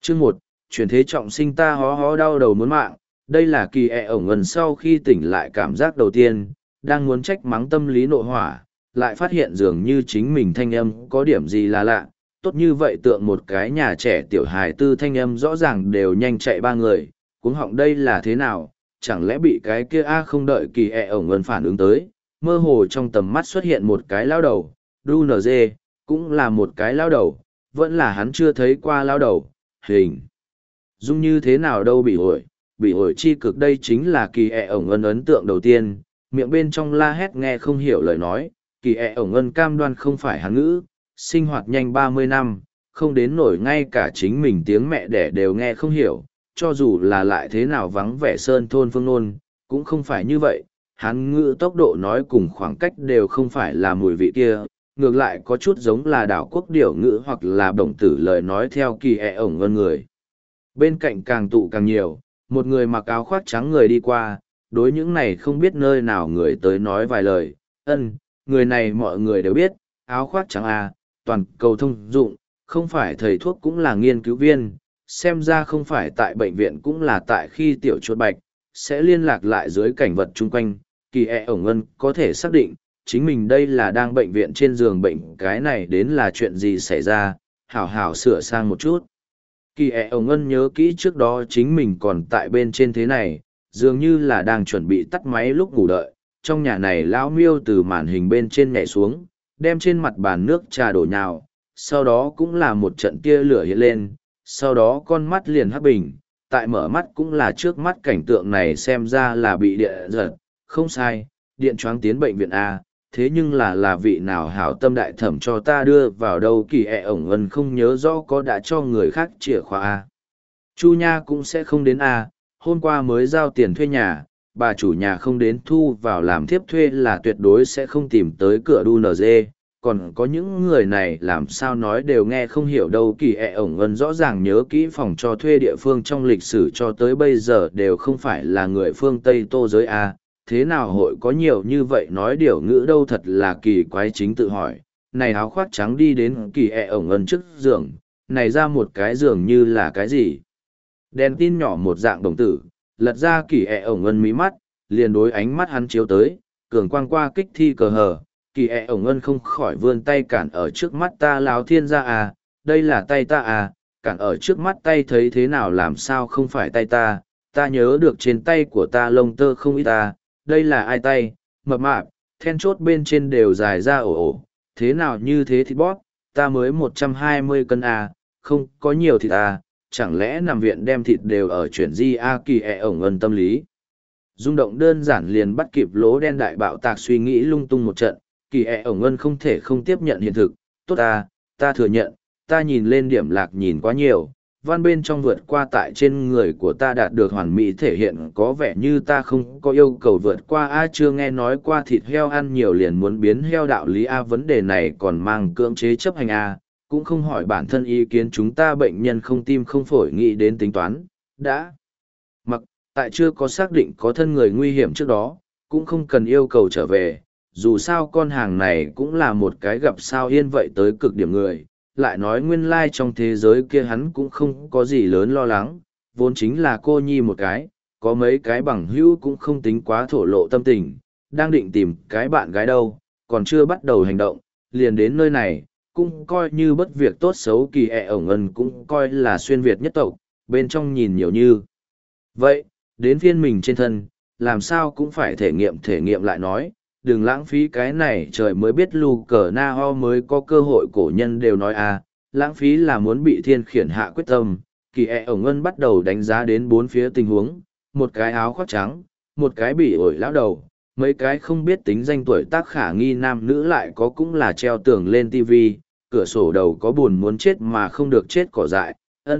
Chương 1, chuyển thế trọng sinh ta hó hó đau đầu muốn mạng. Đây là kỳ ổng ngần sau khi tỉnh lại cảm giác đầu tiên, đang muốn trách mắng tâm lý nội hỏa, lại phát hiện dường như chính mình thanh âm có điểm gì là lạ. Tốt như vậy tượng một cái nhà trẻ tiểu hài tư thanh âm rõ ràng đều nhanh chạy ba người, cuống họng đây là thế nào, chẳng lẽ bị cái kia không đợi kỳ ổng ngần phản ứng tới, mơ hồ trong tầm mắt xuất hiện một cái lao đầu, DUNZ, cũng là một cái lao đầu, vẫn là hắn chưa thấy qua lao đầu, hình dung như thế nào đâu bị ổi chi cực đây chính là kỳ ổng ngân ấn tượng đầu tiên, miệng bên trong la hét nghe không hiểu lời nói, kỳ ổng ngân cam đoan không phải hắn ngữ, sinh hoạt nhanh 30 năm, không đến nổi ngay cả chính mình tiếng mẹ đẻ đều nghe không hiểu, cho dù là lại thế nào vắng vẻ sơn thôn phương nôn, cũng không phải như vậy, hắn ngữ tốc độ nói cùng khoảng cách đều không phải là mùi vị kia, ngược lại có chút giống là đảo quốc điểu ngữ hoặc là đồng tử lời nói theo kỳ ổng ngân người. Bên cạnh càng tụ càng nhiều, một người mặc áo khoác trắng người đi qua, đối những này không biết nơi nào người tới nói vài lời, người này mọi người đều biết, áo khoác trắng toàn cầu thông dụng, không phải thầy thuốc cũng là nghiên cứu viên, xem ra không phải tại bệnh viện cũng là tại khi tiểu chuột bạch, sẽ liên lạc lại dưới cảnh vật chung quanh, kỳ ổng ngân có thể xác định, chính mình đây là đang bệnh viện trên giường bệnh, cái này đến là chuyện gì xảy ra, hảo hảo sửa sang một chút. Kỳ ổng ngân nhớ kỹ trước đó chính mình còn tại bên trên thế này, dường như là đang chuẩn bị tắt máy lúc ngủ đợi, trong nhà này lão miêu từ màn hình bên trên nhảy xuống, đem trên mặt bàn nước trà đổ nhào, sau đó cũng là một trận tia lửa hiện lên, sau đó con mắt liền hắc bình, tại mở mắt cũng là trước mắt cảnh tượng này xem ra là bị địa giật, không sai, điện choáng tiến bệnh viện A, thế nhưng là vị nào hảo tâm đại thẩm cho ta đưa vào đâu kỳ ổng ngân không nhớ rõ có đã cho người khác chìa khóa A. Chu Nha cũng sẽ không đến A, hôm qua mới giao tiền thuê nhà, bà chủ nhà không đến thu vào làm thiếp thuê là tuyệt đối sẽ không tìm tới cửa DUNZ, còn có những người này làm sao nói đều nghe không hiểu đâu kỳ ổng ngân rõ ràng nhớ kỹ phòng cho thuê địa phương trong lịch sử cho tới bây giờ đều không phải là người phương Tây tô giới A. Thế nào hội có nhiều như vậy nói điều ngữ đâu thật là kỳ quái chính tự hỏi, này áo khoác trắng đi đến kỳ ổng ngân trước giường, này ra một cái giường như là cái gì? Đèn tin nhỏ một dạng đồng tử, lật ra kỳ ổng ngân mí mắt, liền đối ánh mắt hắn chiếu tới, cường quang qua kích thi cờ hờ, kỳ ổng ngân không khỏi vươn tay cản ở trước mắt ta láo thiên ra à, đây là tay ta à, cản ở trước mắt tay thấy thế nào làm sao không phải tay ta nhớ được trên tay của ta lông tơ không ít ta. Đây là ai tay, mập mạp, then chốt bên trên đều dài ra ổ, thế nào như thế thịt bóp, ta mới 120 cân không có nhiều thịt chẳng lẽ nằm viện đem thịt đều ở chuyển di kỳ ổng ngân tâm lý. Rung động đơn giản liền bắt kịp lỗ đen đại bạo tạc suy nghĩ lung tung một trận, kỳ ổng ngân không thể không tiếp nhận hiện thực, tốt ta thừa nhận, ta nhìn lên điểm lạc nhìn quá nhiều. Văn bên trong vượt qua tại trên người của ta đạt được hoàn mỹ thể hiện có vẻ như ta không có yêu cầu vượt qua chưa nghe nói qua thịt heo ăn nhiều liền muốn biến heo đạo lý vấn đề này còn mang cưỡng chế chấp hành cũng không hỏi bản thân ý kiến chúng ta bệnh nhân không tim không phổi nghĩ đến tính toán, đã mặc tại chưa có xác định có thân người nguy hiểm trước đó, cũng không cần yêu cầu trở về, dù sao con hàng này cũng là một cái gặp sao yên vậy tới cực điểm người. Lại nói nguyên lai trong thế giới kia hắn cũng không có gì lớn lo lắng, vốn chính là cô nhi một cái, có mấy cái bằng hữu cũng không tính quá thổ lộ tâm tình, đang định tìm cái bạn gái đâu, còn chưa bắt đầu hành động, liền đến nơi này, cũng coi như bất việc tốt xấu kỳ ổng ngân cũng coi là xuyên Việt nhất tộc, bên trong nhìn nhiều như. Vậy, đến phiên mình trên thân, làm sao cũng phải thể nghiệm lại nói, đừng lãng phí cái này trời mới biết lù cờ na ho mới có cơ hội cổ nhân đều nói lãng phí là muốn bị thiên khiển hạ quyết tâm. Kỳ ổng ngân bắt đầu đánh giá đến bốn phía tình huống, một cái áo khoác trắng, một cái bị ổi lão đầu, mấy cái không biết tính danh tuổi tác khả nghi nam nữ lại có cũng là treo tường lên tivi, cửa sổ đầu có buồn muốn chết mà không được chết cỏ dại,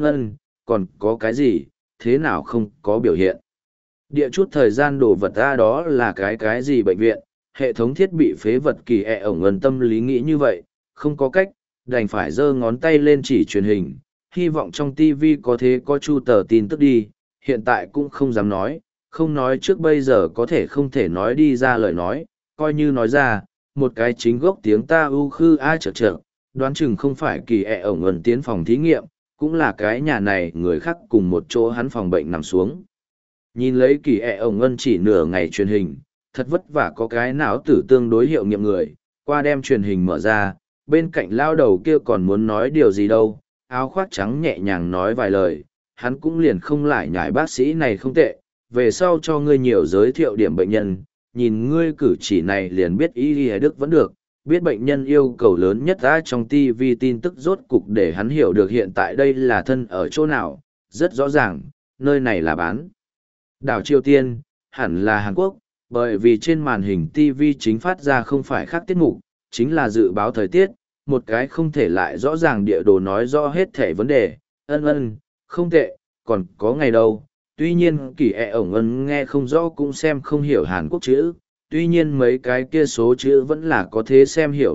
còn có cái gì, thế nào không có biểu hiện. Địa chút thời gian đồ vật đó là cái gì bệnh viện, hệ thống thiết bị phế vật kỳ ổng ngân tâm lý nghĩ như vậy, không có cách, đành phải giơ ngón tay lên chỉ truyền hình, hy vọng trong TV có thế có chu tờ tin tức đi, hiện tại cũng không dám nói, không nói trước bây giờ có thể không thể nói đi ra lời nói, coi như nói ra, một cái chính gốc tiếng ta u khư ai chợt đoán chừng không phải kỳ ổng ngân tiến phòng thí nghiệm, cũng là cái nhà này người khác cùng một chỗ hắn phòng bệnh nằm xuống. Nhìn lấy kỳ ổng ân chỉ nửa ngày truyền hình, thật vất vả có cái não tử tương đối hiệu nghiệm người, qua đem truyền hình mở ra, bên cạnh lao đầu kia còn muốn nói điều gì đâu, áo khoác trắng nhẹ nhàng nói vài lời, hắn cũng liền không lại nhải bác sĩ này không tệ, về sau cho ngươi nhiều giới thiệu điểm bệnh nhân, nhìn ngươi cử chỉ này liền biết y đức vẫn được, biết bệnh nhân yêu cầu lớn nhất ra trong TV tin tức rốt cục để hắn hiểu được hiện tại đây là thân ở chỗ nào, rất rõ ràng, nơi này là bán. Đảo Triều Tiên, hẳn là Hàn Quốc, bởi vì trên màn hình TV chính phát ra không phải khác tiết mục, chính là dự báo thời tiết, một cái không thể lại rõ ràng địa đồ nói rõ hết thể vấn đề, không tệ, còn có ngày đâu. Tuy nhiên kỳ ổng ân nghe không rõ cũng xem không hiểu Hàn Quốc chữ, tuy nhiên mấy cái kia số chữ vẫn là có thế xem hiểu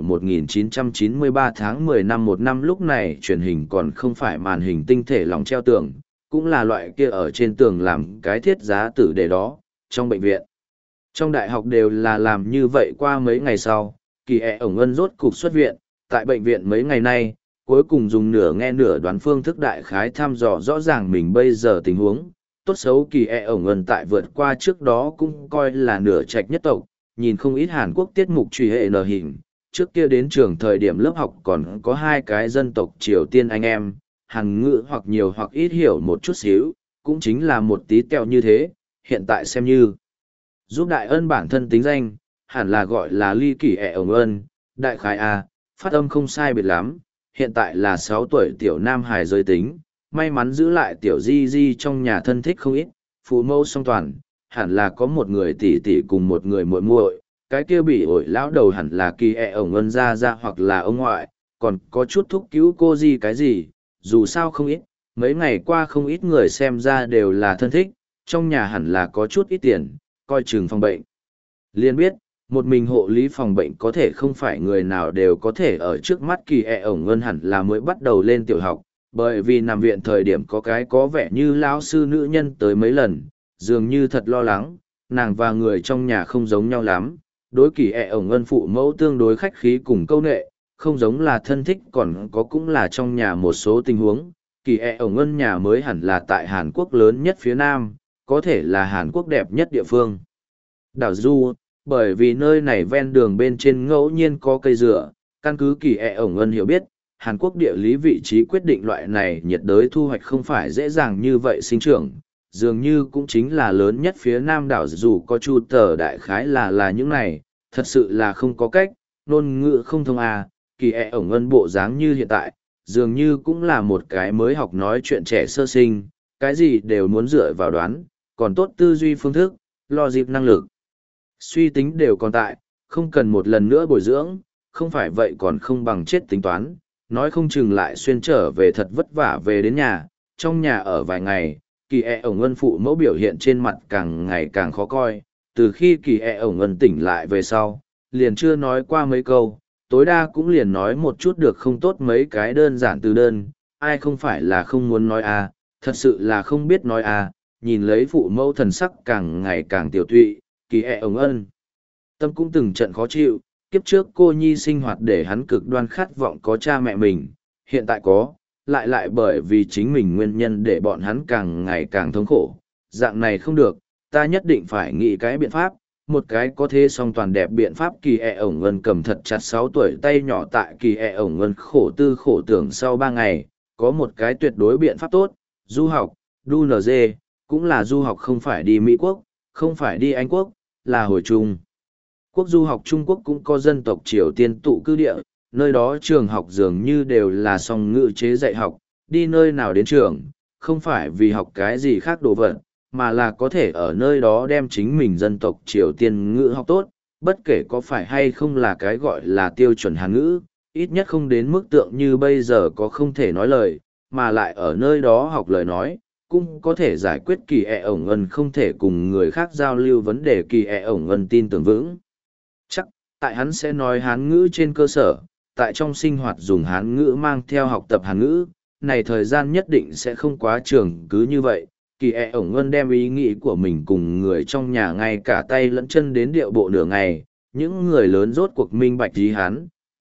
1993 tháng 10 năm một năm lúc này truyền hình còn không phải màn hình tinh thể lòng treo tường, cũng là loại kia ở trên tường làm cái thiết giá tử để đó, trong bệnh viện. Trong đại học đều là làm như vậy qua mấy ngày sau, kỳ ổng ân rốt cục xuất viện, tại bệnh viện mấy ngày nay, cuối cùng dùng nửa nghe nửa đoán phương thức đại khái thăm dò rõ ràng mình bây giờ tình huống. Tốt xấu kỳ ổng ân tại vượt qua trước đó cũng coi là nửa trạch nhất tộc, nhìn không ít Hàn Quốc tiết mục truy hệ nờ hình, trước kia đến trường thời điểm lớp học còn có hai cái dân tộc Triều Tiên anh em, Hàn ngữ hoặc nhiều hoặc ít hiểu một chút xíu, cũng chính là một tí tẹo như thế, hiện tại xem như giúp đại ân bản thân tính danh, hẳn là gọi là ly kỳ ổng ân, đại khái A, phát âm không sai biệt lắm, hiện tại là 6 tuổi tiểu nam hài giới tính, may mắn giữ lại tiểu di di trong nhà thân thích không ít, phụ mẫu song toàn, hẳn là có một người tỷ tỷ cùng một người muội muội, cái kia bị ổi lão đầu hẳn là kỳ ổng ân ra hoặc là ông ngoại, còn có chút thúc cứu cô gì cái gì, dù sao không ít, mấy ngày qua không ít người xem ra đều là thân thích, trong nhà hẳn là có chút ít tiền, coi chừng phòng bệnh. Liên biết, một mình hộ lý phòng bệnh có thể không phải người nào đều có thể ở trước mắt kỳ ổng ân hẳn là mới bắt đầu lên tiểu học, bởi vì nằm viện thời điểm có cái có vẻ như lão sư nữ nhân tới mấy lần, dường như thật lo lắng, nàng và người trong nhà không giống nhau lắm, đối kỳ ổng ân phụ mẫu tương đối khách khí cùng câu nệ, không giống là thân thích còn có cũng là trong nhà một số tình huống, kỳ ổng ân nhà mới hẳn là tại Hàn Quốc lớn nhất phía Nam, có thể là Hàn Quốc đẹp nhất địa phương. Đảo Du, bởi vì nơi này ven đường bên trên ngẫu nhiên có cây dừa, căn cứ kỳ ổng ân hiểu biết, Hàn Quốc địa lý vị trí quyết định loại này nhiệt đới thu hoạch không phải dễ dàng như vậy sinh trưởng, dường như cũng chính là lớn nhất phía Nam đảo dù có chu tờ đại khái là những này, thật sự là không có cách, ngôn ngữ không thông kỳ ổng ân bộ dáng như hiện tại, dường như cũng là một cái mới học nói chuyện trẻ sơ sinh, cái gì đều muốn dựa vào đoán, còn tốt tư duy phương thức, logic năng lực. Suy tính đều còn tại, không cần một lần nữa bồi dưỡng, không phải vậy còn không bằng chết tính toán, nói không chừng lại xuyên trở về thật vất vả về đến nhà, trong nhà ở vài ngày, kỳ ổng ân phụ mẫu biểu hiện trên mặt càng ngày càng khó coi, từ khi kỳ ổng ân tỉnh lại về sau, liền chưa nói qua mấy câu, tối đa cũng liền nói một chút được không tốt mấy cái đơn giản từ đơn, ai không phải là không muốn nói thật sự là không biết nói nhìn lấy phụ mẫu thần sắc càng ngày càng tiểu tụy, kỳ ổng ân tâm cũng từng trận khó chịu, kiếp trước cô nhi sinh hoạt để hắn cực đoan khát vọng có cha mẹ mình, hiện tại có, lại bởi vì chính mình nguyên nhân để bọn hắn càng ngày càng thống khổ. Dạng này không được, ta nhất định phải nghĩ cái biện pháp, một cái có thế song toàn đẹp biện pháp kỳ ổng ân cầm thật chặt 6 tuổi tay nhỏ tại kỳ ổng ân khổ tư khổ tưởng sau 3 ngày, có một cái tuyệt đối biện pháp tốt, du học, đu NG, cũng là du học không phải đi Mỹ Quốc, không phải đi Anh Quốc, là hồi chung. Quốc du học Trung Quốc cũng có dân tộc Triều Tiên tụ cư địa, nơi đó trường học dường như đều là song ngữ chế dạy học, đi nơi nào đến trường, không phải vì học cái gì khác đồ vật, mà là có thể ở nơi đó đem chính mình dân tộc Triều Tiên ngữ học tốt, bất kể có phải hay không là cái gọi là tiêu chuẩn Hàn ngữ, ít nhất không đến mức tượng như bây giờ có không thể nói lời, mà lại ở nơi đó học lời nói, cũng có thể giải quyết kỳ ổng ân không thể cùng người khác giao lưu vấn đề kỳ ổng ân tin tưởng vững. Chắc, tại hắn sẽ nói Hán ngữ trên cơ sở, tại trong sinh hoạt dùng Hán ngữ mang theo học tập Hán ngữ, này thời gian nhất định sẽ không quá trường cứ như vậy. Kỳ ổng ân đem ý nghĩ của mình cùng người trong nhà ngay cả tay lẫn chân đến điệu bộ nửa ngày, những người lớn rốt cuộc minh bạch ý hắn,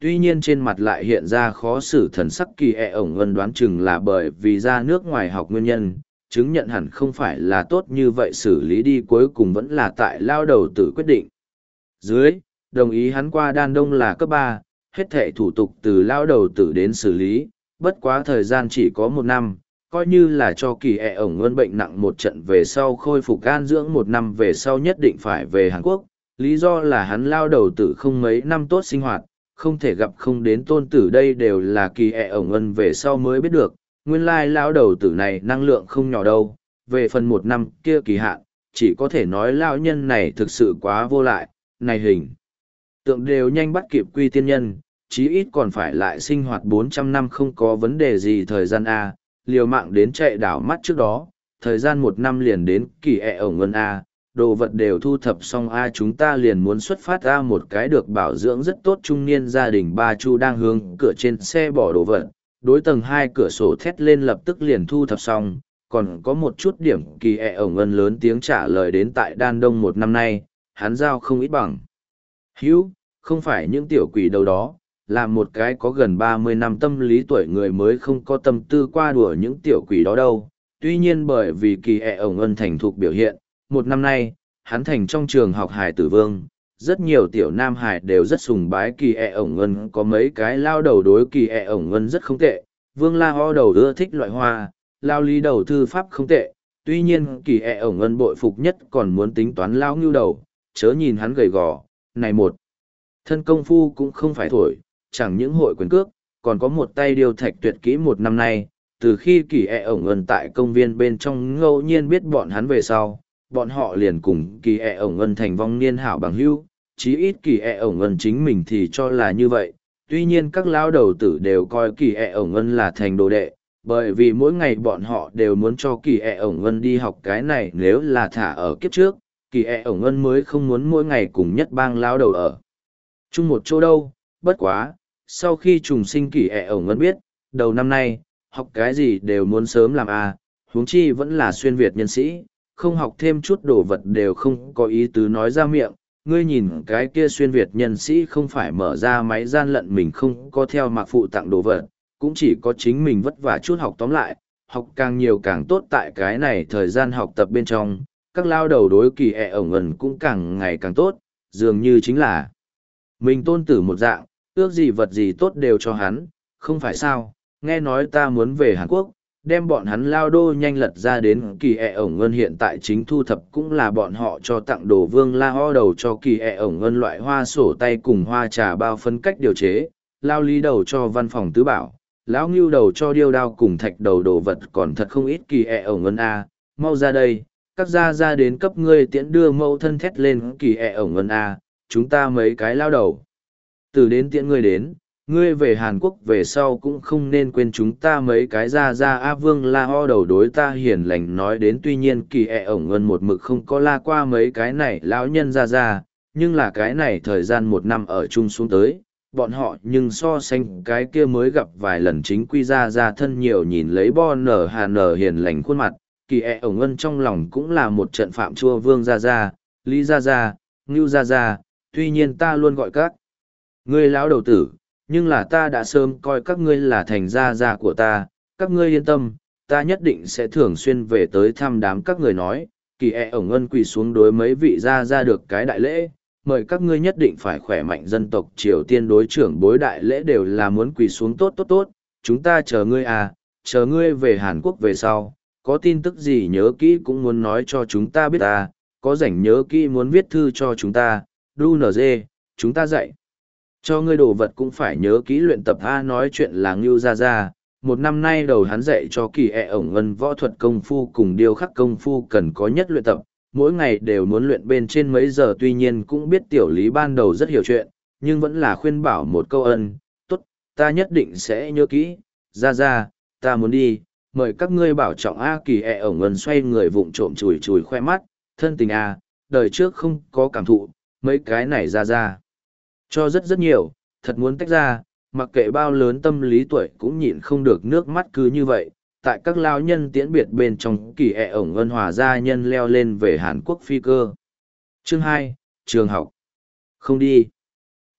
tuy nhiên trên mặt lại hiện ra khó xử thần sắc. Kỳ ẹ ổng ân đoán chừng là bởi vì ra nước ngoài học nguyên nhân, chứng nhận hẳn không phải là tốt như vậy, xử lý đi cuối cùng vẫn là tại lao đầu tử quyết định. Dưới, đồng ý hắn qua đan đông là cấp 3, hết thệ thủ tục từ lao đầu tử đến xử lý, bất quá thời gian chỉ có 1 năm, coi như là cho kỳ ẹ ổng ân bệnh nặng một trận về sau khôi phục gan dưỡng 1 năm về sau nhất định phải về Hàn Quốc, lý do là hắn lao đầu tử không mấy năm tốt sinh hoạt, không thể gặp không đến tôn tử. Đây đều là kỳ ẹ ổng ân về sau mới biết được, nguyên lai lao đầu tử này năng lượng không nhỏ đâu. Về phần 1 năm kia kỳ hạn, chỉ có thể nói lao nhân này thực sự quá vô lại, này hình tượng đều nhanh bắt kịp quy tiên nhân, chí ít còn phải lại sinh hoạt 400 năm không có vấn đề gì. Thời gian A, liều mạng đến chạy đảo mắt trước đó, thời gian 1 năm liền đến. Kỳ ẹ ổng ân A, đồ vật đều thu thập xong A, chúng ta liền muốn xuất phát A. Một cái được bảo dưỡng rất tốt trung niên gia đình ba Chu đang hướng cửa trên xe bỏ đồ vật, đối tầng 2 cửa sổ thét lên lập tức liền thu thập xong, còn có một chút điểm. Kỳ ẹ ổng ân lớn tiếng trả lời, đến tại đan đông 1 năm nay, hắn giao không ít bằng hữu, không phải những tiểu quỷ đâu đó, là một cái có gần 30 năm tâm lý tuổi người mới không có tâm tư qua đùa những tiểu quỷ đó đâu. Tuy nhiên bởi vì kỳ ẹ ổng ân thành thục biểu hiện, 1 năm nay, hắn thành trong trường học hải tử vương, rất nhiều tiểu nam hải đều rất sùng bái kỳ ẹ ổng ân. Có mấy cái lao đầu đối kỳ ẹ ổng ân rất không tệ, Vương La Ho đầu ưa thích loại hoa, lao lý đầu thư pháp không tệ. Tuy nhiên kỳ ẹ ổng ân bội phục nhất còn muốn tính toán lao ngưu đầu, chớ nhìn hắn gầy gò, này một thân công phu cũng không phải thổi, chẳng những hội quyền cước, còn có một tay điều thạch tuyệt kỹ. 1 năm nay, từ khi kỳ ẹ ổng ân tại công viên bên trong ngẫu nhiên biết bọn hắn về sau, bọn họ liền cùng kỳ ẹ ổng ân thành vong niên hảo bằng hữu, chí ít kỳ ẹ ổng ân chính mình thì cho là như vậy. Tuy nhiên các lão đầu tử đều coi kỳ ẹ ổng ân là thành đồ đệ, bởi vì mỗi ngày bọn họ đều muốn cho kỳ ẹ ổng ân đi học cái này. Nếu là thả ở kiếp trước, kỳ ẹ ổng ân mới không muốn mỗi ngày cùng nhất bang lão đầu ở chung một chỗ đâu. Bất quá, sau khi trùng sinh, kỳ ẹ ổng ân biết, đầu năm nay, học cái gì đều muốn sớm làm a, huống chi vẫn là xuyên Việt nhân sĩ, không học thêm chút đồ vật đều không có ý tứ nói ra miệng. Ngươi nhìn cái kia xuyên Việt nhân sĩ không phải mở ra máy gian lận mình không có theo mạc phụ tặng đồ vật, cũng chỉ có chính mình vất vả chút học. Tóm lại, học càng nhiều càng tốt. Tại cái này thời gian học tập bên trong, các lao đầu đối kỳ ẹ ổng ân cũng càng ngày càng tốt, dường như chính là mình tôn tử một dạng, ước gì vật gì tốt đều cho hắn, không phải sao? Nghe nói ta muốn về Hàn Quốc, đem bọn hắn lao đô nhanh lật ra đến. Kỳ ẹ ổng ân hiện tại chính thu thập cũng là bọn họ cho tặng đồ. Vương La Ho đầu cho kỳ ẹ ổng ân loại hoa sổ tay cùng hoa trà bao phân cách điều chế, lao lý đầu cho văn phòng tứ bảo, lão ngưu đầu cho điêu đao cùng thạch đầu. đồ vật còn thật không ít. Kỳ ẹ ổng ân a, mau ra đây, các gia ra đến cấp ngươi tiễn đưa. Mẫu thân thét lên, kỳ ẹ ổng ân a, chúng ta mấy cái lao đầu từ đến tiễn ngươi đến, ngươi về Hàn Quốc về sau cũng không nên quên chúng ta mấy cái ra ra a. Vương La Ho đầu đối ta hiền lành nói đến. Tuy nhiên kỳ ẹ ổng ân một mực không có la qua mấy cái này lão nhân ra, nhưng là cái này thời gian 1 năm ở chung xuống tới, bọn họ nhưng so sánh cái kia mới gặp vài lần chính quy ra thân nhiều. Nhìn lấy Bon nở hà nở hiền lành khuôn mặt, kỳ ẹ ổng ân trong lòng cũng là một trận phạm chua. Vương ra, Lý ra, Ngưu ra, tuy nhiên ta luôn gọi các ngươi lão đầu tử, nhưng là ta đã sớm coi các ngươi là thành gia của ta. Các ngươi yên tâm, ta nhất định sẽ thường xuyên về tới thăm đám các người. Nói, kỳ ẹ ổng ân quỳ xuống đối mấy vị gia được cái đại lễ, mời các ngươi nhất định phải khỏe mạnh. Dân tộc Triều Tiên đối trưởng bối đại lễ đều là muốn quỳ xuống. Tốt, chúng ta chờ ngươi à, chờ ngươi về Hàn Quốc về sau, có tin tức gì nhớ kỹ cũng muốn nói cho chúng ta biết à, có rảnh nhớ kỹ muốn viết thư cho chúng ta. DUNZ, chúng ta dạy cho ngươi đồ vật cũng phải nhớ kỹ luyện tập a. Nói chuyện là Ngưu ra, 1 năm nay đầu hắn dạy cho kỳ ẹ ổng ân võ thuật công phu cùng điêu khắc công phu cần có nhất luyện tập, mỗi ngày đều muốn luyện bên trên mấy giờ. Tuy nhiên cũng biết tiểu lý ban đầu rất hiểu chuyện, nhưng vẫn là khuyên bảo một câu ân, tốt, ta nhất định sẽ nhớ kỹ. Ra, ta muốn đi, mời các ngươi bảo trọng a. Kỳ ẹ ổng ân xoay người vụng trộm chùi khoe mắt, thân tình a, đời trước không có cảm thụ, mấy cái này ra cho rất nhiều, thật muốn tách ra, mặc kệ bao lớn tâm lý tuổi cũng nhịn không được nước mắt. Cứ như vậy, tại các lao nhân tiễn biệt bên trong, kỳ ẹ ổng ân hòa gia nhân leo lên về Hàn Quốc phi cơ. Chương 2, trường học. Không đi.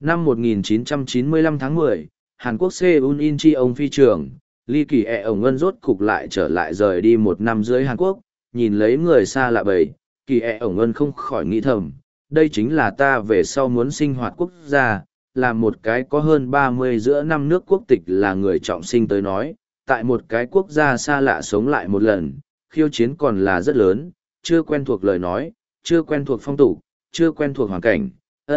Năm 1995 tháng 10, Hàn Quốc Seoul Incheon phi trường, Lee Ki-e Ngân rốt cục lại trở lại rời đi 1 năm dưới Hàn Quốc, nhìn lấy người xa lạ bầy, Ki-e Ngân không khỏi nghĩ thầm, đây chính là ta về sau muốn sinh hoạt quốc gia, là một cái có hơn 30 giữa năm nước quốc tịch là người trọng sinh tới nói, tại một cái quốc gia xa lạ sống lại một lần, khiêu chiến còn là rất lớn, chưa quen thuộc lời nói, chưa quen thuộc phong tục, chưa quen thuộc hoàn cảnh,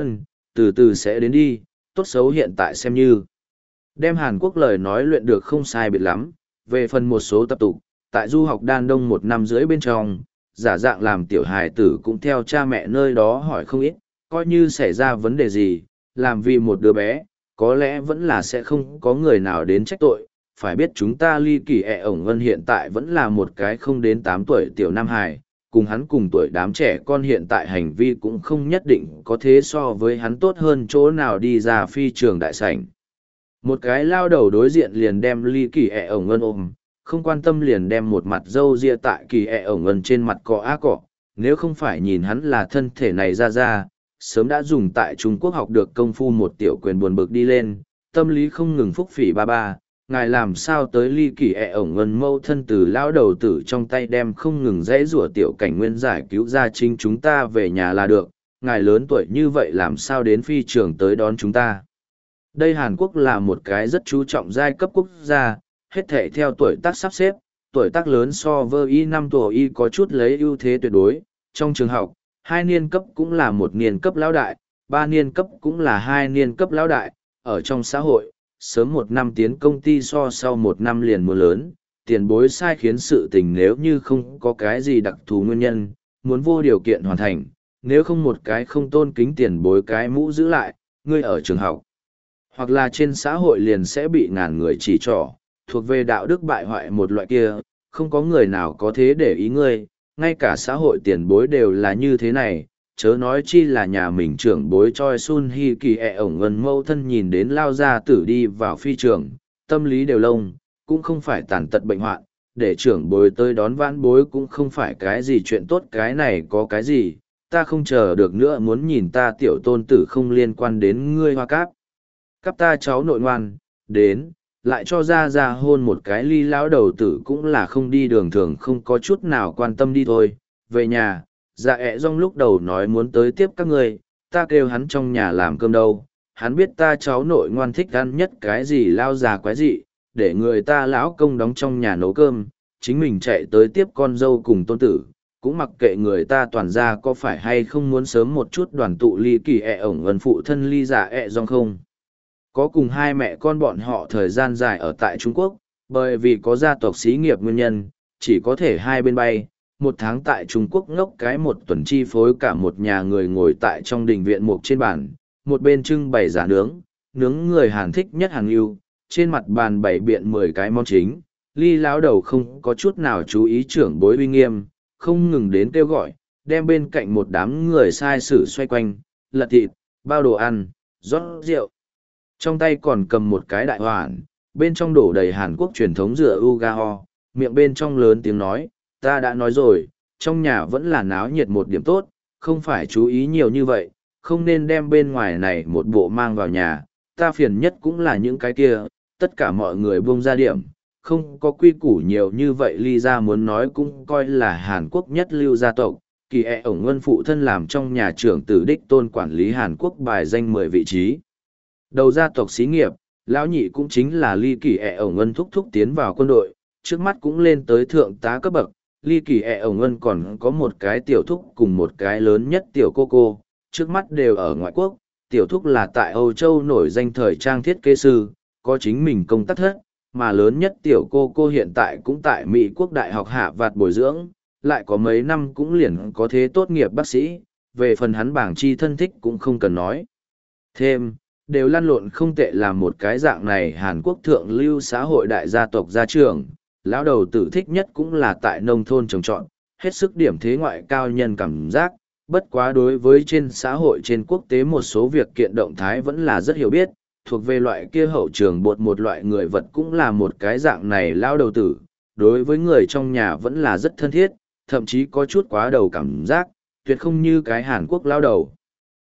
từ từ sẽ đến đi, tốt xấu hiện tại xem như. Đem Hàn Quốc lời nói luyện được không sai biệt lắm, về phần một số tập tục, tại du học đan đông 1 năm rưỡi bên trong, giả dạng làm tiểu hài tử cũng theo cha mẹ nơi đó hỏi không ít, coi như xảy ra vấn đề gì, làm vì một đứa bé, có lẽ vẫn là sẽ không có người nào đến trách tội. Phải biết chúng ta Ly Kỳ ẹ ổng Ngân hiện tại vẫn là một cái không đến 8 tuổi tiểu nam hài, cùng hắn cùng tuổi đám trẻ con hiện tại hành vi cũng không nhất định có thế so với hắn tốt hơn chỗ nào đi ra phi trường đại sảnh. Một cái lao đầu đối diện liền đem Ly Kỳ ẹ ổng Ngân ôm, không quan tâm liền đem một mặt râu ria tại Kỳ ẹ ổng Ngân trên mặt cọ á cọ, nếu không phải nhìn hắn là thân thể này ra, sớm đã dùng tại Trung Quốc học được công phu một tiểu quyền buồn bực đi lên, tâm lý không ngừng phúc phỉ ba, ngài làm sao tới Ly Kỳ ẹ ổng Ngân mâu thân từ lão đầu tử trong tay đem không ngừng dãy rủa tiểu cảnh nguyên giải cứu ra chính chúng ta về nhà là được, ngài lớn tuổi như vậy làm sao đến phi trường tới đón chúng ta. Đây Hàn Quốc là một cái rất chú trọng giai cấp quốc gia, hết thể theo tuổi tác sắp xếp, tuổi tác lớn so với y 5 tuổi y có chút lấy ưu thế tuyệt đối, trong trường học, 2 niên cấp cũng là 1 niên cấp lão đại, 3 niên cấp cũng là 2 niên cấp lão đại, ở trong xã hội, sớm 1 năm tiến công ty so sau 1 năm liền mưa lớn, tiền bối sai khiến sự tình nếu như không có cái gì đặc thù nguyên nhân, muốn vô điều kiện hoàn thành, nếu không một cái không tôn kính tiền bối cái mũ giữ lại, ngươi ở trường học, hoặc là trên xã hội liền sẽ bị ngàn người chỉ trỏ, thuộc về đạo đức bại hoại một loại kia, không có người nào có thế để ý ngươi, ngay cả xã hội tiền bối đều là như thế này, chớ nói chi là nhà mình trưởng bối Choi Sun Hi Kỳ ẹ ổng Ngân mâu thân nhìn đến lao gia tử đi vào phi trường, tâm lý đều lông, cũng không phải tàn tật bệnh hoạn, để trưởng bối tới đón vãn bối cũng không phải cái gì chuyện tốt, cái này có cái gì, ta không chờ được nữa muốn nhìn ta tiểu tôn tử không liên quan đến ngươi hoa cáp. Cắp ta cháu nội ngoan, đến, lại cho ra hôn một cái ly lão đầu tử cũng là không đi đường thường không có chút nào quan tâm đi thôi, về nhà. Dạ ẹ rong lúc đầu nói muốn tới tiếp các ngươi, ta kêu hắn trong nhà làm cơm đâu, hắn biết ta cháu nội ngoan thích ăn nhất cái gì lao già quái dị, để người ta lão công đóng trong nhà nấu cơm, chính mình chạy tới tiếp con dâu cùng tôn tử, cũng mặc kệ người ta toàn ra có phải hay không muốn sớm một chút đoàn tụ Ly Kỳ ẹ ổng Ngân phụ thân Ly dạ ẹ rong không. Có cùng 2 mẹ con bọn họ thời gian dài ở tại Trung Quốc, bởi vì có gia tộc xí nghiệp nguyên nhân, chỉ có thể 2 bên bay. 1 tháng tại Trung Quốc ngốc cái 1 tuần chi phối cả một nhà người ngồi tại trong đình viện mục trên bàn, một bên trưng bày giả nướng người Hàn thích nhất hàng yêu, trên mặt bàn bày biện 10 cái món chính, Ly lão đầu không có chút nào chú ý trưởng bối uy nghiêm, không ngừng đến kêu gọi, đem bên cạnh một đám người sai sử xoay quanh, lật thịt, bao đồ ăn, rót rượu. Trong tay còn cầm một cái đại hoàn, bên trong đổ đầy Hàn Quốc truyền thống rửa ugaho, miệng bên trong lớn tiếng nói, ta đã nói rồi, trong nhà vẫn là náo nhiệt một điểm tốt, không phải chú ý nhiều như vậy, không nên đem bên ngoài này một bộ mang vào nhà, ta phiền nhất cũng là những cái kia, tất cả mọi người buông ra điểm, không có quy củ nhiều như vậy Ly ra muốn nói cũng coi là Hàn Quốc nhất lưu gia tộc, Kỳ ẹ ổng Ngân phụ thân làm trong nhà trưởng tử đích tôn quản lý Hàn Quốc bài danh 10 vị trí. Đầu gia tộc xí nghiệp, lão nhị cũng chính là Ly Kỳ ẹ ổng Ngân thúc thúc tiến vào quân đội, trước mắt cũng lên tới thượng tá cấp bậc, Ly Kỳ ẹ ổng Ngân còn có một cái tiểu thúc cùng một cái lớn nhất tiểu cô, trước mắt đều ở ngoại quốc, tiểu thúc là tại Âu Châu nổi danh thời trang thiết kế sư, có chính mình công tác thất, mà lớn nhất tiểu cô hiện tại cũng tại Mỹ quốc đại học hạ vạt bồi dưỡng, lại có mấy năm cũng liền có thế tốt nghiệp bác sĩ, về phần hắn bảng chi thân thích cũng không cần nói. Thêm, đều lăn lộn không tệ làm một cái dạng này Hàn Quốc thượng lưu xã hội đại gia tộc gia trưởng, lão đầu tử thích nhất cũng là tại nông thôn trồng trọt, hết sức điểm thế ngoại cao nhân cảm giác, bất quá đối với trên xã hội trên quốc tế một số việc kiện động thái vẫn là rất hiểu biết, thuộc về loại kia hậu trường bột một loại người vật cũng là một cái dạng này lão đầu tử, đối với người trong nhà vẫn là rất thân thiết, thậm chí có chút quá đầu cảm giác, tuyệt không như cái Hàn Quốc lão đầu.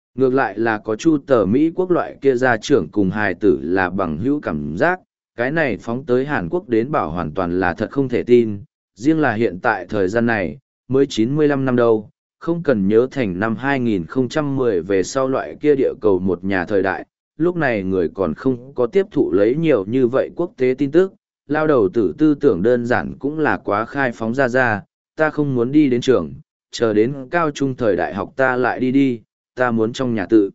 Ngược lại là có Chu Tờ Mỹ quốc loại kia gia trưởng cùng hài tử là bằng hữu cảm giác, cái này phóng tới Hàn Quốc đến bảo hoàn toàn là thật không thể tin, riêng là hiện tại thời gian này, mới 95 năm đâu, không cần nhớ thành năm 2010 về sau loại kia địa cầu một nhà thời đại, lúc này người còn không có tiếp thụ lấy nhiều như vậy quốc tế tin tức, lao đầu tử tư tưởng đơn giản cũng là quá khai phóng ra, ta không muốn đi đến trường, chờ đến cao trung thời đại học ta lại đi, ta muốn trong nhà tự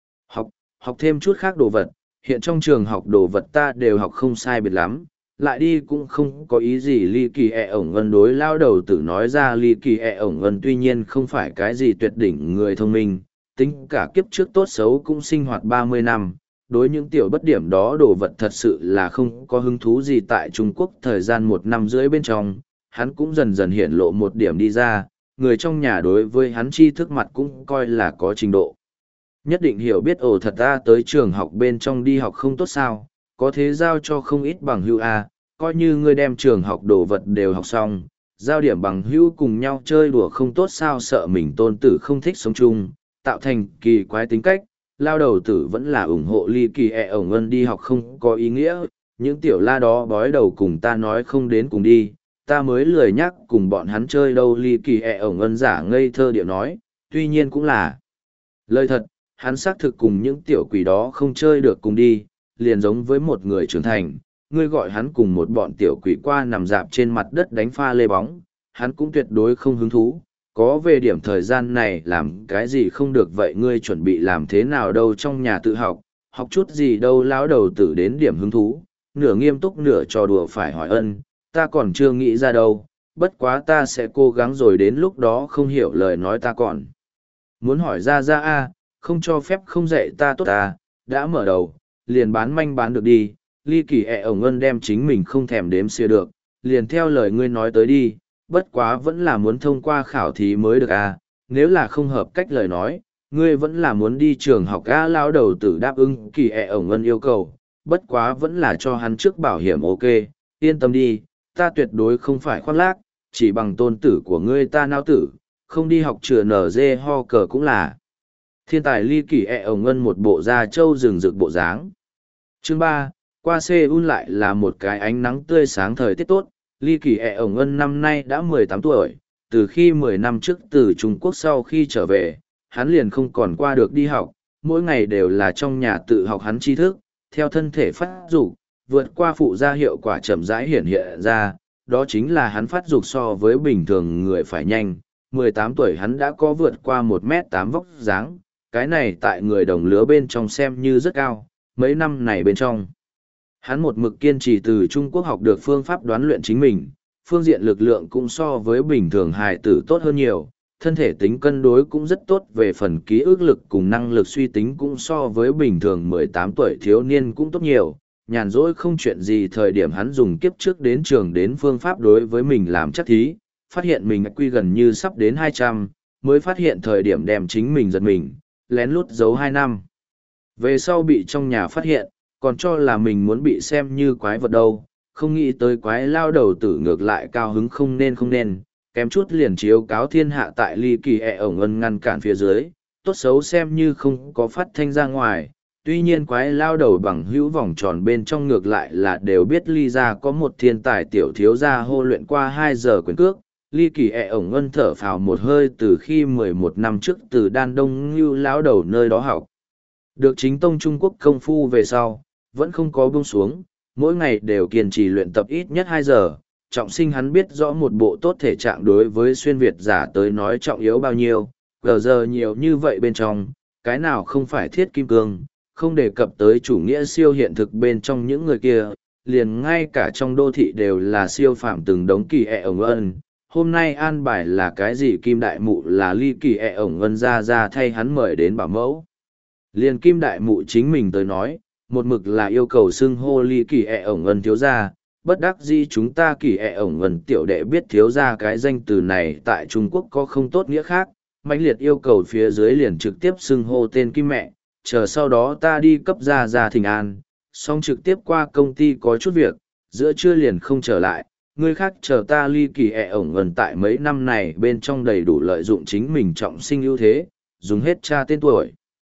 học thêm chút khác đồ vật, hiện trong trường học đồ vật ta đều học không sai biệt lắm, lại đi cũng không có ý gì. Ly Kỳ ẹ ổng ngân đối lao đầu tử nói ra. Ly Kỳ ẹ ổng ngân tuy nhiên không phải cái gì tuyệt đỉnh người thông minh, tính cả kiếp trước tốt xấu cũng sinh hoạt 30 năm, đối những tiểu bất điểm đó đồ vật thật sự là không có hứng thú gì. Tại Trung Quốc thời gian 1 năm rưỡi bên trong, hắn cũng dần dần hiện lộ một điểm đi ra, người trong nhà đối với hắn tri thức mặt cũng coi là có trình độ. Nhất định hiểu biết thật ta tới trường học bên trong đi học không tốt sao, có thế giao cho không ít bằng hữu coi như ngươi đem trường học đồ vật đều học xong, giao điểm bằng hữu cùng nhau chơi đùa không tốt sao, sợ mình tôn tử không thích sống chung, tạo thành kỳ quái tính cách. Lao đầu tử vẫn là ủng hộ Ly Kỳ ẹ ổng ngân đi học không có ý nghĩa, những tiểu la đó bói đầu cùng ta nói không đến cùng đi, ta mới lười nhắc cùng bọn hắn chơi đâu. Ly Kỳ ẹ ổng ngân giả ngây thơ điệu nói, tuy nhiên cũng là lời thật, hắn xác thực cùng những tiểu quỷ đó không chơi được cùng đi, liền giống với một người trưởng thành, ngươi gọi hắn cùng một bọn tiểu quỷ qua nằm dạp trên mặt đất đánh pha lê bóng, hắn cũng tuyệt đối không hứng thú. Có về điểm thời gian này làm cái gì không được vậy ngươi chuẩn bị làm thế nào đâu, trong nhà tự học, học chút gì đâu. Lão đầu tử đến điểm hứng thú, nửa nghiêm túc nửa trò đùa phải hỏi ân, ta còn chưa nghĩ ra đâu, bất quá ta sẽ cố gắng rồi đến lúc đó không hiểu lời nói ta còn muốn hỏi ra không cho phép không dạy ta tốt ta, đã mở đầu, liền bán manh bán được đi. Ly Kỳ ẹ ổng ngân đem chính mình không thèm đếm xỉa được, liền theo lời ngươi nói tới đi, bất quá vẫn là muốn thông qua khảo thí mới được nếu là không hợp cách lời nói, ngươi vẫn là muốn đi trường học lao đầu tử đáp ứng Kỳ ẹ ổng ngân yêu cầu, bất quá vẫn là cho hắn trước bảo hiểm ok, yên tâm đi, ta tuyệt đối không phải khoác lác, chỉ bằng tôn tử của ngươi ta nao tử, không đi học chữa nở dê ho cờ cũng là thiên tài. Ly Kỳ ẹ ổng ngân một bộ da trâu rừng rực bộ dáng. Chương 3, qua Seoul lại là một cái ánh nắng tươi sáng thời tiết tốt. Ly Kỳ ẹ ổng ngân năm nay đã 18 tuổi, từ khi 10 năm trước từ Trung Quốc sau khi trở về, hắn liền không còn qua được đi học, mỗi ngày đều là trong nhà tự học hắn tri thức, theo thân thể phát dục, vượt qua phụ gia hiệu quả chậm rãi hiện hiện ra, đó chính là hắn phát dục so với bình thường người phải nhanh. 18 tuổi hắn đã có vượt qua 1m8 vóc dáng, cái này tại người đồng lứa bên trong xem như rất cao. Mấy năm này bên trong, hắn một mực kiên trì từ Trung Quốc học được phương pháp đoán luyện chính mình, phương diện lực lượng cũng so với bình thường hài tử tốt hơn nhiều, thân thể tính cân đối cũng rất tốt, về phần ký ức lực cùng năng lực suy tính cũng so với bình thường 18 tuổi thiếu niên cũng tốt nhiều. Nhàn rỗi không chuyện gì thời điểm hắn dùng kiếp trước đến trường đến phương pháp đối với mình làm chắc thí, phát hiện mình quy gần như sắp đến 200, mới phát hiện thời điểm đem chính mình giật mình, lén lút giấu 2 năm. Về sau bị trong nhà phát hiện, còn cho là mình muốn bị xem như quái vật đâu, không nghĩ tới quái lao đầu tử ngược lại cao hứng không nên, kém chút liền chiếu cáo thiên hạ. Tại Ly Kỳ ẹ ổng ngân ngăn cản phía dưới, tốt xấu xem như không có phát thanh ra ngoài. Tuy nhiên quái lao đầu bằng hữu vòng tròn bên trong ngược lại là đều biết Ly gia có một thiên tài tiểu thiếu gia hô luyện qua 2 giờ quyền cước. Ly Kỳ ẹ ổng ngân thở phào một hơi từ khi 11 năm trước từ Đan Đông Ngưu lão đầu nơi đó học được chính tông Trung Quốc công phu về sau, vẫn không có buông xuống, mỗi ngày đều kiên trì luyện tập ít nhất 2 giờ. Trọng sinh hắn biết rõ một bộ tốt thể trạng đối với xuyên Việt giả tới nói trọng yếu bao nhiêu, giờ nhiều như vậy bên trong, cái nào không phải thiết kim cương, không đề cập tới chủ nghĩa siêu hiện thực bên trong những người kia, liền ngay cả trong đô thị đều là siêu phạm từng đống Kỳ ẹ ổng ngân. Hôm nay an bài là cái gì? Kim đại mụ là Ly Kỳ ẹ ổng ngân ra thay hắn mời đến bảo mẫu. Liền Kim đại mụ chính mình tới nói, một mực là yêu cầu xưng hô Ly Kỳ ẹ ổng ngân thiếu gia, bất đắc dĩ chúng ta Kỳ ẹ ổng ngân tiểu đệ biết thiếu gia cái danh từ này tại Trung Quốc có không tốt nghĩa khác, mãnh liệt yêu cầu phía dưới liền trực tiếp xưng hô tên Kim mẹ, chờ sau đó ta đi cấp ra thỉnh an, xong trực tiếp qua công ty có chút việc, giữa trưa liền không trở lại. Người khác chờ ta. Ly Kỳ ẹ ổng ngân tại mấy năm này bên trong đầy đủ lợi dụng chính mình trọng sinh ưu thế, dùng hết cha tên tuổi.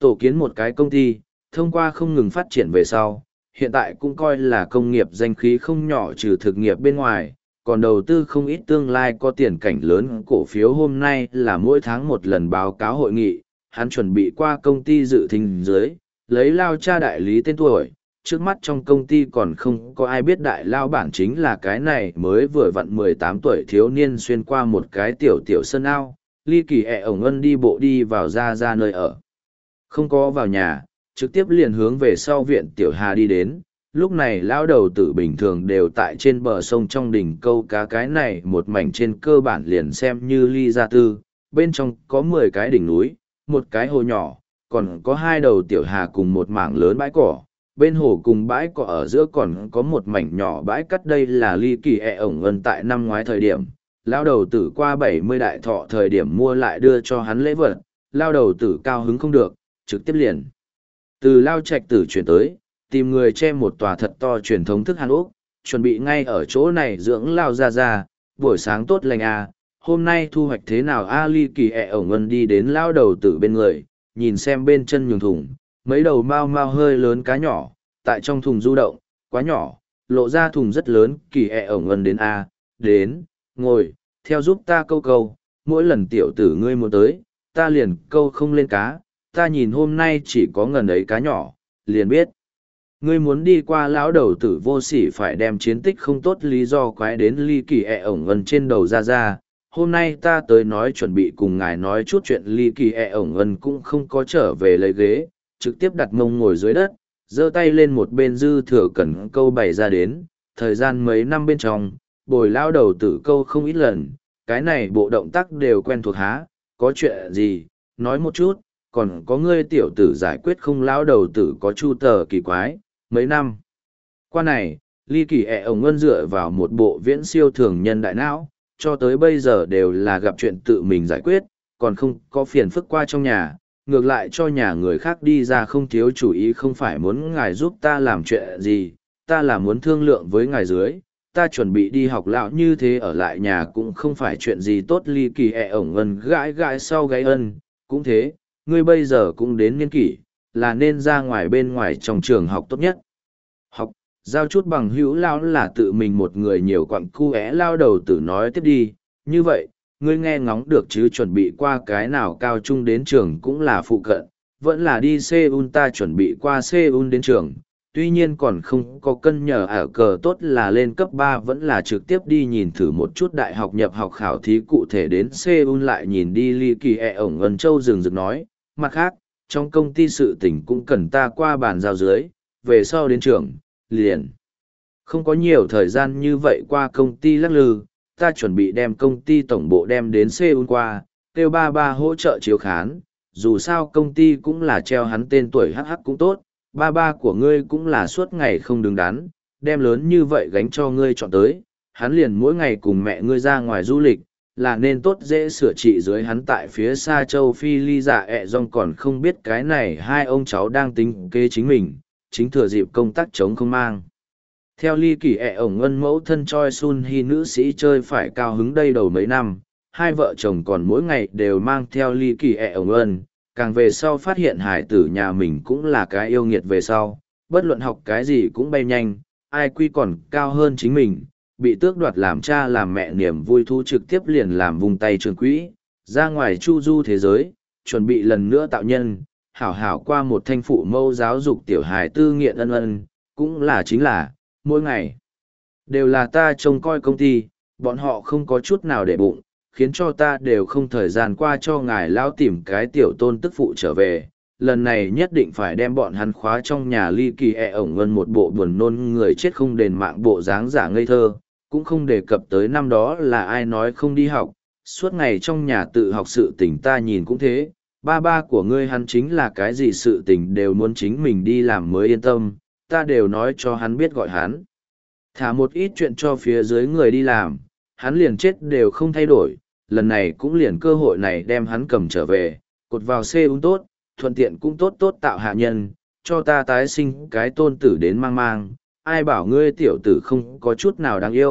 Tổ kiến một cái công ty, thông qua không ngừng phát triển về sau, hiện tại cũng coi là công nghiệp danh khí không nhỏ trừ thực nghiệp bên ngoài, còn đầu tư không ít tương lai có tiền cảnh lớn cổ phiếu hôm nay là mỗi tháng một lần báo cáo hội nghị, hắn chuẩn bị qua công ty dự thính dưới, lấy lao cha đại lý tên tuổi, trước mắt trong công ty còn không có ai biết đại lao bản chính là cái này mới vừa vặn 18 tuổi thiếu niên xuyên qua một cái tiểu tiểu sân ao, ly kỳ ổng ân đi bộ đi vào ra nơi ở. Không có vào nhà, trực tiếp liền hướng về sau viện tiểu hà đi đến, lúc này lão đầu tử bình thường đều tại trên bờ sông trong đỉnh câu cá cái này một mảnh trên cơ bản liền xem như ly gia tư, bên trong có 10 cái đỉnh núi, một cái hồ nhỏ, còn có 2 đầu tiểu hà cùng một mảng lớn bãi cỏ, bên hồ cùng bãi cỏ ở giữa còn có một mảnh nhỏ bãi cắt. Đây là ly kỳ ổng ân tại năm ngoái thời điểm, lão đầu tử qua 70 đại thọ thời điểm mua lại đưa cho hắn lễ vật, lão đầu tử cao hứng không được, trực tiếp liền từ lao trạch tử chuyển tới, tìm người che một tòa thật to truyền thống thức Hàn Úc, chuẩn bị ngay ở chỗ này dưỡng lao ra, buổi sáng tốt lành à, hôm nay thu hoạch thế nào a ly kỳ ổng ân đi đến lao đầu tử bên người, nhìn xem bên chân nhường thùng, mấy đầu mau mau hơi lớn cá nhỏ, tại trong thùng du động, quá nhỏ, lộ ra thùng rất lớn, kỳ ổng ân đến a, đến, ngồi, theo giúp ta câu, mỗi lần tiểu tử ngươi muốn tới, ta liền câu không lên cá, ta nhìn hôm nay chỉ có ngần ấy cá nhỏ, liền biết. Ngươi muốn đi qua lão đầu tử vô sỉ phải đem chiến tích không tốt lý do quái đến ly kỳ ổng ân trên đầu ra. Hôm nay ta tới nói chuẩn bị cùng ngài nói chút chuyện ly kỳ ổng ân cũng không có trở về lấy ghế, trực tiếp đặt mông ngồi dưới đất, giơ tay lên một bên dư thừa cần câu bày ra đến, thời gian mấy năm bên trong, bồi lão đầu tử câu không ít lần, cái này bộ động tác đều quen thuộc há, có chuyện gì, nói một chút, còn có ngươi tiểu tử giải quyết không lão đầu tử có chu tờ kỳ quái, mấy năm. Qua này, ly kỳ ổng ân dựa vào một bộ viễn siêu thường nhân đại não, cho tới bây giờ đều là gặp chuyện tự mình giải quyết, còn không có phiền phức qua trong nhà, ngược lại cho nhà người khác đi ra không thiếu chủ ý không phải muốn ngài giúp ta làm chuyện gì, ta là muốn thương lượng với ngài dưới, ta chuẩn bị đi học lão như thế ở lại nhà cũng không phải chuyện gì tốt ly kỳ ổng ân gãi sau gáy ân, cũng thế, ngươi bây giờ cũng đến niên kỷ, là nên ra ngoài bên ngoài trong trường học tốt nhất. Học, giao chút bằng hữu lao là tự mình một người nhiều quặng cu lao đầu tử nói tiếp đi, như vậy, ngươi nghe ngóng được chứ chuẩn bị qua cái nào cao trung đến trường cũng là phụ cận, vẫn là đi Seoul ta chuẩn bị qua Seoul đến trường, tuy nhiên còn không có cân nhờ ở cờ tốt là lên cấp 3 vẫn là trực tiếp đi nhìn thử một chút đại học nhập học khảo thí cụ thể đến Seoul lại nhìn đi ly kỳ ổng ân châu rừng rực nói, mặt khác, trong công ty sự tình cũng cần ta qua bàn giao dưới, về sau đến trường, liền. Không có nhiều thời gian như vậy qua công ty lắc lư, ta chuẩn bị đem công ty tổng bộ đem đến Seoul qua, kêu ba hỗ trợ chiếu khán, dù sao công ty cũng là treo hắn tên tuổi hắc cũng tốt, ba của ngươi cũng là suốt ngày không đứng đắn, đem lớn như vậy gánh cho ngươi chọn tới, hắn liền mỗi ngày cùng mẹ ngươi ra ngoài du lịch, là nên tốt dễ sửa trị dưới hắn tại phía xa châu Phi ly dạ dong còn không biết cái này hai ông cháu đang tính kế chính mình, chính thừa dịp công tác chống không mang. Theo ly kỳ ổng ân mẫu thân Choi Sun Hee nữ sĩ chơi phải cao hứng đây đầu mấy năm, hai vợ chồng còn mỗi ngày đều mang theo ly kỳ ổng ân, càng về sau phát hiện hải tử nhà mình cũng là cái yêu nghiệt về sau, bất luận học cái gì cũng bay nhanh, ai quy còn cao hơn chính mình, bị tước đoạt làm cha làm mẹ niềm vui thu trực tiếp liền làm vùng tay trường quỹ, ra ngoài chu du thế giới, chuẩn bị lần nữa tạo nhân, hảo hảo qua một thanh phụ mâu giáo dục tiểu hài tư nghiện ân, cũng là chính là, mỗi ngày, đều là ta trông coi công ty, bọn họ không có chút nào để bụng, khiến cho ta đều không thời gian qua cho ngài lão tìm cái tiểu tôn tức phụ trở về. Lần này nhất định phải đem bọn hắn khóa trong nhà ly kỳ ổng ân một bộ buồn nôn người chết không đền mạng bộ dáng giả ngây thơ, cũng không đề cập tới năm đó là ai nói không đi học, suốt ngày trong nhà tự học sự tình ta nhìn cũng thế, ba của ngươi hắn chính là cái gì sự tình đều muốn chính mình đi làm mới yên tâm, ta đều nói cho hắn biết gọi hắn. Thả một ít chuyện cho phía dưới người đi làm, hắn liền chết đều không thay đổi, lần này cũng liền cơ hội này đem hắn cầm trở về, cột vào Seoul tốt, thuận tiện cũng tốt tạo hạ nhân, cho ta tái sinh cái tôn tử đến mang, ai bảo ngươi tiểu tử không có chút nào đáng yêu,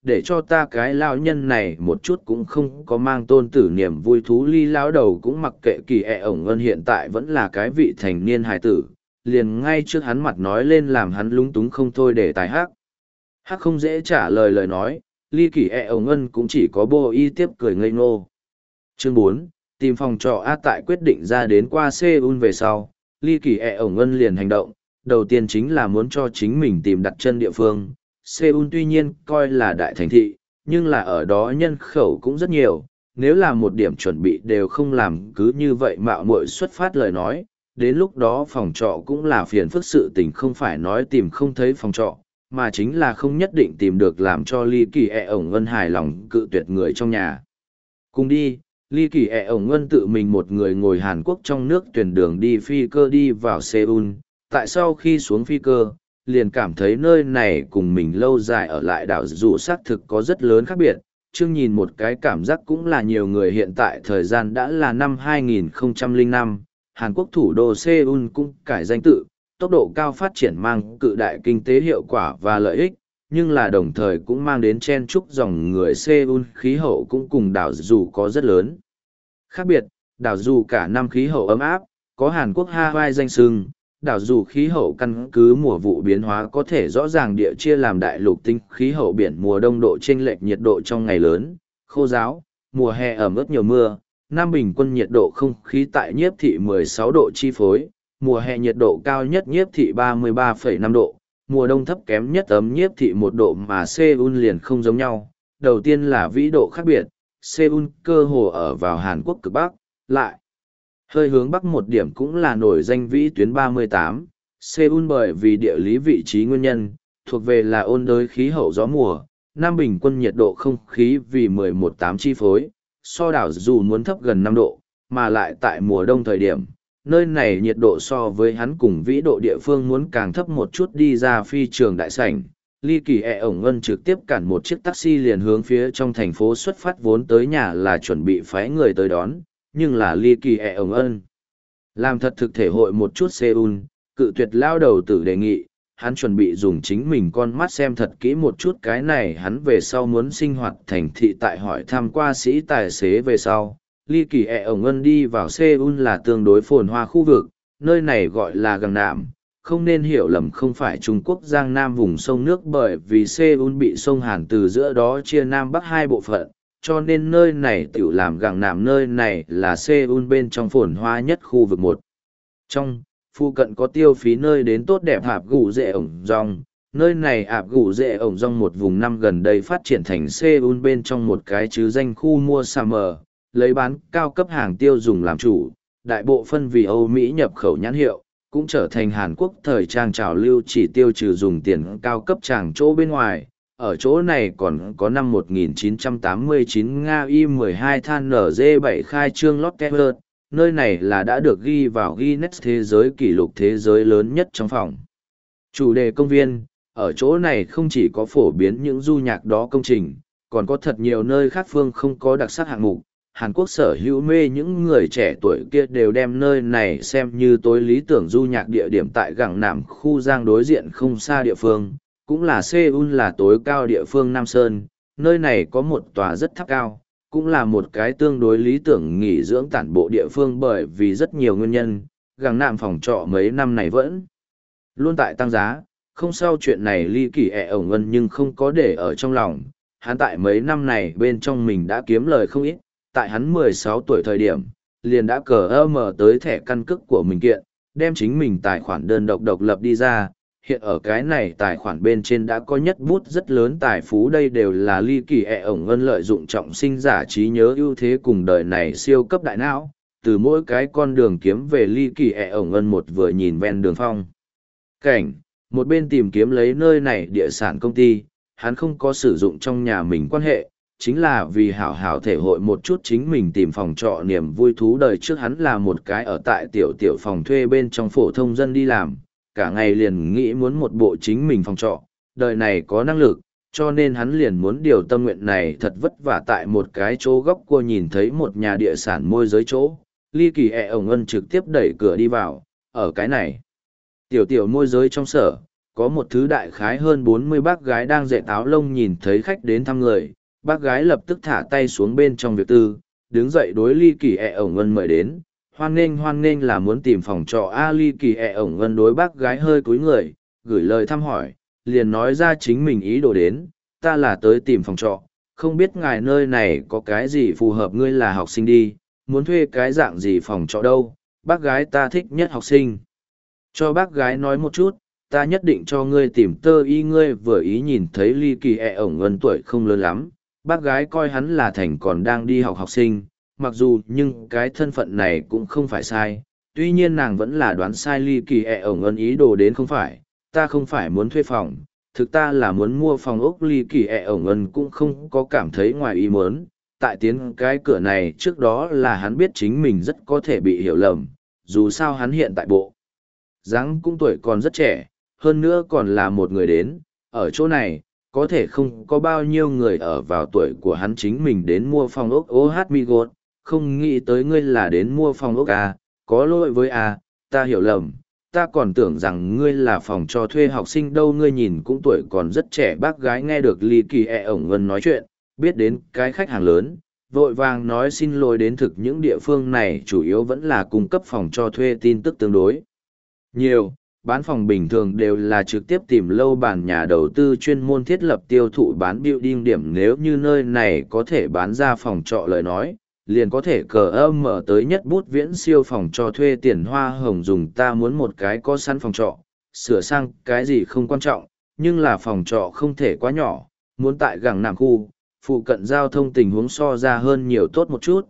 để cho ta cái lão nhân này một chút cũng không có mang tôn tử niềm vui thú. Ly lão đầu cũng mặc kệ kỳ ổng ân hiện tại vẫn là cái vị thành niên hài tử, liền ngay trước hắn mặt nói lên làm hắn lúng túng không thôi để tài hắc. Hắc không dễ trả lời lời nói, Ly kỳ ổng ân cũng chỉ có bô y tiếp cười ngây ngô. Chương 4, tìm phòng trọ A. Tại quyết định ra đến qua Seoul về sau, Ly kỳ ổng ân liền hành động, đầu tiên chính là muốn cho chính mình tìm đặt chân địa phương. Seoul tuy nhiên coi là đại thành thị, nhưng là ở đó nhân khẩu cũng rất nhiều, nếu là một điểm chuẩn bị đều không làm cứ như vậy mạo muội xuất phát lời nói, đến lúc đó phòng trọ cũng là phiền phức sự tình, không phải nói tìm không thấy phòng trọ, mà chính là không nhất định tìm được làm cho Ly kỳ ổng ân hài lòng cự tuyệt người trong nhà. Cùng đi, Ly kỳ ổng ân tự mình một người ngồi Hàn Quốc trong nước tuyển đường đi phi cơ đi vào Seoul, tại sau khi xuống phi cơ, liền cảm thấy nơi này cùng mình lâu dài ở lại đảo dù xác thực có rất lớn khác biệt. Chương nhìn một cái cảm giác cũng là nhiều người hiện tại thời gian đã là năm 2005, Hàn Quốc thủ đô Seoul cũng cải danh tự, tốc độ cao phát triển mang cự đại kinh tế hiệu quả và lợi ích, nhưng là đồng thời cũng mang đến chen chúc dòng người. Seoul khí hậu cũng cùng đảo dù có rất lớn khác biệt. Đảo dù cả năm khí hậu ấm áp, có Hàn Quốc Hawaii danh xưng. Đảo dù khí hậu căn cứ mùa vụ biến hóa có thể rõ ràng địa chia làm đại lục tinh khí hậu biển mùa đông độ chênh lệch nhiệt độ trong ngày lớn, khô ráo, mùa hè ẩm ướt nhiều mưa, nam bình quân nhiệt độ không khí tại nhiếp thị 16 độ chi phối, mùa hè nhiệt độ cao nhất nhiếp thị 33,5 độ, mùa đông thấp kém nhất ấm nhiếp thị 1 độ mà Seoul liền không giống nhau. Đầu tiên là vĩ độ khác biệt, Seoul cơ hồ ở vào Hàn Quốc cực Bắc, lại hơi hướng bắc một điểm cũng là nổi danh vĩ tuyến 38. Seoul bởi vì địa lý vị trí nguyên nhân, thuộc về là ôn đới khí hậu gió mùa, nam bình quân nhiệt độ không khí vì 11,8 chi phối, so đảo dù muốn thấp gần 5 độ, mà lại tại mùa đông thời điểm, nơi này nhiệt độ so với hắn cùng vĩ độ địa phương muốn càng thấp một chút. Đi ra phi trường đại sảnh, Ly kỳ ổng ân trực tiếp cản một chiếc taxi liền hướng phía trong thành phố xuất phát, vốn tới nhà là chuẩn bị phái người tới đón, nhưng là Ly kỳ ổng ân làm thật thực thể hội một chút Seoul, cự tuyệt lao đầu tử đề nghị. Hắn chuẩn bị dùng chính mình con mắt xem thật kỹ một chút cái này, hắn về sau muốn sinh hoạt thành thị. Tại hỏi thăm qua sĩ tài xế về sau, Ly kỳ ổng ân đi vào Seoul là tương đối phồn hoa khu vực, nơi này gọi là Gangnam, không nên hiểu lầm, không phải Trung Quốc Giang Nam vùng sông nước, bởi vì Seoul bị sông Hàn từ giữa đó chia Nam Bắc hai bộ phận, cho nên nơi này tiểu làm Gangnam. Nơi này là Seoul bên trong phồn hoa nhất khu vực một trong, phụ cận có tiêu phí nơi đến tốt đẹp Áp Gù Dệ ổng Dong. Nơi này Áp Gù Dệ ổng Dong một vùng năm gần đây phát triển thành Seoul bên trong một cái chứ danh khu mua summer, lấy bán cao cấp hàng tiêu dùng làm chủ, đại bộ phân vì Âu Mỹ nhập khẩu nhãn hiệu, cũng trở thành Hàn Quốc thời trang trào lưu chỉ tiêu trừ dùng tiền cao cấp tràng chỗ bên ngoài. Ở chỗ này còn có năm 1989 Nga Y-12 than NG7 khai trương Lotte. Nơi này là đã được ghi vào Guinness Thế giới kỷ lục thế giới lớn nhất trong phòng chủ đề công viên. Ở chỗ này không chỉ có phổ biến những du nhạc đó công trình, còn có thật nhiều nơi khác phương không có đặc sắc hạng mục. Hàn Quốc sở hữu mê những người trẻ tuổi kia đều đem nơi này xem như tối lý tưởng du nhạc địa điểm. Tại Gangnam khu Giang đối diện không xa địa phương, cũng là Seoul là tối cao địa phương Nam Sơn, nơi này có một tòa rất tháp cao, cũng là một cái tương đối lý tưởng nghỉ dưỡng tản bộ địa phương. Bởi vì rất nhiều nguyên nhân, Gangnam phòng trọ mấy năm này vẫn luôn tại tăng giá. Không sau chuyện này Ly kỳ ổng ân nhưng không có để ở trong lòng, hắn tại mấy năm này bên trong mình đã kiếm lời không ít. Tại hắn 16 tuổi thời điểm, liền đã mở tới thẻ căn cước của mình kiện, đem chính mình tài khoản đơn độc lập đi ra. Hiện ở cái này tài khoản bên trên đã có nhất bút rất lớn tài phú. Đây đều là Ly kỳ ổng ân lợi dụng trọng sinh giả trí nhớ ưu thế cùng đời này siêu cấp đại não, từ mỗi cái con đường kiếm về. Ly kỳ ổng ân một vừa nhìn ven đường phong cảnh, một bên tìm kiếm lấy nơi này địa sản công ty. Hắn không có sử dụng trong nhà mình quan hệ, chính là vì hảo hảo thể hội một chút chính mình tìm phòng trọ niềm vui thú. Đời trước hắn là một cái ở tại tiểu phòng thuê bên trong phổ thông dân đi làm, cả ngày liền nghĩ muốn một bộ chính mình phòng trọ. Đời này có năng lực, cho nên hắn liền muốn điều tâm nguyện này thật vất vả. Tại một cái chỗ góc cua nhìn thấy một nhà địa sản môi giới chỗ, Ly kỳ ổng ân trực tiếp đẩy cửa đi vào. Ở cái này tiểu môi giới trong sở, có một thứ đại khái hơn 40 bác gái đang dệt áo lông nhìn thấy khách đến thăm người, bác gái lập tức thả tay xuống bên trong việc tư, đứng dậy đối Ly Kỳ ẹ ổng ngân mời đến, hoan nghênh là muốn tìm phòng trọ A. Ly Kỳ ẹ ổng ngân đối bác gái hơi cúi người, gửi lời thăm hỏi, liền nói ra chính mình ý đồ đến, ta là tới tìm phòng trọ, không biết ngài nơi này có cái gì phù hợp, ngươi là học sinh đi, muốn thuê cái dạng gì phòng trọ đâu, bác gái ta thích nhất học sinh. Cho bác gái nói một chút, ta nhất định cho ngươi tìm tơ y. Ngươi vừa ý nhìn thấy Ly Kỳ ẹ ổng ngân tuổi không lớn lắm, bác gái coi hắn là thành còn đang đi học học sinh, mặc dù nhưng cái thân phận này cũng không phải sai, tuy nhiên nàng vẫn là đoán sai Ly Kỳ ẹ ổng ngân ý đồ đến không phải, ta không phải muốn thuê phòng, thực ta là muốn mua phòng ốc. Ly Kỳ ẹ ổng ngân cũng không có cảm thấy ngoài ý muốn, tại tiến cái cửa này trước đó là hắn biết chính mình rất có thể bị hiểu lầm, dù sao hắn hiện tại bộ dáng cũng tuổi còn rất trẻ, hơn nữa còn là một người đến, ở chỗ này, có thể không có bao nhiêu người ở vào tuổi của hắn chính mình đến mua phòng ốc. OH mi gột, không nghĩ tới ngươi là đến mua phòng ốc à, có lỗi với à, ta hiểu lầm, ta còn tưởng rằng ngươi là phòng cho thuê học sinh đâu. Ngươi nhìn cũng tuổi còn rất trẻ. Bác gái nghe được Ly Kỳ ẹ ổng ngân nói chuyện, biết đến cái khách hàng lớn, vội vàng nói xin lỗi, đến thực những địa phương này chủ yếu vẫn là cung cấp phòng cho thuê tin tức tương đối nhiều, bán phòng bình thường đều là trực tiếp tìm lâu bản nhà đầu tư chuyên môn thiết lập tiêu thụ bán building điểm, nếu như nơi này có thể bán ra phòng trọ lời nói, liền có thể cờ âm mở tới nhất bút viễn siêu phòng cho thuê tiền hoa hồng dùng. Ta muốn một cái có sẵn phòng trọ, sửa sang cái gì không quan trọng, nhưng là phòng trọ không thể quá nhỏ, muốn tại gẳng nằm khu, phụ cận giao thông tình huống so ra hơn nhiều tốt một chút,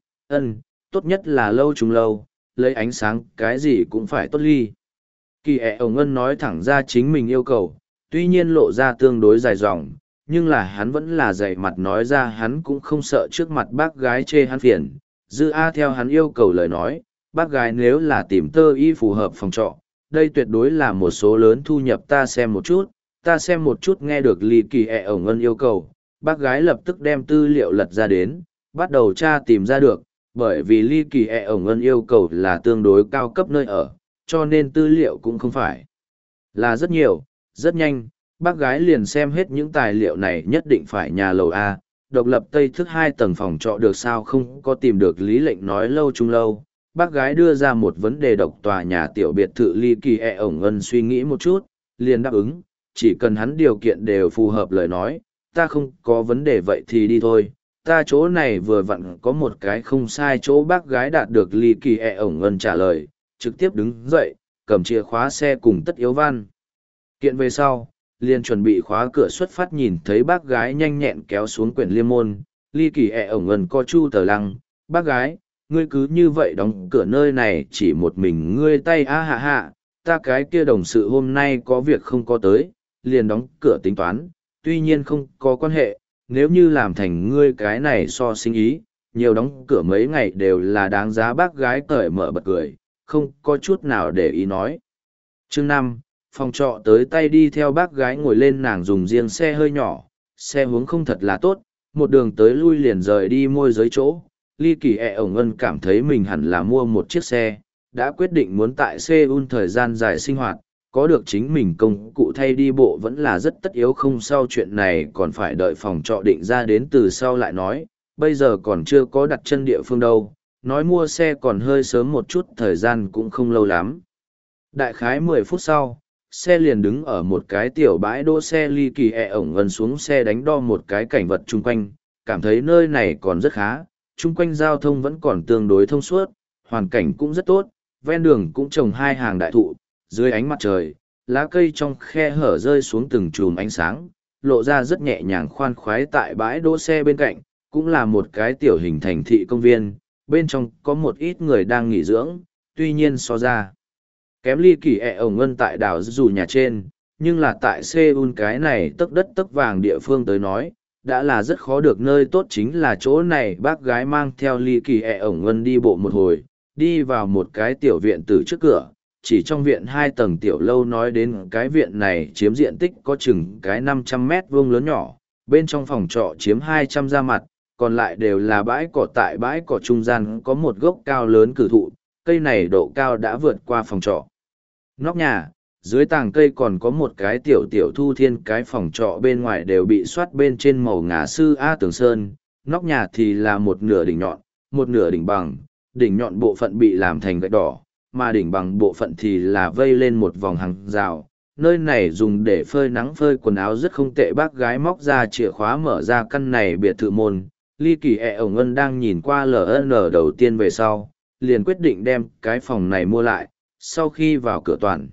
tốt nhất là lâu trùng lâu, lấy ánh sáng cái gì cũng phải tốt. Ly Kỳ ẹ ổng ngân nói thẳng ra chính mình yêu cầu, tuy nhiên lộ ra tương đối dài dòng, nhưng là hắn vẫn là dạy mặt nói ra, hắn cũng không sợ trước mặt bác gái chê hắn phiền. Dư A theo hắn yêu cầu lời nói, bác gái nếu là tìm tơ y phù hợp phòng trọ, đây tuyệt đối là một số lớn thu nhập. Ta xem một chút. Nghe được Ly Kỳ ẹ ổng ngân yêu cầu, bác gái lập tức đem tư liệu lật ra đến, bắt đầu tra tìm ra được, bởi vì Ly Kỳ ẹ ổng ngân yêu cầu là tương đối cao cấp nơi ở, cho nên tư liệu cũng không phải là rất nhiều. Rất nhanh, bác gái liền xem hết những tài liệu này, nhất định phải nhà lầu A, độc lập Tây thức 2 tầng phòng trọ được sao không có tìm được. Lý lệnh nói lâu trung lâu, bác gái đưa ra một vấn đề độc tòa nhà tiểu biệt thự. Ly Kỳ ẹ ổng ngân suy nghĩ một chút, liền đáp ứng, chỉ cần hắn điều kiện đều phù hợp lời nói, ta không có vấn đề, vậy thì đi thôi, ta chỗ này vừa vặn có một cái không sai chỗ. Bác gái đạt được Ly Kỳ ẹ ổng ngân trả lời, trực tiếp đứng dậy, cầm chìa khóa xe cùng tất yếu văn kiện về sau, liền chuẩn bị khóa cửa xuất phát. Nhìn thấy bác gái nhanh nhẹn kéo xuống quyển liêm môn, Ly Kỳ ẹ ổng ngân co chu tờ lăng, bác gái, ngươi cứ như vậy đóng cửa nơi này chỉ một mình ngươi tay a? Hạ hạ, ta cái kia đồng sự hôm nay có việc không có tới, liền đóng cửa tính toán, tuy nhiên không có quan hệ, nếu như làm thành ngươi cái này so sinh ý, nhiều đóng cửa mấy ngày đều là đáng giá. Bác gái cởi mở bật cười, không có chút nào để ý nói. Chương 5, phòng trọ tới tay. Đi theo bác gái ngồi lên, nàng dùng riêng xe hơi nhỏ, xe hướng không thật là tốt, một đường tới lui liền rời đi môi giới chỗ. Ly Kỳ ẹ ổng ngân cảm thấy mình hẳn là mua một chiếc xe, đã quyết định muốn tại Seoul thời gian dài sinh hoạt, có được chính mình công cụ thay đi bộ vẫn là rất tất yếu. Không sau chuyện này còn phải đợi phòng trọ định ra đến từ sau lại nói, bây giờ còn chưa có đặt chân địa phương đâu, nói mua xe còn hơi sớm một chút, thời gian cũng không lâu lắm. Đại khái 10 phút sau, xe liền đứng ở một cái tiểu bãi đỗ xe. Ly Kỳ ẹ ổng ngân xuống xe đánh đo một cái cảnh vật chung quanh, cảm thấy nơi này còn rất khá, chung quanh giao thông vẫn còn tương đối thông suốt, hoàn cảnh cũng rất tốt, ven đường cũng trồng 2 hàng đại thụ, dưới ánh mặt trời, lá cây trong khe hở rơi xuống từng chùm ánh sáng, lộ ra rất nhẹ nhàng khoan khoái. Tại bãi đỗ xe bên cạnh, cũng là một cái tiểu hình thành thị công viên, bên trong có một ít người đang nghỉ dưỡng, tuy nhiên so ra kém Ly Kỳ ẹ ổng ngân tại đảo dù nhà trên, nhưng là tại Seoul cái này tấc đất tấc vàng địa phương tới nói, đã là rất khó được nơi tốt chính là chỗ này. Bác gái mang theo Ly Kỳ ẹ ổng ngân đi bộ một hồi, đi vào một cái tiểu viện từ trước cửa, chỉ trong viện 2 tầng tiểu lâu. Nói đến cái viện này chiếm diện tích có chừng cái 500 mét vuông lớn nhỏ, bên trong phòng trọ chiếm 200 ra mặt, còn lại đều là bãi cỏ. Tại bãi cỏ trung gian có một gốc cao lớn cử thụ, cây này độ cao đã vượt qua phòng trọ nóc nhà, Dưới tàng cây còn có một cái tiểu tiểu thu thiên, cái phòng trọ bên ngoài đều bị soát bên trên màu ngà sư A tường sơn, nóc nhà thì là một nửa đỉnh nhọn, một nửa đỉnh bằng, đỉnh nhọn bộ phận bị làm thành gạch đỏ, mà đỉnh bằng bộ phận thì là vây lên một vòng hàng rào. Nơi này dùng để phơi nắng phơi quần áo rất không tệ. Bác gái móc ra chìa khóa mở ra căn này biệt thự môn. Ly Kỳ ổng ân đang nhìn qua LN đầu tiên về sau, liền quyết định đem cái phòng này mua lại. Sau khi vào cửa toàn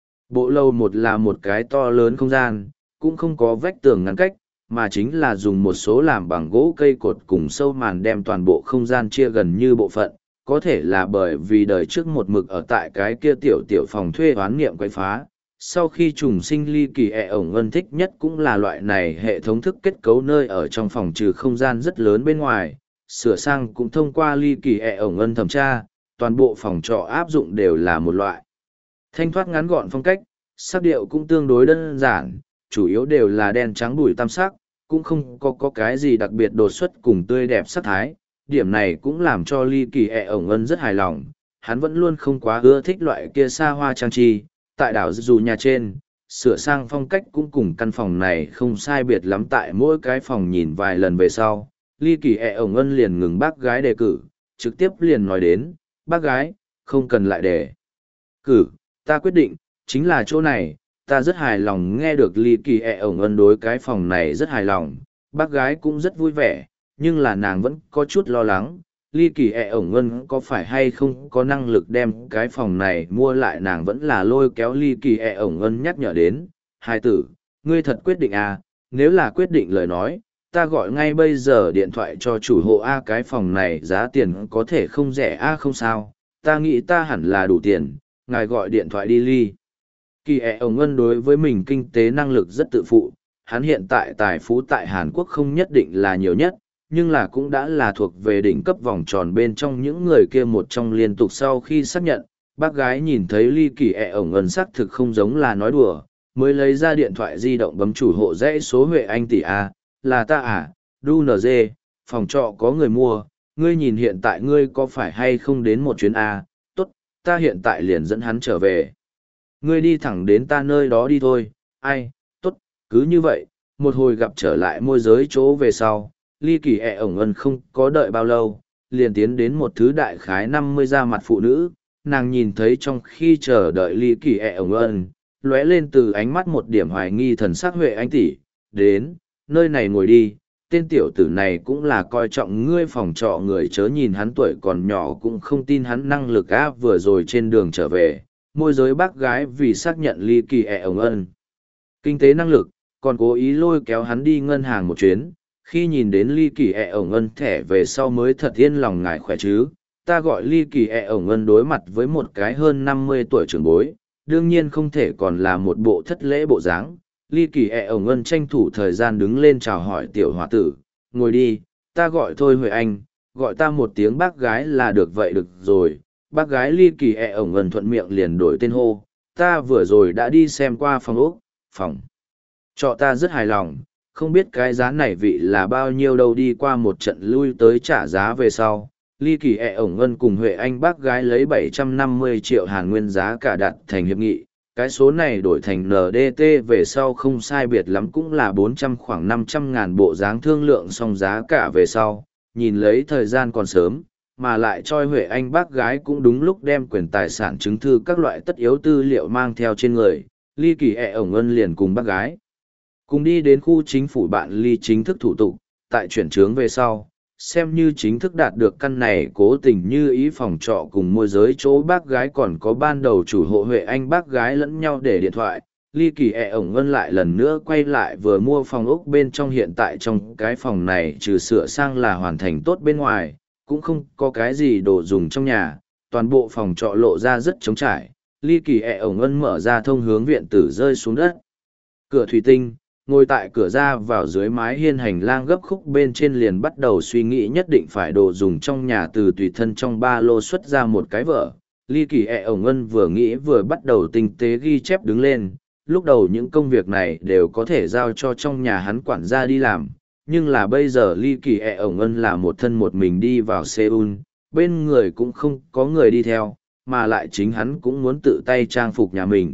bộ lầu một là một cái to lớn không gian, cũng không có vách tường ngăn cách, mà chính là dùng một số làm bằng gỗ cây cột cùng sâu màn đem toàn bộ không gian chia gần như bộ phận. Có thể là bởi vì đời trước một mực ở tại cái kia tiểu tiểu phòng thuê oán niệm quấy phá. Sau khi trùng sinh, Ly Kỳ ổng ân thích nhất cũng là loại này hệ thống thức kết cấu nơi ở trong phòng, trừ không gian rất lớn bên ngoài, sửa sang cũng thông qua Ly Kỳ ổng ân thẩm tra, toàn bộ phòng trọ áp dụng đều là một loại thanh thoát ngắn gọn phong cách, sắc điệu cũng tương đối đơn giản, chủ yếu đều là đen trắng bụi tam sắc, cũng không có cái gì đặc biệt đột xuất cùng tươi đẹp sắc thái. Điểm này cũng làm cho Ly Kỳ ổng ân rất hài lòng, hắn vẫn luôn không quá ưa thích loại kia xa hoa trang trí. Tại đảo dù nhà trên, sửa sang phong cách cũng cùng căn phòng này không sai biệt lắm. Tại mỗi cái phòng nhìn vài lần về sau, Ly Kỳ ổng ân liền ngừng bác gái đề cử, trực tiếp liền nói đến, bác gái, không cần lại đề cử, ta quyết định, chính là chỗ này, ta rất hài lòng. Nghe được Ly Kỳ ổng ân đối cái phòng này rất hài lòng, bác gái cũng rất vui vẻ, nhưng là nàng vẫn có chút lo lắng. Ly Kỳ ổng ân có phải hay không có năng lực đem cái phòng này mua lại, nàng vẫn là lôi kéo Ly Kỳ ổng ân nhắc nhở đến, hai tử, ngươi thật quyết định à, nếu là quyết định lời nói, ta gọi ngay bây giờ điện thoại cho chủ hộ A, cái phòng này giá tiền có thể không rẻ A. Không sao, ta nghĩ ta hẳn là đủ tiền, ngài gọi điện thoại đi. Ly Kỳ ổng ân đối với mình kinh tế năng lực rất tự phụ, hắn hiện tại tài phú tại Hàn Quốc không nhất định là nhiều nhất, nhưng là cũng đã là thuộc về đỉnh cấp vòng tròn bên trong những người kia một trong. Liên tục sau khi xác nhận, bác gái nhìn thấy Ly Kỳ ổng ân xác thực không giống là nói đùa, mới lấy ra điện thoại di động bấm chủ hộ dãy số. Huệ Anh tỷ A, là ta à, DUNZ, phòng trọ có người mua, ngươi nhìn hiện tại ngươi có phải hay không đến một chuyến A, tốt, ta hiện tại liền dẫn hắn trở về. Ngươi đi thẳng đến ta nơi đó đi thôi. Ai, tốt, cứ như vậy, một hồi gặp trở lại môi giới chỗ về sau. Ly Kỳ ổng ân không có đợi bao lâu, liền tiến đến một thứ đại khái 50 da mặt phụ nữ. Nàng nhìn thấy trong khi chờ đợi Ly Kỳ ổng ân, lóe lên từ ánh mắt một điểm hoài nghi thần sắc. Huệ Anh tỷ, đến, nơi này ngồi đi, tên tiểu tử này cũng là coi trọng ngươi phòng trọ người, chớ nhìn hắn tuổi còn nhỏ cũng không tin hắn năng lực á. Vừa rồi trên đường trở về, môi giới bác gái vì xác nhận Ly Kỳ ổng ân kinh tế năng lực, còn cố ý lôi kéo hắn đi ngân hàng một chuyến. Khi nhìn đến Ly Kỳ ổng ân thẻ về sau mới thật yên lòng. Ngài khỏe chứ, ta gọi Ly Kỳ ổng ân đối mặt với một cái hơn 50 tuổi trưởng bối, đương nhiên không thể còn là một bộ thất lễ bộ dáng. Ly Kỳ ổng ân tranh thủ thời gian đứng lên chào hỏi tiểu hòa tử, ngồi đi, ta gọi thôi Huệ Anh, gọi ta một tiếng bác gái là được. Vậy được rồi, bác gái. Ly Kỳ ổng ân thuận miệng liền đổi tên hô, ta vừa rồi đã đi xem qua phòng ốc, phòng trọ ta rất hài lòng, không biết cái giá này vị là bao nhiêu đâu. Đi qua một trận lui tới trả giá về sau, Ly Kỳ ổng ân cùng Huệ Anh bác gái lấy 750 triệu Hàn Nguyên giá cả đặt thành hiệp nghị. Cái số này đổi thành NDT về sau không sai biệt lắm cũng là 400 khoảng 500.000 bộ dáng. Thương lượng xong giá cả về sau, nhìn lấy thời gian còn sớm, mà lại choi Huệ Anh bác gái cũng đúng lúc đem quyền tài sản chứng thư các loại tất yếu tư liệu mang theo trên người. Ly Kỳ ổng ân liền cùng bác gái cùng đi đến khu chính phủ bạn Ly chính thức thủ tục. Tại chuyển chướng về sau, xem như chính thức đạt được căn này cố tình như ý phòng trọ cùng môi giới chỗ. Bác gái còn có ban đầu chủ hộ Huệ Anh bác gái lẫn nhau để điện thoại. Ly Kỳ ổng ân lại lần nữa quay lại vừa mua phòng ốc bên trong. Hiện tại trong cái phòng này trừ sửa sang là hoàn thành tốt bên ngoài, cũng không có cái gì đồ dùng trong nhà, toàn bộ phòng trọ lộ ra rất trống trải. Ly Kỳ ổng ân mở ra thông hướng viện tử rơi xuống đất cửa thủy tinh, ngồi tại cửa ra vào dưới mái hiên hành lang gấp khúc bên trên, liền bắt đầu suy nghĩ nhất định phải đồ dùng trong nhà từ tùy thân trong ba lô xuất ra một cái vở. Ly Kỳ ổng ân vừa nghĩ vừa bắt đầu tinh tế ghi chép đứng lên. Lúc đầu những công việc này đều có thể giao cho trong nhà hắn quản gia đi làm, nhưng là bây giờ Ly Kỳ ổng ân là một thân một mình đi vào Seoul, bên người cũng không có người đi theo, mà lại chính hắn cũng muốn tự tay trang phục nhà mình,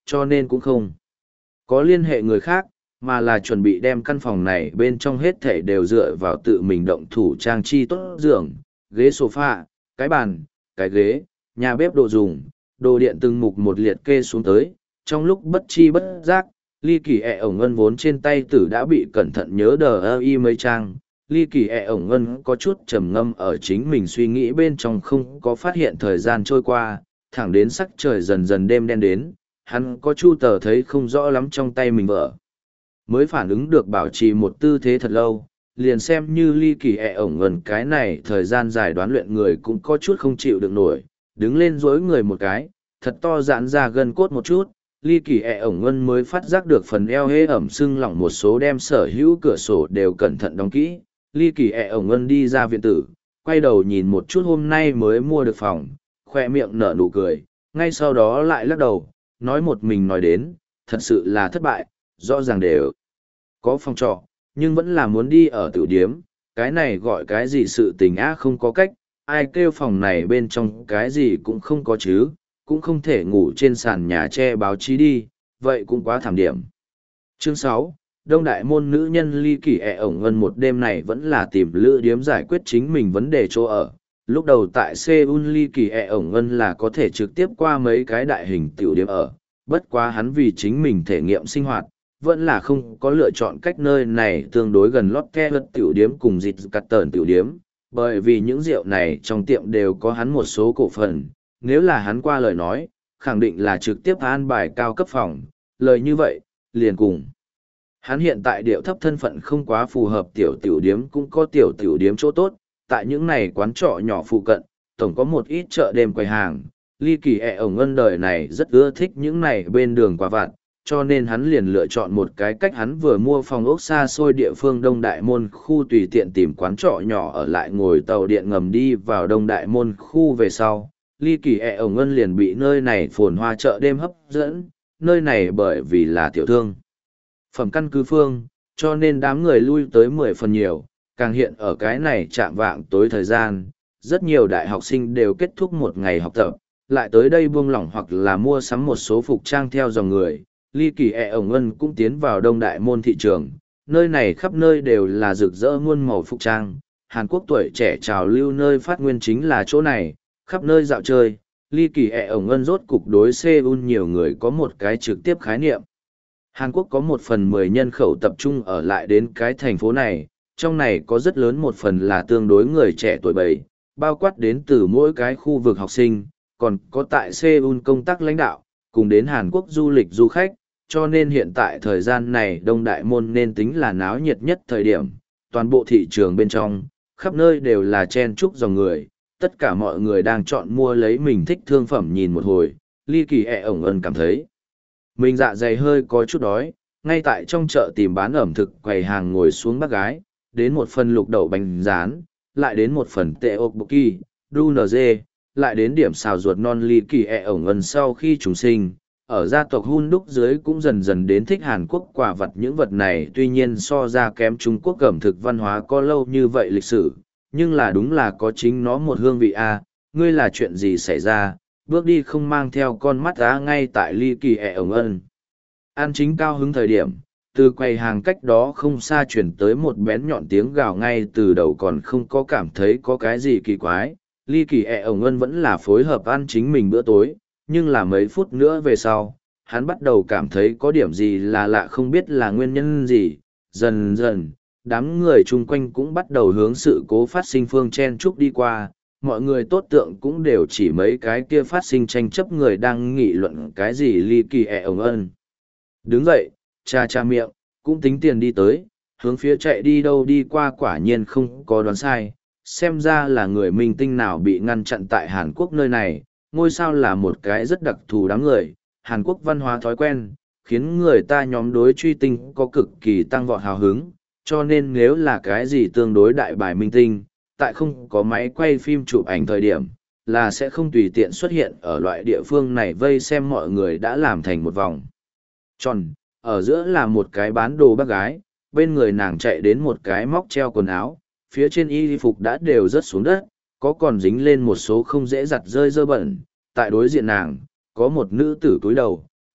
cho nên cũng không có liên hệ người khác, mà là chuẩn bị đem căn phòng này bên trong hết thảy đều dựa vào tự mình động thủ trang trí tốt giường, ghế sofa, cái bàn, cái ghế, nhà bếp đồ dùng, đồ điện từng mục một liệt kê xuống tới. Trong lúc bất chi bất giác, ly kỳ ổng ngân vốn trên tay tử đã bị cẩn thận nhớ đờ ơ y mấy trang. Ly kỳ ổng ngân có chút trầm ngâm ở chính mình suy nghĩ bên trong, không có phát hiện thời gian trôi qua, thẳng đến sắc trời dần dần đêm đen đến, hắn có chu tờ thấy không rõ lắm trong tay mình vợ. Mới phản ứng được bảo trì một tư thế thật lâu, liền xem như ly kỳ ổng ngân cái này thời gian dài đoán luyện người cũng có chút không chịu được nổi, đứng lên dối người một cái, thật to giãn ra gân cốt một chút. Ly kỳ ổng ngân mới phát giác được phần eo hê ẩm sưng lỏng, một số đem sở hữu cửa sổ đều cẩn thận đóng kỹ. Ly kỳ ổng ngân đi ra viện tử, quay đầu nhìn một chút hôm nay mới mua được phòng, khoe miệng nở nụ cười, ngay sau đó lại lắc đầu, nói một mình nói đến, thật sự là thất bại, rõ ràng đều có phòng trọ, nhưng vẫn là muốn đi ở tử điếm, cái này gọi cái gì sự tình á, không có cách, ai kêu phòng này bên trong cái gì cũng không có chứ, cũng không thể ngủ trên sàn nhà che báo chí đi, vậy cũng quá thảm điểm. Chương 6, Đông Đại môn nữ nhân ly kỳ ổng ngân một đêm này vẫn là tìm lữ điếm giải quyết chính mình vấn đề chỗ ở. Lúc đầu tại Seoul ly kỳ ổng ngân là có thể trực tiếp qua mấy cái đại hình tiểu điếm ở, bất quá hắn vì chính mình thể nghiệm sinh hoạt, vẫn là không có lựa chọn cách nơi này tương đối gần Lotte tiểu điếm cùng dịch cắt tờn tiểu điếm, bởi vì những rượu này trong tiệm đều có hắn một số cổ phần, nếu là hắn qua lời nói, khẳng định là trực tiếp an bài cao cấp phòng, lời như vậy, liền cùng. Hắn hiện tại điệu thấp thân phận không quá phù hợp, tiểu tiểu điếm cũng có tiểu tiểu điếm chỗ tốt, tại những này quán trọ nhỏ phụ cận, tổng có một ít chợ đêm quầy hàng, ly kỳ ổng ngân đời này rất ưa thích những này bên đường quả vặt, cho nên hắn liền lựa chọn một cái cách hắn vừa mua phòng ốc xa xôi địa phương Đông Đại Môn khu, tùy tiện tìm quán trọ nhỏ ở lại, ngồi tàu điện ngầm đi vào Đông Đại Môn khu về sau. Ly kỳ ổng ngân liền bị nơi này phồn hoa chợ đêm hấp dẫn, nơi này bởi vì là tiểu thương phẩm căn cứ phương, cho nên đám người lui tới 10 phần nhiều, càng hiện ở cái này chạm vạng tối thời gian, rất nhiều đại học sinh đều kết thúc một ngày học tập, lại tới đây buông lỏng hoặc là mua sắm một số phục trang theo dòng người. Ly kỳ ổng ngân cũng tiến vào Đông Đại Môn thị trường, nơi này khắp nơi đều là rực rỡ muôn màu phục trang, Hàn Quốc tuổi trẻ trào lưu nơi phát nguyên chính là chỗ này, khắp nơi dạo chơi. Ly kỳ ổng ngân rốt cục đối Seoul nhiều người có một cái trực tiếp khái niệm. Hàn Quốc có 1/10 nhân khẩu tập trung ở lại đến cái thành phố này, trong này có rất lớn một phần là tương đối người trẻ tuổi bầy, bao quát đến từ mỗi cái khu vực học sinh, còn có tại Seoul công tác lãnh đạo, cùng đến Hàn Quốc du lịch du khách, cho nên hiện tại thời gian này Đông Đại Môn nên tính là náo nhiệt nhất thời điểm, toàn bộ thị trường bên trong, khắp nơi đều là chen chúc dòng người, tất cả mọi người đang chọn mua lấy mình thích thương phẩm. Nhìn một hồi, ly kỳ ổng ngân cảm thấy mình dạ dày hơi có chút đói, ngay tại trong chợ tìm bán ẩm thực quầy hàng ngồi xuống bác gái, đến một phần lục đậu bánh rán, lại đến một phần tệ ốc bốc kỳ, đu nờ dê, lại đến điểm xào ruột non. Ly kỳ ổng ngân sau khi trùng sinh, ở gia tộc Hun Đúc dưới cũng dần dần đến thích Hàn Quốc quả vật, những vật này tuy nhiên so ra kém Trung Quốc ẩm thực văn hóa có lâu như vậy lịch sử, nhưng là đúng là có chính nó một hương vị a. Ngươi là chuyện gì xảy ra, bước đi không mang theo con mắt á? Ngay tại ly kỳ ổng ngân an chính cao hứng thời điểm, từ quầy hàng cách đó không xa chuyển tới một bén nhọn tiếng gào, ngay từ đầu còn không có cảm thấy có cái gì kỳ quái, ly kỳ ổng ngân vẫn là phối hợp ăn chính mình bữa tối, nhưng là mấy phút nữa về sau, hắn bắt đầu cảm thấy có điểm gì là lạ, không biết là nguyên nhân gì. Dần dần, đám người chung quanh cũng bắt đầu hướng sự cố phát sinh phương chen chúc đi qua, mọi người tốt tượng cũng đều chỉ mấy cái kia phát sinh tranh chấp người đang nghị luận cái gì. Ly kỳ ổng ngân đứng dậy, cha miệng, cũng tính tiền đi tới, hướng phía chạy đi đâu đi qua, quả nhiên không có đoán sai, xem ra là người minh tinh nào bị ngăn chặn tại Hàn Quốc nơi này. Ngôi sao là một cái rất đặc thù đám người, Hàn Quốc văn hóa thói quen, khiến người ta nhóm đối truy tinh có cực kỳ tăng vọt hào hứng, cho nên nếu là cái gì tương đối đại bài minh tinh, tại không có máy quay phim chụp ảnh thời điểm, là sẽ không tùy tiện xuất hiện ở loại địa phương này. Vây xem mọi người đã làm thành một vòng tròn, ở giữa là một cái bán đồ bác gái, bên người nàng chạy đến một cái móc treo quần áo, phía trên y phục đã đều rớt xuống đất, có còn dính lên một số không dễ giặt rơi dơ bẩn. Tại đối diện nàng, có một nữ tử cúi đầu,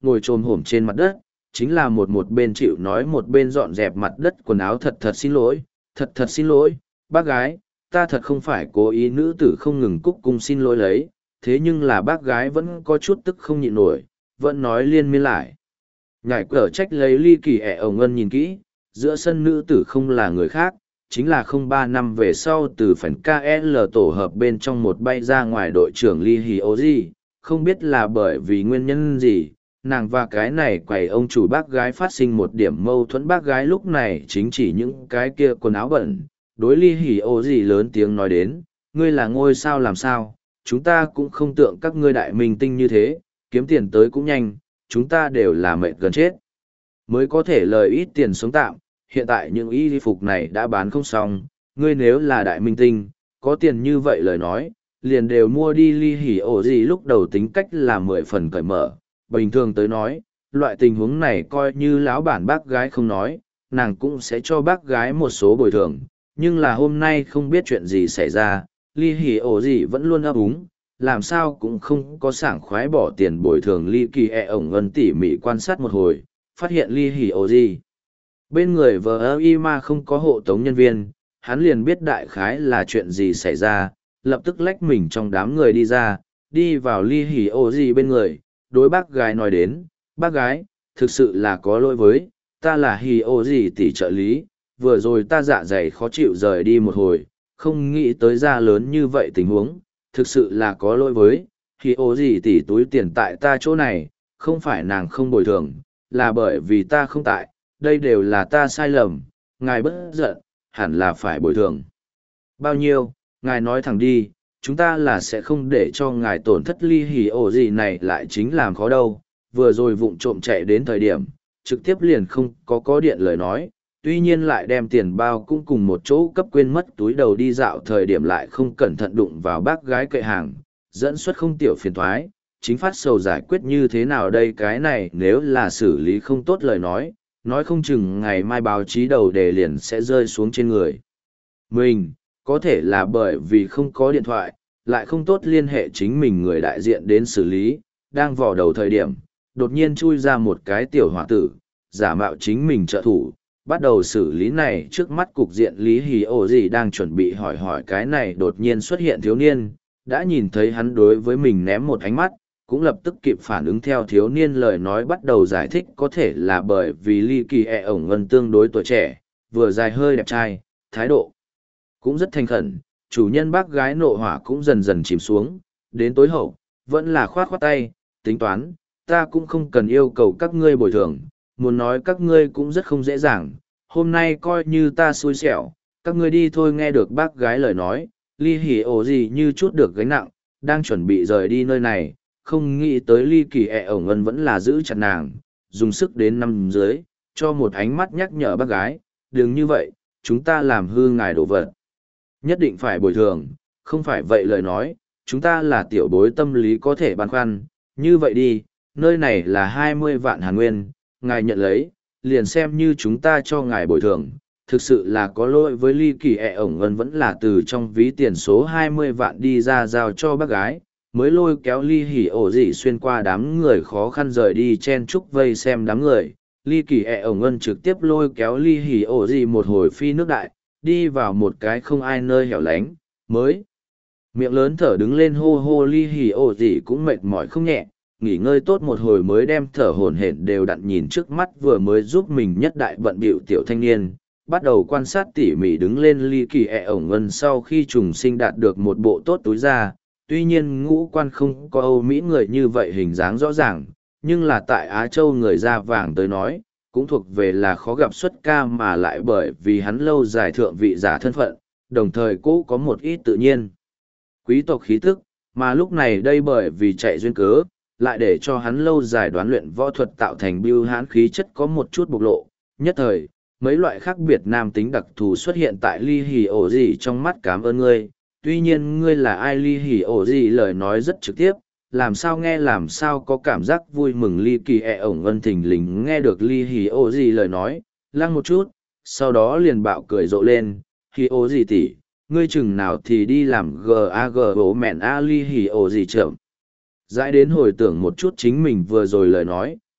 ngồi chồm hổm trên mặt đất, chính là một bên chịu nói một bên dọn dẹp mặt đất quần áo. Thật thật xin lỗi, thật thật xin lỗi, bác gái, ta thật không phải cố ý. Nữ tử không ngừng cúc cung xin lỗi lấy, thế nhưng là bác gái vẫn có chút tức không nhịn nổi, vẫn nói liên miên lại. Nhảy cờ trách lấy ly kỳ ẹ ổng ngân nhìn kỹ, giữa sân nữ tử không là người khác, chính là 03 năm về sau từ phần KL tổ hợp bên trong một bay ra ngoài đội trưởng Ly Hì Ô Di. Không biết là bởi vì nguyên nhân gì, nàng và cái này quầy ông chủ bác gái phát sinh một điểm mâu thuẫn. Bác gái lúc này chính chỉ những cái kia quần áo bẩn, đối Ly Hì Ô Di lớn tiếng nói đến, ngươi là ngôi sao làm sao, chúng ta cũng không tượng các ngươi đại minh tinh như thế, kiếm tiền tới cũng nhanh, chúng ta đều là mệt gần chết mới có thể lời ít tiền sống tạm. Hiện tại những y phục này đã bán không xong, ngươi nếu là đại minh tinh, có tiền như vậy lời nói, liền đều mua đi. Ly Hỉ Ổ Gì lúc đầu tính cách là 10 phần cởi mở, bình thường tới nói, loại tình huống này coi như lão bản bác gái không nói, nàng cũng sẽ cho bác gái một số bồi thường, nhưng là hôm nay không biết chuyện gì xảy ra, Ly Hỉ Ổ Gì vẫn luôn ấp úng, làm sao cũng không có sảng khoái bỏ tiền bồi thường. Ly Kỳ ẹ ổng ngân tỉ mỉ quan sát một hồi, phát hiện Ly Hỉ Ổ Gì bên người vờ ơ y ma không có hộ tống nhân viên, hắn liền biết đại khái là chuyện gì xảy ra, lập tức lách mình trong đám người đi ra, đi vào Ly Hỉ Ô Gì bên người, đối bác gái nói đến, bác gái, thực sự là có lỗi với, ta là Hỉ Ô Gì tỷ trợ lý, vừa rồi ta dạ dày khó chịu rời đi một hồi, không nghĩ tới ra lớn như vậy tình huống, thực sự là có lỗi với, Hỉ Ô Gì tỷ túi tiền tại ta chỗ này, không phải nàng không bồi thường, là bởi vì ta không tại, đây đều là ta sai lầm, ngài bất giận, hẳn là phải bồi thường. Bao nhiêu, ngài nói thẳng đi, chúng ta là sẽ không để cho ngài tổn thất. Ly Hỉ Ổ Gì này lại chính làm khó đâu, vừa rồi vụng trộm chạy đến thời điểm, trực tiếp liền không có điện lời nói, tuy nhiên lại đem tiền bao cũng cùng một chỗ cấp quên mất. Túi đầu đi dạo thời điểm lại không cẩn thận đụng vào bác gái cậy hàng, dẫn xuất không tiểu phiền thoái, chính phát sầu giải quyết như thế nào đây. Cái này nếu là xử lý không tốt lời nói không chừng ngày mai báo chí đầu đề liền sẽ rơi xuống trên người mình, có thể là bởi vì không có điện thoại, lại không tốt liên hệ chính mình người đại diện đến xử lý. Đang vò đầu thời điểm, đột nhiên chui ra một cái tiểu hỏa tử, giả mạo chính mình trợ thủ, bắt đầu xử lý này trước mắt cục diện. Lý Hỉ Ổ Gì đang chuẩn bị hỏi cái này đột nhiên xuất hiện thiếu niên, đã nhìn thấy hắn đối với mình ném một ánh mắt, cũng lập tức kịp phản ứng theo thiếu niên lời nói, bắt đầu giải thích. Có thể là bởi vì Ly Kỳ ẹ ổng ngân tương đối tuổi trẻ, vừa dài hơi đẹp trai, thái độ cũng rất thành khẩn, chủ nhân bác gái nộ hỏa cũng dần dần chìm xuống, đến tối hậu, vẫn là khoát khoát tay, tính toán, ta cũng không cần yêu cầu các ngươi bồi thường, muốn nói các ngươi cũng rất không dễ dàng, hôm nay coi như ta xui xẻo, các ngươi đi thôi. Nghe được bác gái lời nói, Ly Hỉ Ổ Gì như chút được gánh nặng, đang chuẩn bị rời đi nơi này, không nghĩ tới Ly Kỳ ẹ ổng ngân vẫn là giữ chặt nàng, dùng sức đến nằm dưới, cho một ánh mắt nhắc nhở bác gái, đừng như vậy, chúng ta làm hư ngài đồ vật, nhất định phải bồi thường, không phải vậy lời nói, chúng ta là tiểu bối tâm lý có thể băn khoăn. Như vậy đi, nơi này là 20 vạn Hàn Nguyên, ngài nhận lấy, liền xem như chúng ta cho ngài bồi thường. Thực sự là có lỗi với Ly Kỳ ẹ ổng ngân vẫn là từ trong ví tiền số 20 vạn đi ra giao cho bác gái, mới lôi kéo Ly Hỉ Ổ Gì xuyên qua đám người khó khăn rời đi chen chúc vây xem đám người. Ly Kỳ ẹ ổng ngân trực tiếp lôi kéo Ly Hỉ Ổ Gì một hồi phi nước đại, đi vào một cái không ai nơi hẻo lánh, mới miệng lớn thở đứng lên hô hô. Ly Hỉ Ổ Gì cũng mệt mỏi không nhẹ, nghỉ ngơi tốt một hồi mới đem thở hổn hển đều đặn nhìn trước mắt vừa mới giúp mình nhất đại bận bịu tiểu thanh niên, bắt đầu quan sát tỉ mỉ đứng lên. Ly Kỳ ẹ ổng ngân sau khi trùng sinh đạt được một bộ tốt túi da, tuy nhiên ngũ quan không có Âu Mỹ người như vậy hình dáng rõ ràng, nhưng là tại Á Châu người da vàng tới nói, cũng thuộc về là khó gặp xuất ca, mà lại bởi vì hắn lâu dài thượng vị giả thân phận, đồng thời cũng có một ít tự nhiên quý tộc khí tức, mà lúc này đây bởi vì chạy duyên cớ, lại để cho hắn lâu dài đoán luyện võ thuật tạo thành bưu hãn khí chất có một chút bộc lộ. Nhất thời, mấy loại khác biệt nam tính đặc thù xuất hiện tại Ly Hỉ Ổ Gì trong mắt. Cảm ơn ngươi, tuy nhiên ngươi là ai? Ly Hỉ Ổ Gì lời nói rất trực tiếp, làm sao nghe làm sao có cảm giác vui mừng. Ly Kỳ ẹ ổng ngân thình lình nghe được Ly Hỉ Ổ Gì lời nói, lăng một chút, sau đó liền bạo cười rộ lên. Hỉ Ổ Gì tỷ, ngươi chừng nào thì đi làm GAG bố mẹn a? Ly Hỉ Ổ Gì chậm rãi đến hồi tưởng một chút chính mình vừa rồi lời nói,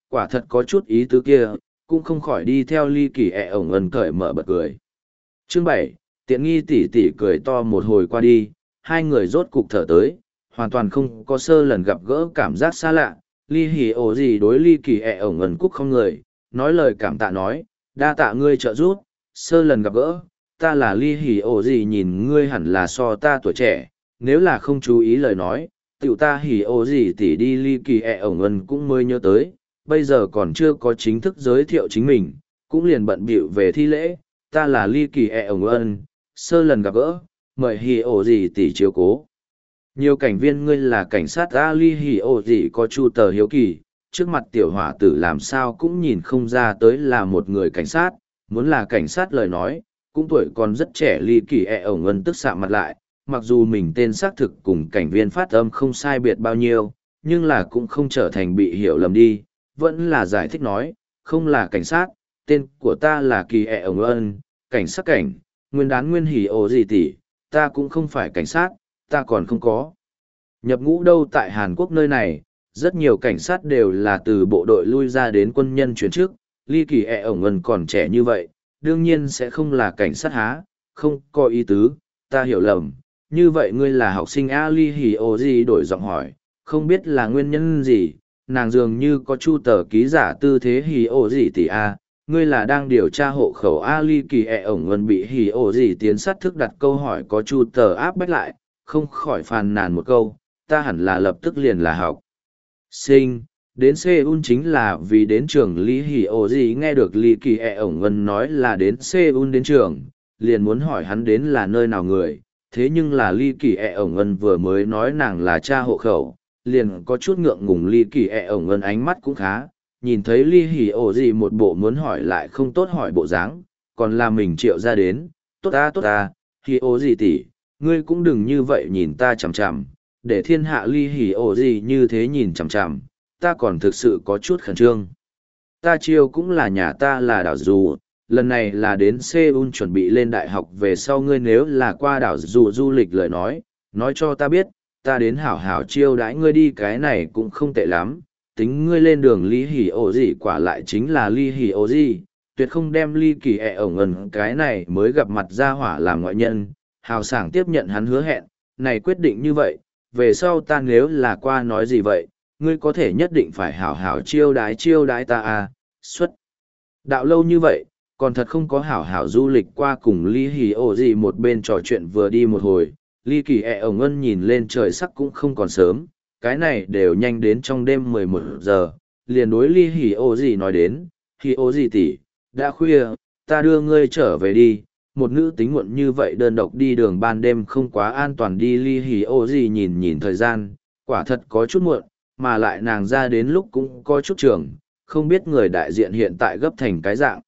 quả thật có chút ý tứ kia, cũng không khỏi đi theo ly kỳ ổng ân cởi mở bật cười. Chương 7, tiện nghi tỉ tỉ cười to một hồi qua đi, hai người rốt cục thở tới, hoàn toàn không có sơ lần gặp gỡ cảm giác xa lạ, ly hỉ ổ gì đối ly kỳ ổng ân cúc không người, nói lời cảm tạ nói, đa tạ ngươi trợ giúp, sơ lần gặp gỡ, ta là ly hỉ ổ gì nhìn ngươi hẳn là so ta tuổi trẻ, nếu là không chú ý lời nói, tiểu ta hỉ ổ gì tỉ đi ly kỳ ổng ân cũng mới nhớ tới, bây giờ còn chưa có chính thức giới thiệu chính mình, cũng liền bận bịu về thi lễ, ta là ly kỳ ổng ân, sơ lần gặp gỡ, mời hỉ ổ gì tỉ chiếu cố. Nhiều cảnh viên ngươi là cảnh sát A ly hỉ ổ gì có chu tờ hiếu kỳ, trước mặt tiểu hỏa tử làm sao cũng nhìn không ra tới là một người cảnh sát, muốn là cảnh sát lời nói, cũng tuổi còn rất trẻ ly kỳ ổng ân tức xạ mặt lại, mặc dù mình tên xác thực cùng cảnh viên phát âm không sai biệt bao nhiêu, nhưng là cũng không trở thành bị hiểu lầm đi, vẫn là giải thích nói, không là cảnh sát, tên của ta là kỳ ổng ân, cảnh sát cảnh, nguyên đán nguyên hỉ ổ gì tỷ, ta cũng không phải cảnh sát, ta còn không có nhập ngũ đâu. Tại Hàn Quốc nơi này, rất nhiều cảnh sát đều là từ bộ đội lui ra đến quân nhân chuyển trước, ly kỳ ổng ân còn trẻ như vậy, đương nhiên sẽ không là cảnh sát há, không có ý tứ, ta hiểu lầm, như vậy ngươi là học sinh A ly hỉ ổ gì đổi giọng hỏi, không biết là nguyên nhân gì, nàng dường như có chu tờ ký giả tư thế hỉ ổ gì tỷ A, ngươi là đang điều tra hộ khẩu A ly kỳ ổng ân bị hỉ ổ gì tiến sát thức đặt câu hỏi có chu tờ áp bách lại, không khỏi phàn nàn một câu, ta hẳn là lập tức liền là học sinh, đến Seoul chính là vì đến trường Lý Hỉ ổ gì nghe được Lý Kỳ ổng ân nói là đến Seoul đến trường, liền muốn hỏi hắn đến là nơi nào người, thế nhưng là Lý Kỳ ổng ân vừa mới nói nàng là cha hộ khẩu, liền có chút ngượng ngùng. Lý Kỳ ổng ân ánh mắt cũng khá, nhìn thấy Lý Hỉ ổ gì một bộ muốn hỏi lại không tốt hỏi bộ dáng, còn là mình triệu ra đến, tốt ta, Hỉ ổ gì tỷ, ngươi cũng đừng như vậy nhìn ta chằm chằm, để thiên hạ ly hỉ ổ gì như thế nhìn chằm chằm, ta còn thực sự có chút khẩn trương. Ta chiêu cũng là nhà ta là đảo dù, lần này là đến Seoul chuẩn bị lên đại học về sau, ngươi nếu là qua đảo dù du lịch lời nói cho ta biết, ta đến hảo hảo chiêu đãi ngươi đi, cái này cũng không tệ lắm, tính ngươi lên đường ly hỉ ổ gì quả lại chính là ly hỉ ổ gì, tuyệt không đem ly kỳ ổng ân cái này mới gặp mặt ra hỏa làm ngoại nhân, hào sảng tiếp nhận hắn hứa hẹn, này quyết định như vậy, về sau ta nếu là qua nói gì vậy, ngươi có thể nhất định phải hảo hảo chiêu đái ta à, xuất đạo lâu như vậy, còn thật không có hảo hảo du lịch qua cùng ly hỉ ổ gì một bên trò chuyện vừa đi một hồi, ly kỳ ổng ân nhìn lên trời sắc cũng không còn sớm, cái này đều nhanh đến trong đêm 11 giờ, liền đối ly hỉ ổ gì nói đến, hỉ ổ gì tỷ, đã khuya, ta đưa ngươi trở về đi. Một nữ tính muộn như vậy đơn độc đi đường ban đêm không quá an toàn đi. Ly hỉ ổ gì nhìn thời gian, quả thật có chút muộn, mà lại nàng ra đến lúc cũng có chút trường, không biết người đại diện hiện tại gấp thành cái dạng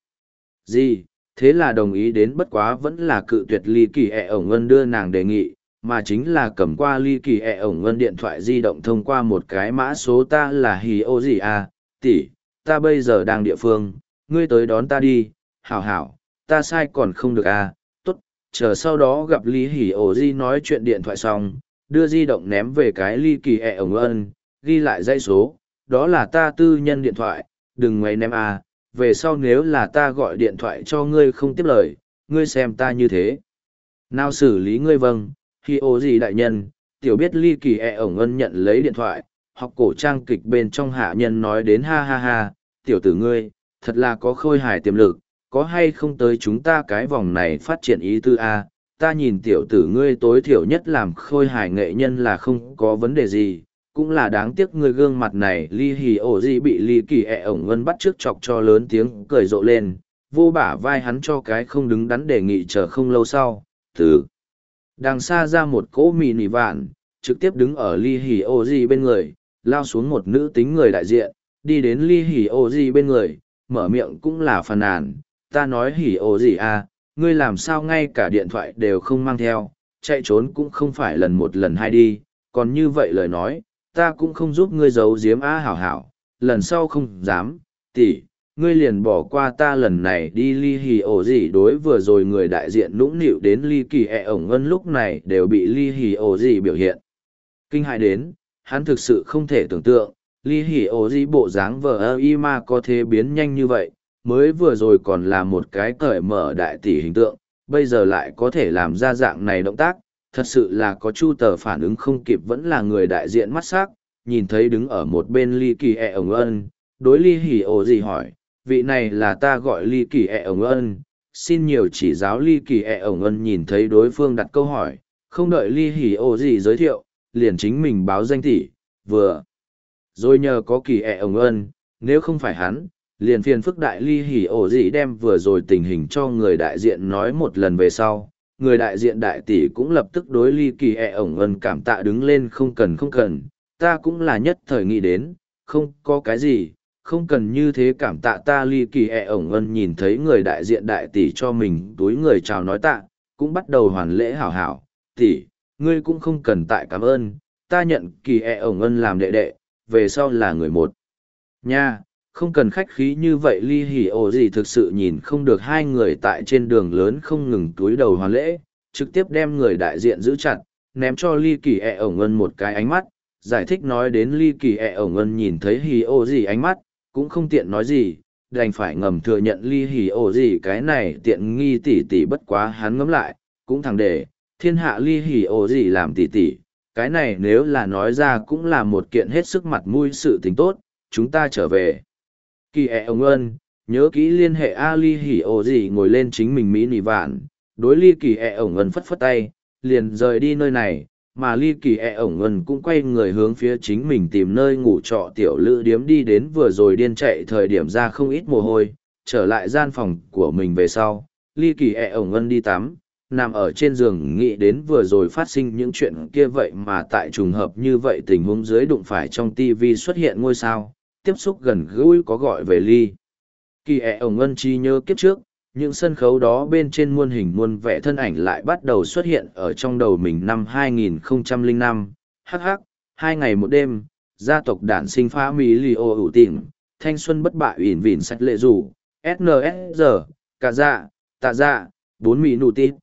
gì, thế là đồng ý đến, bất quá vẫn là cự tuyệt ly kỳ ổng ân đưa nàng đề nghị, mà chính là cầm qua ly kỳ ổng ân điện thoại di động thông qua một cái mã số, ta là hỉ ổ gì à, tỷ, ta bây giờ đang địa phương, ngươi tới đón ta đi, hảo, ta sai còn không được à, tốt, chờ sau đó gặp Lý Hỉ ổ gì nói chuyện điện thoại xong, đưa di động ném về cái ly kỳ ổng ân, ghi lại dãy số, đó là ta tư nhân điện thoại, đừng ngoáy ném à, về sau nếu là ta gọi điện thoại cho ngươi không tiếp lời, ngươi xem ta như thế nào xử lý ngươi. Vâng, Hỉ ổ gì đại nhân, tiểu biết. Ly kỳ ổng ân nhận lấy điện thoại, học cổ trang kịch bên trong hạ nhân nói đến, ha, tiểu tử ngươi, thật là có khôi hài tiềm lực, có hay không tới chúng ta cái vòng này phát triển ý tư A, ta nhìn tiểu tử ngươi tối thiểu nhất làm khôi hài nghệ nhân là không có vấn đề gì, cũng là đáng tiếc ngươi gương mặt này. Ly hỉ ổ gì bị ly kỳ ổng ân bắt trước chọc cho lớn tiếng cười rộ lên, vô bả vai hắn cho cái không đứng đắn đề nghị. Chờ không lâu sau, từ đằng xa ra một cỗ mì nỉ vạn, trực tiếp đứng ở ly hỉ ổ gì bên người, lao xuống một nữ tính người đại diện, đi đến ly hỉ ổ gì bên người, mở miệng cũng là phàn nàn, ta nói hỉ ổ gì à, ngươi làm sao ngay cả điện thoại đều không mang theo, chạy trốn cũng không phải lần một lần hai đi, còn như vậy lời nói, ta cũng không giúp ngươi giấu giếm á. Hảo, lần sau không dám, tỷ, ngươi liền bỏ qua ta lần này đi. Ly hỉ ổ gì đối vừa rồi người đại diện nũng nịu đến ly kỳ ổng ân lúc này đều bị ly hỉ ổ gì biểu hiện kinh hại đến, hắn thực sự không thể tưởng tượng, ly hỉ ổ gì bộ dáng vờ ơ y ma có thể biến nhanh như vậy, mới vừa rồi còn là một cái cởi mở đại tỷ hình tượng, bây giờ lại có thể làm ra dạng này động tác, thật sự là có chu tờ phản ứng không kịp vẫn là người đại diện mắt sắc, nhìn thấy đứng ở một bên ly kỳ ẹ ổng ân, đối ly hỉ ổ gì hỏi, vị này là ta gọi ly kỳ ẹ ổng ân, xin nhiều chỉ giáo ly kỳ ẹ ổng ân nhìn thấy đối phương đặt câu hỏi, không đợi ly hỉ ổ gì giới thiệu, liền chính mình báo danh tỷ, vừa. Rồi nhờ có kỳ ẹ ổng ân, nếu không phải hắn, liền phiền phức đại ly hỉ ổ gì đem vừa rồi tình hình cho người đại diện nói một lần về sau. Người đại diện đại tỷ cũng lập tức đối ly kỳ ẹ ổng ân cảm tạ đứng lên không cần, ta cũng là nhất thời nghĩ đến, không có cái gì, không cần như thế cảm tạ ta ly kỳ ẹ ổng ân nhìn thấy người đại diện đại tỷ cho mình túi người chào nói tạ, cũng bắt đầu hoàn lễ hảo hảo, tỷ, ngươi cũng không cần tại cảm ơn, ta nhận kỳ ẹ ổng ân làm đệ đệ, về sau là người một. Nha, không cần khách khí như vậy ly hỉ ổ gì thực sự nhìn không được hai người tại trên đường lớn không ngừng túi đầu hoàn lễ, trực tiếp đem người đại diện giữ chặt, ném cho ly kỳ ẹ ổng ân một cái ánh mắt, giải thích nói đến ly kỳ ẹ ổng ân nhìn thấy hỉ ổ gì ánh mắt, cũng không tiện nói gì, đành phải ngầm thừa nhận ly hỉ ổ gì cái này tiện nghi tỷ tỷ bất quá hắn ngẫm lại, cũng thẳng để, thiên hạ ly hỉ ổ gì làm tỷ tỷ, cái này nếu là nói ra cũng là một kiện hết sức mặt mũi sự tình tốt, chúng ta trở về. Kỳ ẹ ông ơn, nhớ kỹ liên hệ A ly hỉ ổ gì ngồi lên chính mình mỹ nỉ vạn, đối ly kỳ ẹ ổng ơn phất phất tay, liền rời đi nơi này, mà ly kỳ ẹ ổng ơn cũng quay người hướng phía chính mình tìm nơi ngủ trọ tiểu lữ điếm đi đến vừa rồi điên chạy thời điểm ra không ít mồ hôi, trở lại gian phòng của mình về sau, ly kỳ ẹ ổng ơn đi tắm, nằm ở trên giường nghĩ đến vừa rồi phát sinh những chuyện kia vậy mà tại trùng hợp như vậy tình huống dưới đụng phải trong tivi xuất hiện ngôi sao, tiếp xúc gần gũi có gọi về ly. Kỳ ẹ ổng ân chi nhớ kiếp trước, những sân khấu đó bên trên muôn hình muôn vẻ thân ảnh lại bắt đầu xuất hiện ở trong đầu mình năm 2005, hắc, 2 ngày 1 đêm, gia tộc đản sinh phá mỹ lì ô ủ tìm, thanh xuân bất bại ủy vỉn sạch lệ rủ, SNSD, cả dạ, tạ dạ, 4 mỹ nụ tít,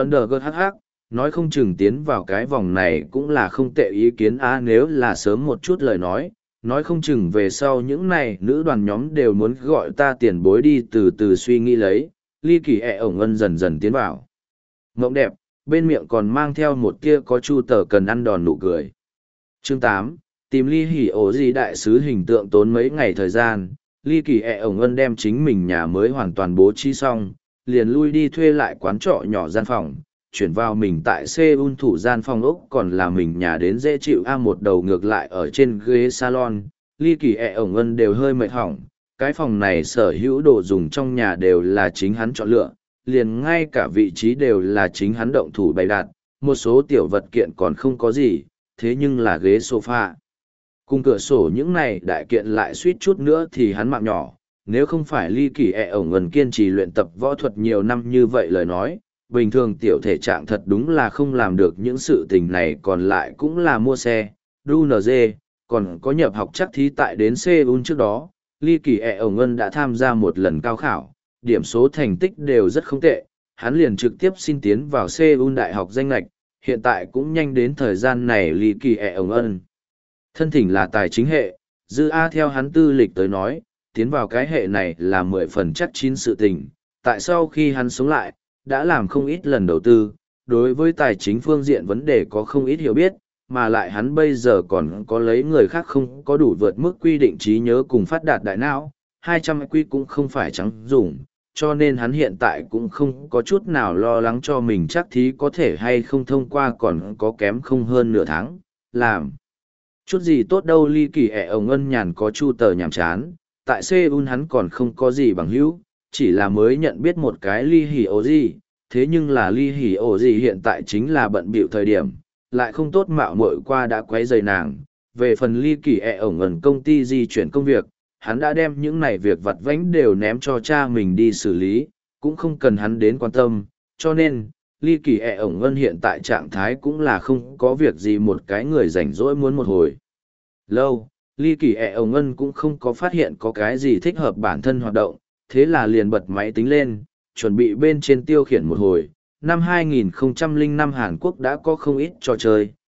hắc, nói không chừng tiến vào cái vòng này cũng là không tệ ý kiến á nếu là sớm một chút lời nói không chừng về sau những này nữ đoàn nhóm đều muốn gọi ta tiền bối đi từ từ suy nghĩ lấy, ly kỳ ẹ ổng ân dần dần tiến vào. Mộng đẹp, bên miệng còn mang theo một kia có chu tờ cần ăn đòn nụ cười. Chương 8, tìm ly hỉ ổ gì đại sứ hình tượng tốn mấy ngày thời gian, ly kỳ ẹ ổng ân đem chính mình nhà mới hoàn toàn bố trí xong, liền lui đi thuê lại quán trọ nhỏ gian phòng, chuyển vào mình tại Seoul thủ gian phòng ốc còn là mình nhà đến dễ chịu một đầu ngược lại ở trên ghế salon, ly kỳ ẹ ổng ân đều hơi mệt hỏng, cái phòng này sở hữu đồ dùng trong nhà đều là chính hắn chọn lựa, liền ngay cả vị trí đều là chính hắn động thủ bày đặt, một số tiểu vật kiện còn không có gì, thế nhưng là ghế sofa. Cùng cửa sổ những này đại kiện lại suýt chút nữa thì hắn mạng nhỏ, nếu không phải ly kỳ ẹ ổng ân kiên trì luyện tập võ thuật nhiều năm như vậy lời nói, bình thường tiểu thể trạng thật đúng là không làm được những sự tình này còn lại cũng là mua xe, đu NG, còn có nhập học chắc thí tại đến Seoul trước đó, ly kỳ ẹ ổng ân đã tham gia một lần cao khảo, điểm số thành tích đều rất không tệ, hắn liền trực tiếp xin tiến vào Seoul đại học danh lệch, hiện tại cũng nhanh đến thời gian này ly kỳ ẹ ổng ân. Thân thỉnh là tài chính hệ, dư A theo hắn tư lịch tới nói, tiến vào cái hệ này là 10 phần chắc chín sự tình, tại sau khi hắn sống lại, đã làm không ít lần đầu tư, đối với tài chính phương diện vấn đề có không ít hiểu biết, mà lại hắn bây giờ còn có lấy người khác không có đủ vượt mức quy định trí nhớ cùng phát đạt đại não, 200 quy cũng không phải trắng dùng, cho nên hắn hiện tại cũng không có chút nào lo lắng cho mình chắc thí có thể hay không thông qua còn có kém không hơn nửa tháng, làm. Chút gì tốt đâu ly kỳ ẹ ổng ân nhàn có chu tờ nhàm chán, tại Seoul hắn còn không có gì bằng hữu, chỉ là mới nhận biết một cái ly hỉ ổ gì, thế nhưng là ly hỉ ổ gì hiện tại chính là bận bịu thời điểm, lại không tốt mạo muội qua đã quấy rầy nàng. Về phần ly kỳ ẹ ổng ẩn công ty di chuyển công việc, hắn đã đem những này việc vặt vãnh đều ném cho cha mình đi xử lý, cũng không cần hắn đến quan tâm, cho nên, ly kỳ ẹ ổng ẩn hiện tại trạng thái cũng là không có việc gì một cái người rảnh rỗi muốn một hồi. Lâu, ly kỳ ẹ ổng ẩn cũng không có phát hiện có cái gì thích hợp bản thân hoạt động, thế là liền bật máy tính lên, chuẩn bị bên trên tiêu khiển một hồi. Năm 2005 Hàn Quốc đã có không ít trò chơi,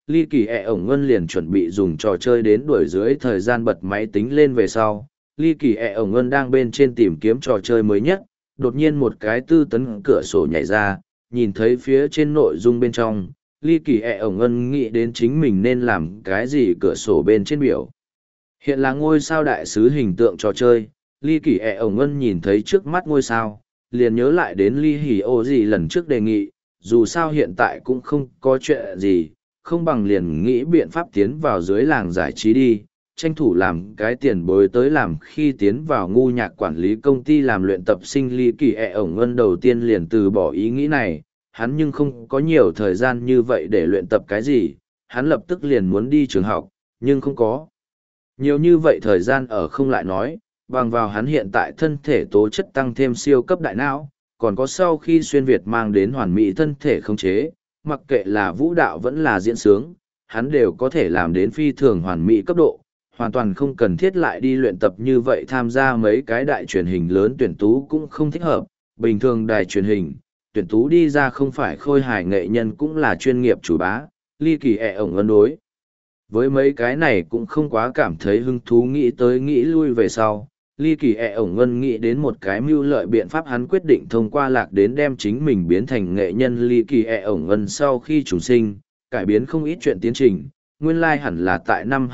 Ly Kỳ ổng ngân liền chuẩn bị dùng trò chơi đến đuổi dưới thời gian bật máy tính lên về sau. Ly Kỳ ổng ngân đang bên trên tìm kiếm trò chơi mới nhất, đột nhiên một cái tư tấn cửa sổ nhảy ra, nhìn thấy phía trên nội dung bên trong. Ly Kỳ ổng ngân nghĩ đến chính mình nên làm cái gì cửa sổ bên trên biểu. Hiện là ngôi sao đại sứ hình tượng trò chơi, Ly Kỳ ổng ngân nhìn thấy trước mắt ngôi sao, liền nhớ lại đến Ly Hỉ Ô gì lần trước đề nghị, dù sao hiện tại cũng không có chuyện gì, không bằng liền nghĩ biện pháp tiến vào dưới làng giải trí đi, tranh thủ làm cái tiền bối tới làm khi tiến vào ngu nhạc quản lý công ty làm luyện tập sinh. Ly Kỳ ổng ngân đầu tiên liền từ bỏ ý nghĩ này, hắn nhưng không có nhiều thời gian như vậy để luyện tập cái gì, hắn lập tức liền muốn đi trường học, nhưng không có nhiều như vậy thời gian ở không lại nói, bằng vào hắn hiện tại thân thể tố chất tăng thêm siêu cấp đại não, còn có sau khi xuyên Việt mang đến hoàn mỹ thân thể khống chế, mặc kệ là vũ đạo vẫn là diễn sướng, hắn đều có thể làm đến phi thường hoàn mỹ cấp độ, hoàn toàn không cần thiết lại đi luyện tập như vậy. Tham gia mấy cái đại truyền hình lớn tuyển tú cũng không thích hợp, bình thường đài truyền hình, tuyển tú đi ra không phải khôi hài nghệ nhân cũng là chuyên nghiệp chủ bá. Ly Kỳ ổng ngân đối với mấy cái này cũng không quá cảm thấy hứng thú, nghĩ tới nghĩ lui về sau. Ly Kỳ ổng ngân nghĩ đến một cái mưu lợi biện pháp, hắn quyết định thông qua lạc đến đem chính mình biến thành nghệ nhân. Ly Kỳ ổng ngân sau khi trùng sinh, cải biến không ít chuyện tiến trình, nguyên lai hẳn là tại năm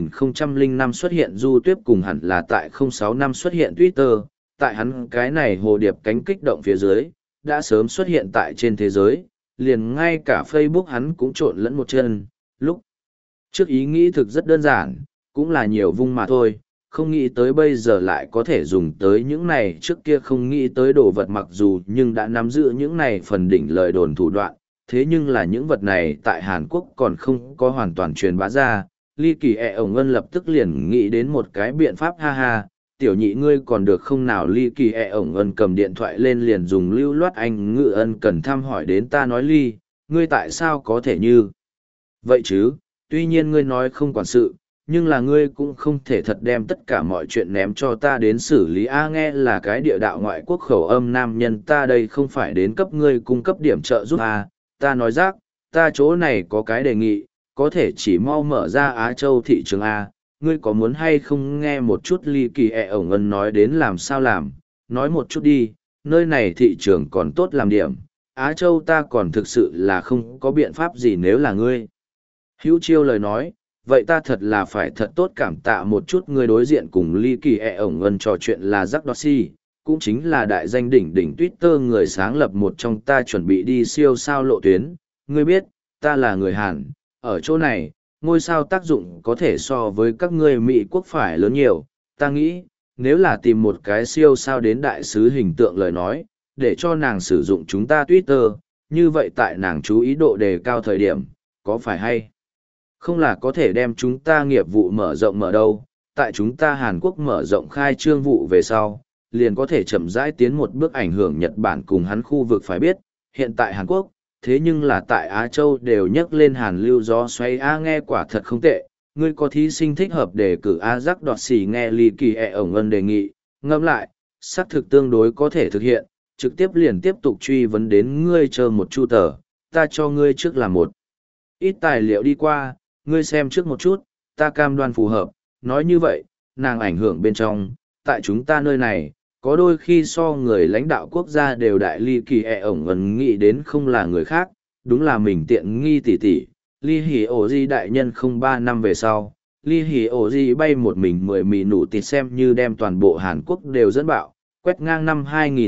2005 xuất hiện YouTube, cùng hẳn là tại 06 năm xuất hiện Twitter, tại hắn cái này hồ điệp cánh kích động phía dưới, đã sớm xuất hiện tại trên thế giới, liền ngay cả Facebook hắn cũng trộn lẫn một chân. Lúc trước ý nghĩ thực rất đơn giản, cũng là nhiều vung mà thôi, không nghĩ tới bây giờ lại có thể dùng tới những này trước kia không nghĩ tới đồ vật, mặc dù nhưng đã nắm giữ những này phần đỉnh lời đồn thủ đoạn, thế nhưng là những vật này tại Hàn Quốc còn không có hoàn toàn truyền bá ra. Ly Kỳ ổng ngân lập tức liền nghĩ đến một cái biện pháp, ha ha, tiểu nhị ngươi còn được không nào. Ly Kỳ ổng ngân cầm điện thoại lên liền dùng lưu loát Anh ngữ ân cần thăm hỏi đến. Ta nói Ly, ngươi tại sao có thể như vậy chứ, tuy nhiên ngươi nói không quản sự, nhưng là ngươi cũng không thể thật đem tất cả mọi chuyện ném cho ta đến xử lý a. Nghe là cái địa đạo ngoại quốc khẩu âm nam nhân, ta đây không phải đến cấp ngươi cung cấp điểm trợ giúp a. Ta nói rác, ta chỗ này có cái đề nghị, có thể chỉ mau mở ra Á Châu thị trường a, ngươi có muốn hay không nghe một chút. Ly Kỳ ổng ngân nói đến làm sao làm, nói một chút đi, nơi này thị trường còn tốt làm điểm, Á Châu ta còn thực sự là không có biện pháp gì. Nếu là ngươi hữu chiêu lời nói, vậy ta thật là phải thật tốt cảm tạ một chút. Người đối diện cùng Ly Kỳ ổng ngân trò chuyện là Jack Dorsey, cũng chính là đại danh đỉnh đỉnh Twitter người sáng lập một trong. Ta chuẩn bị đi siêu sao lộ tuyến, ngươi biết, ta là người Hàn, ở chỗ này, ngôi sao tác dụng có thể so với các ngươi Mỹ quốc phải lớn nhiều. Ta nghĩ, nếu là tìm một cái siêu sao đến đại sứ hình tượng lời nói, để cho nàng sử dụng chúng ta Twitter, như vậy tại nàng chú ý độ đề cao thời điểm, có phải hay không là có thể đem chúng ta nghiệp vụ mở rộng mở đâu, tại chúng ta Hàn Quốc mở rộng khai trương vụ về sau, liền có thể chậm rãi tiến một bước ảnh hưởng Nhật Bản cùng hắn khu vực. Phải biết, hiện tại Hàn Quốc, thế nhưng là tại Á Châu đều nhắc lên Hàn lưu gió xoay a. Nghe quả thật không tệ, ngươi có thí sinh thích hợp đề cử a. Jack Dorsey nghe Ly Kỳ ổng ngân đề nghị, ngẫm lại, xác thực tương đối có thể thực hiện, trực tiếp liền tiếp tục truy vấn đến. Ngươi chờ một chu tờ, ta cho ngươi trước là một ít tài liệu đi qua, ngươi xem trước một chút, ta cam đoan phù hợp. Nói như vậy, nàng ảnh hưởng bên trong, tại chúng ta nơi này, có đôi khi so người lãnh đạo quốc gia đều đại. Ly Kỳ ổng ngân nghĩ đến không là người khác, đúng là mình tiện nghi tỷ tỷ, Ly Hỉ Ổ Di đại nhân. 03 năm về sau, Ly Hỉ Ổ Di bay một mình 10 mì nụ tịt xem như đem toàn bộ Hàn Quốc đều dẫn bạo, quét ngang năm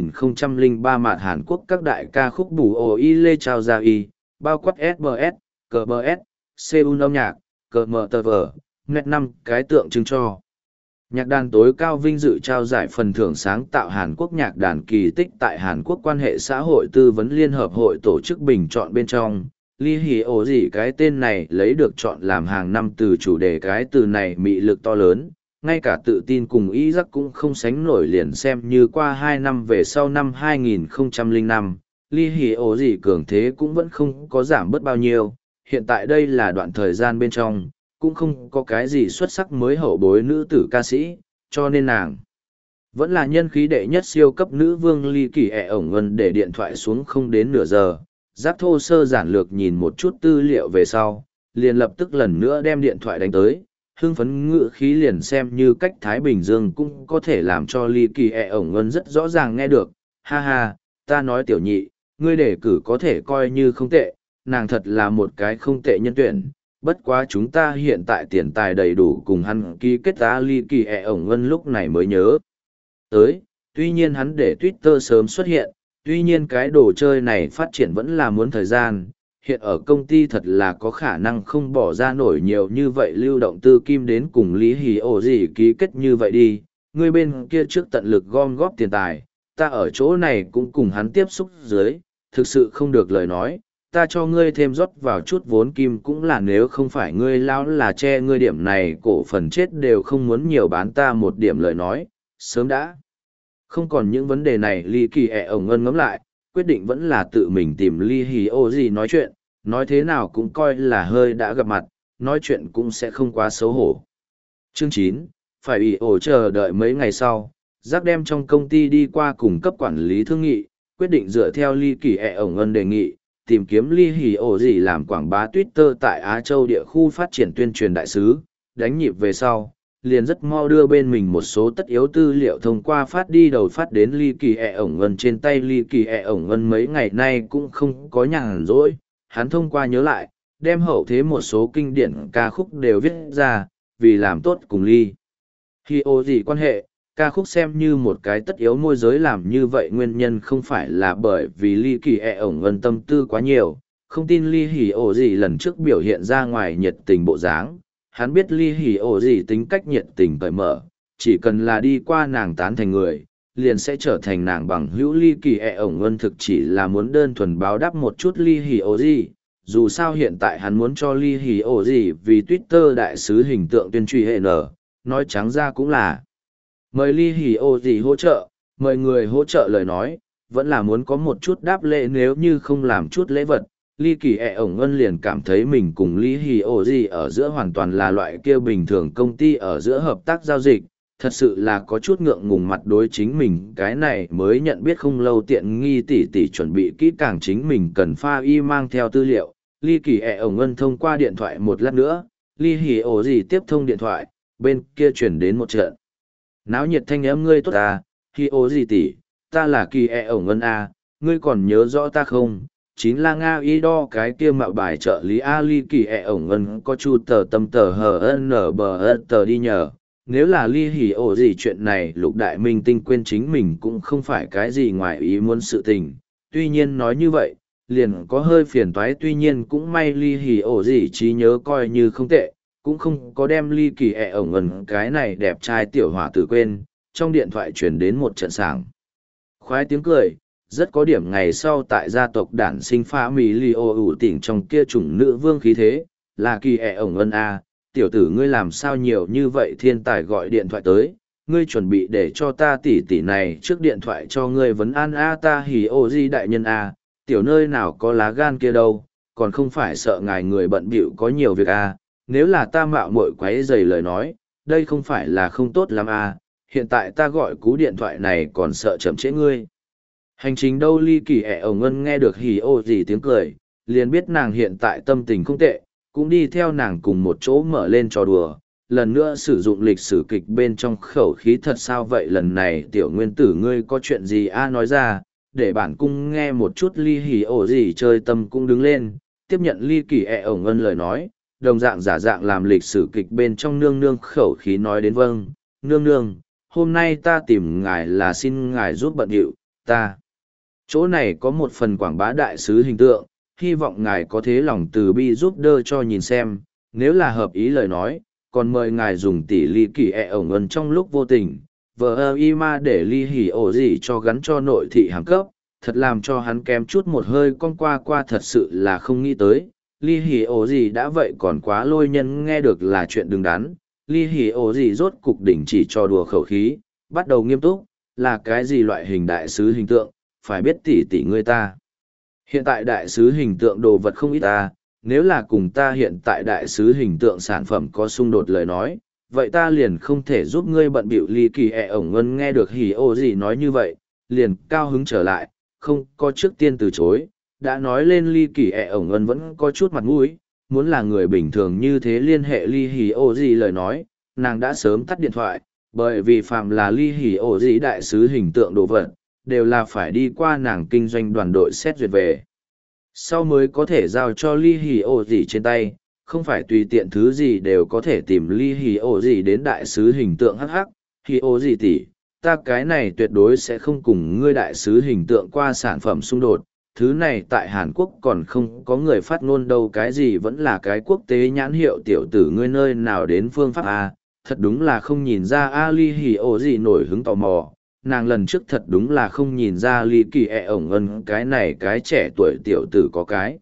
2003 mạt Hàn Quốc các đại ca khúc bù ồ y lê trao ra y, bao quát SBS, CBS, Seoul âm nhạc, CMTV, net 5 cái tượng trưng cho nhạc đàn tối cao vinh dự trao giải phần thưởng sáng tạo Hàn Quốc nhạc đàn kỳ tích tại Hàn Quốc quan hệ xã hội tư vấn liên hợp hội tổ chức bình chọn bên trong. Ly Hỉ Ổ Gì cái tên này lấy được chọn làm hàng năm từ chủ đề, cái từ này mị lực to lớn, ngay cả tự tin cùng ý giác cũng không sánh nổi. Liền xem như qua 2 năm về sau năm 2005, Ly Hỉ Ổ Gì cường thế cũng vẫn không có giảm bớt bao nhiêu. Hiện tại đây là đoạn thời gian bên trong, cũng không có cái gì xuất sắc mới hậu bối nữ tử ca sĩ, cho nên nàng vẫn là nhân khí đệ nhất siêu cấp nữ vương. Ly Kỳ ổng ngân để điện thoại xuống không đến nửa giờ, Giác thô sơ giản lược nhìn một chút tư liệu về sau, liền lập tức lần nữa đem điện thoại đánh tới, hưng phấn ngữ khí liền xem như cách Thái Bình Dương cũng có thể làm cho Ly Kỳ ổng ngân rất rõ ràng nghe được. Ha ha, ta nói tiểu nhị, ngươi đề cử có thể coi như không tệ, nàng thật là một cái không tệ nhân tuyển, bất quá chúng ta hiện tại tiền tài đầy đủ cùng hắn ký kết ta. Ly Kỳ ổng ngân lúc này mới nhớ tới, tuy nhiên hắn để Twitter sớm xuất hiện, tuy nhiên cái đồ chơi này phát triển vẫn là muốn thời gian, hiện ở công ty thật là có khả năng không bỏ ra nổi nhiều như vậy lưu động tư kim đến cùng Lý Hỉ Ổ gì ký kết như vậy đi, người bên kia trước tận lực gom góp tiền tài, ta ở chỗ này cũng cùng hắn tiếp xúc dưới, thực sự không được lời nói, ta cho ngươi thêm rót vào chút vốn kim cũng là nếu không phải ngươi lão là che ngươi điểm này cổ phần chết đều không muốn nhiều bán ta một điểm lời nói, sớm đã. Không còn những vấn đề này Ly Kỳ ổng ngân ngẫm lại, quyết định vẫn là tự mình tìm Ly Hỉ Ổ gì nói chuyện, nói thế nào cũng coi là hơi đã gặp mặt, nói chuyện cũng sẽ không quá xấu hổ. Chương 9, phải ủy ổ chờ đợi mấy ngày sau, Giác đem trong công ty đi qua cùng cấp quản lý thương nghị, quyết định dựa theo Ly Kỳ ổng ngân đề nghị, tìm kiếm Ly Hỉ Ổ gì làm quảng bá Twitter tại Á Châu địa khu phát triển tuyên truyền đại sứ, đánh nhịp về sau. Liền rất mau đưa bên mình một số tất yếu tư liệu thông qua phát đi đầu phát đến Ly Kỳ ổng ngân trên tay. Ly Kỳ ổng ngân mấy ngày nay cũng không có nhàn rỗi, hắn thông qua nhớ lại, đem hậu thế một số kinh điển ca khúc đều viết ra, vì làm tốt cùng Ly Hỉ Ổ gì quan hệ, ca khúc xem như một cái tất yếu môi giới làm như vậy nguyên nhân không phải là bởi vì Ly Kỳ ổng ngân tâm tư quá nhiều, không tin Ly Hỉ Ổ gì lần trước biểu hiện ra ngoài nhiệt tình bộ dáng. Hắn biết Ly Hỉ Ổ gì tính cách nhiệt tình cởi mở, chỉ cần là đi qua nàng tán thành người, liền sẽ trở thành nàng bằng hữu. Ly Kỳ ổng ngân thực chỉ là muốn đơn thuần báo đáp một chút Ly Hỉ Ổ gì, dù sao hiện tại hắn muốn cho Ly Hỉ Ổ gì vì Twitter đại sứ hình tượng tuyên truyền hệ nở, nói trắng ra cũng là mời Ly Hỉ Ổ gì hỗ trợ, mời người hỗ trợ lời nói, vẫn là muốn có một chút đáp lễ, nếu như không làm chút lễ vật. Ly Kỳ ổng ngân liền cảm thấy mình cùng Lý Hỉ Ổ gì ở giữa hoàn toàn là loại kia bình thường công ty ở giữa hợp tác giao dịch, thật sự là có chút ngượng ngùng mặt đối chính mình cái này mới nhận biết không lâu tiện nghi tỷ chuẩn bị kỹ càng chính mình cần pha y mang theo tư liệu. Ly Kỳ ổng ngân thông qua điện thoại một lát nữa, Lý Hỉ Ổ gì tiếp thông điện thoại, bên kia chuyển đến một trận náo nhiệt thanh âm. Ngươi tốt à, Hỉ Ổ gì tỷ, ta là Kỳ ổng ngân à, ngươi còn nhớ rõ ta không? Chính là Nga y đo cái kia mạo bài trợ lý Ali Kỳ ổng ngân có chu tờ tâm tờ HNB tờ đi nhờ. Nếu là Ly Hỉ Ổ gì chuyện này Lục Đại Minh Tinh quên chính mình cũng không phải cái gì ngoài ý muốn sự tình. Tuy nhiên nói như vậy, liền có hơi phiền toái, tuy nhiên cũng may Ly Hỉ Ổ gì trí nhớ coi như không tệ, cũng không có đem Ly Kỳ ổng ngân cái này đẹp trai tiểu hỏa tử quên. Trong điện thoại truyền đến một trận sảng khoái tiếng cười. Rất có điểm ngày sau tại gia tộc đản sinh pha mì li ô ủ tỉnh trong kia chủng nữ vương khí thế, là Kỳ ổng ngân a, tiểu tử ngươi làm sao nhiều như vậy, thiên tài gọi điện thoại tới, ngươi chuẩn bị để cho ta tỷ này trước điện thoại cho ngươi vấn an a. Ta Hỉ Ổ gì đại nhân a, tiểu nơi nào có lá gan kia đâu, còn không phải sợ ngài người bận bịu có nhiều việc a, nếu là ta mạo muội quấy rầy lời nói, đây không phải là không tốt lắm a, hiện tại ta gọi cú điện thoại này còn sợ chậm trễ ngươi hành trình đâu. Ly Kỳ ổng ngân nghe được Hỉ Ổ gì tiếng cười, liền biết nàng hiện tại tâm tình không tệ, cũng đi theo nàng cùng một chỗ mở lên trò đùa, lần nữa sử dụng lịch sử kịch bên trong khẩu khí. Thật sao vậy, lần này tiểu nguyên tử ngươi có chuyện gì a, nói ra, để bản cung nghe một chút. Ly Hỉ Ổ gì chơi tâm cũng đứng lên, tiếp nhận Ly Kỳ ổng ngân lời nói, đồng dạng giả dạng làm lịch sử kịch bên trong nương nương khẩu khí nói đến. Vâng, nương nương, hôm nay ta tìm ngài là xin ngài giúp bận điệu, ta chỗ này có một phần quảng bá đại sứ hình tượng, hy vọng ngài có thế lòng từ bi giúp đỡ cho nhìn xem, nếu là hợp ý lời nói, còn mời ngài dùng tỷ. Ly Kỳ ổng ngân trong lúc vô tình, vờ y ma để Ly Hỉ Ổ gì cho gắn cho nội thị hàng cấp, thật làm cho hắn kém chút một hơi con qua thật sự là không nghĩ tới. Ly Hỉ Ổ gì đã vậy còn quá lôi nhân, nghe được là chuyện đứng đắn. Ly Hỉ Ổ gì rốt cục đỉnh chỉ cho đùa khẩu khí, bắt đầu nghiêm túc, là cái gì loại hình đại sứ hình tượng, phải biết tỷ ngươi ta. Hiện tại đại sứ hình tượng đồ vật không ít ta, nếu là cùng ta hiện tại đại sứ hình tượng sản phẩm có xung đột lời nói, vậy ta liền không thể giúp ngươi bận bịu. Ly Kỳ ổng ngân nghe được Hỉ Ổ gì nói như vậy, liền cao hứng trở lại, không có trước tiên từ chối, đã nói lên Ly Kỳ ổng ngân vẫn có chút mặt mũi, muốn là người bình thường như thế liên hệ ly hì ổ gì lời nói, nàng đã sớm tắt điện thoại, bởi vì phạm là ly hì ổ gì đại sứ hình tượng đồ vật, đều là phải đi qua nàng kinh doanh đoàn đội xét duyệt về. Sau mới có thể giao cho ly hì ổ gì trên tay, không phải tùy tiện thứ gì đều có thể tìm ly hì ổ gì đến đại sứ hình tượng hắc, hì ổ gì tỷ, ta cái này tuyệt đối sẽ không cùng ngươi đại sứ hình tượng qua sản phẩm xung đột. Thứ này tại Hàn Quốc còn không có người phát ngôn đâu, cái gì vẫn là cái quốc tế nhãn hiệu tiểu tử ngươi nơi nào đến phương pháp A, thật đúng là không nhìn ra A ly hì ổ gì nổi hứng tò mò, nàng lần trước thật đúng là không nhìn ra ly kỳ ổng ân cái này cái trẻ tuổi tiểu tử có cái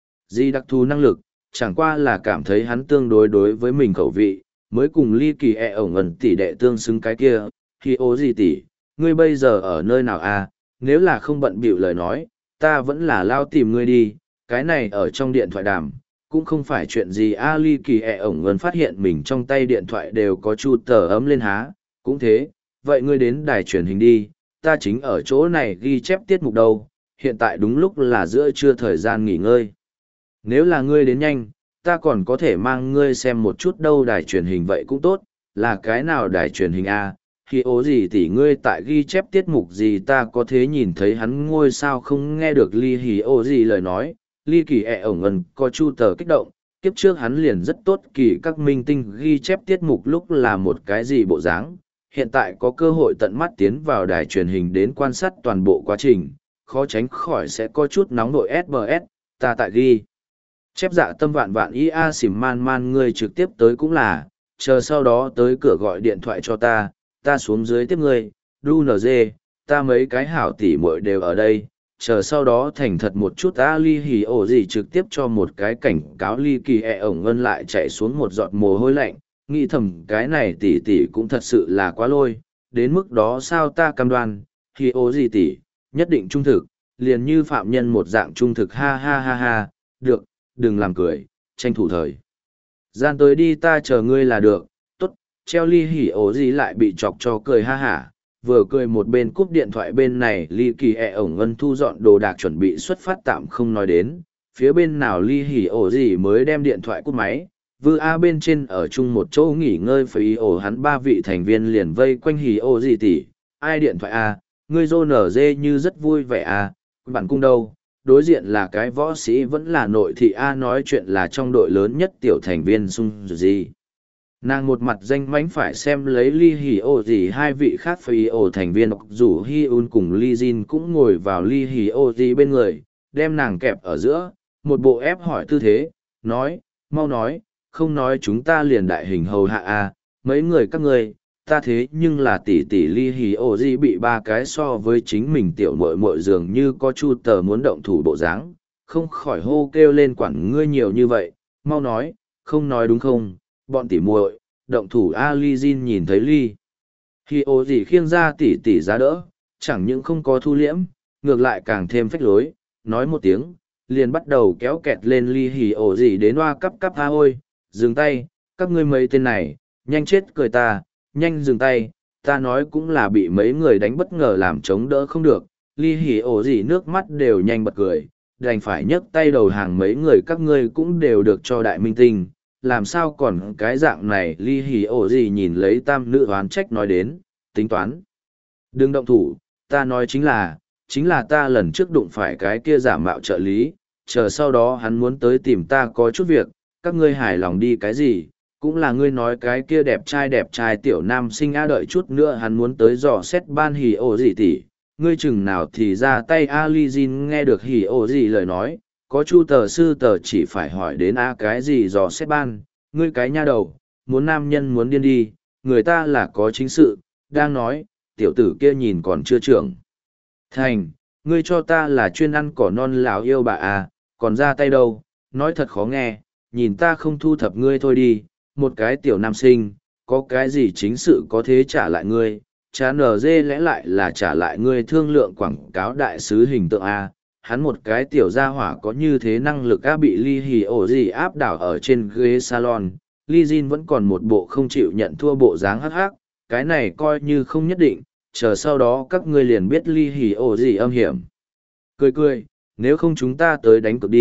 gì đặc thù năng lực, chẳng qua là cảm thấy hắn tương đối đối với mình khẩu vị, mới cùng ly kỳ ổng ân tỷ đệ tương xứng cái kia. Hì ổ gì tỷ, ngươi bây giờ ở nơi nào A, nếu là không bận bịu lời nói, ta vẫn là lao tìm ngươi đi, cái này ở trong điện thoại đàm, cũng không phải chuyện gì. Ali kỳ ổng ngân phát hiện mình trong tay điện thoại đều có chu tờ ấm lên há, cũng thế, vậy ngươi đến đài truyền hình đi, ta chính ở chỗ này ghi chép tiết mục đâu, hiện tại đúng lúc là giữa trưa thời gian nghỉ ngơi. Nếu là ngươi đến nhanh, ta còn có thể mang ngươi xem một chút đâu, đài truyền hình vậy cũng tốt, là cái nào đài truyền hình A. Khi ố gì tỷ ngươi tại ghi chép tiết mục gì, ta có thế nhìn thấy hắn ngôi sao không nghe được ly hì ố gì lời nói. Ly kỳ ổng ẩn có chu tờ kích động, kiếp trước hắn liền rất tốt kỳ các minh tinh ghi chép tiết mục lúc là một cái gì bộ dáng, hiện tại có cơ hội tận mắt tiến vào đài truyền hình đến quan sát toàn bộ quá trình, khó tránh khỏi sẽ có chút nóng nội SBS, ta tại ghi chép dạ tâm vạn vạn ia xỉm man man ngươi trực tiếp tới cũng là, chờ sau đó tới cửa gọi điện thoại cho ta xuống dưới tiếp ngươi, đu nz, ta mấy cái hảo tỉ muội đều ở đây, chờ sau đó thành thật một chút. Ly hì ổ gì trực tiếp cho một cái cảnh cáo, ly kỳ ổng ngân lại chạy xuống một giọt mồ hôi lạnh, nghĩ thầm cái này tỉ tỉ cũng thật sự là quá lôi, đến mức đó sao ta cam đoan, hì ổ gì tỉ, nhất định trung thực, liền như phạm nhân một dạng trung thực, ha ha ha ha, được, đừng làm cười, tranh thủ thời gian tới đi, ta chờ ngươi là được. Treo ly hỉ ổ gì lại bị chọc cho cười ha hả, vừa cười một bên cúp điện thoại. Bên này ly kỳ ổng ngân thu dọn đồ đạc chuẩn bị xuất phát tạm không nói đến, phía bên nào ly hỉ ổ gì mới đem điện thoại cúp máy, vư a bên trên ở chung một chỗ nghỉ ngơi phải ổ hắn ba vị thành viên liền vây quanh hỉ ổ gì tỷ, ai điện thoại a, ngươi rô nở dê như rất vui vẻ a, bạn cung đâu, đối diện là cái võ sĩ vẫn là nội thị a, nói chuyện là trong đội lớn nhất tiểu thành viên sung gì. Nàng một mặt danh mánh phải xem lấy ly hì ô gì, hai vị khác phải ổ thành viên dù hi un cùng ly jin cũng ngồi vào ly hì ô gì bên người, đem nàng kẹp ở giữa, một bộ ép hỏi tư thế, nói, mau nói, không nói chúng ta liền đại hình hầu hạ a, mấy người các ngươi, ta thế nhưng là tỷ tỷ ly hì ô gì bị ba cái so với chính mình tiểu muội muội dường như có chu tờ muốn động thủ bộ dáng, không khỏi hô kêu lên quản ngươi nhiều như vậy, mau nói, không nói đúng không? Bọn tỉ muội, động thủ Ali Jin nhìn thấy ly hì ổ gì khiêng ra tỉ tỉ giá đỡ, chẳng những không có thu liễm, ngược lại càng thêm phách lối, nói một tiếng, liền bắt đầu kéo kẹt lên ly hì ổ gì đến hoa cắp cắp tha ôi, dừng tay, các ngươi mấy tên này, nhanh chết cười ta, nhanh dừng tay, ta nói cũng là bị mấy người đánh bất ngờ làm chống đỡ không được, ly hì ổ gì nước mắt đều nhanh bật cười, đành phải nhấc tay đầu hàng, mấy người các ngươi cũng đều được cho đại minh tinh, làm sao còn cái dạng này. Ly hì ổ gì nhìn lấy tam nữ oán trách nói đến, tính toán, đừng động thủ, ta nói chính là ta lần trước đụng phải cái kia giả mạo trợ lý, chờ sau đó hắn muốn tới tìm ta có chút việc, các ngươi hài lòng đi cái gì, cũng là ngươi nói cái kia đẹp trai tiểu nam sinh a, đợi chút nữa hắn muốn tới dò xét ban hì ổ gì tỉ, ngươi chừng nào thì ra tay. Ali Jin nghe được hì ổ gì lời nói, có chu tờ sư tờ chỉ phải hỏi đến a cái gì dò xét ban, ngươi cái nha đầu, muốn nam nhân muốn điên đi, người ta là có chính sự, đang nói, tiểu tử kia nhìn còn chưa trưởng thành, ngươi cho ta là chuyên ăn cỏ non lão yêu bà à, còn ra tay đâu, nói thật khó nghe, nhìn ta không thu thập ngươi thôi đi, một cái tiểu nam sinh, có cái gì chính sự có thế trả lại ngươi, chán ở dê lẽ lại là trả lại ngươi thương lượng quảng cáo đại sứ hình tượng a. Hắn một cái tiểu gia hỏa có như thế năng lực á, bị ly hì ổ gì áp đảo ở trên ghế salon, ly Jin vẫn còn một bộ không chịu nhận thua bộ dáng hắc hắc, cái này coi như không nhất định, chờ sau đó các ngươi liền biết ly hì ổ gì âm hiểm. Cười cười, nếu không chúng ta tới đánh cược đi,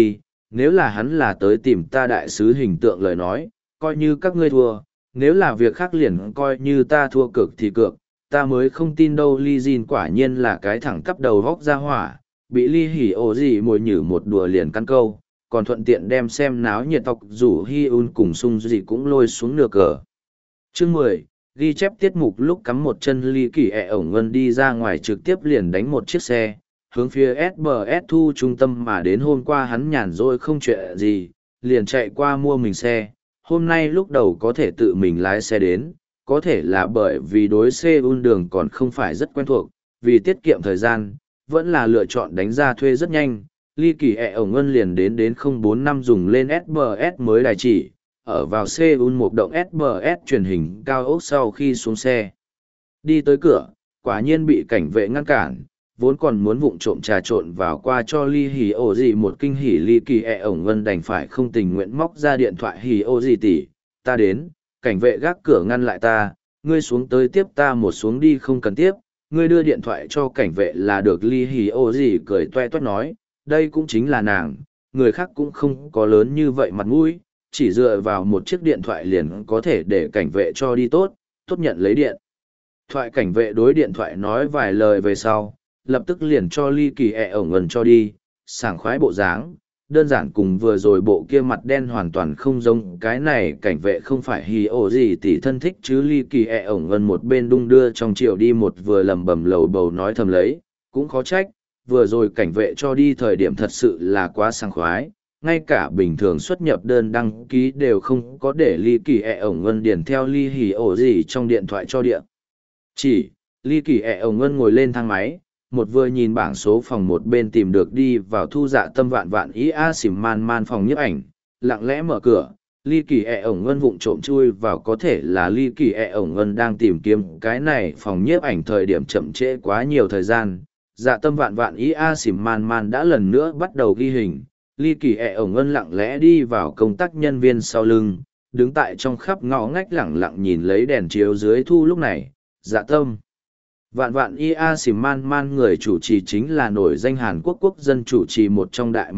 nếu là hắn là tới tìm ta đại sứ hình tượng lời nói, coi như các ngươi thua, nếu là việc khác liền coi như ta thua cược thì cược, ta mới không tin đâu. Ly Jin quả nhiên là cái thẳng cắp đầu vóc ra hỏa, bị Ly Hỉ ổ gì mồi nhử một đùa liền căn câu, còn thuận tiện đem xem náo nhiệt tộc rủ Hi Un cùng Sung gì cũng lôi xuống nửa cờ. Chương 10, ghi chép tiết mục lúc cắm một chân Ly Kỳ ổng ngân đi ra ngoài trực tiếp liền đánh một chiếc xe, hướng phía SBS thu trung tâm mà đến. Hôm qua hắn nhàn rỗi không chuyện gì, liền chạy qua mua mình xe. Hôm nay lúc đầu có thể tự mình lái xe đến, có thể là bởi vì đối Seoul đường còn không phải rất quen thuộc, vì tiết kiệm thời gian, vẫn là lựa chọn đánh ra thuê rất nhanh. Ly Kỳ ổng ngân liền đến 04 năm dùng lên SBS mới đài chỉ, ở vào Seoul một động SBS truyền hình cao ốc. Sau khi xuống xe, đi tới cửa, quả nhiên bị cảnh vệ ngăn cản, vốn còn muốn vụng trộm trà trộn vào qua cho Ly Hỉ ổ gì một kinh hỉ. Ly Kỳ ổng ngân đành phải không tình nguyện móc ra điện thoại. Hỉ ổ gì tỷ, ta đến. Cảnh vệ gác cửa ngăn lại ta, ngươi xuống tới tiếp ta một xuống đi. Không cần tiếp, ngươi đưa điện thoại cho cảnh vệ là được. Ly Hỉ ổ gì cười toe toét nói, đây cũng chính là nàng, người khác cũng không có lớn như vậy mặt mũi, chỉ dựa vào một chiếc điện thoại liền có thể để cảnh vệ cho đi tốt nhận lấy điện thoại. Cảnh vệ đối điện thoại nói vài lời về sau, lập tức liền cho Ly Kỳ ổng ngân cho đi, sảng khoái bộ dáng, đơn giản cùng vừa rồi bộ kia mặt đen hoàn toàn không giống. Cái này cảnh vệ không phải Hỉ ổ gì tỷ thân thích chứ. Ly Kỳ ổng ngân một bên đung đưa trong chiều đi một vừa lầm bầm lầu bầu nói thầm lấy, cũng khó trách, vừa rồi cảnh vệ cho đi thời điểm thật sự là quá sảng khoái, ngay cả bình thường xuất nhập đơn đăng ký đều không có để Ly Kỳ ổng ngân điền theo Ly Hỉ ổ gì trong điện thoại cho điện chỉ. Ly Kỳ ổng ngân ngồi lên thang máy, một vừa nhìn bảng số phòng một bên tìm được đi vào Thu Dạ Tâm vạn vạn ý a xỉm man man phòng nhiếp ảnh, lặng lẽ mở cửa. Ly Kỳ ổng ngân vụng trộm chui vào, có thể là Ly Kỳ ổng ngân đang tìm kiếm cái này phòng nhiếp ảnh thời điểm chậm trễ quá nhiều thời gian. Dạ Tâm vạn vạn ý a xỉm man man đã lần nữa bắt đầu ghi hình. Ly Kỳ ổng ngân lặng lẽ đi vào công tác nhân viên sau lưng, đứng tại trong khắp ngõ ngách lẳng lặng nhìn lấy đèn chiếu dưới thu. Lúc này, Dạ Tâm vạn vạn ia xìm man man người chủ trì chính là nổi danh Hàn Quốc quốc dân chủ trì một trong đại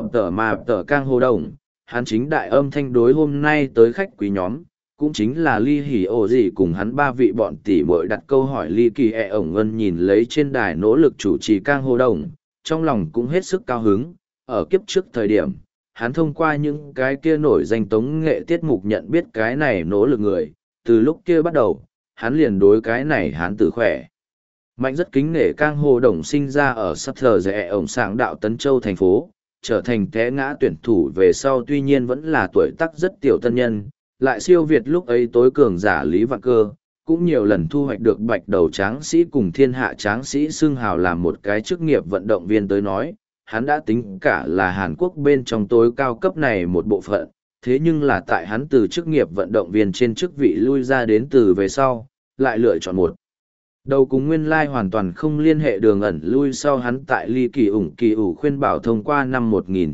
tờ Kang Ho Đồng. Hắn chính đại âm thanh đối hôm nay tới khách quý nhóm, cũng chính là Ly Hỉ ổ gì cùng hắn ba vị bọn tỷ muội đặt câu hỏi. Ly Kỳ ổng ngân nhìn lấy trên đài nỗ lực chủ trì Kang Ho Đồng, trong lòng cũng hết sức cao hứng. Ở kiếp trước thời điểm, hắn thông qua những cái kia nổi danh tống nghệ tiết mục nhận biết cái này nỗ lực người, từ lúc kia bắt đầu, hắn liền đối cái này hắn tử khỏe mạnh rất kính nể. Kang Ho Đồng sinh ra ở sắp thờ rẽ ổng sáng đạo Tấn Châu thành phố, trở thành té ngã tuyển thủ về sau, tuy nhiên vẫn là tuổi tác rất tiểu tân nhân, lại siêu việt lúc ấy tối cường giả Lý Vạn Cơ, cũng nhiều lần thu hoạch được bạch đầu tráng sĩ cùng thiên hạ tráng sĩ xưng hào. làm một cái chức nghiệp vận động viên tới nói, hắn đã tính cả là Hàn Quốc bên trong tối cao cấp này một bộ phận, thế nhưng là tại hắn từ chức nghiệp vận động viên trên chức vị lui ra đến từ về sau, lại lựa chọn một đầu cùng nguyên lai hoàn toàn không liên hệ đường ẩn lui. sau hắn tại Ly Kỳ ủ khuyên bảo thông qua năm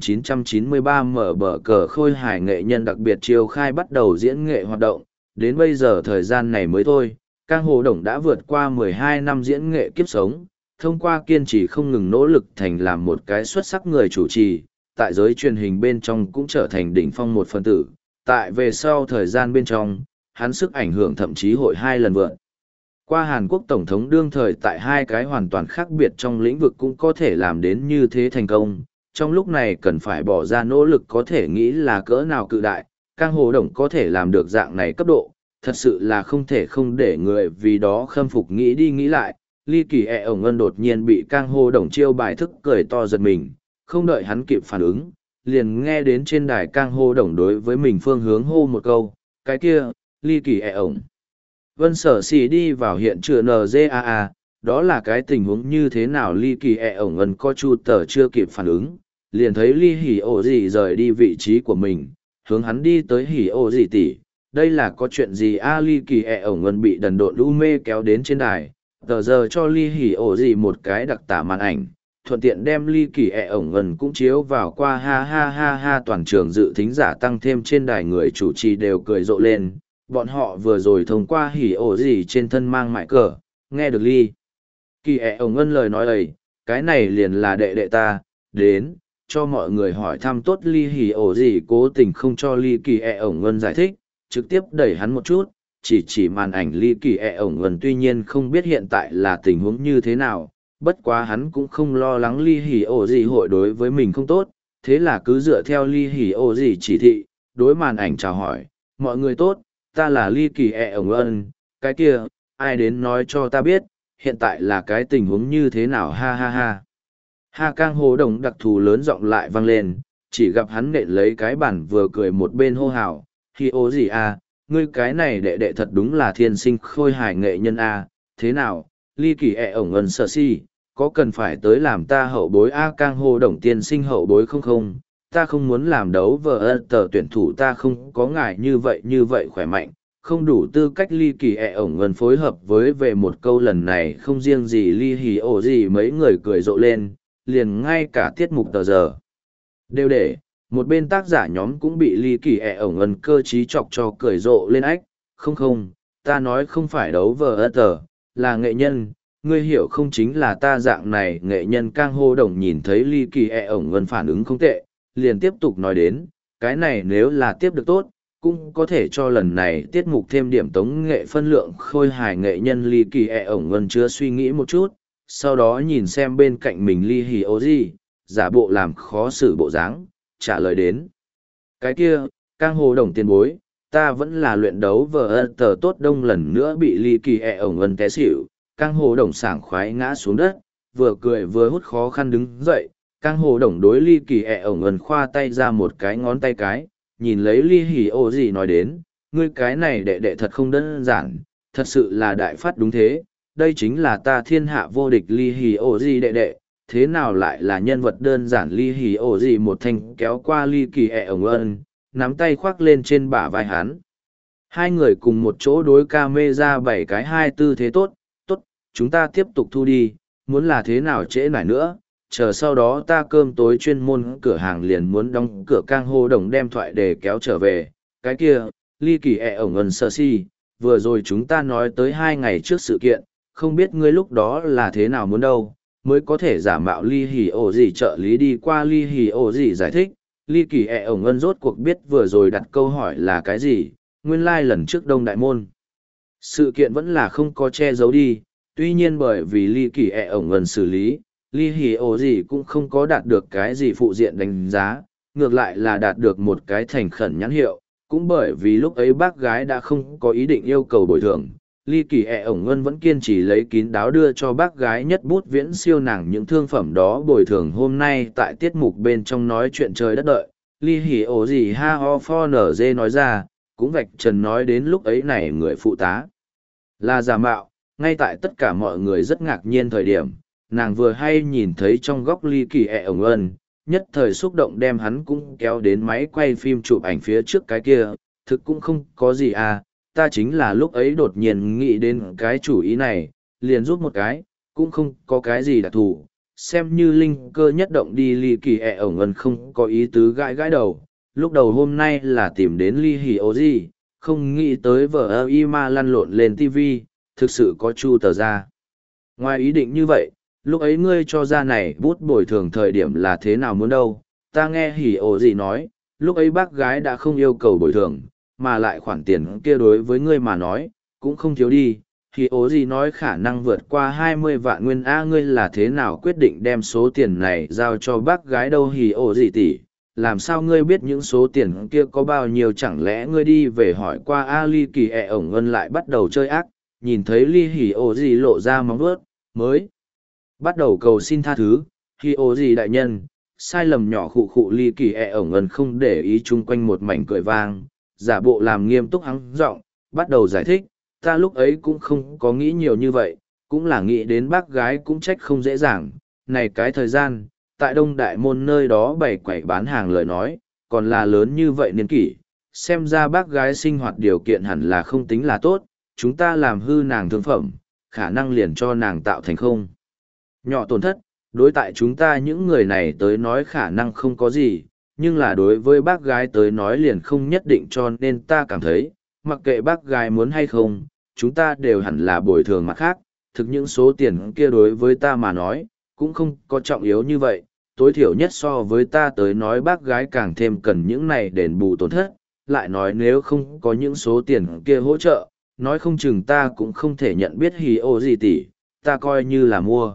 1993 mở bờ cờ khôi hài nghệ nhân đặc biệt chiêu khai bắt đầu diễn nghệ hoạt động, đến bây giờ thời gian này mới thôi, Kang Ho Đồng đã vượt qua 12 năm diễn nghệ kiếp sống, thông qua kiên trì không ngừng nỗ lực thành làm một cái xuất sắc người chủ trì, tại giới truyền hình bên trong cũng trở thành đỉnh phong một phần tử. Tại về sau thời gian bên trong, hắn sức ảnh hưởng thậm chí hội 2 lần vượt qua Hàn Quốc tổng thống đương thời, tại 2 cái hoàn toàn khác biệt trong lĩnh vực cũng có thể làm đến như thế thành công. Trong lúc này cần phải bỏ ra nỗ lực có thể nghĩ là cỡ nào cự đại, Kang Ho Đồng có thể làm được dạng này cấp độ, thật sự là không thể không để người vì đó khâm phục. Nghĩ đi nghĩ lại, Ly Kỳ ổng ngân đột nhiên bị Kang Ho Đồng chiêu bài thức cười to giật mình, không đợi hắn kịp phản ứng, liền nghe đến trên đài Kang Ho Đồng đối với mình phương hướng hô một câu, cái kia, Ly Kỳ ổng Vân Sở Xì đi vào hiện trường NGAA, đó là cái tình huống như thế nào? Ly Kỳ ổng ngân có chu tờ chưa kịp phản ứng, liền thấy Ly Hỉ ổ gì rời đi vị trí của mình, hướng hắn đi tới. Hỉ ổ gì tỷ, đây là có chuyện gì a? Ly Kỳ ổng ngân bị đần độn u mê kéo đến trên đài, tờ giờ cho Ly Hỉ ổ gì một cái đặc tả màn ảnh, thuận tiện đem Ly Kỳ ổng ngân cũng chiếu vào qua. Ha ha ha ha, toàn trường dự thính giả tăng thêm trên đài người chủ trì đều cười rộ lên. Bọn họ vừa rồi thông qua Hỉ ổ gì trên thân mang mại cờ, nghe được Ly Kỳ ổng ngân lời nói ấy, cái này liền là đệ đệ ta, đến, cho mọi người hỏi thăm tốt ly hỉ ổ gì cố tình không cho ly kỳ e ổng ngân giải thích, trực tiếp đẩy hắn một chút, chỉ màn ảnh ly kỳ e ổng ngân tuy nhiên không biết hiện tại là tình huống như thế nào, bất quá hắn cũng không lo lắng ly hỉ ổ gì hội đối với mình không tốt, thế là cứ dựa theo ly hỉ ổ gì chỉ thị, đối màn ảnh chào hỏi, mọi người tốt, ta là ly kỳ e ổng ngân, cái kia, ai đến nói cho ta biết, hiện tại là cái tình huống như thế nào ha ha ha. Ha Cang Hồ Đồng đặc thù lớn giọng lại vang lên, chỉ gặp hắn nện lấy cái bản vừa cười một bên hô hào, hi ô gì à, ngươi cái này đệ đệ thật đúng là thiên sinh khôi hài nghệ nhân à, thế nào, ly kỳ ẹ ổng ẩn sợ si, có cần phải tới làm ta hậu bối A Cang Hồ Đồng tiên sinh hậu bối không không, ta không muốn làm đấu vợ tờ tuyển thủ ta không có ngại như vậy khỏe mạnh. Không đủ tư cách ly kỳ ẹ ổng ngân phối hợp với về một câu lần này không riêng gì ly hì ổ gì mấy người cười rộ lên, liền ngay cả tiết mục tờ giờ. Đều để, một bên tác giả nhóm cũng bị ly kỳ ẹ ổng ngân cơ trí chọc cho cười rộ lên ách, không, ta nói không phải đấu vờ tờ, là nghệ nhân, ngươi hiểu không chính là ta dạng này nghệ nhân Cang Hô Đồng nhìn thấy ly kỳ ẹ ổng ngân phản ứng không tệ, liền tiếp tục nói đến, cái này nếu là tiếp được tốt, cũng có thể cho lần này tiết mục thêm điểm tống nghệ phân lượng khôi hài nghệ nhân ly kỳ ẹ ổng ngân chưa suy nghĩ một chút, sau đó nhìn xem bên cạnh mình ly hì ô gì, giả bộ làm khó xử bộ dáng, trả lời đến. Cái kia, Cang Hồ Đồng tiền bối, ta vẫn là luyện đấu vờ tờ tốt đông lần nữa bị ly kỳ ẹ ổng ngân té xỉu, Cang Hồ Đồng sảng khoái ngã xuống đất, vừa cười vừa hút khó khăn đứng dậy, Cang Hồ Đồng đối ly kỳ ẹ ổng ngân khoa tay ra một cái ngón tay cái, nhìn lấy ly hỉ ô gì nói đến, ngươi cái này đệ đệ thật không đơn giản, thật sự là đại phát đúng thế, đây chính là ta thiên hạ vô địch ly hỉ ô gì đệ đệ, thế nào lại là nhân vật đơn giản ly hỉ ô gì một thanh kéo qua ly kỳ ẹ ổng ân, nắm tay khoác lên trên bả vai hắn. Hai người cùng một chỗ đối ca mê ra bảy cái hai tư thế tốt, chúng ta tiếp tục thu đi, muốn là thế nào trễ nải nữa, chờ sau đó ta cơm tối chuyên môn cửa hàng liền muốn đóng cửa Cang Hô Đồng đem thoại để kéo trở về. Cái kia, ly kỳ ẹ ổng ẩn sơ si, vừa rồi chúng ta nói tới 2 ngày trước sự kiện, không biết ngươi lúc đó là thế nào muốn đâu, mới có thể giả mạo ly hỉ ổ gì trợ lý đi qua ly hỉ ổ gì giải thích. Ly kỳ ẹ ổng ẩn rốt cuộc biết vừa rồi đặt câu hỏi là cái gì, nguyên lai lần trước Đông Đại Môn. Sự kiện vẫn là không có che giấu đi, tuy nhiên bởi vì ly kỳ ẹ ổng ẩn xử lý, ly hỉ ổ gì cũng không có đạt được cái gì phụ diện đánh giá, ngược lại là đạt được một cái thành khẩn nhãn hiệu, cũng bởi vì lúc ấy bác gái đã không có ý định yêu cầu bồi thường. Ly kỳ ẹ ổng ngân vẫn kiên trì lấy kín đáo đưa cho bác gái nhất bút viễn siêu nàng những thương phẩm đó bồi thường hôm nay tại tiết mục bên trong nói chuyện trời đất đợi. Ly hỉ ổ gì ha ho pho nở dê nói ra, cũng vạch trần nói đến lúc ấy này người phụ tá là giả mạo, ngay tại tất cả mọi người rất ngạc nhiên thời điểm nàng vừa hay nhìn thấy trong góc ly kỳ ẹ ổng ân, nhất thời xúc động đem hắn cũng kéo đến máy quay phim chụp ảnh phía trước cái kia, thực cũng không có gì à, ta chính là lúc ấy đột nhiên nghĩ đến cái chủ ý này, liền rút một cái, cũng không có cái gì đặc thù, xem như linh cơ nhất động đi ly kỳ ẹ ổng ân không có ý tứ gãi gãi đầu, lúc đầu hôm nay là tìm đến ly hỉ ố gì, không nghĩ tới vợ ơ y ma lăn lộn lên tivi, thực sự có chu tờ ra. Ngoài ý định như vậy, lúc ấy ngươi cho ra này bút bồi thường thời điểm là thế nào muốn đâu, ta nghe hỉ ổ gì nói, lúc ấy bác gái đã không yêu cầu bồi thường, mà lại khoản tiền kia đối với ngươi mà nói, cũng không thiếu đi, hỉ ổ gì nói khả năng vượt qua 20 vạn nguyên A ngươi là thế nào quyết định đem số tiền này giao cho bác gái đâu hỉ ổ gì tỷ, làm sao ngươi biết những số tiền kia có bao nhiêu chẳng lẽ ngươi đi về hỏi qua A ly kỳ ẹ ổng ngân lại bắt đầu chơi ác, nhìn thấy ly hỉ ổ gì lộ ra móng vuốt mới bắt đầu cầu xin tha thứ, hỉ ổ gì đại nhân, sai lầm nhỏ khụ khụ ly kỳ ẹ ổng ngân không để ý chung quanh một mảnh cười vang, giả bộ làm nghiêm túc hắng giọng, bắt đầu giải thích, ta lúc ấy cũng không có nghĩ nhiều như vậy, cũng là nghĩ đến bác gái cũng trách không dễ dàng, này cái thời gian, tại Đông Đại Môn nơi đó bày quẩy bán hàng lời nói, còn là lớn như vậy niên kỷ, xem ra bác gái sinh hoạt điều kiện hẳn là không tính là tốt, chúng ta làm hư nàng thương phẩm, khả năng liền cho nàng tạo thành không nhỏ tổn thất, đối tại chúng ta những người này tới nói khả năng không có gì, nhưng là đối với bác gái tới nói liền không nhất định cho nên ta cảm thấy, mặc kệ bác gái muốn hay không, chúng ta đều hẳn là bồi thường mặt khác, thực những số tiền kia đối với ta mà nói, cũng không có trọng yếu như vậy, tối thiểu nhất so với ta tới nói bác gái càng thêm cần những này đền bù tổn thất, lại nói nếu không có những số tiền kia hỗ trợ, nói không chừng ta cũng không thể nhận biết hì ô gì tỷ, ta coi như là mua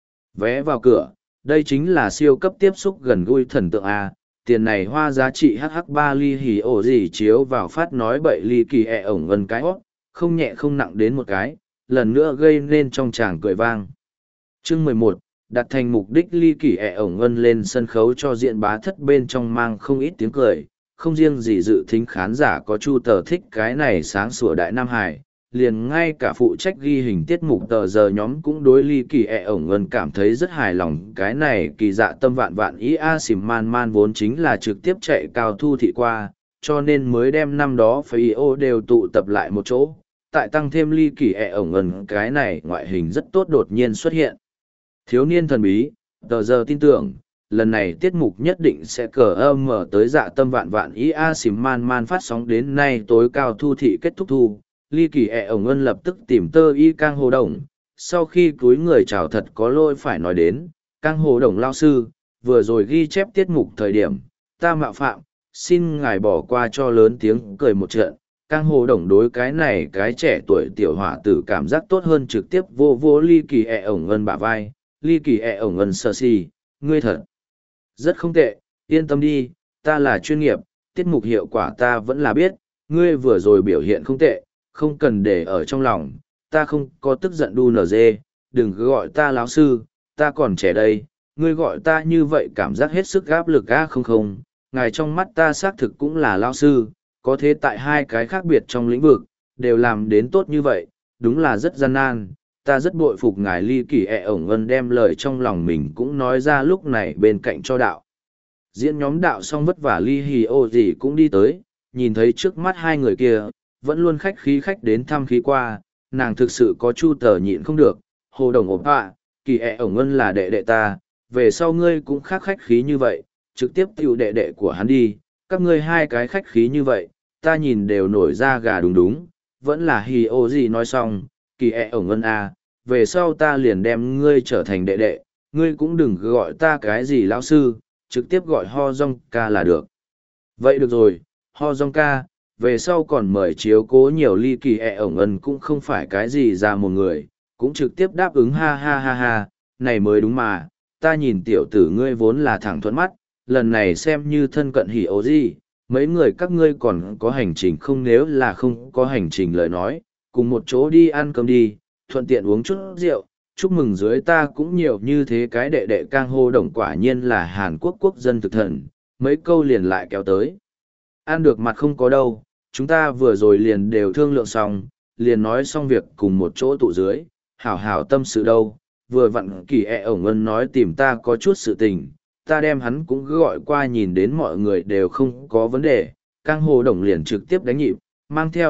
vé vào cửa, đây chính là siêu cấp tiếp xúc gần gũi thần tượng A, tiền này hoa giá trị HH3 ly hì ổ gì chiếu vào phát nói bậy ly kỳ ổng gần cái hót, không nhẹ không nặng đến một cái, lần nữa gây nên trong tràng cười vang. Chương 11, đặt thành mục đích ly kỳ ổng ngân lên sân khấu cho diện bá thất bên trong mang không ít tiếng cười, không riêng gì dự thính khán giả có chu tờ thích cái này sáng sủa đại Nam Hải, liền ngay cả phụ trách ghi hình tiết mục tờ giờ nhóm cũng đối ly kỳ ổng ngân cảm thấy rất hài lòng. Cái này kỳ dạ tâm vạn vạn ý a xìm man man vốn chính là trực tiếp chạy cao thu thị qua, cho nên mới đem năm đó phải ô đều tụ tập lại một chỗ, tại tăng thêm ly kỳ ổng ngân cái này ngoại hình rất tốt đột nhiên xuất hiện. Thiếu niên thần bí, tờ giờ tin tưởng, lần này tiết mục nhất định sẽ cờ âm mở tới dạ tâm vạn vạn ý a xìm man man phát sóng đến nay tối cao thu thị kết thúc thu. Ly kỳ ổng ân lập tức tìm tơ y cang hồ đồng, sau khi cúi người chào thật có lỗi phải nói đến, cang hồ đồng lao sư, vừa rồi ghi chép tiết mục thời điểm, ta mạo phạm, xin ngài bỏ qua cho lớn tiếng cười một trận. Cang hồ đồng đối cái này cái trẻ tuổi tiểu hỏa tử cảm giác tốt hơn trực tiếp vô vô ly kỳ ổng ân bả vai, ly kỳ ổng ân sơ si, ngươi thật rất không tệ, yên tâm đi, ta là chuyên nghiệp, tiết mục hiệu quả ta vẫn là biết, ngươi vừa rồi biểu hiện không tệ, không cần để ở trong lòng, ta không có tức giận đu nở dê, đừng cứ gọi ta lão sư, ta còn trẻ đây, ngươi gọi ta như vậy cảm giác hết sức áp lực a không không, ngài trong mắt ta xác thực cũng là lão sư, có thế tại hai cái khác biệt trong lĩnh vực, đều làm đến tốt như vậy, đúng là rất gian nan, ta rất bội phục ngài ly kỳ ổng ân đem lời trong lòng mình cũng nói ra lúc này bên cạnh cho đạo. Diễn nhóm đạo xong vất vả ly hì ô gì cũng đi tới, nhìn thấy trước mắt hai người kia, vẫn luôn khách khí khách đến thăm khí qua, nàng thực sự có chu tờ nhịn không được, hồ đồng ổn hạ, kỳ ổng ân là đệ đệ ta, về sau ngươi cũng khác khách khí như vậy, trực tiếp tiểu đệ đệ của hắn đi, các ngươi hai cái khách khí như vậy, ta nhìn đều nổi ra gà đúng đúng, vẫn là hì ô gì nói xong, kỳ ổng ân à, về sau ta liền đem ngươi trở thành đệ đệ, ngươi cũng đừng gọi ta cái gì lão sư, trực tiếp gọi ho dong ca là được. Vậy được rồi, ho dong ca, về sau còn mời chiếu cố nhiều ly kỳ ổng ân cũng không phải cái gì ra một người, cũng trực tiếp đáp ứng ha ha ha ha, này mới đúng mà, ta nhìn tiểu tử ngươi vốn là thẳng thuẫn mắt, lần này xem như thân cận hỉ ố gì, mấy người các ngươi còn có hành trình không, nếu là không có hành trình lời nói, cùng một chỗ đi ăn cơm đi, thuận tiện uống chút rượu, chúc mừng dưới ta cũng nhiều như thế cái đệ đệ cang hô đồng quả nhiên là Hàn Quốc quốc dân thực thần, mấy câu liền lại kéo tới. Ăn được mặt không có đâu, chúng ta vừa rồi liền đều thương lượng xong, liền nói xong việc cùng một chỗ tụ dưới, hảo hảo tâm sự đâu, vừa vặn kỳ ổng ân nói tìm ta có chút sự tình, ta đem hắn cũng gọi qua nhìn đến mọi người đều không có vấn đề, cang hồ đồng liền trực tiếp đánh nhịp, mang theo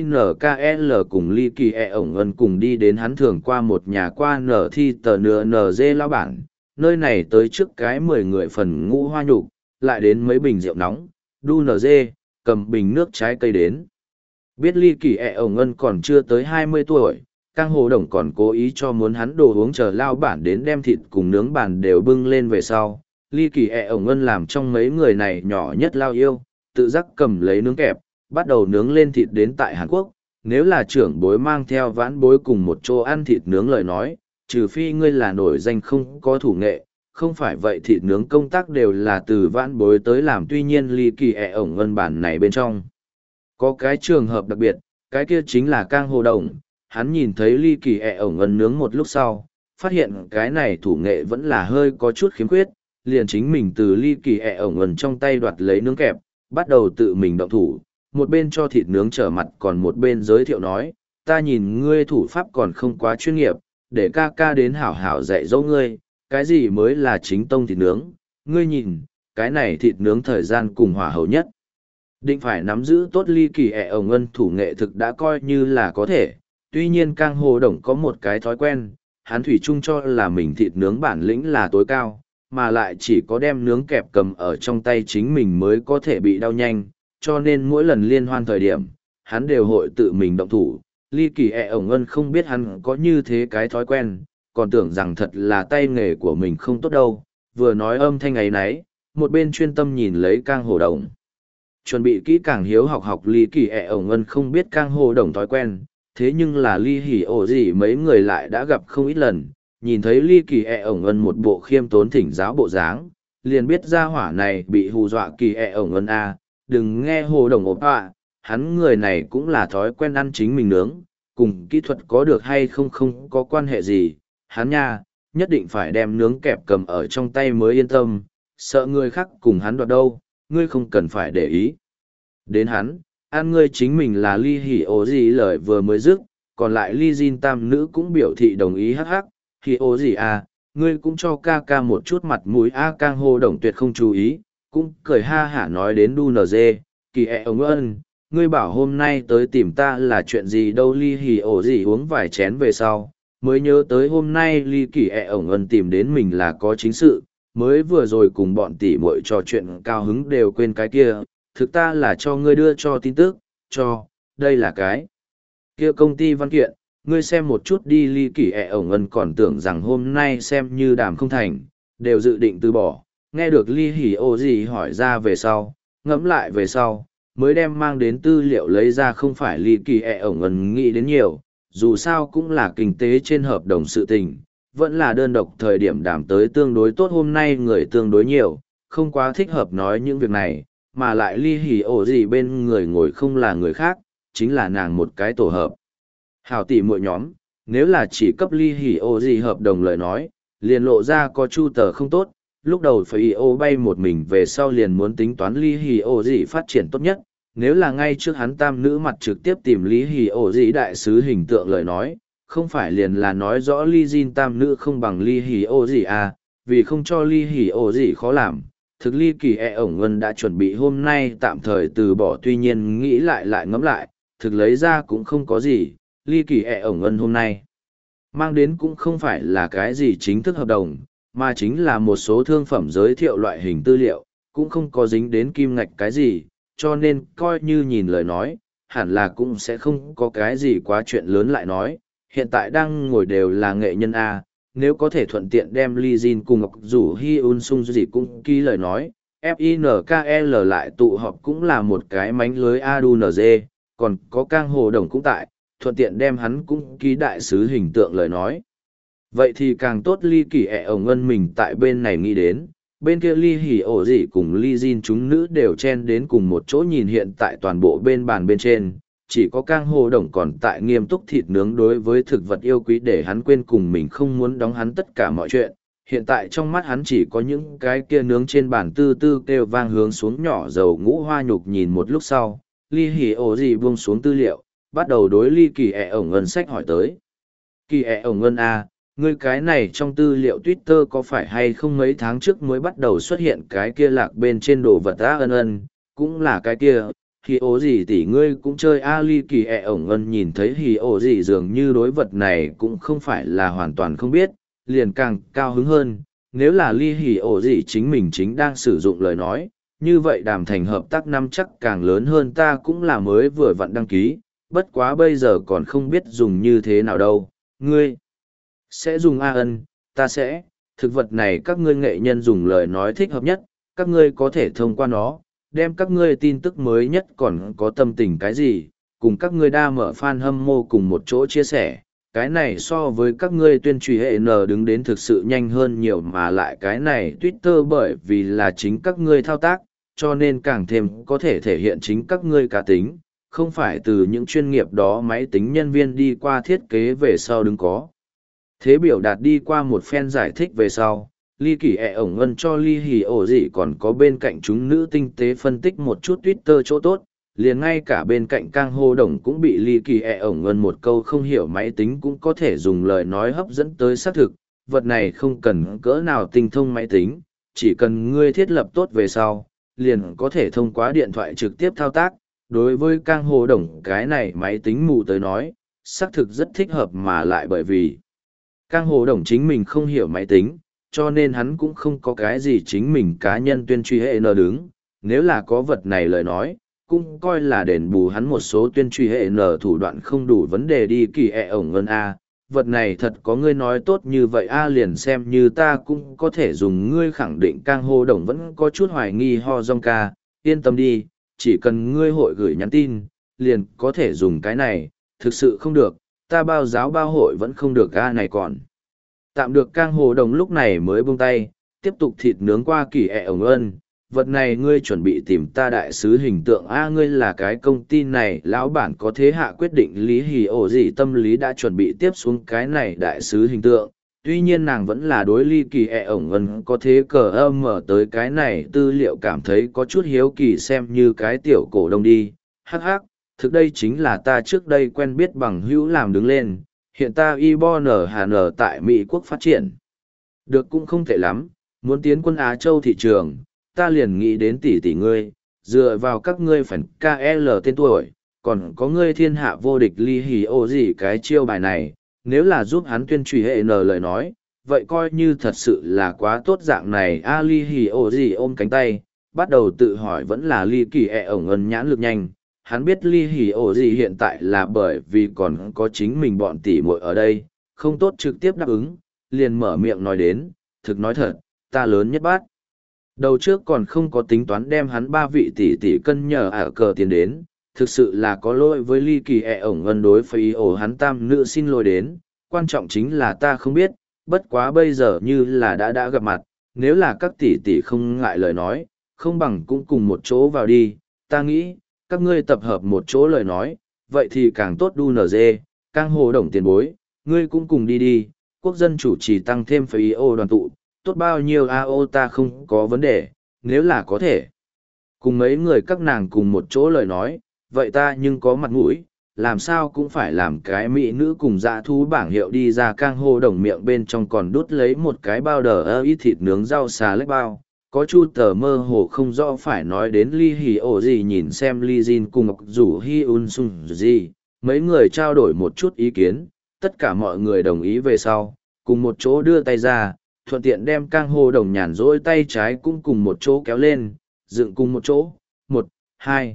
FINKL cùng ly kỳ ổng ân cùng đi đến hắn thường qua một nhà qua nở thi tờ nửa NG lao bản, nơi này tới trước cái 10 người phần ngũ hoa nhục, lại đến mấy bình rượu nóng, đu NG, cầm bình nước trái cây đến. Biết ly kỳ ổng ân còn chưa tới 20 tuổi, cang hồ đồng còn cố ý cho muốn hắn đồ uống chờ lao bản đến đem thịt cùng nướng bàn đều bưng lên về sau. Ly kỳ ổng ân làm trong mấy người này nhỏ nhất lao yêu, tự giác cầm lấy nướng kẹp, bắt đầu nướng lên thịt đến tại Hàn Quốc. Nếu là trưởng bối mang theo vãn bối cùng một chỗ ăn thịt nướng lời nói, trừ phi ngươi là nổi danh không có thủ nghệ, không phải vậy thịt nướng công tác đều là từ vãn bối tới làm. Tuy nhiên ly kỳ ổng ân bản này bên trong có cái trường hợp đặc biệt, cái kia chính là cang hồ đồng, hắn nhìn thấy ly kỳ ổng ân nướng một lúc sau, phát hiện cái này thủ nghệ vẫn là hơi có chút khiếm khuyết, liền chính mình từ ly kỳ ổng ân trong tay đoạt lấy nướng kẹp, bắt đầu tự mình động thủ, một bên cho thịt nướng trở mặt còn một bên giới thiệu nói, ta nhìn ngươi thủ pháp còn không quá chuyên nghiệp, để ca ca đến hảo hảo dạy dỗ ngươi, cái gì mới là chính tông thịt nướng, ngươi nhìn, cái này thịt nướng thời gian cùng hỏa hầu nhất. Định phải nắm giữ tốt ly kỳ ổng ân thủ nghệ thực đã coi như là có thể, tuy nhiên cang hồ đồng có một cái thói quen, hắn thủy chung cho là mình thịt nướng bản lĩnh là tối cao, mà lại chỉ có đem nướng kẹp cầm ở trong tay chính mình mới có thể bị đau nhanh, cho nên mỗi lần liên hoan thời điểm, hắn đều hội tự mình động thủ. Ly kỳ ổng ân không biết hắn có như thế cái thói quen, còn tưởng rằng thật là tay nghề của mình không tốt đâu, vừa nói âm thanh ấy nấy, một bên chuyên tâm nhìn lấy Cang Hồ Đồng. Chuẩn bị kỹ càng hiếu học học Lý Kỳ ẹ ổng ngân không biết Cang Hồ Đồng thói quen, thế nhưng là Ly Hỉ ổ gì mấy người lại đã gặp không ít lần, nhìn thấy Ly Kỳ ẹ ổng ngân một bộ khiêm tốn thỉnh giáo bộ dáng, liền biết gia hỏa này bị hù dọa Kỳ ẹ ổng ngân a, đừng nghe Hồ Đồng ộp ạ, hắn người này cũng là thói quen ăn chính mình nướng, cùng kỹ thuật có được hay không không có quan hệ gì, hắn nha, nhất định phải đem nướng kẹp cầm ở trong tay mới yên tâm, sợ người khác cùng hắn đoạt đâu, ngươi không cần phải để ý. Đến hắn, ăn ngươi chính mình là Ly Hỉ ổ gì lời vừa mới dứt, còn lại Ly Jin tam nữ cũng biểu thị đồng ý hắc hắc, Hỉ ổ gì à, ngươi cũng cho ca ca một chút mặt mũi a. Cang Hồ Đồng tuyệt không chú ý, cũng cười ha hả nói đến đu nờ dê, Kỳ ẹ ông ơn, ngươi bảo hôm nay tới tìm ta là chuyện gì đâu. Ly Hỉ ổ gì uống vài chén về sau, mới nhớ tới hôm nay Ly Kỳ ẹ ổng ơn tìm đến mình là có chính sự, mới vừa rồi cùng bọn tỷ muội trò chuyện cao hứng đều quên cái kia, thực ta là cho ngươi đưa cho tin tức, đây là cái kia công ty văn kiện, ngươi xem một chút đi. Ly Kỳ ẹ ổng ân còn tưởng rằng hôm nay xem như đàm không thành, đều dự định từ bỏ, nghe được Ly Hỉ ổ gì hỏi ra về sau, ngẫm lại về sau, mới đem mang đến tư liệu lấy ra. Không phải Ly Kỳ ẹ ổng ân nghĩ đến nhiều, dù sao cũng là kinh tế trên hợp đồng sự tình, vẫn là đơn độc thời điểm đàm tới tương đối tốt. Hôm nay người tương đối nhiều, không quá thích hợp nói những việc này, mà lại Ly Hỉ ổ gì bên người ngồi không là người khác, chính là nàng một cái tổ hợp. Hảo tỷ muội nhóm, nếu là chỉ cấp Ly Hỉ ổ gì hợp đồng lời nói, liền lộ ra có chu tờ không tốt, lúc đầu phải ô bay một mình về sau liền muốn tính toán Ly Hỉ ổ gì phát triển tốt nhất. Nếu là ngay trước hắn tam nữ mặt trực tiếp tìm Lý Hỉ ổ gì đại sứ hình tượng lời nói, không phải liền là nói rõ Ly Jin tam nữ không bằng Ly Hỉ ổ gì à, vì không cho Ly Hỉ ổ gì khó làm. Thực Ly Kỳ ẹ ổng ngân đã chuẩn bị hôm nay tạm thời từ bỏ, tuy nhiên nghĩ lại ngẫm lại, thực lấy ra cũng không có gì. Ly Kỳ ẹ ổng ngân hôm nay mang đến cũng không phải là cái gì chính thức hợp đồng, mà chính là một số thương phẩm giới thiệu loại hình tư liệu, cũng không có dính đến kim ngạch cái gì, cho nên coi như nhìn lời nói, hẳn là cũng sẽ không có cái gì quá chuyện lớn lại nói. Hiện tại đang ngồi đều là nghệ nhân A, nếu có thể thuận tiện đem Ly Jin cùng Ngọc Rủ Hyun Sung gì cũng ký lời nói, FINKL lại tụ họp cũng là một cái mánh lưới ADUNZ, còn có Cang Hồ Đồng cũng tại, thuận tiện đem hắn cũng ký đại sứ hình tượng lời nói. Vậy thì càng tốt. Ly Kỳ ẹ ổng ngân mình tại bên này nghĩ đến, bên kia Ly Hỉ ổ gì cùng Ly Jin chúng nữ đều chen đến cùng một chỗ nhìn hiện tại toàn bộ bên bàn bên trên, chỉ có Cang Hồ Đồng còn tại nghiêm túc thịt nướng đối với thực vật yêu quý để hắn quên cùng mình không muốn đóng hắn tất cả mọi chuyện. Hiện tại trong mắt hắn chỉ có những cái kia nướng trên bàn tư tư kêu vang hướng xuống nhỏ dầu ngũ hoa nhục. Nhìn một lúc sau, Ly Hỉ ổ gì buông xuống tư liệu, bắt đầu đối Ly Kỳ ẹ ổng ngân sách hỏi tới. Kỳ ẹ ổng ngân a, ngươi cái này trong tư liệu Twitter có phải hay không mấy tháng trước mới bắt đầu xuất hiện cái kia lạc bên trên đồ vật á? Ân, cũng là cái kia. Hỉ ổ gì tỷ ngươi cũng chơi a? Ly Kỳ ẹ ổng ngân nhìn thấy Hỉ ổ gì dường như đối vật này cũng không phải là hoàn toàn không biết, liền càng cao hứng hơn. Nếu là Ly Hỉ ổ gì chính mình chính đang sử dụng lời nói, như vậy đàm thành hợp tác năm chắc càng lớn hơn. Ta cũng là mới vừa vặn đăng ký, bất quá bây giờ còn không biết dùng như thế nào đâu. Ngươi sẽ dùng a? Ân, ta sẽ. Thực vật này các ngươi nghệ nhân dùng lời nói thích hợp nhất, các ngươi có thể thông qua nó, đem các ngươi tin tức mới nhất còn có tâm tình cái gì, cùng các ngươi đa mở fan hâm mộ cùng một chỗ chia sẻ. Cái này so với các ngươi tuyên truyền hệ N đứng đến thực sự nhanh hơn nhiều, mà lại cái này Twitter bởi vì là chính các ngươi thao tác, cho nên càng thêm có thể thể hiện chính các ngươi cá tính, không phải từ những chuyên nghiệp đó máy tính nhân viên đi qua thiết kế về sau đứng có. Thế biểu đạt đi qua một phen giải thích về sau, Ly Kỳ ẹ ổng ngân cho Ly Hỉ ổ gì còn có bên cạnh chúng nữ tinh tế phân tích một chút Twitter chỗ tốt, liền ngay cả bên cạnh Cang Hồ Đồng cũng bị Ly Kỳ ẹ ổng ngân một câu không hiểu máy tính cũng có thể dùng lời nói hấp dẫn tới xác thực. Vật này không cần cỡ nào tinh thông máy tính, chỉ cần ngươi thiết lập tốt về sau, liền có thể thông qua điện thoại trực tiếp thao tác. Đối với Cang Hồ Đồng cái này máy tính mù tới nói, xác thực rất thích hợp, mà lại bởi vì Cang Hồ Đồng chính mình không hiểu máy tính, cho nên hắn cũng không có cái gì chính mình cá nhân tuyên truy hệ N đứng. Nếu là có vật này lời nói, cũng coi là đền bù hắn một số tuyên truy hệ N thủ đoạn không đủ vấn đề. Đi Kỳ ẹ ổng ngân A, vật này thật có ngươi nói tốt như vậy liền xem như ta cũng có thể dùng. Ngươi khẳng định Cang Hô Đồng vẫn có chút hoài nghi Ho Dong ca, yên tâm đi, chỉ cần ngươi hội gửi nhắn tin, liền có thể dùng cái này, thực sự không được, ta bao giáo bao hội vẫn không được này còn. Tạm được Cang Hô Đồng lúc này mới buông tay, tiếp tục thịt nướng qua kỳ ổng ân. Vật này ngươi chuẩn bị tìm ta đại sứ hình tượng ngươi là cái công ty này lão bản có thế hạ quyết định lý hì ổ gì tâm lý đã chuẩn bị tiếp xuống cái này đại sứ hình tượng. Tuy nhiên nàng vẫn là đối ly kỳ ổng ân có thế cờ âm mở tới cái này tư liệu cảm thấy có chút hiếu kỳ xem như cái tiểu cổ đông đi. Hắc hắc, thực đây chính là ta trước đây quen biết bằng hữu làm đứng lên, hiện ta Ibon Hà Nở tại Mỹ quốc phát triển. Được cũng không tệ lắm, muốn tiến quân Á Châu thị trường, ta liền nghĩ đến tỷ ngươi, dựa vào các ngươi phần KL tên tuổi, còn có ngươi thiên hạ vô địch ly hì ô gì cái chiêu bài này, nếu là giúp hắn tuyên truyền hệ nở lời nói, vậy coi như thật sự là quá tốt dạng này ly hì ô gì ôm cánh tay, bắt đầu tự hỏi vẫn là ly kỳ ổng ân nhãn lực nhanh. Hắn biết ly hì ổ gì hiện tại là bởi vì còn có chính mình bọn tỷ muội ở đây, không tốt trực tiếp đáp ứng, liền mở miệng nói đến, thực nói thật, ta lớn nhất bát. Đầu trước còn không có tính toán đem hắn 3 vị tỷ cân nhờ cờ tiền đến, thực sự là có lỗi với ly kỳ ổng ân đối với ổ hắn tam nữ xin lỗi đến, quan trọng chính là ta không biết, bất quá bây giờ như là đã gặp mặt, nếu là các tỷ không ngại lời nói, không bằng cũng cùng một chỗ vào đi, ta nghĩ các ngươi tập hợp một chỗ lời nói, vậy thì càng tốt đu nở dê, Cang Hồ Đồng tiền bối, ngươi cũng cùng đi, quốc dân chủ trì tăng thêm phải đoàn tụ, tốt bao nhiêu ta không có vấn đề, nếu là có thể. Cùng mấy người các nàng cùng một chỗ lời nói, vậy ta nhưng có mặt mũi, làm sao cũng phải làm cái mỹ nữ cùng dã thú bảng hiệu đi ra. Cang Hồ Đồng miệng bên trong còn đút lấy một cái bao đờ ít thịt nướng rau xà lách bao. Có chu tờ mơ hồ không rõ phải nói đến ly hì ổ gì nhìn xem ly Jin cùng ngọc rủ hi un sung gì, mấy người trao đổi một chút ý kiến, tất cả mọi người đồng ý về sau, cùng một chỗ đưa tay ra, thuận tiện đem Cang Hồ Đồng nhàn rỗi tay trái cũng cùng một chỗ kéo lên, dựng cùng một chỗ, 1, 2,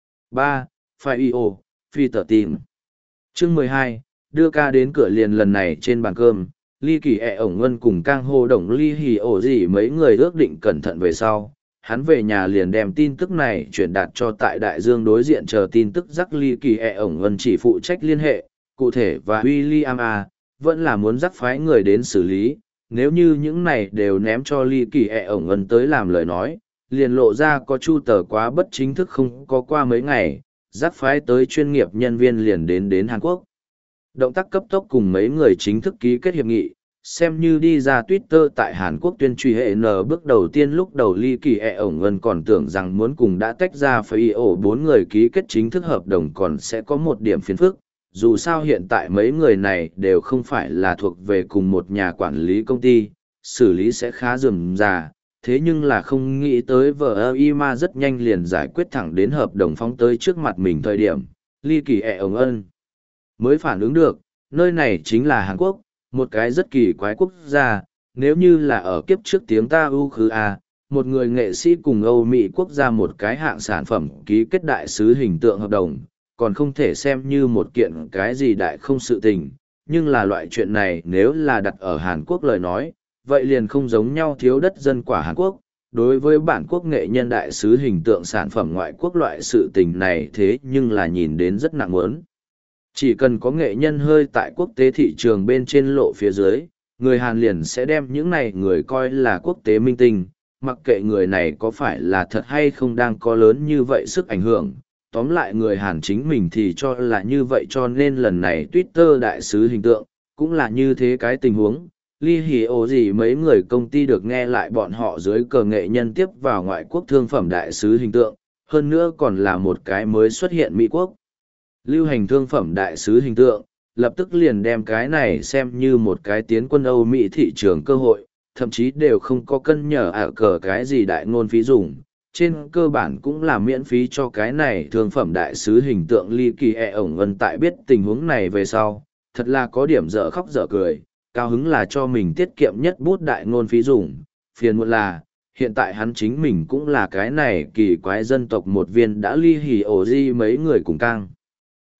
3, phải y ổ, phi tờ tìm. Chương 12, đưa ca đến cửa liền lần này trên bàn cơm. Ly Kỳ ổng ngân cùng Cang Hồ Đồng ly hì ổ gì mấy người ước định cẩn thận về sau, hắn về nhà liền đem tin tức này chuyển đạt cho tại đại dương đối diện chờ tin tức. Rắc Ly Kỳ ổng ngân chỉ phụ trách liên hệ, cụ thể và William vẫn là muốn rắc phái người đến xử lý, nếu như những này đều ném cho Ly Kỳ ổng ngân tới làm lời nói, liền lộ ra có chu tờ quá bất chính thức. Không có qua mấy ngày, rắc phái tới chuyên nghiệp nhân viên liền đến Hàn Quốc. Động tác cấp tốc cùng mấy người chính thức ký kết hiệp nghị, xem như đi ra Twitter tại Hàn Quốc tuyên truy hệ bước đầu tiên. Lúc đầu Ly Kỳ ổng ngân còn tưởng rằng muốn cùng đã tách ra phải ổ 4 người ký kết chính thức hợp đồng còn sẽ có một điểm phiền phức, dù sao hiện tại mấy người này đều không phải là thuộc về cùng một nhà quản lý công ty, xử lý sẽ khá rườm rà. Thế nhưng là không nghĩ tới VIMA rất nhanh liền giải quyết thẳng đến hợp đồng phóng tới trước mặt mình thời điểm, Ly Kỳ ổng ngân mới phản ứng được, nơi này chính là Hàn Quốc, một cái rất kỳ quái quốc gia. Nếu như là ở kiếp trước tiếng ta ưu khứ một người nghệ sĩ cùng Âu Mỹ quốc gia một cái hạng sản phẩm ký kết đại sứ hình tượng hợp đồng, còn không thể xem như một kiện cái gì đại không sự tình, nhưng là loại chuyện này nếu là đặt ở Hàn Quốc lời nói, vậy liền không giống nhau. Thiếu đất dân quả Hàn Quốc, đối với bản quốc nghệ nhân đại sứ hình tượng sản phẩm ngoại quốc loại sự tình này thế nhưng là nhìn đến rất nặng muốn. Chỉ cần có nghệ nhân hơi tại quốc tế thị trường bên trên lộ phía dưới, người Hàn liền sẽ đem những này người coi là quốc tế minh tinh, mặc kệ người này có phải là thật hay không đang có lớn như vậy sức ảnh hưởng. Tóm lại người Hàn chính mình thì cho là như vậy, cho nên lần này Twitter đại sứ hình tượng, cũng là như thế cái tình huống. Ly hì ổ gì mấy người công ty được nghe lại bọn họ dưới cờ nghệ nhân tiếp vào ngoại quốc thương phẩm đại sứ hình tượng, hơn nữa còn là một cái mới xuất hiện Mỹ quốc lưu hành thương phẩm đại sứ hình tượng, lập tức liền đem cái này xem như một cái tiến quân Âu Mỹ thị trường cơ hội, thậm chí đều không có cân nhở cờ cái gì đại ngôn phí dùng, trên cơ bản cũng là miễn phí cho cái này thương phẩm đại sứ hình tượng. Ly Kỳ ổng ngân tại biết tình huống này về sau, thật là có điểm dở khóc dở cười, cao hứng là cho mình tiết kiệm nhất bút đại ngôn phí dùng, phiền muộn là hiện tại hắn chính mình cũng là cái này kỳ quái dân tộc một viên đã ly hì ổ di mấy người cùng cang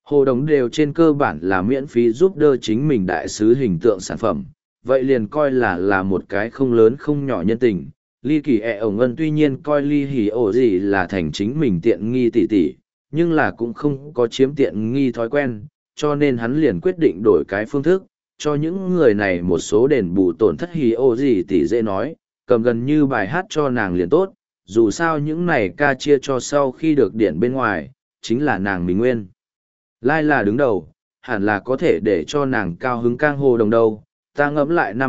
Hồ đồng đều trên cơ bản là miễn phí giúp đỡ chính mình đại sứ hình tượng sản phẩm, vậy liền coi là một cái không lớn không nhỏ nhân tình. Ly Kỳ ẹ ổng ân tuy nhiên coi Ly Hỉ ổ gì là thành chính mình tiện nghi tỷ tỷ, nhưng là cũng không có chiếm tiện nghi thói quen, cho nên hắn liền quyết định đổi cái phương thức, cho những người này một số đền bù tổn thất Hỉ ổ gì tỷ dễ nói, cầm gần như bài hát cho nàng liền tốt, dù sao những này ca chia cho sau khi được điển bên ngoài, chính là nàng mình nguyên. Lai là đứng đầu, hẳn là có thể để cho nàng cao hứng cang hồ đồng đâu. Ta ngẫm lại năm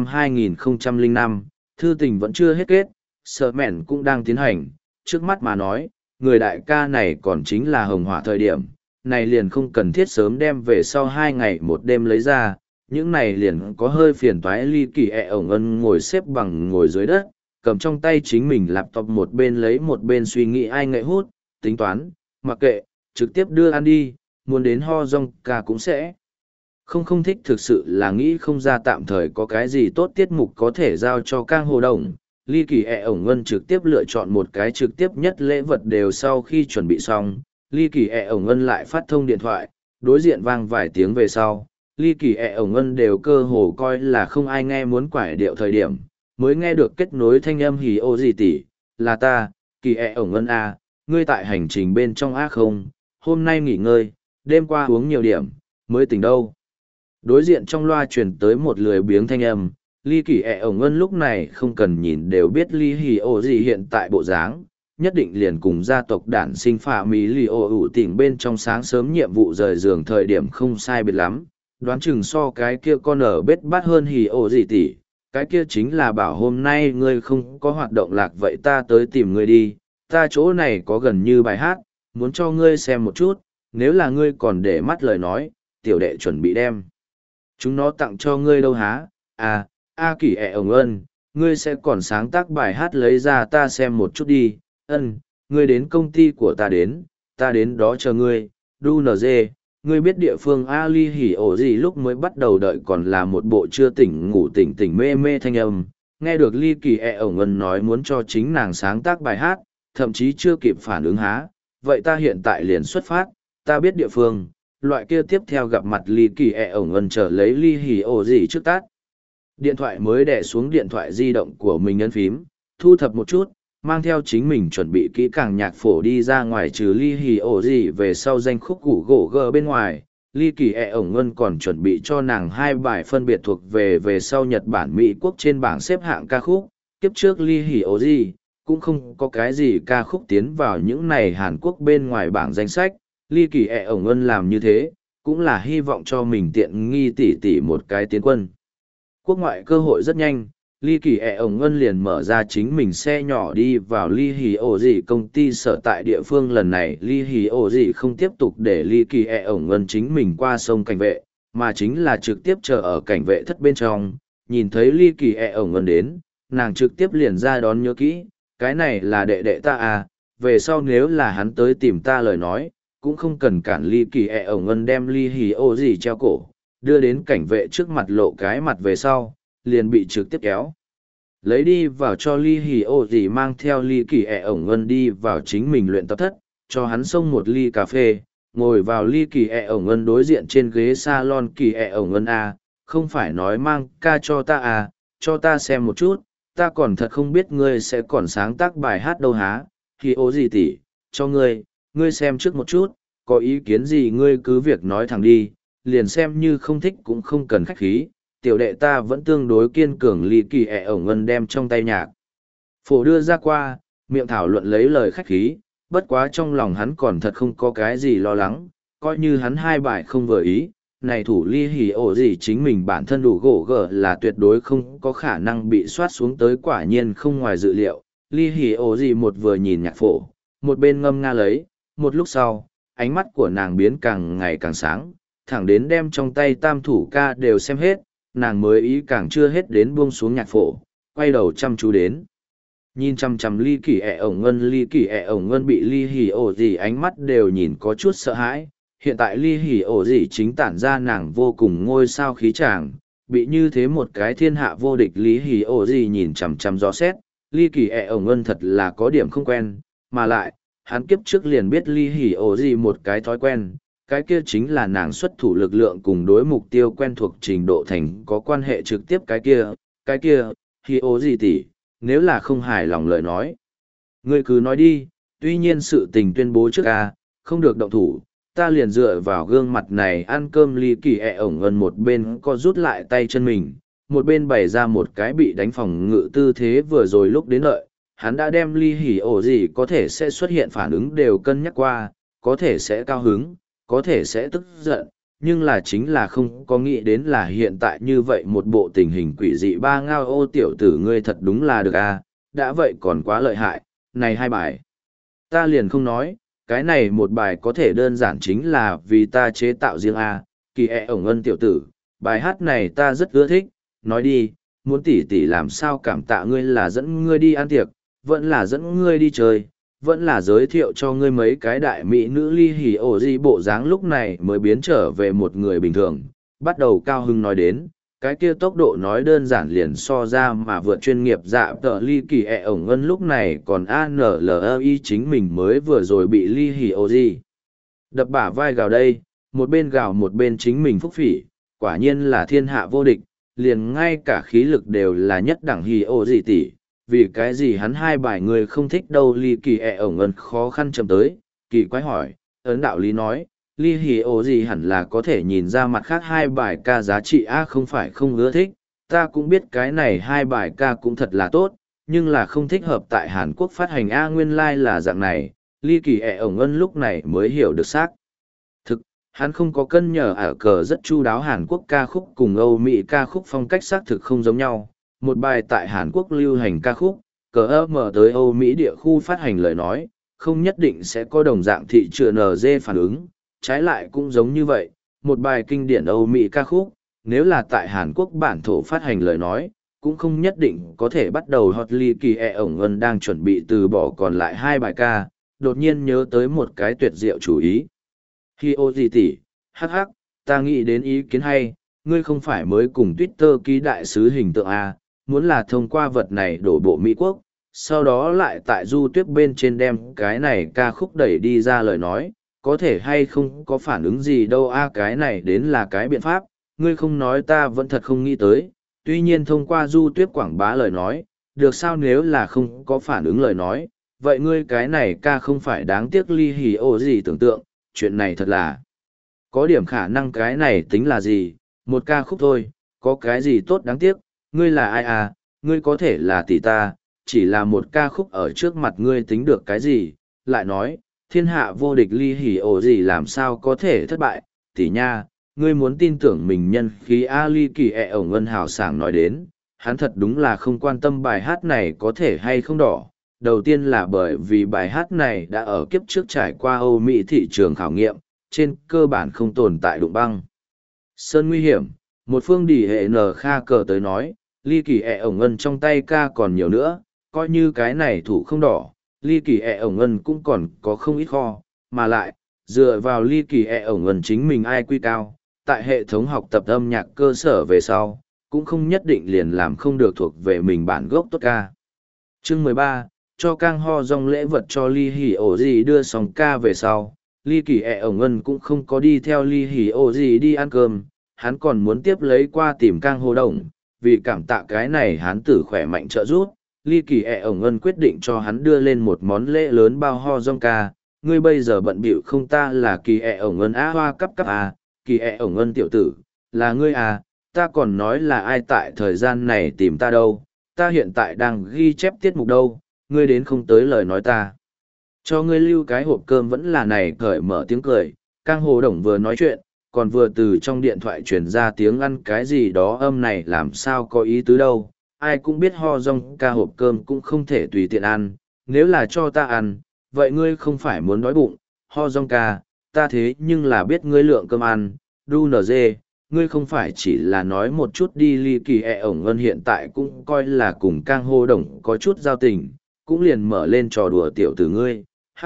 2005, thư tình vẫn chưa hết kết, sợ mẹn cũng đang tiến hành, trước mắt mà nói, người đại ca này còn chính là hồng hỏa thời điểm, này liền không cần thiết sớm đem về sau 2 ngày một đêm lấy ra, những này liền có hơi phiền toái. Ly Kỳ ẹ ổng ân ngồi xếp bằng ngồi dưới đất, cầm trong tay chính mình laptop một bên lấy một bên suy nghĩ ai ngậy hút, tính toán, mặc kệ, trực tiếp đưa ăn đi, muốn đến ho rong ca cũng sẽ. Không thích thực sự là nghĩ không ra tạm thời có cái gì tốt tiết mục có thể giao cho Cang Hồ Đồng. Ly Kỳ ẹ ổng ngân trực tiếp lựa chọn một cái trực tiếp nhất lễ vật đều sau khi chuẩn bị xong. Ly Kỳ ẹ ổng ngân lại phát thông điện thoại, đối diện vang vài tiếng về sau. Ly Kỳ ẹ ổng ngân đều cơ hồ coi là không ai nghe muốn quải điệu thời điểm, mới nghe được kết nối thanh âm hì ô gì tỷ, là ta, Kỳ ẹ ổng ngân A, ngươi tại hành trình bên trong A không, hôm nay nghỉ ngơi, đêm qua uống nhiều điểm, mới tỉnh đâu. Đối diện trong loa truyền tới một lười biếng thanh âm, Ly Kỳ ẹ ổng ngân lúc này không cần nhìn đều biết Ly Hì ổ gì hiện tại bộ dáng, nhất định liền cùng gia tộc đản sinh phạ Mỹ Lì ổ ủ tỉnh bên trong sáng sớm nhiệm vụ rời giường thời điểm không sai biệt lắm, đoán chừng so cái kia con ở bết bát hơn Hì ổ gì tỷ, cái kia chính là bảo hôm nay ngươi không có hoạt động lạc vậy ta tới tìm ngươi đi, ta chỗ này có gần như bài hát, muốn cho ngươi xem một chút, nếu là ngươi còn để mắt lời nói, tiểu đệ chuẩn bị đem. Chúng nó tặng cho ngươi đâu há, Kỳ ẹ ổng ân, ngươi sẽ còn sáng tác bài hát lấy ra ta xem một chút đi, ngươi đến công ty của ta đến đó chờ ngươi, đu nz, ngươi biết địa phương Ali hỉ ổ gì lúc mới bắt đầu đợi còn là một bộ chưa tỉnh ngủ tỉnh mê mê thanh âm, nghe được Ly Kỳ ẹ ổng ân nói muốn cho chính nàng sáng tác bài hát, thậm chí chưa kịp phản ứng há, vậy ta hiện tại liền xuất phát, ta biết địa phương. Loại kia tiếp theo gặp mặt Ly Kỳ ẹ ổng ân trở lấy Ly hỉ ổ gì trước tát. Điện thoại mới đè xuống điện thoại di động của mình ấn phím, thu thập một chút, mang theo chính mình chuẩn bị kỹ càng nhạc phổ đi ra ngoài trừ Ly hỉ ổ gì về sau danh khúc củ gỗ gờ bên ngoài. Ly Kỳ ẹ ổng ân còn chuẩn bị cho nàng 2 bài phân biệt thuộc về sau Nhật Bản Mỹ quốc trên bảng xếp hạng ca khúc. Kiếp trước Ly hỉ ổ gì, cũng không có cái gì ca khúc tiến vào những này Hàn Quốc bên ngoài bảng danh sách. Ly Kỳ ẹ ổng ân làm như thế, cũng là hy vọng cho mình tiện nghi tỷ một cái tiến quân. Quốc ngoại cơ hội rất nhanh, Ly Kỳ ẹ ổng ân liền mở ra chính mình xe nhỏ đi vào Ly Hì ổ gì công ty sở tại địa phương. Lần này Ly Hì ổ gì không tiếp tục để Ly Kỳ ẹ ổng ân chính mình qua sông cảnh vệ, mà chính là trực tiếp chờ ở cảnh vệ thất bên trong. Nhìn thấy Ly Kỳ ẹ ổng ân đến, nàng trực tiếp liền ra đón nhớ kỹ, cái này là đệ đệ ta à, về sau nếu là hắn tới tìm ta lời nói, cũng không cần cản Ly Kỳ ẹ ổng ân đem Ly Hì ổ gì treo cổ, đưa đến cảnh vệ trước mặt lộ cái mặt về sau, liền bị trực tiếp kéo. Lấy đi vào cho Ly Hì ổ gì mang theo Ly Kỳ ẹ ổng ân đi vào chính mình luyện tập thất, cho hắn xông một ly cà phê, ngồi vào Ly Kỳ ẹ ổng ân đối diện trên ghế salon. Kỳ ẹ ổng ân à, không phải nói mang ca cho ta à, cho ta xem một chút, ta còn thật không biết ngươi sẽ còn sáng tác bài hát đâu há. Hì ổ gì tỷ, cho ngươi xem trước một chút, có ý kiến gì ngươi cứ việc nói thẳng đi, liền xem như không thích cũng không cần khách khí, tiểu đệ ta vẫn tương đối kiên cường. Ly Kỳ ẹ ổng ân đem trong tay nhạc phổ đưa ra qua, miệng thảo luận lấy lời khách khí, bất quá trong lòng hắn còn thật không có cái gì lo lắng, coi như hắn 2 bài không vừa ý, này thủ Ly Hì ổ gì chính mình bản thân đủ gỗ gở là tuyệt đối không có khả năng bị soát xuống tới, quả nhiên không ngoài dự liệu. Ly Hì ổ gì một vừa nhìn nhạc phổ, một bên ngâm nga lấy, một lúc sau, ánh mắt của nàng biến càng ngày càng sáng, thẳng đến đem trong tay tam thủ ca đều xem hết, nàng mới ý càng chưa hết đến buông xuống nhạc phổ, quay đầu chăm chú đến. Nhìn chăm chăm Ly Kỳ ẹ ổng ân. Ly Kỳ ẹ ổng ân bị Ly Hì ổ gì ánh mắt đều nhìn có chút sợ hãi, hiện tại Ly Hì ổ gì chính tản ra nàng vô cùng ngôi sao khí tràng, bị như thế một cái thiên hạ vô địch Ly Hì ổ gì nhìn chăm chăm gió xét, Ly Kỳ ẹ ổng ân thật là có điểm không quen, mà lại, hắn kiếp trước liền biết Ly Hì ổ gì một cái thói quen, cái kia chính là nàng xuất thủ lực lượng cùng đối mục tiêu quen thuộc trình độ thành có quan hệ trực tiếp cái kia, khi ố gì tỷ, nếu là không hài lòng lời nói. Ngươi cứ nói đi, tuy nhiên sự tình tuyên bố trước không được động thủ, ta liền dựa vào gương mặt này ăn cơm ly kỳ ổng gần một bên co rút lại tay chân mình, một bên bày ra một cái bị đánh phòng ngự tư thế vừa rồi lúc đến lợi, hắn đã đem ly hỉ ổ gì có thể sẽ xuất hiện phản ứng đều cân nhắc qua, có thể sẽ cao hứng, có thể sẽ tức giận, nhưng là chính là không có nghĩ đến là hiện tại như vậy một bộ tình hình quỷ dị ba ngao ô tiểu tử ngươi thật đúng là được đã vậy còn quá lợi hại, này hai bài. Ta liền không nói, cái này một bài có thể đơn giản chính là vì ta chế tạo riêng kỳ ổng ân tiểu tử, bài hát này ta rất ưa thích, nói đi, muốn tỉ tỉ làm sao cảm tạ ngươi là dẫn ngươi đi ăn tiệc, vẫn là dẫn ngươi đi chơi, vẫn là giới thiệu cho ngươi mấy cái đại mỹ nữ ly hỉ ổ gì bộ dáng lúc này mới biến trở về một người bình thường, bắt đầu cao hưng nói đến, cái kia tốc độ nói đơn giản liền so ra mà vượt chuyên nghiệp dạ tờ ly kỳ ổng ân lúc này còn ANLI chính mình mới vừa rồi bị ly hỉ ổ gì. Đập bả vai gào đây, một bên gào một bên chính mình phúc phỉ, quả nhiên là thiên hạ vô địch, liền ngay cả khí lực đều là nhất đẳng hỉ ổ gì tỷ. Vì cái gì hắn hai bài người không thích đâu ly kỳ ổng ân khó khăn chậm tới, kỳ quái hỏi, ấn đạo lý nói, ly hỉ ổ gì hẳn là có thể nhìn ra mặt khác hai bài ca giá trị không phải không ưa thích, ta cũng biết cái này hai bài ca cũng thật là tốt, nhưng là không thích hợp tại Hàn Quốc phát hành nguyên lai là dạng này, ly kỳ ổng ân lúc này mới hiểu được xác. Thực, hắn không có cân nhờ ở cờ rất chu đáo Hàn Quốc ca khúc cùng Âu Mỹ ca khúc phong cách xác thực không giống nhau. Một bài tại Hàn Quốc lưu hành ca khúc, mở tới Âu Mỹ địa khu phát hành lời nói, không nhất định sẽ có đồng dạng thị trường NG phản ứng, trái lại cũng giống như vậy, một bài kinh điển Âu Mỹ ca khúc, nếu là tại Hàn Quốc bản thổ phát hành lời nói, cũng không nhất định có thể bắt đầu hot ly kỳ ổng ân đang chuẩn bị từ bỏ còn lại hai bài ca, đột nhiên nhớ tới một cái tuyệt diệu chủ ý. Hi ô gì tỷ, hắc hắc, ta nghĩ đến ý kiến hay, ngươi không phải mới cùng Twitter ký đại sứ hình tượng muốn là thông qua vật này đổ bộ Mỹ Quốc, sau đó lại tại du tuyết bên trên đem cái này ca khúc đẩy đi ra lời nói, có thể hay không có phản ứng gì đâu cái này đến là cái biện pháp, ngươi không nói ta vẫn thật không nghĩ tới, tuy nhiên thông qua du tuyết quảng bá lời nói, được sao nếu là không có phản ứng lời nói, vậy ngươi cái này ca không phải đáng tiếc ly hỉ ổ gì tưởng tượng, chuyện này thật là có điểm khả năng cái này tính là gì, một ca khúc thôi, có cái gì tốt đáng tiếc, ngươi là ai ngươi có thể là tỷ ta, chỉ là một ca khúc ở trước mặt ngươi tính được cái gì, lại nói, thiên hạ vô địch ly hỉ ổ gì làm sao có thể thất bại, tỷ nha, ngươi muốn tin tưởng mình nhân khí ly kỳ ổng ân hào sảng nói đến, hắn thật đúng là không quan tâm bài hát này có thể hay không đỏ, đầu tiên là bởi vì bài hát này đã ở kiếp trước trải qua Âu Mỹ thị trường khảo nghiệm, trên cơ bản không tồn tại đụng băng. Sơn nguy hiểm, một phương đỉ hệ nở kha cờ tới nói, ly kỳ ổng ân trong tay ca còn nhiều nữa, coi như cái này thủ không đỏ, ly kỳ ổng ân cũng còn có không ít kho, mà lại, dựa vào ly kỳ ổng ân chính mình ai quy cao, tại hệ thống học tập âm nhạc cơ sở về sau, cũng không nhất định liền làm không được thuộc về mình bản gốc tốt ca. Chương 13, cho Cang Ho dòng lễ vật cho ly hỉ ổ gì đưa sòng ca về sau, ly kỳ ổng ân cũng không có đi theo ly hỉ ổ gì đi ăn cơm, hắn còn muốn tiếp lấy qua tìm Cang Ho Đồng, vì cảm tạ cái này hắn tử khỏe mạnh trợ giúp, ly kỳ ổng ân quyết định cho hắn đưa lên một món lễ lớn bao ho dòng ca, ngươi bây giờ bận bịu không ta là kỳ ổng ân hoa cấp kỳ ổng ân tiểu tử, là ngươi ta còn nói là ai tại thời gian này tìm ta đâu, ta hiện tại đang ghi chép tiết mục đâu, ngươi đến không tới lời nói ta. Cho ngươi lưu cái hộp cơm vẫn là này cởi mở tiếng cười, Cang Hồ Đồng vừa nói chuyện, còn vừa từ trong điện thoại truyền ra tiếng ăn cái gì đó âm này làm sao có ý tứ đâu, ai cũng biết ho rong ca hộp cơm cũng không thể tùy tiện ăn, nếu là cho ta ăn, vậy ngươi không phải muốn đói bụng, ho rong ca, ta thế nhưng là biết ngươi lượng cơm ăn, đu nở dê, ngươi không phải chỉ là nói một chút đi ly kỳ ổng ân hiện tại cũng coi là cùng Cang Hô Đồng có chút giao tình, cũng liền mở lên trò đùa tiểu tử ngươi,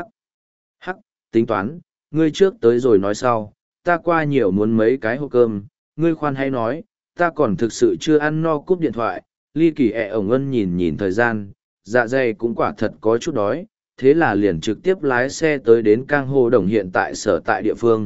hắc, tính toán, ngươi trước tới rồi nói sau, ta qua nhiều muốn mấy cái hộp cơm, ngươi khoan hay nói, ta còn thực sự chưa ăn no cúp điện thoại, ly kỳ ổng ân nhìn nhìn thời gian, dạ dày cũng quả thật có chút đói, thế là liền trực tiếp lái xe tới đến Cang Hô Đồng hiện tại sở tại địa phương,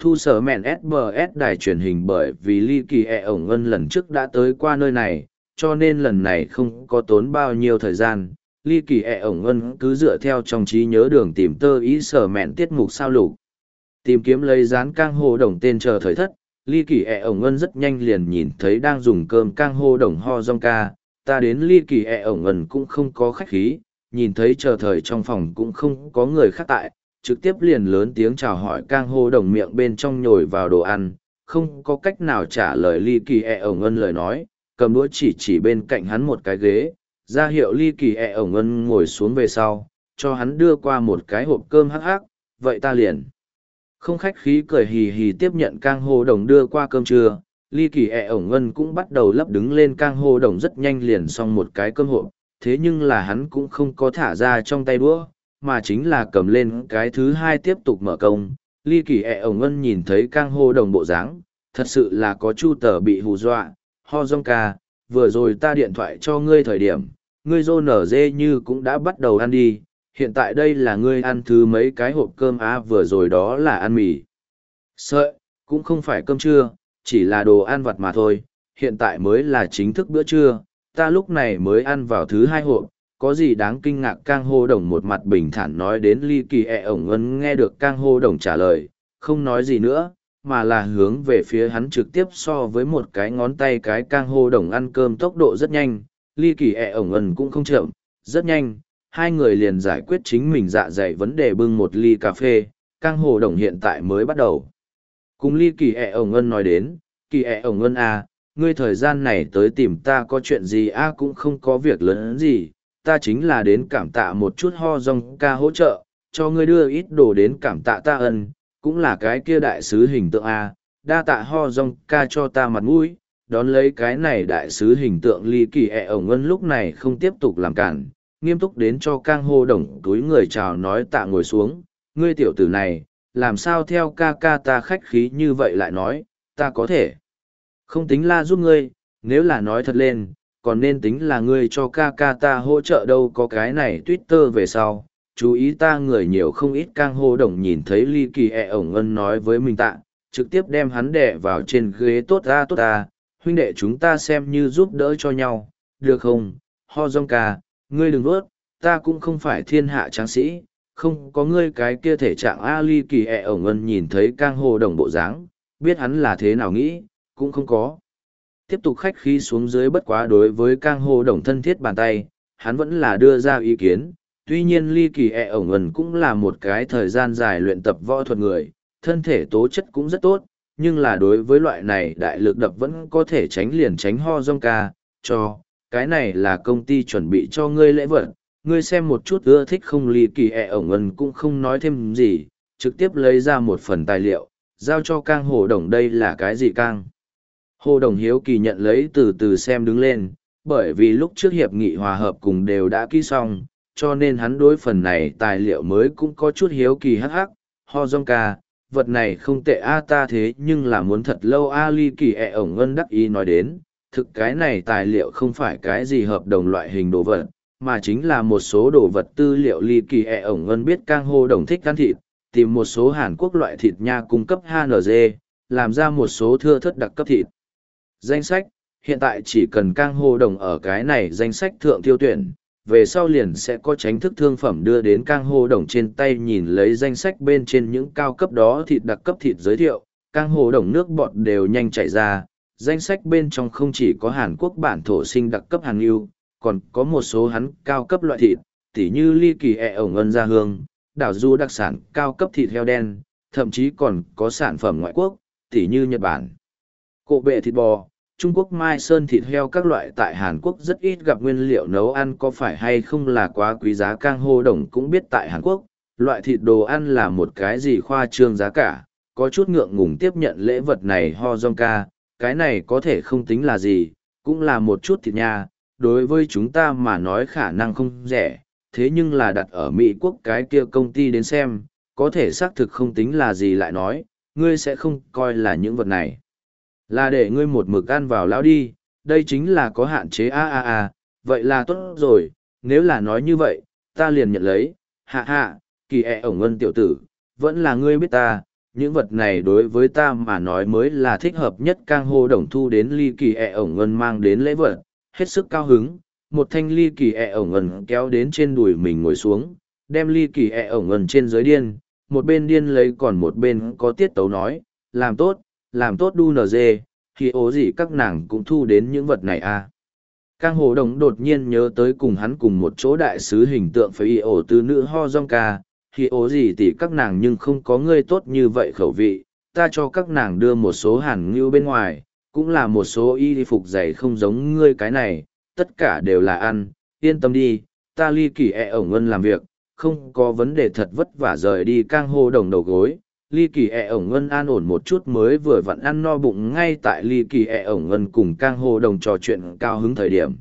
thu sở mẹn SBS đài truyền hình bởi vì ly kỳ ổng ân lần trước đã tới qua nơi này, cho nên lần này không có tốn bao nhiêu thời gian. Ly kỳ ổng ân cứ dựa theo trong trí nhớ đường tìm tơ ý sở mẹn tiết mục sao lục. Tìm kiếm lấy dán cang hô đồng tên chờ thời thất, ly kỳ ổng ân rất nhanh liền nhìn thấy đang dùng cơm cang hô đồng ho rong ca. Ta đến ly kỳ ổng ân cũng không có khách khí, nhìn thấy chờ thời trong phòng cũng không có người khác tại, trực tiếp liền lớn tiếng chào hỏi cang hô đồng miệng bên trong nhồi vào đồ ăn, không có cách nào trả lời ly kỳ ổng ân lời nói, cầm đũa chỉ bên cạnh hắn một cái ghế, ra hiệu ly kỳ ổng ân ngồi xuống về sau, cho hắn đưa qua một cái hộp cơm hắc hắc, vậy ta liền. Không khách khí cười hì hì tiếp nhận cang hô đồng đưa qua cơm trưa, ly kỳ ổng ân cũng bắt đầu lấp đứng lên cang hô đồng rất nhanh liền xong một cái cơm hộp, thế nhưng là hắn cũng không có thả ra trong tay đũa, mà chính là cầm lên cái thứ hai tiếp tục mở công. Ly kỳ ổng ân nhìn thấy cang hô đồng bộ dáng, thật sự là có chu tờ bị hù dọa, ho rong ca, vừa rồi ta điện thoại cho ngươi thời điểm, ngươi rô nở dê như cũng đã bắt đầu ăn đi, hiện tại đây là ngươi ăn thứ mấy cái hộp cơm vừa rồi đó là ăn mì sợi, cũng không phải cơm trưa, chỉ là đồ ăn vặt mà thôi, hiện tại mới là chính thức bữa trưa, ta lúc này mới ăn vào thứ hai hộp, có gì đáng kinh ngạc. Cang hô đồng một mặt bình thản nói đến. Ly kỳ ổng ân nghe được cang hô đồng trả lời, không nói gì nữa, mà là hướng về phía hắn trực tiếp so với một cái ngón tay. Cái cang hô đồng ăn cơm tốc độ rất nhanh, ly kỳ ổng ân cũng không chậm, rất nhanh, hai người liền giải quyết chính mình dạ dày vấn đề bưng một ly cà phê. Cang hô đồng hiện tại mới bắt đầu cùng ly kỳ ổng ân nói đến, kỳ ổng ân ngươi thời gian này tới tìm ta có chuyện gì cũng không có việc lớn gì, ta chính là đến cảm tạ một chút ho rong ca hỗ trợ, cho ngươi đưa ít đồ đến cảm tạ ta ân, cũng là cái kia đại sứ hình tượng đa tạ ho rong ca cho ta mặt mũi, đón lấy cái này đại sứ hình tượng. Ly kỳ ổng ân lúc này không tiếp tục làm cản, nghiêm túc đến cho cang hô đồng túi người chào nói tạ ngồi xuống, ngươi tiểu tử này, làm sao theo ca ca ta khách khí như vậy lại nói, ta có thể không tính la giúp ngươi, nếu là nói thật lên, còn nên tính là ngươi cho ca ca ta hỗ trợ đâu. Có cái này Twitter về sau, chú ý ta người nhiều không ít. Cang hô đồng nhìn thấy ly kỳ ổng ân nói với mình tạ, trực tiếp đem hắn đè vào trên ghế. Tốt ta, huynh đệ chúng ta xem như giúp đỡ cho nhau, được không? Ho rong ca, ngươi đừng vớt, ta cũng không phải thiên hạ tráng sĩ, không có ngươi cái kia thể trạng ly kỳ ổng ân nhìn thấy cang hô đồng bộ dáng, biết hắn là thế nào nghĩ, cũng không có tiếp tục khách khí xuống dưới. Bất quá đối với cang hô đồng thân thiết bàn tay, hắn vẫn là đưa ra ý kiến. Tuy nhiên ly kỳ ổng ân cũng là một cái thời gian dài luyện tập võ thuật người, thân thể tố chất cũng rất tốt, nhưng là đối với loại này đại lực đập vẫn có thể tránh liền tránh ho rong ca, cho cái này là công ty chuẩn bị cho ngươi lễ vật, ngươi xem một chút ưa thích không. Ly kỳ ổng ân cũng không nói thêm gì, trực tiếp lấy ra một phần tài liệu, giao cho cang hô đồng. Đây là cái gì cang? Hồ Đồng hiếu kỳ nhận lấy từ từ xem đứng lên, bởi vì lúc trước hiệp nghị hòa hợp cùng đều đã ký xong, cho nên hắn đối phần này tài liệu mới cũng có chút hiếu kỳ hắc. Ho rong ca, vật này không tệ ta thế nhưng là muốn thật lâu ly kỳ ổng ân đắc ý nói đến, thực cái này tài liệu không phải cái gì hợp đồng loại hình đồ vật, mà chính là một số đồ vật tư liệu. Ly kỳ ổng ân biết cang hô đồng thích ăn thịt, tìm một số Hàn Quốc loại thịt nha cung cấp HNZ, làm ra một số thưa thất đặc cấp thịt danh sách. Hiện tại chỉ cần cang hô đồng ở cái này danh sách thượng tiêu tuyển, về sau liền sẽ có chính thức thương phẩm đưa đến cang hô đồng trên tay. Nhìn lấy danh sách bên trên những cao cấp đó thịt đặc cấp thịt giới thiệu, cang hô đồng nước bọt đều nhanh chảy ra. Danh sách bên trong không chỉ có Hàn Quốc bản thổ sinh đặc cấp hàng yêu, còn có một số hắn cao cấp loại thịt, tỉ như ly kỳ ổng ân gia hương, đảo du đặc sản cao cấp thịt heo đen, thậm chí còn có sản phẩm ngoại quốc, tỉ như Nhật Bản cộ bệ thịt bò, Trung Quốc mai sơn thịt heo các loại. Tại Hàn Quốc rất ít gặp nguyên liệu nấu ăn có phải hay không là quá quý giá. Cang hô đồng cũng biết tại Hàn Quốc, loại thịt đồ ăn là một cái gì khoa trương giá cả, có chút ngượng ngùng tiếp nhận lễ vật này. Ho rong ca, cái này có thể không tính là gì, cũng là một chút thịt nha, đối với chúng ta mà nói khả năng không rẻ, thế nhưng là đặt ở Mỹ Quốc cái kia công ty đến xem, có thể xác thực không tính là gì. Lại nói, ngươi sẽ không coi là những vật này là để ngươi một mực ăn vào lão đi, đây chính là có hạn chế vậy là tốt rồi, nếu là nói như vậy, ta liền nhận lấy. Kỳ ổng ân tiểu tử, vẫn là ngươi biết ta, những vật này đối với ta mà nói mới là thích hợp nhất. Cang hô đồng thu đến ly kỳ ổng ngân mang đến lễ vật, hết sức cao hứng, một thanh ly kỳ ổng ngân kéo đến trên đùi mình ngồi xuống, đem ly kỳ ổng ngân trên dưới điên, một bên điên lấy còn một bên có tiết tấu nói, làm tốt đu nz, khi ố gì các nàng cũng thu đến những vật này à. Cang hồ đồng đột nhiên nhớ tới cùng hắn cùng một chỗ đại sứ hình tượng phải y ổ từ nữ ho dong ca, khi ố gì thì các nàng nhưng không có ngươi tốt như vậy khẩu vị, ta cho các nàng đưa một số hàn ngưu bên ngoài, cũng là một số y phục giày không giống ngươi cái này, tất cả đều là ăn, yên tâm đi, ta ly kỳ ổng ngân làm việc, không có vấn đề. Thật vất vả rời đi. Cang hồ đồng đầu gối, ly kỳ ổng ngân an ổn một chút mới vừa vặn ăn no bụng. Ngay tại ly kỳ ổng ngân cùng Cang hồ đồng trò chuyện cao hứng thời điểm,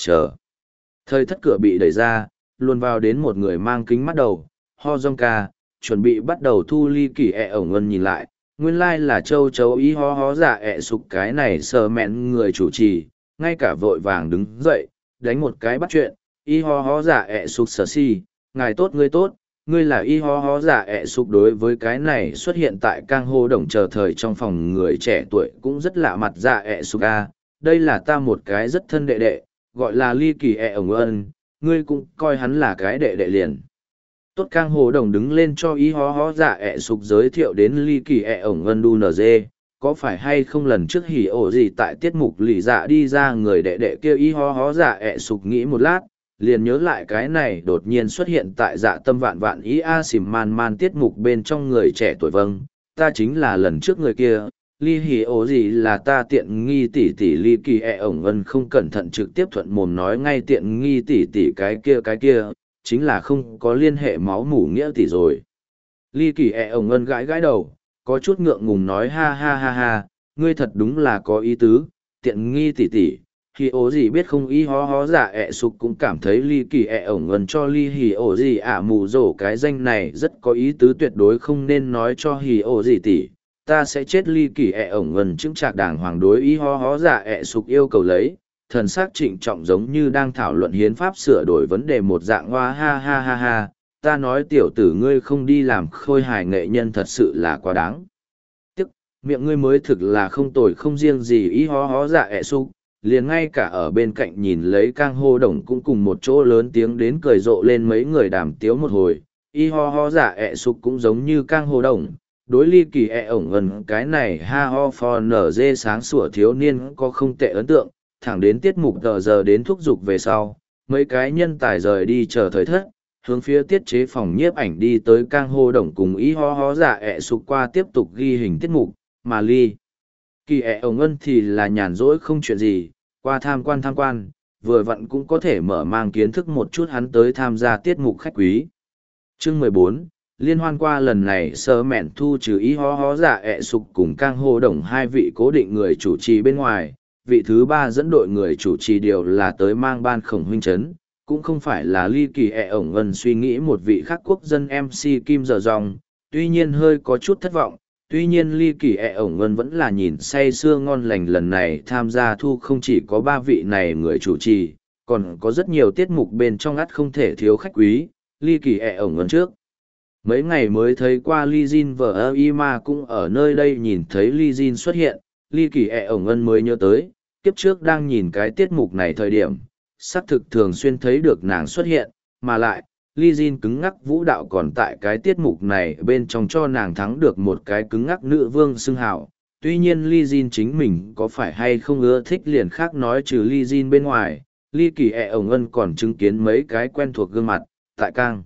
thời thất cửa bị đẩy ra, luôn vào đến một người mang kính mắt đầu, ho dong ca, chuẩn bị bắt đầu thu ly kỳ ổng ngân nhìn lại, nguyên lai là châu chấu ý ho dạ sục cái này sờ mẹn người chủ trì, ngay cả vội vàng đứng dậy, đánh một cái bắt chuyện, y ho dạ sục sở si, ngài tốt, ngươi là y ho dạ sục. Đối với cái này xuất hiện tại Cang hô đồng chờ thời trong phòng người trẻ tuổi cũng rất lạ mặt. Dạ sục a, đây là ta một cái rất thân đệ đệ, gọi là ly kỳ ổng ngân, ngươi cũng coi hắn là cái đệ đệ liền. Tốt. Cang hồ đồng đứng lên cho y ho dạ sục giới thiệu đến ly kỳ ổng ngân đu nz, có phải hay không lần trước hỉ ổ gì tại tiết mục lì dạ đi ra người đệ đệ kia. Y ho dạ sục nghĩ một lát, liền nhớ lại cái này đột nhiên xuất hiện tại Dạ Tâm Vạn Vạn ý a xìm man tiết mục bên trong người trẻ tuổi. Vâng, ta chính là lần trước người kia, ly hỉ ổ gì là ta tiện nghi tỷ tỷ. Ly kỳ ổng ngân không cẩn thận trực tiếp thuận mồm nói ngay tiện nghi tỷ tỷ cái kia, chính là không có liên hệ máu mủ nghĩa tỷ rồi. Ly kỳ ổng ngân gãi gãi đầu, có chút ngượng ngùng nói ha ha ha ha, ngươi thật đúng là có ý tứ, tiện nghi tỷ tỷ. Hỉ ổ gì biết không. Y ho dạ sục cũng cảm thấy ly kỳ ổng ngân cho ly hỉ ổ gì mù rổ cái danh này rất có ý tứ, tuyệt đối không nên nói cho hỉ ổ gì tỷ, ta sẽ chết. Ly kỳ ổng ngân chứng trạc đàng hoàng đối y ho dạ sục yêu cầu lấy, thần sắc trịnh trọng giống như đang thảo luận hiến pháp sửa đổi vấn đề một dạng. Hoa ha ha ha ha, ta nói tiểu tử ngươi không đi làm khôi hài nghệ nhân thật sự là quá đáng tiếc, miệng ngươi mới thực là không tồi không riêng gì y ho dạ sục, liền ngay cả ở bên cạnh nhìn lấy Cang hô đồng cũng cùng một chỗ lớn tiếng đến cười rộ lên. Mấy người đàm tiếu một hồi, y ho dạ sục cũng giống như Cang hô đồng, đối ly kỳ ổng ngân cái này ha ho for nở dê sáng sủa thiếu niên có không tệ ấn tượng. Thẳng đến tiết mục tờ giờ đến thúc giục về sau, mấy cái nhân tài rời đi chờ thời thất, hướng phía tiết chế phòng nhiếp ảnh đi tới. Cang hô đồng cùng y ho dạ sục qua tiếp tục ghi hình tiết mục, mà ly kỳ ổng ngân thì là nhàn rỗi không chuyện gì, qua tham quan, vừa vặn cũng có thể mở mang kiến thức một chút hắn tới tham gia tiết mục khách quý. Chương 14, liên hoan. Qua lần này sơ mẹn thu trừ y ho dạ sục cùng Cang hô đồng hai vị cố định người chủ trì bên ngoài, vị thứ ba dẫn đội người chủ trì điều là tới mang ban Khổng huynh trấn, cũng không phải là ly kỳ ổng ngân suy nghĩ một vị khác quốc dân MC Kim Giờ Dòng, tuy nhiên hơi có chút thất vọng. Tuy nhiên ly kỳ ổng ngân vẫn là nhìn say sưa ngon lành. Lần này tham gia thu không chỉ có ba vị này người chủ trì, còn có rất nhiều tiết mục bên trong ắt không thể thiếu khách quý. Ly kỳ ổng ngân trước mấy ngày mới thấy qua Ly Jin vợ Ima cũng ở nơi đây nhìn thấy Ly Jin xuất hiện. Ly kỳ ổng ngân mới nhớ tới, kiếp trước đang nhìn cái tiết mục này thời điểm, xác thực thường xuyên thấy được nàng xuất hiện, mà lại Ly Jin cứng ngắc vũ đạo còn tại cái tiết mục này bên trong cho nàng thắng được một cái cứng ngắc nữ vương xưng hào. Tuy nhiên Ly Jin chính mình có phải hay không ưa thích liền khác nói, trừ Ly Jin bên ngoài, Ly kỳ ổng ngân còn chứng kiến mấy cái quen thuộc gương mặt. Tại Cang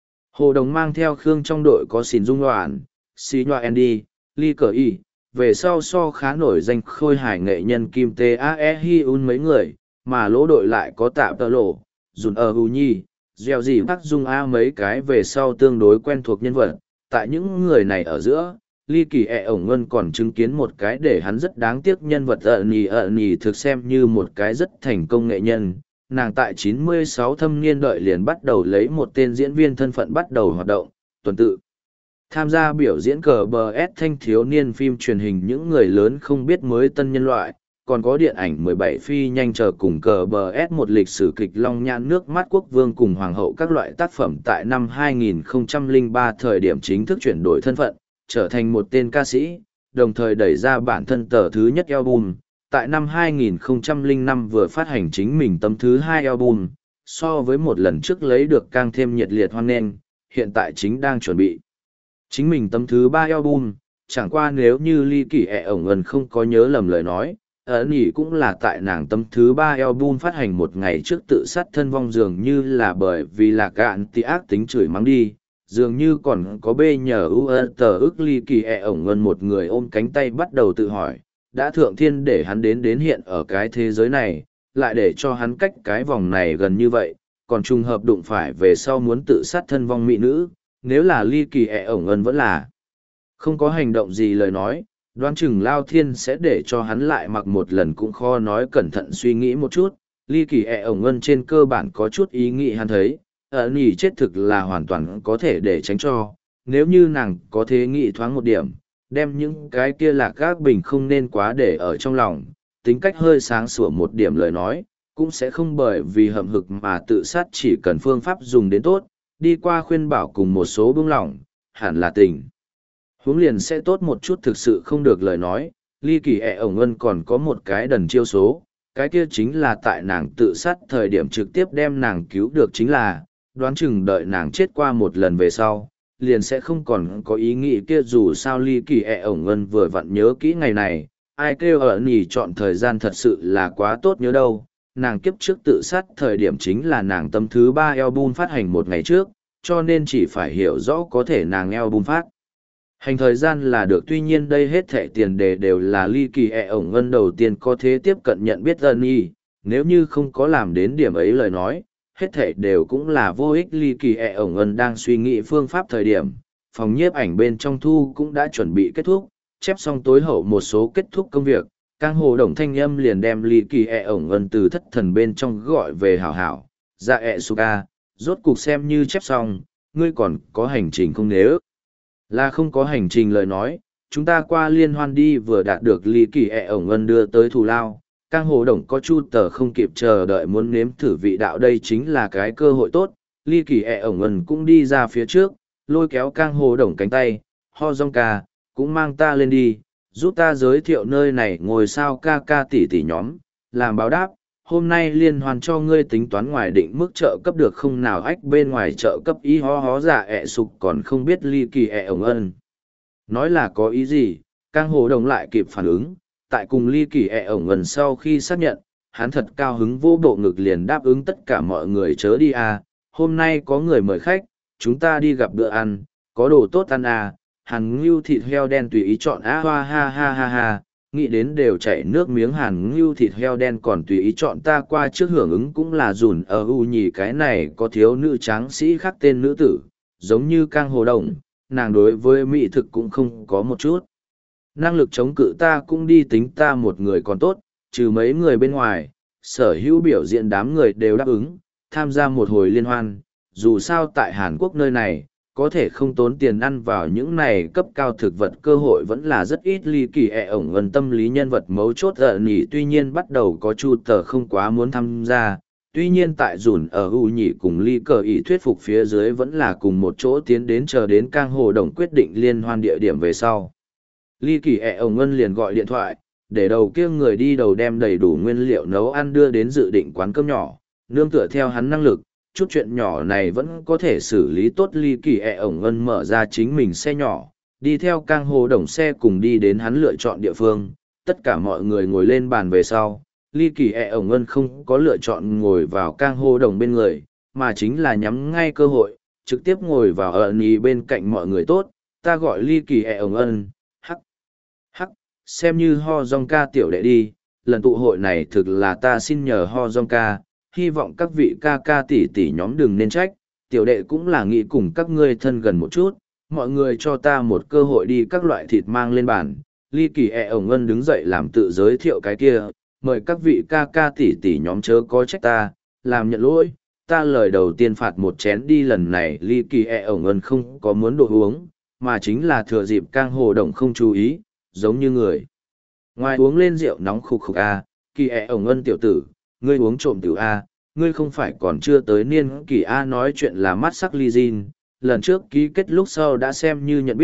hồ đồng mang theo Khương trong đội có Xin Dung Loạn, Xí Nhoa Andy, Ly Cờ Y, về sau so khá nổi danh khôi hài nghệ nhân Kim Tae Hyun mấy người, mà lỗ đội lại có Tạ Tơ Lộ, Dùn Hù Nhi, gieo gì Park Dung A mấy cái về sau tương đối quen thuộc nhân vật. Tại những người này ở giữa, ly kỳ ổng ngân còn chứng kiến một cái để hắn rất đáng tiếc nhân vật. Nhì thực xem như một cái rất thành công nghệ nhân. Nàng tại 96 thâm niên đợi liền bắt đầu lấy một tên diễn viên thân phận bắt đầu hoạt động, tuần tự tham gia biểu diễn cờ bờ S thanh thiếu niên phim truyền hình những người lớn không biết mới tân nhân loại, còn có điện ảnh 17 phi nhanh chờ cùng cờ bờ S một lịch sử kịch long nhãn nước mắt quốc vương cùng hoàng hậu các loại tác phẩm. Tại năm 2003 thời điểm chính thức chuyển đổi thân phận, trở thành một tên ca sĩ, đồng thời đẩy ra bản thân tờ thứ nhất album. Tại năm 2005 vừa phát hành chính mình tấm thứ hai album, so với một lần trước lấy được càng thêm nhiệt liệt hoan nghênh, hiện tại chính đang chuẩn bị chính mình tấm thứ ba album. Chẳng qua nếu như Ly Kỳ ẹ ổng ẩn không có nhớ lầm lời nói, ẩn nhỉ cũng là tại nàng tấm thứ ba album phát hành một ngày trước tự sát thân vong, dường như là bởi vì là cạn thì ác tính chửi mắng đi, dường như còn có bê nhờ tờ ức. Ly Kỳ ẹ ổng ẩn một người ôm cánh tay bắt đầu tự hỏi, đã thượng thiên để hắn đến hiện ở cái thế giới này, lại để cho hắn cách cái vòng này gần như vậy, còn trùng hợp đụng phải về sau muốn tự sát thân vong mỹ nữ. Nếu là Ly Kỳ ẹ ổng ẩn vẫn là không có hành động gì lời nói, đoán chừng Lao Thiên sẽ để cho hắn lại mặc một lần cũng khó nói. Cẩn thận suy nghĩ một chút, Ly Kỳ ẹ ổng ẩn trên cơ bản có chút ý nghĩ hắn thấy, nhỉ chết thực là hoàn toàn có thể để tránh cho, nếu như nàng có thế nghĩ thoáng một điểm, đem những cái kia lạc gác bình không nên quá để ở trong lòng, tính cách hơi sáng sủa một điểm lời nói, cũng sẽ không bởi vì hậm hực mà tự sát. Chỉ cần phương pháp dùng đến tốt, đi qua khuyên bảo cùng một số buông lỏng, hẳn là tình huống liền sẽ tốt một chút. Thực sự không được lời nói, Ly Kỳ ẹ ổng ân còn có một cái đần chiêu số, cái kia chính là tại nàng tự sát thời điểm trực tiếp đem nàng cứu được. Chính là đoán chừng đợi nàng chết qua một lần về sau, liền sẽ không còn có ý nghĩ kia. Dù sao Ly Kỳ ẹ ổng ân vừa vặn nhớ kỹ ngày này, ai kêu ở nhỉ chọn thời gian thật sự là quá tốt nhớ đâu. Nàng kiếp trước tự sát thời điểm chính là nàng tấm thứ ba album phát hành một ngày trước, cho nên chỉ phải hiểu rõ có thể nàng album phát hành thời gian là được. Tuy nhiên đây hết thệ tiền đề đều là Ly Kỳ ẹ ổng ân đầu tiên có thế tiếp cận nhận biết ân y, nếu như không có làm đến điểm ấy lời nói, hết thệ đều cũng là vô ích. Ly Kỳ ẹ ổng ân đang suy nghĩ phương pháp thời điểm, phòng nhiếp ảnh bên trong thu cũng đã chuẩn bị kết thúc, chép xong tối hậu một số kết thúc công việc. Cang Hồ Đồng thanh âm liền đem Ly Kỳ ẹ ổng ân từ thất thần bên trong gọi về hảo hảo. Dạ ẹ suka, rốt cuộc xem như chép xong, ngươi còn có hành trình không? Nếu là không có hành trình lời nói, chúng ta qua liên hoan đi. Vừa đạt được Ly Kỳ ẹ ổng ân đưa tới thù lao, Cang Hồ Đồng có chu tờ không kịp chờ đợi muốn nếm thử vị đạo. Đây chính là cái cơ hội tốt. Ly Kỳ ẹ ổng ân cũng đi ra phía trước, lôi kéo Cang Hồ Đồng cánh tay, Ho Dong ca, cũng mang ta lên đi, giúp ta giới thiệu nơi này ngồi sao ca ca tỷ tỷ nhóm. Làm báo đáp, hôm nay liên hoan cho ngươi tính toán ngoài định mức trợ cấp được không nào? Ách, bên ngoài trợ cấp ý hó dạ ẹ sục còn không biết Ly Kỳ ẹ ổng ân nói là có ý gì. Cang Hồ Đồng lại kịp phản ứng, tại cùng Ly Kỳ ẹ ổng ân sau khi xác nhận, hắn thật cao hứng vô bộ ngực liền đáp ứng tất cả mọi người chớ đi à, hôm nay có người mời khách, chúng ta đi gặp bữa ăn, có đồ tốt ăn à. Hàn ngưu thịt heo đen tùy ý chọn á, hoa ha ha ha ha, nghĩ đến đều chảy nước miếng. Hàn ngưu thịt heo đen còn tùy ý chọn, ta qua trước hưởng ứng cũng là dùn ở u nhì. Cái này có thiếu nữ tráng sĩ khác tên nữ tử, giống như Cang Hồ Đồng, nàng đối với mỹ thực cũng không có một chút năng lực chống cự. Ta cũng đi, tính ta một người còn tốt, trừ mấy người bên ngoài, sở hữu biểu diễn đám người đều đáp ứng tham gia một hồi liên hoan. Dù sao tại Hàn Quốc nơi này, có thể không tốn tiền ăn vào những này cấp cao thực vật cơ hội vẫn là rất ít. Ly Kỳ ẹ ổng ân tâm lý nhân vật mấu chốt nhỉ, tuy nhiên bắt đầu có chu tờ không quá muốn tham gia, tuy nhiên tại dùn ở u nhỉ cùng Ly Cờ ý thuyết phục phía dưới vẫn là cùng một chỗ tiến đến. Chờ đến Cang Hồ Đồng quyết định liên hoan địa điểm về sau, Ly Kỳ ẹ ổng ân liền gọi điện thoại để đầu kia người đi đầu đem đầy đủ nguyên liệu nấu ăn đưa đến dự định quán cơm nhỏ. Nương tựa theo hắn năng lực, chút chuyện nhỏ này vẫn có thể xử lý tốt. Ly Kỳ ẹ ổng ân mở ra chính mình xe nhỏ, đi theo Cang Hồ Đồng xe cùng đi đến hắn lựa chọn địa phương. Tất cả mọi người ngồi lên bàn về sau, Ly Kỳ ẹ ổng ân không có lựa chọn ngồi vào Cang Hồ Đồng bên người, mà chính là nhắm ngay cơ hội, trực tiếp ngồi vào ở nhì bên cạnh mọi người. Tốt, ta gọi Ly Kỳ ẹ ổng ân, hắc, hắc, xem như Ho Dong ca tiểu đệ đi. Lần tụ hội này thực là ta xin nhờ Ho Dong ca, hy vọng các vị ca ca tỷ tỷ nhóm đừng nên trách, tiểu đệ cũng là nghĩ cùng các ngươi thân gần một chút, mọi người cho ta một cơ hội đi. Các loại thịt mang lên bàn, Ly Kỳ ẹ ổng ân đứng dậy làm tự giới thiệu cái kia, mời các vị ca ca tỷ tỷ nhóm chớ có trách ta, làm nhận lỗi, ta lời đầu tiên phạt một chén đi. Lần này Ly Kỳ ẹ ổng ân không có muốn đồ uống, mà chính là thừa dịp Cang Hồ Đồng không chú ý, giống như người ngoài uống lên rượu nóng khục khục a. Kỳ ẹ ổng ân tiểu tử, ngươi uống trộm tiểu A, ngươi không phải còn chưa tới niên kỳ A. Nói chuyện là mắt sắc ly gin, lần trước ký kết lúc sau đã xem như nhận biết,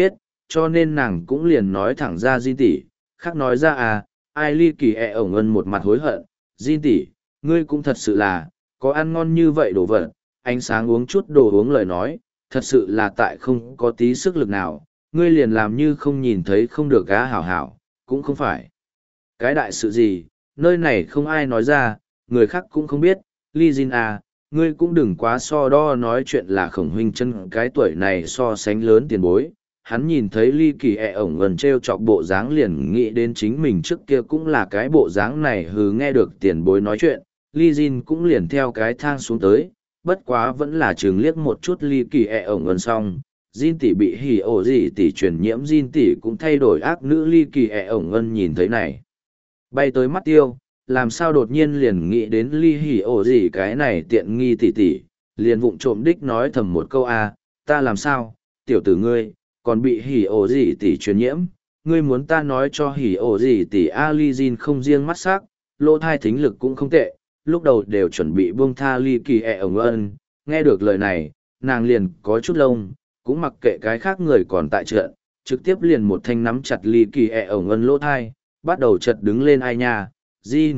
cho nên nàng cũng liền nói thẳng ra Jin tỷ, khác nói ra à, ai ly kỳ ổng ân một mặt hối hận, Jin tỷ, ngươi cũng thật sự là, có ăn ngon như vậy đồ vật, ánh sáng uống chút đồ uống lời nói, thật sự là tại không có tí sức lực nào, ngươi liền làm như không nhìn thấy không được á hảo hảo, cũng không phải. Cái đại sự gì, nơi này không ai nói ra, người khác cũng không biết, Ly Jin à, ngươi cũng đừng quá so đo nói chuyện là khổng huynh chân cái tuổi này so sánh lớn tiền bối. Hắn nhìn thấy ly kỳ ổng gần treo chọc bộ dáng liền nghĩ đến chính mình trước kia cũng là cái bộ dáng này hừ nghe được tiền bối nói chuyện, ly Jin cũng liền theo cái thang xuống tới, bất quá vẫn là chừng liếc một chút ly kỳ ổng gần xong. Jin tỷ bị hỉ ổ gì tỷ truyền nhiễm Jin tỷ cũng thay đổi ác nữ ly kỳ ổng ân nhìn thấy này. Bay tới mắt tiêu, làm sao đột nhiên liền nghĩ đến ly hỉ ổ gì cái này tiện nghi tỷ tỷ, liền vụng trộm đích nói thầm một câu a, ta làm sao, tiểu tử ngươi, còn bị hỉ ổ gì tỷ truyền nhiễm, ngươi muốn ta nói cho hỉ ổ gì tỷ a ly Jin không riêng mắt sắc, lỗ thai thính lực cũng không tệ, lúc đầu đều chuẩn bị buông tha ly kỳ ổng ân, nghe được lời này, nàng liền có chút lông, cũng mặc kệ cái khác người còn tại trận, trực tiếp liền một thanh nắm chặt ly kỳ ổng ân lỗ thai, bắt đầu chật đứng lên ai nha, Jin.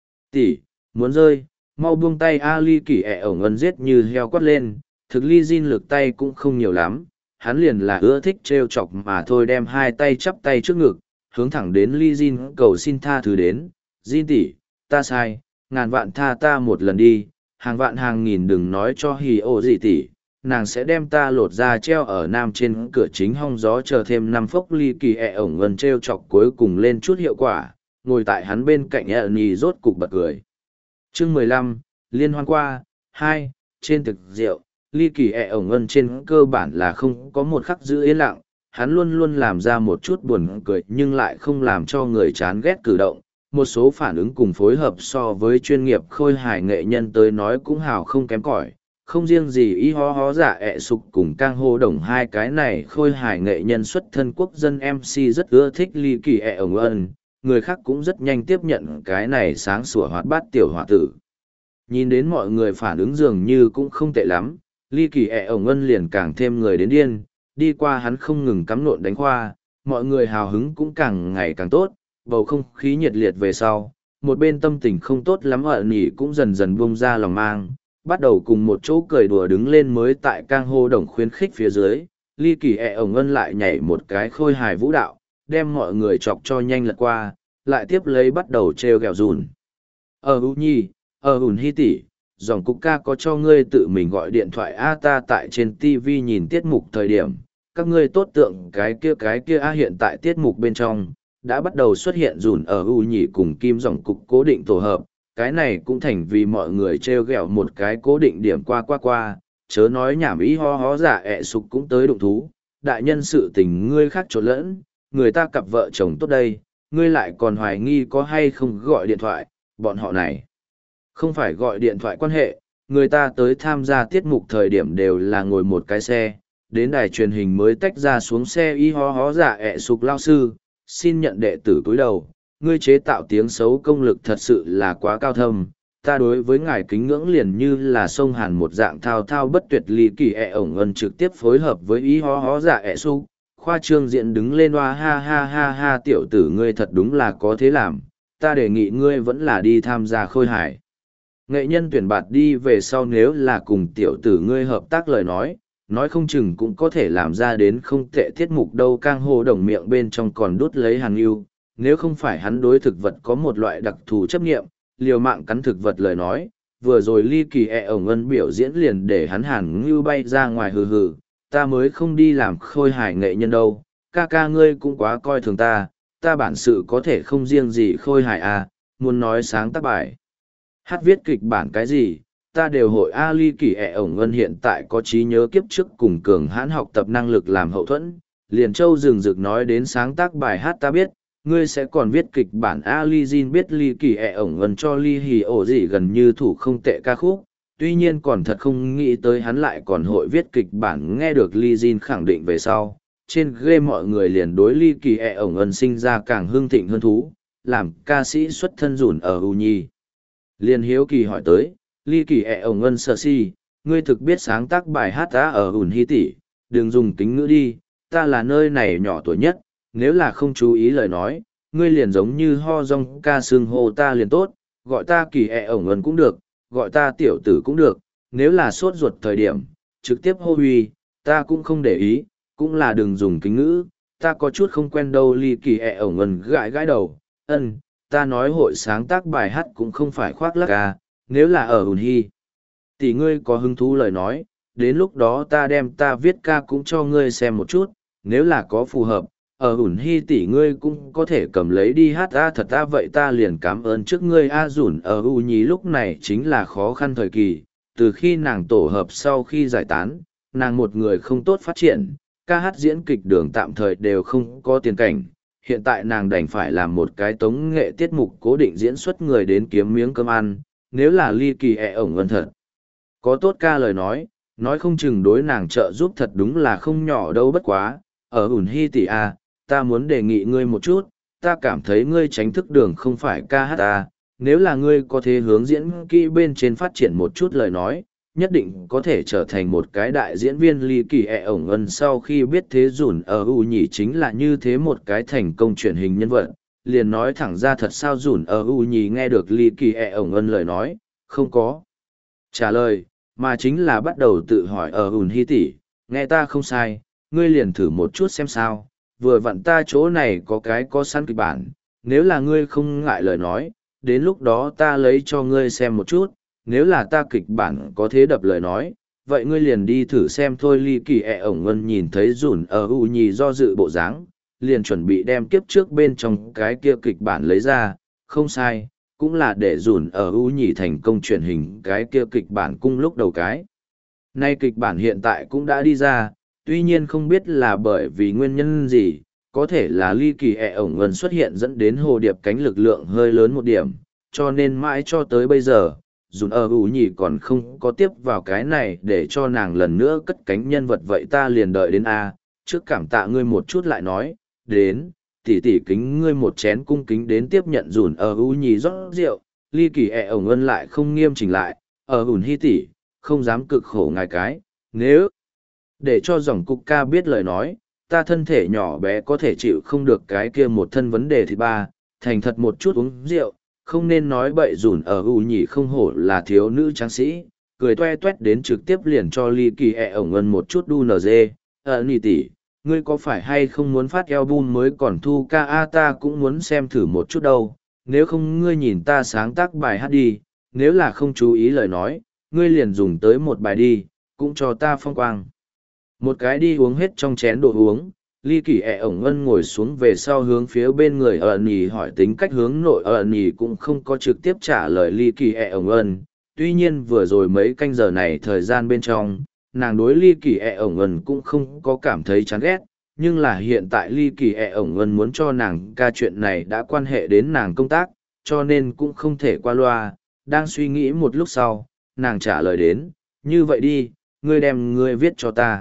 Tỷ, muốn rơi, mau buông tay a ly kỳ ổng ân giết như heo quát lên, thực ly Jin lực tay cũng không nhiều lắm, hắn liền là ưa thích trêu chọc mà thôi đem hai tay chắp tay trước ngực, hướng thẳng đến ly Jin cầu xin tha thứ đến, Jin tỷ, ta sai, ngàn vạn tha ta một lần đi, hàng vạn hàng nghìn đừng nói cho hì ô gì tỷ, nàng sẽ đem ta lột ra treo ở nam trên cửa chính hong gió chờ thêm 5 phút ly kỳ ổng gần treo chọc cuối cùng lên chút hiệu quả, ngồi tại hắn bên cạnh nhì rốt cục bật cười. Chương 15, Liên hoan qua, 2, trên thực rượu, ly kỳ ổng ân trên cơ bản là không có một khắc giữ yên lặng, hắn luôn luôn làm ra một chút buồn cười nhưng lại không làm cho người chán ghét cử động, một số phản ứng cùng phối hợp so với chuyên nghiệp khôi hài nghệ nhân tới nói cũng hào không kém cỏi. Không riêng gì y hó hó giả ẹ sục cùng cang hô đồng hai cái này khôi hài nghệ nhân xuất thân quốc dân MC rất ưa thích ly kỳ ổng ân, người khác cũng rất nhanh tiếp nhận cái này sáng sủa hoạt bát tiểu hòa tử. Nhìn đến mọi người phản ứng dường như cũng không tệ lắm, ly kỳ ổng ân liền càng thêm người đến điên, đi qua hắn không ngừng cắm nộn đánh khoa, mọi người hào hứng cũng càng ngày càng tốt, bầu không khí nhiệt liệt về sau, một bên tâm tình không tốt lắm ở nỉ cũng dần dần buông ra lòng mang, bắt đầu cùng một chỗ cười đùa đứng lên mới tại cang hô đồng khuyến khích phía dưới, ly kỳ ổng ân lại nhảy một cái khôi hài vũ đạo, đem mọi người chọc cho nhanh lật qua, lại tiếp lấy bắt đầu treo gẹo dùn. U nhi, ùn hi tỷ, dòng cục ca có cho ngươi tự mình gọi điện thoại a ta tại trên TV nhìn tiết mục thời điểm, các ngươi tốt tượng cái kia a hiện tại tiết mục bên trong, đã bắt đầu xuất hiện dùn U nhỉ cùng kim dòng cục cố định tổ hợp, cái này cũng thành vì mọi người treo gẹo một cái cố định điểm qua, chớ nói nhảm ý ho hó giả ẹ sục cũng tới đụng thú, đại nhân sự tình ngươi khác trộn lẫn, người ta cặp vợ chồng tốt đây, ngươi lại còn hoài nghi có hay không gọi điện thoại, bọn họ này. Không phải gọi điện thoại quan hệ, người ta tới tham gia tiết mục thời điểm đều là ngồi một cái xe, đến đài truyền hình mới tách ra xuống xe y hó hó giả ẹ sục lao sư, xin nhận đệ tử túi đầu, ngươi chế tạo tiếng xấu công lực thật sự là quá cao thâm, ta đối với ngài kính ngưỡng liền như là sông hàn một dạng thao thao bất tuyệt ly kỳ ổng ân trực tiếp phối hợp với y hó hó giả ẹ sục, khoa trương diện đứng lên hoa ha ha ha ha tiểu tử ngươi thật đúng là có thế làm, ta đề nghị ngươi vẫn là đi tham gia khôi hải. Nghệ nhân tuyển bạt đi về sau nếu là cùng tiểu tử ngươi hợp tác lời nói không chừng cũng có thể làm ra đến không tệ tiết mục đâu cang hồ đồng miệng bên trong còn đút lấy hàng yêu, nếu không phải hắn đối thực vật có một loại đặc thù chấp nghiệm, liều mạng cắn thực vật lời nói, vừa rồi ly kỳ ổng ân biểu diễn liền để hắn hàn ngưu bay ra ngoài hừ hừ, ta mới không đi làm khôi hài nghệ nhân đâu, ca ca ngươi cũng quá coi thường ta bản sự có thể không riêng gì khôi hài à, muốn nói sáng tác bài. Hát viết kịch bản cái gì, ta đều hội A ly kỳ ổng ân hiện tại có trí nhớ kiếp trước cùng cường hãn học tập năng lực làm hậu thuẫn, liền châu rừng rực nói đến sáng tác bài hát ta biết, ngươi sẽ còn viết kịch bản A ly Jin biết ly kỳ ổng ân cho ly hì ổ gì gần như thủ không tệ ca khúc, tuy nhiên còn thật không nghĩ tới hắn lại còn hội viết kịch bản nghe được ly Jin khẳng định về sau. Trên ghê mọi người liền đối ly kỳ ổng ân sinh ra càng hương thịnh hơn thú, làm ca sĩ xuất thân dùn U nhi. Liền hiếu kỳ hỏi tới, ly kỳ ổng ân sợ si, ngươi thực biết sáng tác bài hát ta ùn hi tỷ, đừng dùng kính ngữ đi, ta là nơi này nhỏ tuổi nhất, nếu là không chú ý lời nói, ngươi liền giống như ho rong ca xưng hô ta liền tốt, gọi ta kỳ ổng ân cũng được, gọi ta tiểu tử cũng được, nếu là sốt ruột thời điểm, trực tiếp hô huy, ta cũng không để ý, cũng là đừng dùng kính ngữ, ta có chút không quen đâu. Ly kỳ ổng ân gãi gãi đầu, ta nói hội sáng tác bài hát cũng không phải khoác lác ca, nếu là ở hùn hy tỷ ngươi có hứng thú lời nói, đến lúc đó ta đem ta viết ca cũng cho ngươi xem một chút, nếu là có phù hợp, ở hùn hy tỷ ngươi cũng có thể cầm lấy đi hát. Thật vậy ta liền cảm ơn trước ngươi dùn ở u nhí lúc này chính là khó khăn thời kỳ, từ khi nàng tổ hợp sau khi giải tán, nàng một người không tốt phát triển, ca hát diễn kịch đường tạm thời đều không có tiền cảnh. Hiện tại nàng đành phải làm một cái tống nghệ tiết mục cố định diễn xuất người đến kiếm miếng cơm ăn, nếu là ly kỳ ổng ân thật có tốt ca lời nói không chừng đối nàng trợ giúp thật đúng là không nhỏ đâu. Bất quá, ở ủn hy tỷ ta muốn đề nghị ngươi một chút, ta cảm thấy ngươi tránh thức đường không phải ca hát nếu là ngươi có thể hướng diễn kỹ bên trên phát triển một chút lời nói, nhất định có thể trở thành một cái đại diễn viên. Ly kỳ ổng ân sau khi biết thế dùn ở u nhỉ chính là như thế một cái thành công truyền hình nhân vật, liền nói thẳng ra thật sao. Dùn ở u nhỉ nghe được ly kỳ ổng ân lời nói, không có trả lời, mà chính là bắt đầu tự hỏi ở ùn hy tỷ, nghe ta không sai, ngươi liền thử một chút xem sao, vừa vặn ta chỗ này có sẵn kịch bản, nếu là ngươi không ngại lời nói, đến lúc đó ta lấy cho ngươi xem một chút, nếu là ta kịch bản có thế đập lời nói, vậy ngươi liền đi thử xem thôi. Ly kỳ ổng ân nhìn thấy dùn ở u nhì do dự bộ dáng, liền chuẩn bị đem kiếp trước bên trong cái kia kịch bản lấy ra, không sai, cũng là để dùn ở u nhì thành công truyền hình cái kia kịch bản cung lúc đầu cái. Nay kịch bản hiện tại cũng đã đi ra, tuy nhiên không biết là bởi vì nguyên nhân gì, có thể là ly kỳ ổng ân xuất hiện dẫn đến hồ điệp cánh lực lượng hơi lớn một điểm, cho nên mãi cho tới bây giờ, dùn ở u nhì còn không có tiếp vào cái này để cho nàng lần nữa cất cánh nhân vật. Vậy ta liền đợi đến trước cảm tạ ngươi một chút lại nói, đến tỷ tỷ kính ngươi một chén cung kính đến tiếp nhận dùn ở u nhì rót rượu. Ly kỳ ổng ân lại không nghiêm chỉnh lại, ở ùn hy tỷ, không dám cực khổ ngài cái, nếu để cho dòng cục ca biết lời nói, ta thân thể nhỏ bé có thể chịu không được cái kia một thân vấn đề. Thì thành thật một chút uống rượu, không nên nói bậy. Dùn ở u nhì không hổ là thiếu nữ tráng sĩ, cười toe toét đến trực tiếp liền cho ly kỳ ổng ân một chút đu nz. Nì tỷ, ngươi có phải hay không muốn phát album mới còn thu ca ta cũng muốn xem thử một chút đâu, nếu không ngươi nhìn ta sáng tác bài hát đi, nếu là không chú ý lời nói, ngươi liền dùng tới một bài đi, cũng cho ta phong quang. Một cái đi uống hết trong chén đồ uống, ly kỳ ổng ân ngồi xuống về sau hướng phía bên người nì hỏi tính cách hướng nội. Nì cũng không có trực tiếp trả lời ly kỳ ổng ân, tuy nhiên vừa rồi mấy canh giờ này thời gian bên trong, nàng đối ly kỳ ổng ân cũng không có cảm thấy chán ghét, nhưng là hiện tại ly kỳ ổng ân muốn cho nàng ca chuyện này đã quan hệ đến nàng công tác, cho nên cũng không thể qua loa. Đang suy nghĩ một lúc sau, nàng trả lời đến, như vậy đi, ngươi đem ngươi viết cho ta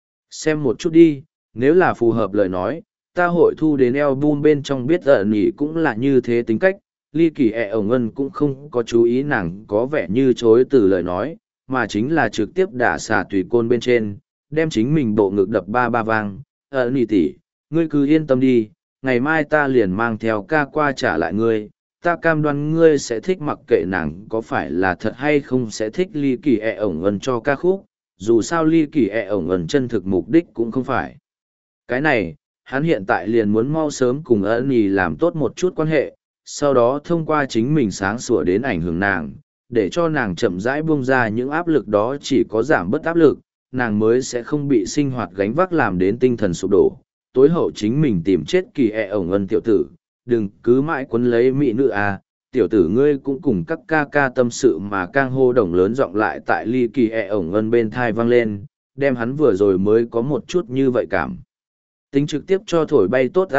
xem một chút đi, nếu là phù hợp lời nói, ta hội thu đến album bên trong. Biết nhỉ cũng là như thế tính cách. Ly kỳ ổng ân cũng không có chú ý nàng có vẻ như chối từ lời nói, mà chính là trực tiếp đả xả tùy côn bên trên, đem chính mình bộ ngực đập ba vang. Nhỉ tỷ, ngươi cứ yên tâm đi, ngày mai ta liền mang theo ca qua trả lại ngươi, ta cam đoan ngươi sẽ thích, mặc kệ nàng có phải là thật hay không sẽ thích. Ly kỳ ổng ân cho ca khúc, dù sao ly kỳ ổng ân chân thực mục đích cũng không phải cái này, hắn hiện tại liền muốn mau sớm cùng nhỉ làm tốt một chút quan hệ, sau đó thông qua chính mình sáng sủa đến ảnh hưởng nàng, để cho nàng chậm rãi buông ra những áp lực đó, chỉ có giảm bớt áp lực, nàng mới sẽ không bị sinh hoạt gánh vác làm đến tinh thần sụp đổ. Tối hậu chính mình tìm chết kỳ ổng ân tiểu tử, đừng cứ mãi quấn lấy mỹ nữ tiểu tử ngươi cũng cùng các ca ca tâm sự mà cang hô đồng lớn giọng lại tại ly kỳ ổng ân bên thai vang lên, đem hắn vừa rồi mới có một chút như vậy cảm tính trực tiếp cho thổi bay. Tốt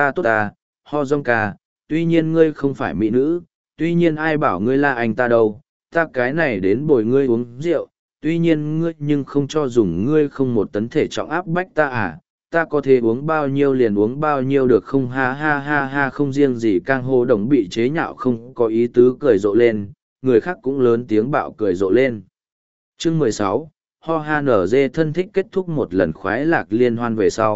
ho dong ca, tuy nhiên ngươi không phải mỹ nữ, tuy nhiên ai bảo ngươi là anh ta đâu, ta cái này đến bồi ngươi uống rượu, tuy nhiên ngươi nhưng không cho dùng ngươi không một tấn thể trọng áp bách ta ta có thể uống bao nhiêu liền uống bao nhiêu được không? Ha ha ha ha, không riêng gì cang hô đồng bị chế nhạo không có ý tứ cười rộ lên, người khác cũng lớn tiếng bạo cười rộ lên. Chương 16, ho ha nở dê thân thích kết thúc một lần khoái lạc liên hoan về sau,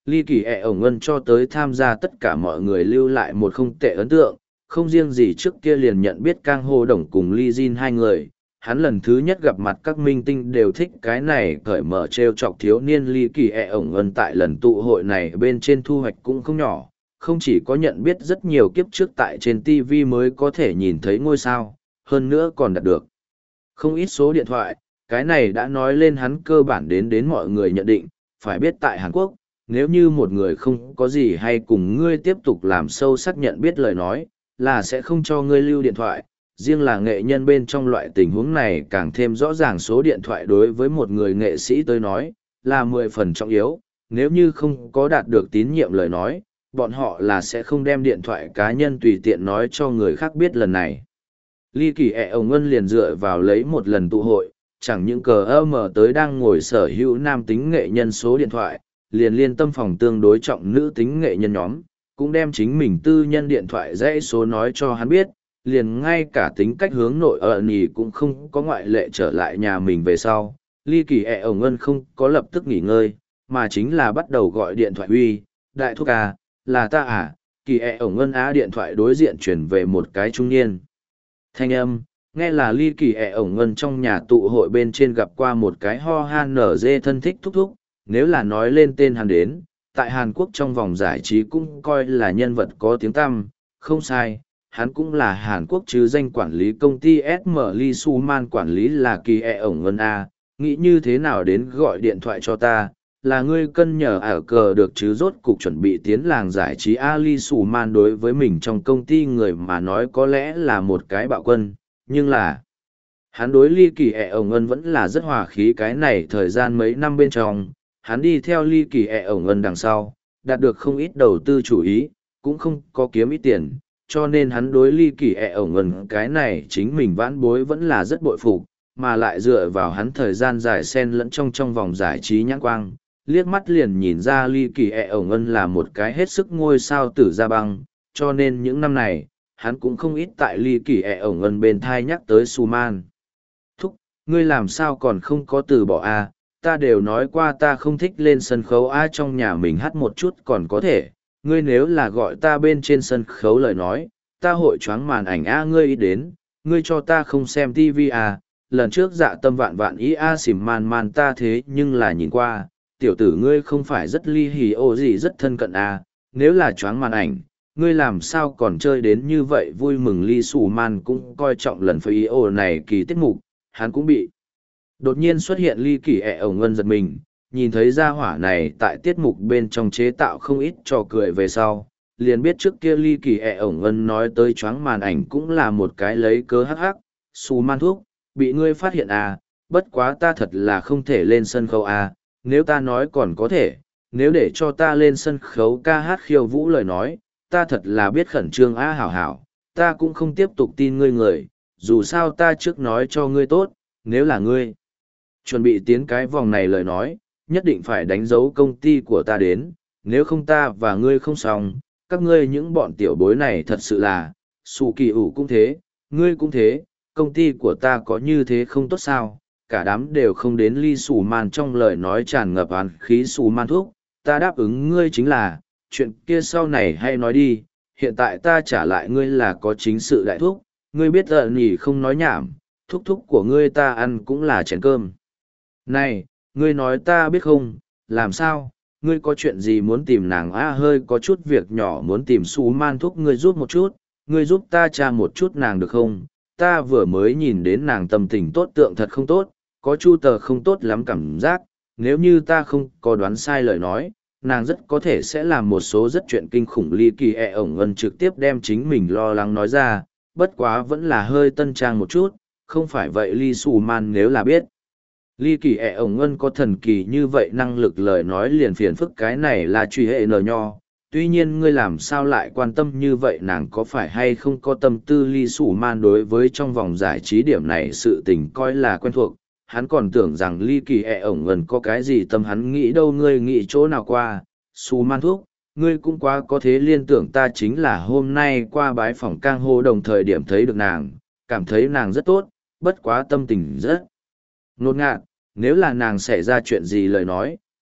Ly Kỳ ẹ ổng ngân cho tới tham gia tất cả mọi người lưu lại một không tệ ấn tượng, không riêng gì trước kia liền nhận biết Kang Ho Đồng cùng Lee Jin hai người, hắn lần thứ nhất gặp mặt các minh tinh đều thích cái này cởi mở trêu chọc thiếu niên Ly Kỳ ẹ ổng ngân tại lần tụ hội này bên trên thu hoạch cũng không nhỏ, không chỉ có nhận biết rất nhiều kiếp trước tại trên TV mới có thể nhìn thấy ngôi sao, hơn nữa còn đạt được không ít số điện thoại, cái này đã nói lên hắn cơ bản đến mọi người nhận định, phải biết tại Hàn Quốc, nếu như một người không có gì hay cùng ngươi tiếp tục làm sâu sắc nhận biết lời nói, là sẽ không cho ngươi lưu điện thoại, riêng là nghệ nhân bên trong loại tình huống này càng thêm rõ ràng số điện thoại đối với một người nghệ sĩ tới nói, là 10 phần trọng yếu, nếu như không có đạt được tín nhiệm lời nói, bọn họ là sẽ không đem điện thoại cá nhân tùy tiện nói cho người khác biết lần này. Ly Kỳ ẹ ổng ngân liền dựa vào lấy một lần tụ hội, chẳng những cờ mở tới đang ngồi sở hữu nam tính nghệ nhân số điện thoại, liền liên tâm phòng tương đối trọng nữ tính nghệ nhân nhóm, cũng đem chính mình tư nhân điện thoại dãy số nói cho hắn biết, liền ngay cả tính cách hướng nội nhì cũng không có ngoại lệ trở lại nhà mình về sau. Ly Kỳ ẹ ổng ngân không có lập tức nghỉ ngơi, mà chính là bắt đầu gọi điện thoại uy, đại thúc à, là ta à, Kỳ ẹ ổng ngân á điện thoại đối diện chuyển về một cái trung niên. Thanh âm, nghe là Ly Kỳ ẹ ổng ngân trong nhà tụ hội bên trên gặp qua một cái ho han nở dê thân thích thúc thúc, nếu là nói lên tên hắn đến, tại Hàn Quốc trong vòng giải trí cũng coi là nhân vật có tiếng tăm, không sai, hắn cũng là Hàn Quốc chứ danh quản lý công ty SM Lee Suman quản lý là Kỳ ẹ ổng ngân A, nghĩ như thế nào đến gọi điện thoại cho ta, là ngươi cân nhờ ở cờ được chứ rốt cục chuẩn bị tiến làng giải trí Ali Suman đối với mình trong công ty người mà nói có lẽ là một cái bạo quân, nhưng là hắn đối Ly Kỳ ẹ ổng ngân vẫn là rất hòa khí cái này thời gian mấy năm bên trong, hắn đi theo Ly Kỳ ẹ ổng ngân đằng sau, đạt được không ít đầu tư chủ ý, cũng không có kiếm ít tiền, cho nên hắn đối Ly Kỳ ẹ ổng ngân cái này chính mình vãn bối vẫn là rất bội phục, mà lại dựa vào hắn thời gian dài xen lẫn trong vòng giải trí nhãn quang, liếc mắt liền nhìn ra Ly Kỳ ẹ ổng ngân là một cái hết sức ngôi sao tử gia băng, cho nên những năm này, hắn cũng không ít tại Ly Kỳ ẹ ổng ngân bên thai nhắc tới Suman. Thúc, ngươi làm sao còn không có từ bỏ a? Ta đều nói qua ta không thích lên sân khấu a, trong nhà mình hát một chút còn có thể, ngươi nếu là gọi ta bên trên sân khấu lời nói, ta hội choáng màn ảnh a, ngươi ý đến, ngươi cho ta không xem tivi a, lần trước dạ tâm vạn vạn ý a xỉm man ta thế nhưng là nhìn qua, tiểu tử ngươi không phải rất ly hì ô gì rất thân cận a, nếu là choáng màn ảnh, ngươi làm sao còn chơi đến như vậy vui mừng. Lee Suman cũng coi trọng lần phải ý ô này kỳ tiết mục, hắn cũng bị. Đột nhiên xuất hiện Ly Kỳ ẹ ổng ngân giật mình, nhìn thấy gia hỏa này tại tiết mục bên trong chế tạo không ít trò cười về sau, liền biết trước kia Ly Kỳ ẹ ổng ngân nói tới choáng màn ảnh cũng là một cái lấy cớ hắc hắc. Suman thuốc, bị ngươi phát hiện à, bất quá ta thật là không thể lên sân khấu à, nếu ta nói còn có thể, nếu để cho ta lên sân khấu ca hát khiêu vũ lời nói, ta thật là biết khẩn trương a hảo hảo, ta cũng không tiếp tục tin ngươi người, dù sao ta trước nói cho ngươi tốt, nếu là ngươi chuẩn bị tiến cái vòng này lời nói, nhất định phải đánh dấu công ty của ta đến, nếu không ta và ngươi không xong, các ngươi những bọn tiểu bối này thật sự là, Sù Kỳ ủ cũng thế, ngươi cũng thế, công ty của ta có như thế không tốt sao, cả đám đều không đến. Ly Suman trong lời nói tràn ngập oán khí. Suman thuốc, ta đáp ứng ngươi chính là, chuyện kia sau này hay nói đi, hiện tại ta trả lại ngươi là có chính sự đại thúc, ngươi biết nhỉ không nói nhảm, thúc thúc của ngươi ta ăn cũng là chén cơm. Này, ngươi nói ta biết không, làm sao, ngươi có chuyện gì muốn tìm nàng a, hơi có chút việc nhỏ muốn tìm Suman thuốc ngươi giúp một chút, ngươi giúp ta tra một chút nàng được không, ta vừa mới nhìn đến nàng tâm tình tốt tượng thật không tốt, có chu tờ không tốt lắm cảm giác, nếu như ta không có đoán sai lời nói, nàng rất có thể sẽ làm một số rất chuyện kinh khủng. Ly Kỳ ẹ ổng ngân trực tiếp đem chính mình lo lắng nói ra, bất quá vẫn là hơi tân trang một chút, không phải vậy Lee Suman nếu là biết Ly Kỳ ẹ ổng ngân có thần kỳ như vậy năng lực lời nói liền phiền phức cái này là truy hệ nờ nho. Tuy nhiên ngươi làm sao lại quan tâm như vậy, nàng có phải hay không có tâm tư. Lee Suman đối với trong vòng giải trí điểm này sự tình coi là quen thuộc, hắn còn tưởng rằng Ly Kỳ ẹ ổng ngân có cái gì tâm hắn nghĩ đâu. Ngươi nghĩ chỗ nào qua, Suman thuốc, ngươi cũng quá có thế liên tưởng, ta chính là hôm nay qua bái phòng Kang Ho Đồng thời điểm thấy được nàng, cảm thấy nàng rất tốt, bất quá tâm tình rất ngột ngạt, nếu là nàng xảy ra chuyện gì lời nói,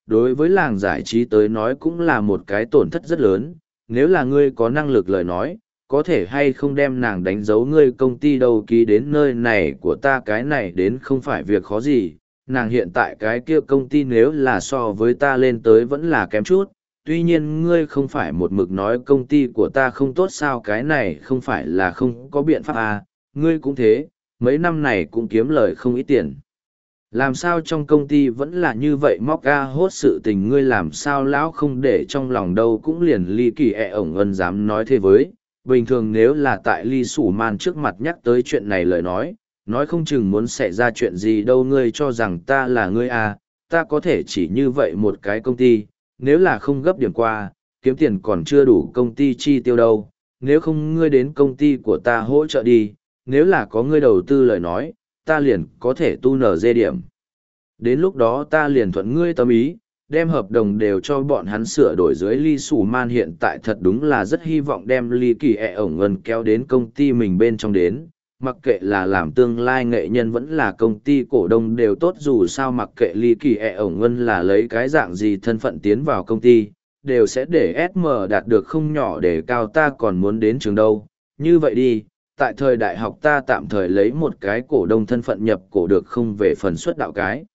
đối với làng giải trí tới nói cũng là một cái tổn thất rất lớn. Nếu là ngươi có năng lực lời nói, có thể hay không đem nàng đánh dấu ngươi công ty đầu ký đến nơi này của ta, cái này đến không phải việc khó gì. Nàng hiện tại cái kia công ty nếu là so với ta lên tới vẫn là kém chút. Tuy nhiên ngươi không phải một mực nói công ty của ta không tốt sao, cái này không phải là không có biện pháp à, ngươi cũng thế, mấy năm này cũng kiếm lời không ít tiền. Làm sao trong công ty vẫn là như vậy móc ga hốt sự tình, ngươi làm sao lão không để trong lòng đâu, cũng liền ly kỳ ổng ân dám nói thế với. Bình thường nếu là tại ly sủ man trước mặt nhắc tới chuyện này lời nói không chừng muốn xảy ra chuyện gì đâu, ngươi cho rằng ta là ngươi à, ta có thể chỉ như vậy một cái công ty, nếu là không gấp điểm qua, kiếm tiền còn chưa đủ công ty chi tiêu đâu, nếu không ngươi đến công ty của ta hỗ trợ đi, nếu là có ngươi đầu tư lời nói, ta liền có thể tu nở dê điểm. Đến lúc đó ta liền thuận ngươi tâm ý, đem hợp đồng đều cho bọn hắn sửa đổi dưới. Ly Sủ Man hiện tại thật đúng là rất hy vọng đem Ly Kỳ ổng ngân kéo đến công ty mình bên trong đến, mặc kệ là làm tương lai nghệ nhân vẫn là công ty cổ đông đều tốt, dù sao mặc kệ Ly Kỳ ổng ngân là lấy cái dạng gì thân phận tiến vào công ty, đều sẽ để SM đạt được không nhỏ để cao, ta còn muốn đến trường đâu. Như vậy đi, tại thời đại học ta tạm thời lấy một cái cổ đông thân phận nhập cổ được không, về phần xuất đạo cái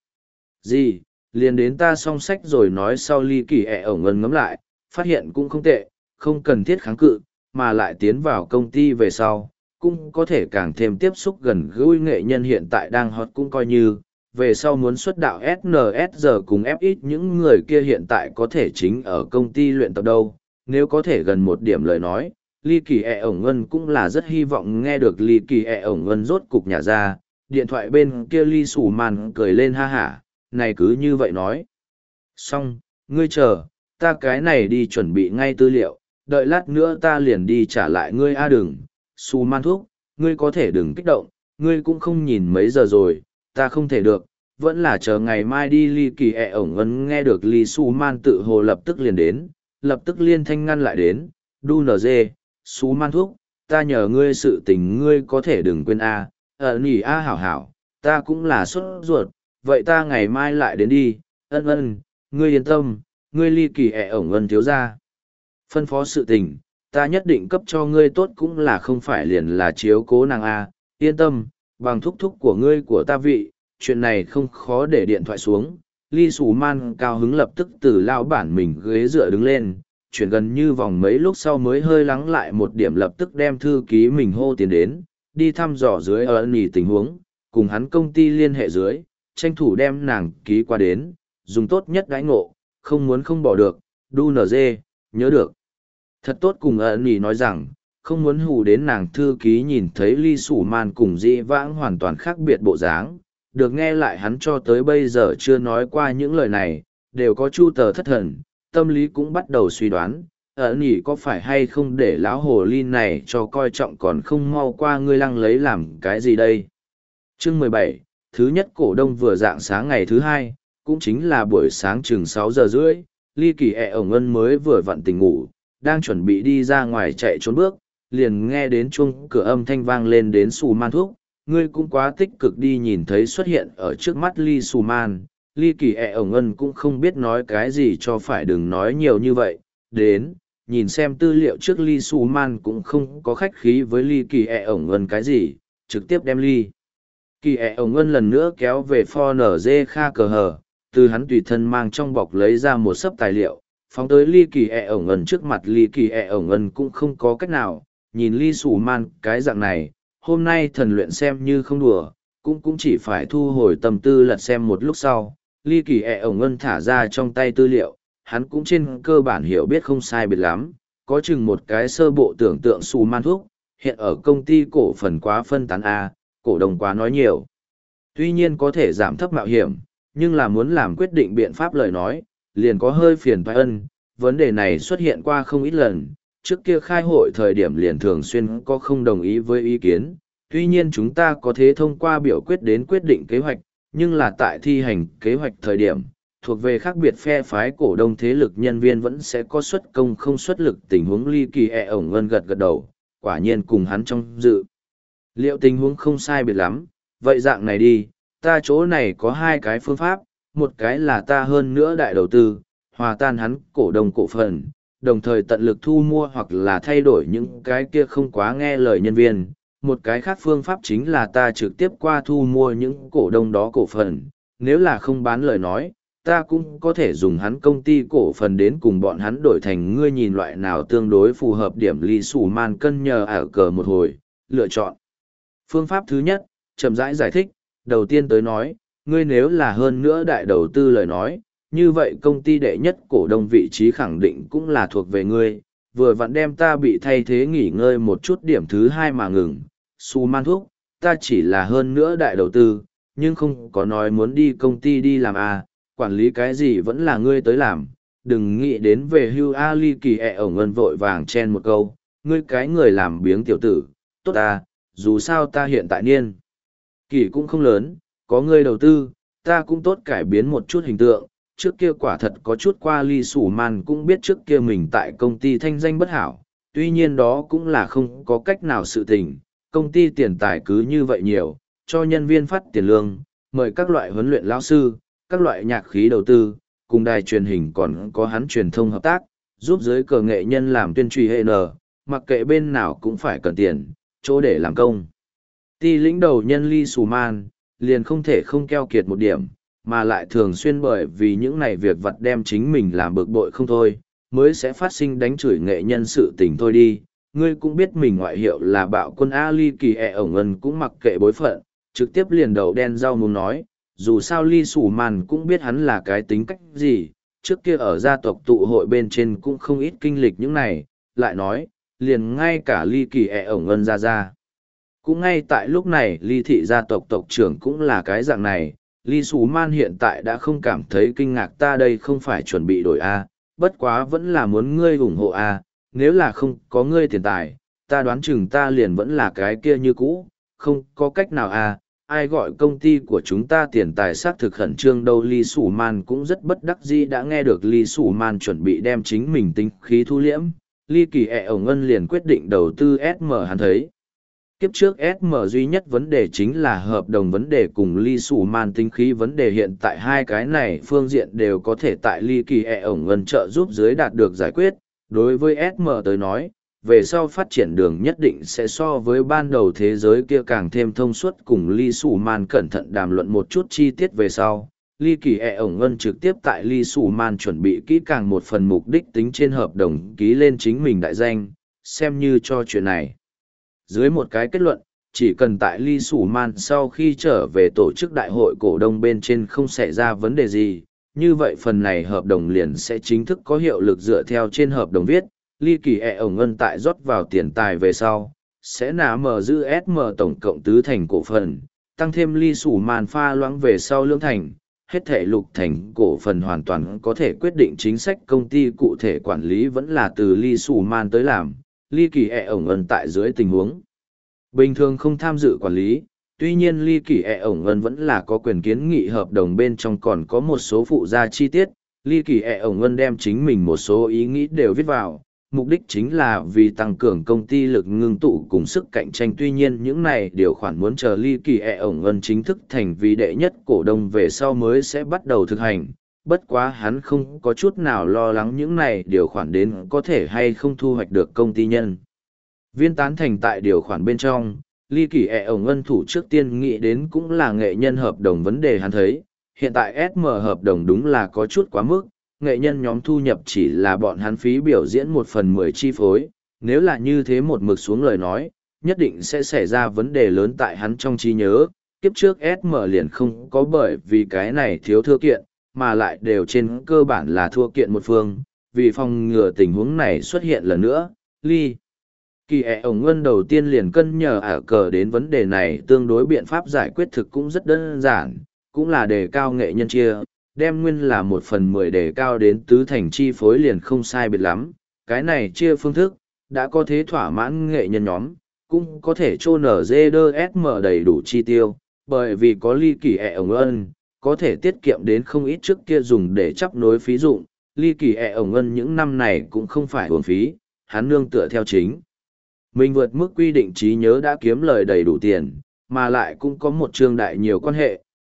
gì, liền đến ta song sách rồi nói sau. Ly Kỳ ổng ngân ngấm lại, phát hiện cũng không tệ, không cần thiết kháng cự, mà lại tiến vào công ty về sau, cũng có thể càng thêm tiếp xúc gần gũi nghệ nhân hiện tại đang hot, cũng coi như, về sau muốn xuất đạo SNSD cùng FX những người kia hiện tại có thể chính ở công ty luyện tập đâu, nếu có thể gần một điểm lời nói. Ly Kỳ ổng ngân cũng là rất hy vọng nghe được Ly Kỳ ổng ngân rốt cục nhả ra, điện thoại bên kia Ly Sủ Man cười lên ha hả, này cứ như vậy nói. Xong, ngươi chờ, ta cái này đi chuẩn bị ngay tư liệu, đợi lát nữa ta liền đi trả lại ngươi a. Đừng, Sủ Man thúc, ngươi có thể đừng kích động, ngươi cũng không nhìn mấy giờ rồi, ta không thể được, vẫn là chờ ngày mai đi. Ly Kỳ ổng ngân nghe được Ly Sủ Man tự hồ lập tức liền đến, lập tức liên thanh ngăn lại đến, đu nở dê, Sủ Man thúc, ta nhờ ngươi sự tình ngươi có thể đừng quên a. Nhỉ a hảo hảo, ta cũng là sốt ruột, vậy ta ngày mai lại đến đi. Ân, ngươi yên tâm, ngươi Ly Kỳ ổng ngân thiếu ra. Phân phó sự tình, ta nhất định cấp cho ngươi tốt, cũng là không phải liền là chiếu cố nàng a. Yên tâm, bằng thúc thúc của ngươi của ta vị, chuyện này không khó để điện thoại xuống. Ly Sủ Man cao hứng lập tức từ lao bản mình ghế dựa đứng lên, chuyển gần như vòng mấy lúc sau mới hơi lắng lại một điểm, lập tức đem thư ký mình hô tiến đến, đi thăm dò dưới Nhỉ tình huống, cùng hắn công ty liên hệ dưới, tranh thủ đem nàng ký qua đến, dùng tốt nhất đãi ngộ, không muốn không bỏ được. Đu nở dê, nhớ được. Thật tốt cùng Nhỉ nói rằng, không muốn hù đến nàng. Thư ký nhìn thấy Ly Sủ Man cùng dĩ vãng hoàn toàn khác biệt bộ dáng, được nghe lại hắn cho tới bây giờ chưa nói qua những lời này, đều có chu tờ thất thần, tâm lý cũng bắt đầu suy đoán, Nhỉ có phải hay không để lão hồ ly này cho coi trọng còn không mau qua ngươi lăng lấy làm cái gì đây. Chương 17, thứ nhất cổ đông. Vừa dạng sáng ngày thứ hai, cũng chính là buổi sáng chừng 6:30, Ly Kỳ ổng ngân mới vừa vặn tỉnh ngủ, đang chuẩn bị đi ra ngoài chạy trốn bước, liền nghe đến chuông cửa âm thanh vang lên. Đến Sủ Man thúc, ngươi cũng quá tích cực đi. Nhìn thấy xuất hiện ở trước mắt Ly Sủ Man, Ly Kỳ ổng ngân cũng không biết nói cái gì cho phải, đừng nói nhiều như vậy, đến, nhìn xem tư liệu trước. Ly Sủ Man cũng không có khách khí với Ly Kỳ ổng ngân cái gì, trực tiếp đem Ly Kỳ ổng ngân lần nữa kéo về For NG Kha cờ hờ, từ hắn tùy thân mang trong bọc lấy ra một sấp tài liệu, phóng tới Ly Kỳ ổng ngân trước mặt. Ly Kỳ ổng ngân cũng không có cách nào, nhìn Ly Sủ Man cái dạng này, hôm nay thần luyện xem như không đùa, cũng chỉ phải thu hồi tâm tư lật xem. một lúc sau, Ly Kỳ ổng ngân thả ra trong tay tư liệu, hắn cũng trên cơ bản hiểu biết không sai biệt lắm, có chừng một cái sơ bộ tưởng tượng. Sủ Man thuốc, hiện ở công ty cổ phần quá phân tán A, cổ đông quá nói nhiều. Tuy nhiên có thể giảm thấp mạo hiểm, nhưng là muốn làm quyết định biện pháp lời nói, liền có hơi phiền toái. Vấn đề này xuất hiện qua không ít lần, trước kia khai hội thời điểm liền thường xuyên có không đồng ý với ý kiến. Tuy nhiên chúng ta có thể thông qua biểu quyết đến quyết định kế hoạch, nhưng là tại thi hành kế hoạch thời điểm, thuộc về khác biệt phe phái cổ đông thế lực nhân viên vẫn sẽ có xuất công không xuất lực tình huống. Ly Kỳ ổng ngân gật gật đầu, quả nhiên cùng hắn trong dự liệu tình huống không sai biệt lắm. Vậy dạng này đi, ta chỗ này có hai cái phương pháp, một cái là ta hơn nữa đại đầu tư, hòa tan hắn cổ đông cổ phần, đồng thời tận lực thu mua hoặc là thay đổi những cái kia không quá nghe lời nhân viên. Một cái khác phương pháp chính là ta trực tiếp qua thu mua những cổ đông đó cổ phần, nếu là không bán lời nói, ta cũng có thể dùng hắn công ty cổ phần đến cùng bọn hắn đổi thành ngươi nhìn loại nào tương đối phù hợp điểm Lý Sủ Man cân nhờ ở cờ một hồi, lựa chọn. Phương pháp thứ nhất, chậm rãi giải thích, đầu tiên tới nói, ngươi nếu là hơn nữa đại đầu tư lời nói, như vậy công ty đệ nhất cổ đông vị trí khẳng định cũng là thuộc về ngươi, vừa vặn đem ta bị thay thế nghỉ ngơi một chút điểm thứ hai mà ngừng, Su Man thúc, ta chỉ là hơn nữa đại đầu tư, nhưng không có nói muốn đi công ty đi làm à, quản lý cái gì vẫn là ngươi tới làm, đừng nghĩ đến về hưu Ali Kỳ ổng ngân vội vàng chen một câu, ngươi cái người làm biếng tiểu tử, tốt ta, dù sao ta hiện tại niên. Kỳ cũng không lớn, có ngươi đầu tư, ta cũng tốt cải biến một chút hình tượng, trước kia quả thật có chút qua Ly Sủ Man cũng biết trước kia mình tại công ty thanh danh bất hảo, tuy nhiên đó cũng là không có cách nào sự tình, công ty tiền tài cứ như vậy nhiều, cho nhân viên phát tiền lương, mời các loại huấn luyện lão sư, các loại nhạc khí đầu tư, cùng đài truyền hình còn có hắn truyền thông hợp tác, giúp giới cờ nghệ nhân làm tuyên truyền hệ nở, mặc kệ bên nào cũng phải cần tiền, chỗ để làm công. Ti lĩnh đầu nhân Ly Sủ Man, liền không thể không keo kiệt một điểm, mà lại thường xuyên bởi vì những này việc vặt đem chính mình làm bực bội không thôi, mới sẽ phát sinh đánh chửi nghệ nhân sự tình thôi đi. Ngươi cũng biết mình ngoại hiệu là bạo quân Ali Kỳ ổng ngân cũng mặc kệ bối phận, trực tiếp liền đầu đen rau muốn nói, dù sao Ly Sủ Man cũng biết hắn là cái tính cách gì, trước kia ở gia tộc tụ hội bên trên cũng không ít kinh lịch những này, lại nói, liền ngay cả Ly Kỳ ổng ngân ra. Cũng ngay tại lúc này Ly thị gia tộc tộc trưởng cũng là cái dạng này, Ly Sủ Man hiện tại đã không cảm thấy kinh ngạc ta đây không phải chuẩn bị đổi A, bất quá vẫn là muốn ngươi ủng hộ A, nếu là không có ngươi tiền tài, ta đoán chừng ta liền vẫn là cái kia như cũ, không có cách nào A, ai gọi công ty của chúng ta tiền tài xác thực khẩn trương đâu. Ly Sủ Man cũng rất bất đắc dĩ đã nghe được Ly Sủ Man chuẩn bị đem chính mình tính khí thu liễm, Ly Kỳ ổng ngân liền quyết định đầu tư SM hắn thấy. Kiếp trước SM duy nhất vấn đề chính là hợp đồng vấn đề cùng Ly Sủ Man tính khí vấn đề hiện tại hai cái này phương diện đều có thể tại Ly Kỳ ổng ngân trợ giúp dưới đạt được giải quyết. Đối với SM tới nói, về sau phát triển đường nhất định sẽ so với ban đầu thế giới kia càng thêm thông suốt cùng Ly Sủ Man cẩn thận đàm luận một chút chi tiết về sau. Ly Kỳ ổng ngân trực tiếp tại Ly Sủ Man chuẩn bị kỹ càng một phần mục đích tính trên hợp đồng ký lên chính mình đại danh, xem như cho chuyện này. Dưới một cái kết luận, chỉ cần tại Ly Sủ Man sau khi trở về tổ chức đại hội cổ đông bên trên không xảy ra vấn đề gì, như vậy phần này hợp đồng liền sẽ chính thức có hiệu lực dựa theo trên hợp đồng viết, Ly Kỳ ổng ngân tại rót vào tiền tài về sau, sẽ mở giữ SM tổng cộng tứ thành cổ phần, tăng thêm Ly Sủ Man pha loãng về sau lưỡng thành, hết thể lục thành cổ phần hoàn toàn có thể quyết định chính sách công ty cụ thể quản lý vẫn là từ Ly Sủ Man tới làm. Ly Kỳ ổng ngân tại dưới tình huống bình thường không tham dự quản lý, tuy nhiên Ly Kỳ ổng ngân vẫn là có quyền kiến nghị hợp đồng bên trong còn có một số phụ gia chi tiết. Ly Kỳ ổng ngân đem chính mình một số ý nghĩ đều viết vào, mục đích chính là vì tăng cường công ty lực ngưng tụ cùng sức cạnh tranh. Tuy nhiên những này điều khoản muốn chờ Ly Kỳ ổng ngân chính thức thành vì đệ nhất cổ đông về sau mới sẽ bắt đầu thực hành. Bất quá hắn không có chút nào lo lắng những này điều khoản đến có thể hay không thu hoạch được công ty nhân. Viên tán thành tại điều khoản bên trong, Ly Kỳ ổng ngân thủ trước tiên nghĩ đến cũng là nghệ nhân hợp đồng vấn đề hắn thấy, hiện tại SM hợp đồng đúng là có chút quá mức, nghệ nhân nhóm thu nhập chỉ là bọn hắn phí biểu diễn 1/10 chi phối, nếu là như thế một mực xuống lời nói, nhất định sẽ xảy ra vấn đề lớn tại hắn trong trí nhớ, kiếp trước SM liền không có bởi vì cái này thiếu thưa kiện, mà lại đều trên cơ bản là thua kiện một phương, vì phòng ngừa tình huống này xuất hiện lần nữa, Ly Kỳ ổng ngân đầu tiên liền cân nhờ ả cờ đến vấn đề này tương đối biện pháp giải quyết thực cũng rất đơn giản, cũng là đề cao nghệ nhân chia, đem nguyên là 1/10 đề cao đến tứ thành chi phối liền không sai biệt lắm, cái này chia phương thức, đã có thế thỏa mãn nghệ nhân nhóm, cũng có thể trô nở dê đơ SM đầy đủ chi tiêu, bởi vì có Ly Kỳ ổng ngân có thể tiết kiệm đến không ít trước kia dùng để chấp nối phí dụng. Ly Kỳ ổng ngân những năm này cũng không phải uổng phí, hắn nương tựa theo chính mình vượt mức quy định trí nhớ đã kiếm lời đầy đủ tiền, mà lại cũng có một trương đại nhiều quan hệ,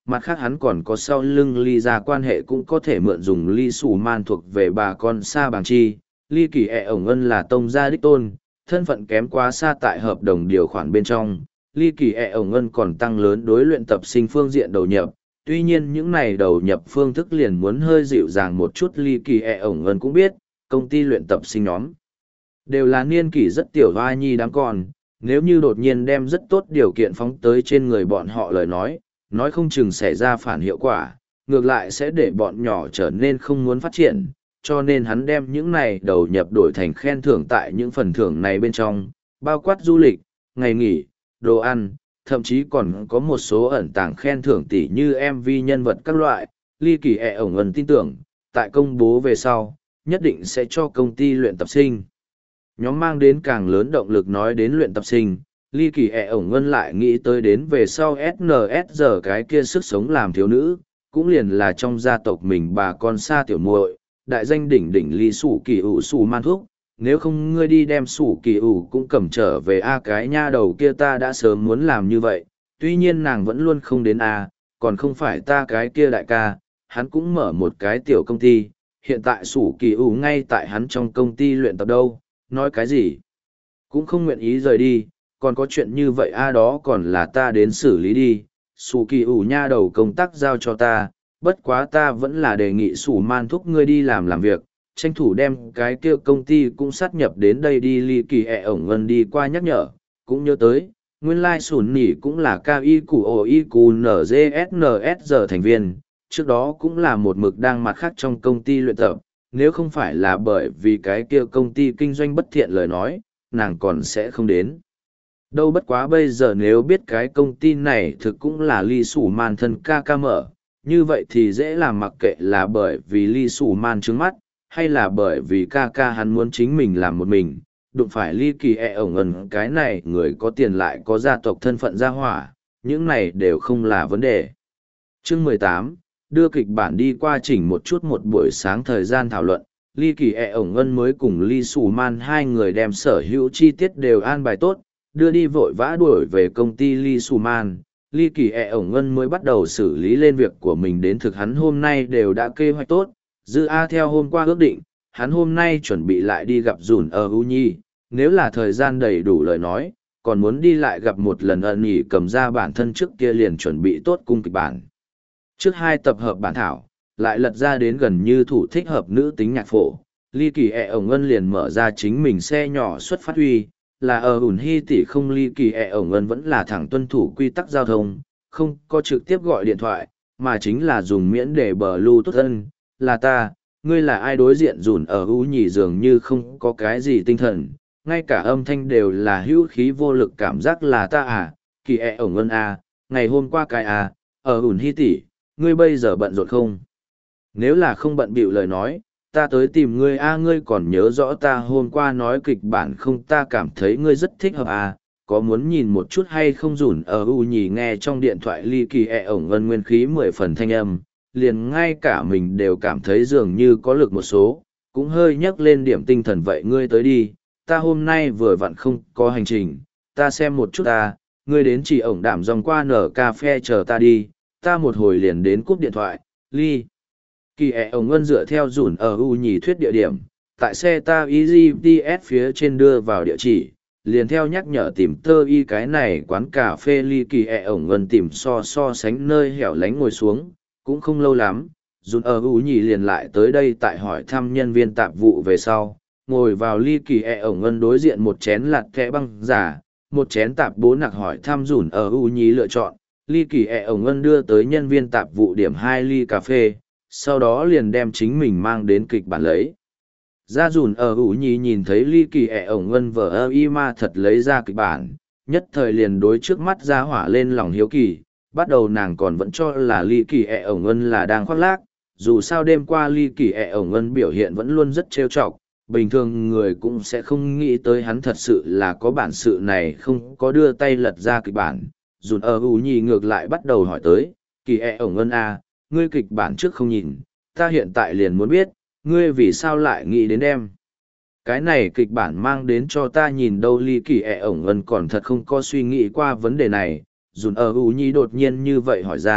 mặt khác hắn còn có sau lưng ly ra quan hệ cũng có thể mượn dùng ly sủ man thuộc về bà con xa bằng chi. Ly kỳ ẹ ổng ân là tông gia đích tôn, thân phận kém quá xa tại hợp đồng điều khoản bên trong. Ly kỳ ẹ ổng ân còn tăng lớn đối luyện tập sinh phương diện đầu nhập, tuy nhiên những này đầu nhập phương thức liền muốn hơi dịu dàng một chút. Ly kỳ ẹ ổng ân cũng biết, công ty luyện tập sinh nhóm đều là niên kỷ rất tiểu hoa nhi đám con, nếu như đột nhiên đem rất tốt điều kiện phóng tới trên người bọn họ lời nói không chừng xảy ra phản hiệu quả, ngược lại sẽ để bọn nhỏ trở nên không muốn phát triển, cho nên hắn đem những này đầu nhập đổi thành khen thưởng tại những phần thưởng này bên trong, bao quát du lịch, ngày nghỉ, đồ ăn, thậm chí còn có một số ẩn tàng khen thưởng tỷ như MV nhân vật các loại. Ly kỳ ẹ ổng ẩn tin tưởng, tại công bố về sau, nhất định sẽ cho công ty luyện tập sinh nhóm mang đến càng lớn động lực. Nói đến luyện tập sinh, Ly kỳ ẹ ổng ngân lại nghĩ tới đến về sau SNSD cái kia sức sống làm thiếu nữ, cũng liền là trong gia tộc mình bà con xa tiểu muội, đại danh đỉnh đỉnh Ly sủ kỳ ủ sủ man thúc. Nếu không ngươi đi đem sủ kỳ ủ cũng cầm trở về cái nha đầu kia, ta đã sớm muốn làm như vậy, tuy nhiên nàng vẫn luôn không đến còn không phải ta cái kia đại ca, hắn cũng mở một cái tiểu công ty, hiện tại sủ kỳ ủ ngay tại hắn trong công ty luyện tập đâu, nói cái gì cũng không nguyện ý rời đi, còn có chuyện như vậy đó còn là ta đến xử lý đi. Sủ kỳ ủ nha đầu công tác giao cho ta, bất quá ta vẫn là đề nghị sủ man thúc ngươi đi làm việc, tranh thủ đem cái kia công ty cũng sát nhập đến đây đi. Ly kỳ ẹ ổng ngân đi qua nhắc nhở, cũng nhớ tới nguyên lai sủn nỉ cũng là KIQOIQNGSNS thành viên, trước đó cũng là một mực đang mặt khác trong công ty luyện tập, nếu không phải là bởi vì cái kia công ty kinh doanh bất thiện lời nói, nàng còn sẽ không đến đâu. Bất quá bây giờ nếu biết cái công ty này thực cũng là Ly sủ man thân ca mở, như vậy thì dễ làm, mặc kệ là bởi vì Ly sủ man trướng mắt, hay là bởi vì ca hắn muốn chính mình làm một mình, đụng phải Ly kỳ ẹ ổng ẩn cái này người có tiền lại có gia tộc thân phận gia hỏa, những này đều không là vấn đề. Chương 18, đưa kịch bản đi qua chỉnh một chút. Một buổi sáng thời gian thảo luận, Ly kỳ ẹ ổng ân mới cùng Ly sủ man hai người đem sở hữu chi tiết đều an bài tốt, đưa đi vội vã đuổi về công ty Ly sủ man. Ly kỳ ẹ ổng ân mới bắt đầu xử lý lên việc của mình, đến thực hắn hôm nay đều đã kế hoạch tốt, dư theo hôm qua ước định, hắn hôm nay chuẩn bị lại đi gặp dùn ở U Nhi, nếu là thời gian đầy đủ lời nói, còn muốn đi lại gặp một lần ẩn nhỉ, cầm ra bản thân trước kia liền chuẩn bị tốt cung kịch bản. Trước 2 tập hợp bản thảo, lại lật ra đến gần như thủ thích hợp nữ tính nhạc phổ, Ly kỳ ẹ ổng ân liền mở ra chính mình xe nhỏ xuất phát huy, là ở ủn hy tỷ không. Ly kỳ ẹ ổng ân vẫn là thẳng tuân thủ quy tắc giao thông, không có trực tiếp gọi điện thoại, mà chính là dùng miễn để Bluetooth ân, là ta, ngươi là ai. Đối diện dùn ở U Nhỉ dường như không có cái gì tinh thần, ngay cả âm thanh đều là hữu khí vô lực, cảm giác là ta kỳ ẹ ổng ân ngày hôm qua cái ở ủn hy tỷ, ngươi bây giờ bận rộn không? Nếu là không bận bịu lời nói, ta tới tìm ngươi ngươi còn nhớ rõ ta hôm qua nói kịch bản không? Ta cảm thấy ngươi rất thích hợp có muốn nhìn một chút hay không? Dùn ở U Nhỉ nghe trong điện thoại Ly kỳ ẹ ổng ân nguyên khí 10 phần thanh âm, liền ngay cả mình đều cảm thấy dường như có lực một số, cũng hơi nhấc lên điểm tinh thần. Vậy ngươi tới đi, ta hôm nay vừa vặn không có hành trình, ta xem một chút ngươi đến chỉ ổng đảm dòng qua nở cà phê chờ ta đi, ta một hồi liền đến. Cúp điện thoại, Ly kỳ ẹ ổng ân dựa theo dùn ở U Nhỉ thuyết địa điểm, tại xe ta EasyDS phía trên đưa vào địa chỉ, liền theo nhắc nhở tìm tơ y cái này quán cà phê. Ly kỳ ẹ ổng ân tìm so sánh nơi hẻo lánh ngồi xuống, cũng không lâu lắm, dùn ở U Nhỉ liền lại tới đây. Tại hỏi thăm nhân viên tạp vụ về sau, ngồi vào Ly kỳ ẹ ổng ân đối diện một chén lạt kẽ băng giả, một chén tạp bố nặc. Hỏi thăm dùn ở U Nhỉ lựa chọn, Ly kỳ ẹ ổng ân đưa tới nhân viên tạp vụ điểm 2 ly cà phê, sau đó liền đem chính mình mang đến kịch bản lấy ra. Dùn ở U Nhỉ nhìn thấy Ly kỳ ẹ ổng ân vờ y ma thật lấy ra kịch bản, nhất thời liền đối trước mắt ra hỏa lên lòng hiếu kỳ. Bắt đầu nàng còn vẫn cho là Ly kỳ ẹ ổng ân là đang khoác lác, dù sao đêm qua Ly kỳ ẹ ổng ân biểu hiện vẫn luôn rất trêu chọc, bình thường người cũng sẽ không nghĩ tới hắn thật sự là có bản sự này, không có đưa tay lật ra kịch bản. Dùn ở U Nhỉ ngược lại bắt đầu hỏi tới, kỳ ẹ ổng ân ngươi kịch bản trước không nhìn, ta hiện tại liền muốn biết, ngươi vì sao lại nghĩ đến đem cái này kịch bản mang đến cho ta nhìn đâu? Ly kỳ ẹ ổng ân còn thật không có suy nghĩ qua vấn đề này. Dùn ở U Nhỉ đột nhiên như vậy hỏi ra,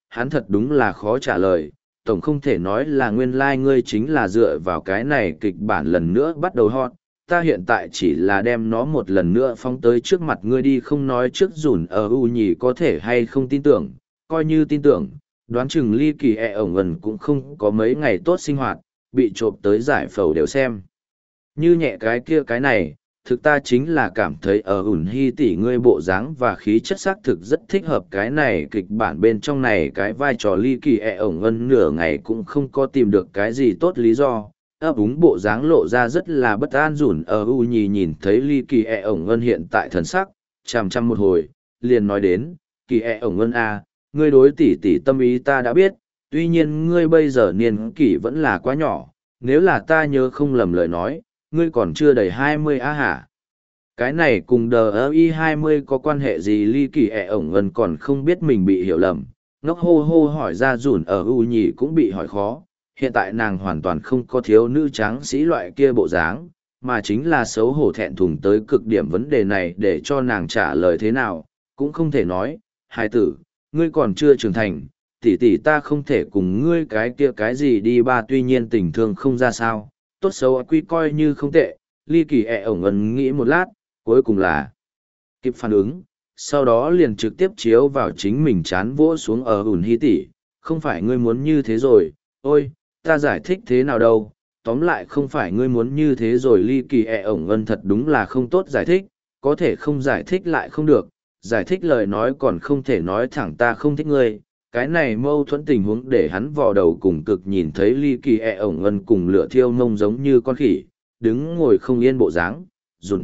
hắn thật đúng là khó trả lời, tổng không thể nói là nguyên lai ngươi chính là dựa vào cái này kịch bản lần nữa bắt đầu hot, ta hiện tại chỉ là đem nó một lần nữa phóng tới trước mặt ngươi đi, không nói trước dùn ở u nhì có thể hay không tin tưởng, coi như tin tưởng, đoán chừng ly kỳ ổng ẩn cũng không có mấy ngày tốt sinh hoạt, bị trộm tới giải phẫu đều xem. Như nhẹ cái kia cái này, thực ta chính là cảm thấy ở ủn hy tỷ ngươi bộ dáng và khí chất xác thực rất thích hợp cái này kịch bản bên trong này, cái vai trò ly kỳ ổng ẩn nửa ngày cũng không có tìm được cái gì tốt lý do. Ấp úng bộ dáng lộ ra rất là bất an, dùn ở u nhì nhìn thấy ly kỳ ổng ẩn hiện tại thần sắc, chằm chằm một hồi, liền nói đến, kỳ ổng ẩn a, ngươi đối tỷ tỷ tâm ý ta đã biết, tuy nhiên ngươi bây giờ niên kỷ vẫn là quá nhỏ, nếu là ta nhớ không lầm lời nói, ngươi còn chưa đầy 20 á hả? Cái này cùng DI 20 có quan hệ gì? Ly kỳ ổng ẩn còn không biết mình bị hiểu lầm, ngốc hô hô hỏi ra, dùn ở u nhì cũng bị hỏi khó, hiện tại nàng hoàn toàn không có thiếu nữ tráng sĩ loại kia bộ dáng, mà chính là xấu hổ thẹn thùng tới cực điểm. Vấn đề này để cho nàng trả lời thế nào, cũng không thể nói, hai tử, ngươi còn chưa trưởng thành, tỷ tỷ ta không thể cùng ngươi cái kia cái gì đi ba, tuy nhiên tình thương không ra sao, tốt xấu quy coi như không tệ. Ly kỳ ổng ẩn nghĩ một lát, cuối cùng là kịp phản ứng, sau đó liền trực tiếp chiếu vào chính mình chán vỗ xuống ở ủn hy tỷ, không phải ngươi muốn như thế rồi, ôi, ta giải thích thế nào đâu, tóm lại không phải ngươi muốn như thế rồi. Ly kỳ ổng ẩn thật đúng là không tốt giải thích, có thể không giải thích lại không được, giải thích lời nói còn không thể nói thẳng ta không thích ngươi. Cái này mâu thuẫn tình huống để hắn vò đầu cùng cực, nhìn thấy ly kỳ ổng ẩn cùng lửa thiêu mông giống như con khỉ, đứng ngồi không yên bộ dáng, run.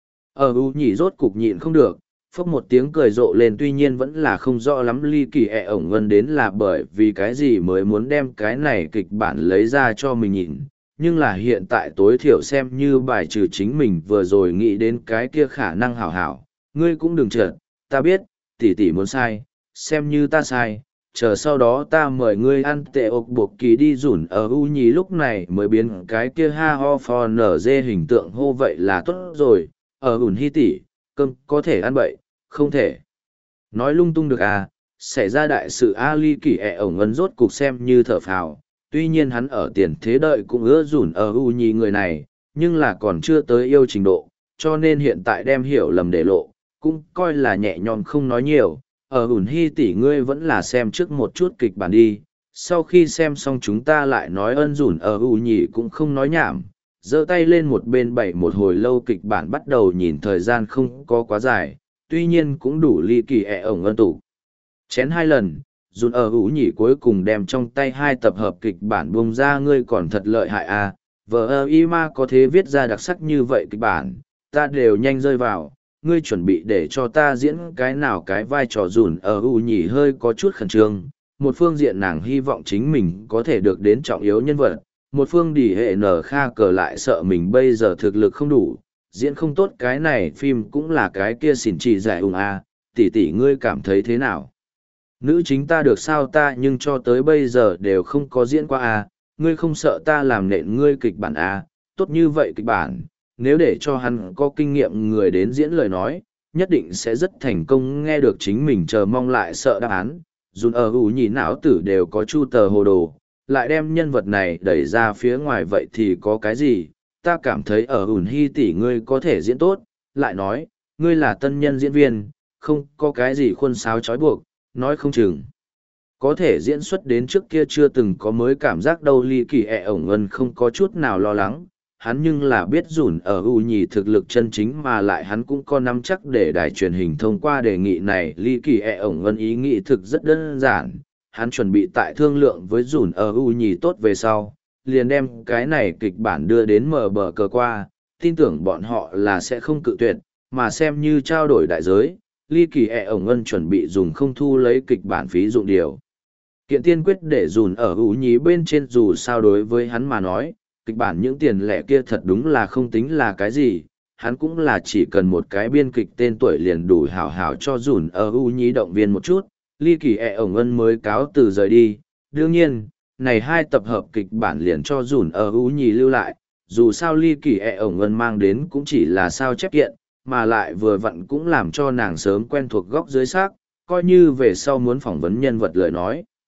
Ở u nhỉ rốt cục nhịn không được, phốc một tiếng cười rộ lên, tuy nhiên vẫn là không rõ lắm ly kỳ ổng ẩn đến là bởi vì cái gì mới muốn đem cái này kịch bản lấy ra cho mình nhìn, nhưng là hiện tại tối thiểu xem như bài trừ chính mình vừa rồi nghĩ đến cái kia khả năng hảo hảo, ngươi cũng đừng trợn, ta biết, tỷ tỷ muốn sai, xem như ta sai, chờ sau đó ta mời ngươi ăn tệ ộc buộc kỳ đi. Rủn ở u nhì lúc này mới biến cái kia ha ho phò nở dê hình tượng hô vậy là tốt rồi, ở ủn hy tỷ, cơm có thể ăn bậy, không thể nói lung tung được à. Xảy ra đại sự Ali kỳ ổng ẩn rốt cục xem như thở phào, tuy nhiên hắn ở tiền thế đợi cũng ưa dùn ở u nhì người này, nhưng là còn chưa tới yêu trình độ, cho nên hiện tại đem hiểu lầm để lộ, cũng coi là nhẹ nhõm không nói nhiều. Ở ủn hy tỷ ngươi vẫn là xem trước một chút kịch bản đi, sau khi xem xong chúng ta lại nói. Ân dùn ở u nhì cũng không nói nhảm, giơ tay lên một bên bày một hồi lâu kịch bản bắt đầu nhìn, thời gian không có quá dài, tuy nhiên cũng đủ ly kỳ ổng ẩn tủ chén 2 lần. Dùn ở u nhì cuối cùng đem trong tay 2 tập hợp kịch bản buông ra, ngươi còn thật lợi hại à, vợ y ma có thế viết ra đặc sắc như vậy kịch bản, ta đều nhanh rơi vào. Ngươi chuẩn bị để cho ta diễn cái nào cái vai trò? Dùn ở u nhì hơi có chút khẩn trương, một phương diện nàng hy vọng chính mình có thể được đến trọng yếu nhân vật, một phương đỉ hệ nở kha cờ lại sợ mình bây giờ thực lực không đủ, diễn không tốt cái này phim cũng là cái kia xỉn chỉ giải ung a. Tỷ tỷ ngươi cảm thấy thế nào? Nữ chính ta được sao? Ta nhưng cho tới bây giờ đều không có diễn qua a, ngươi không sợ ta làm nện ngươi kịch bản a? Tốt như vậy kịch bản, nếu để cho hắn có kinh nghiệm người đến diễn lời nói, nhất định sẽ rất thành công. Nghe được chính mình chờ mong lại sợ đáp án, dùn ở ủ nhì não tử đều có chu tờ hồ đồ, lại đem nhân vật này đẩy ra phía ngoài vậy thì có cái gì? Ta cảm thấy ở ủn hy tỷ ngươi có thể diễn tốt, lại nói, ngươi là tân nhân diễn viên, không có cái gì khuôn sáo trói buộc, nói không chừng có thể diễn xuất đến trước kia chưa từng có mới cảm giác đâu. Ly kỳ ổng ẩn không có chút nào lo lắng, hắn nhưng là biết dùn ở u nhì thực lực chân chính, mà lại hắn cũng có nắm chắc để đài truyền hình thông qua đề nghị này. Ly kỳ ổng ẩn ý nghĩ thực rất đơn giản, hắn chuẩn bị tại thương lượng với dùn ở u nhì tốt về sau, liền đem cái này kịch bản đưa đến mở bờ cờ qua, tin tưởng bọn họ là sẽ không cự tuyệt, mà xem như trao đổi đại giới. Ly kỳ ổng ẩn chuẩn bị dùng không thu lấy kịch bản phí dụng điều kiện tiên quyết để dùn ở u nhì bên trên, dù sao đối với hắn mà nói, kịch bản những tiền lẻ kia thật đúng là không tính là cái gì, hắn cũng là chỉ cần một cái biên kịch tên tuổi liền đủ hảo hảo cho dùn ở u nhì động viên một chút. Ly kỳ ổng ẩn mới cáo từ rời đi. Đương nhiên, này 2 tập hợp kịch bản liền cho dùn ở u nhì lưu lại, dù sao ly kỳ ổng ẩn mang đến cũng chỉ là sao chép kiện, mà lại vừa vặn cũng làm cho nàng sớm quen thuộc góc dưới xác, coi như về sau muốn phỏng vấn nhân vật lời nói,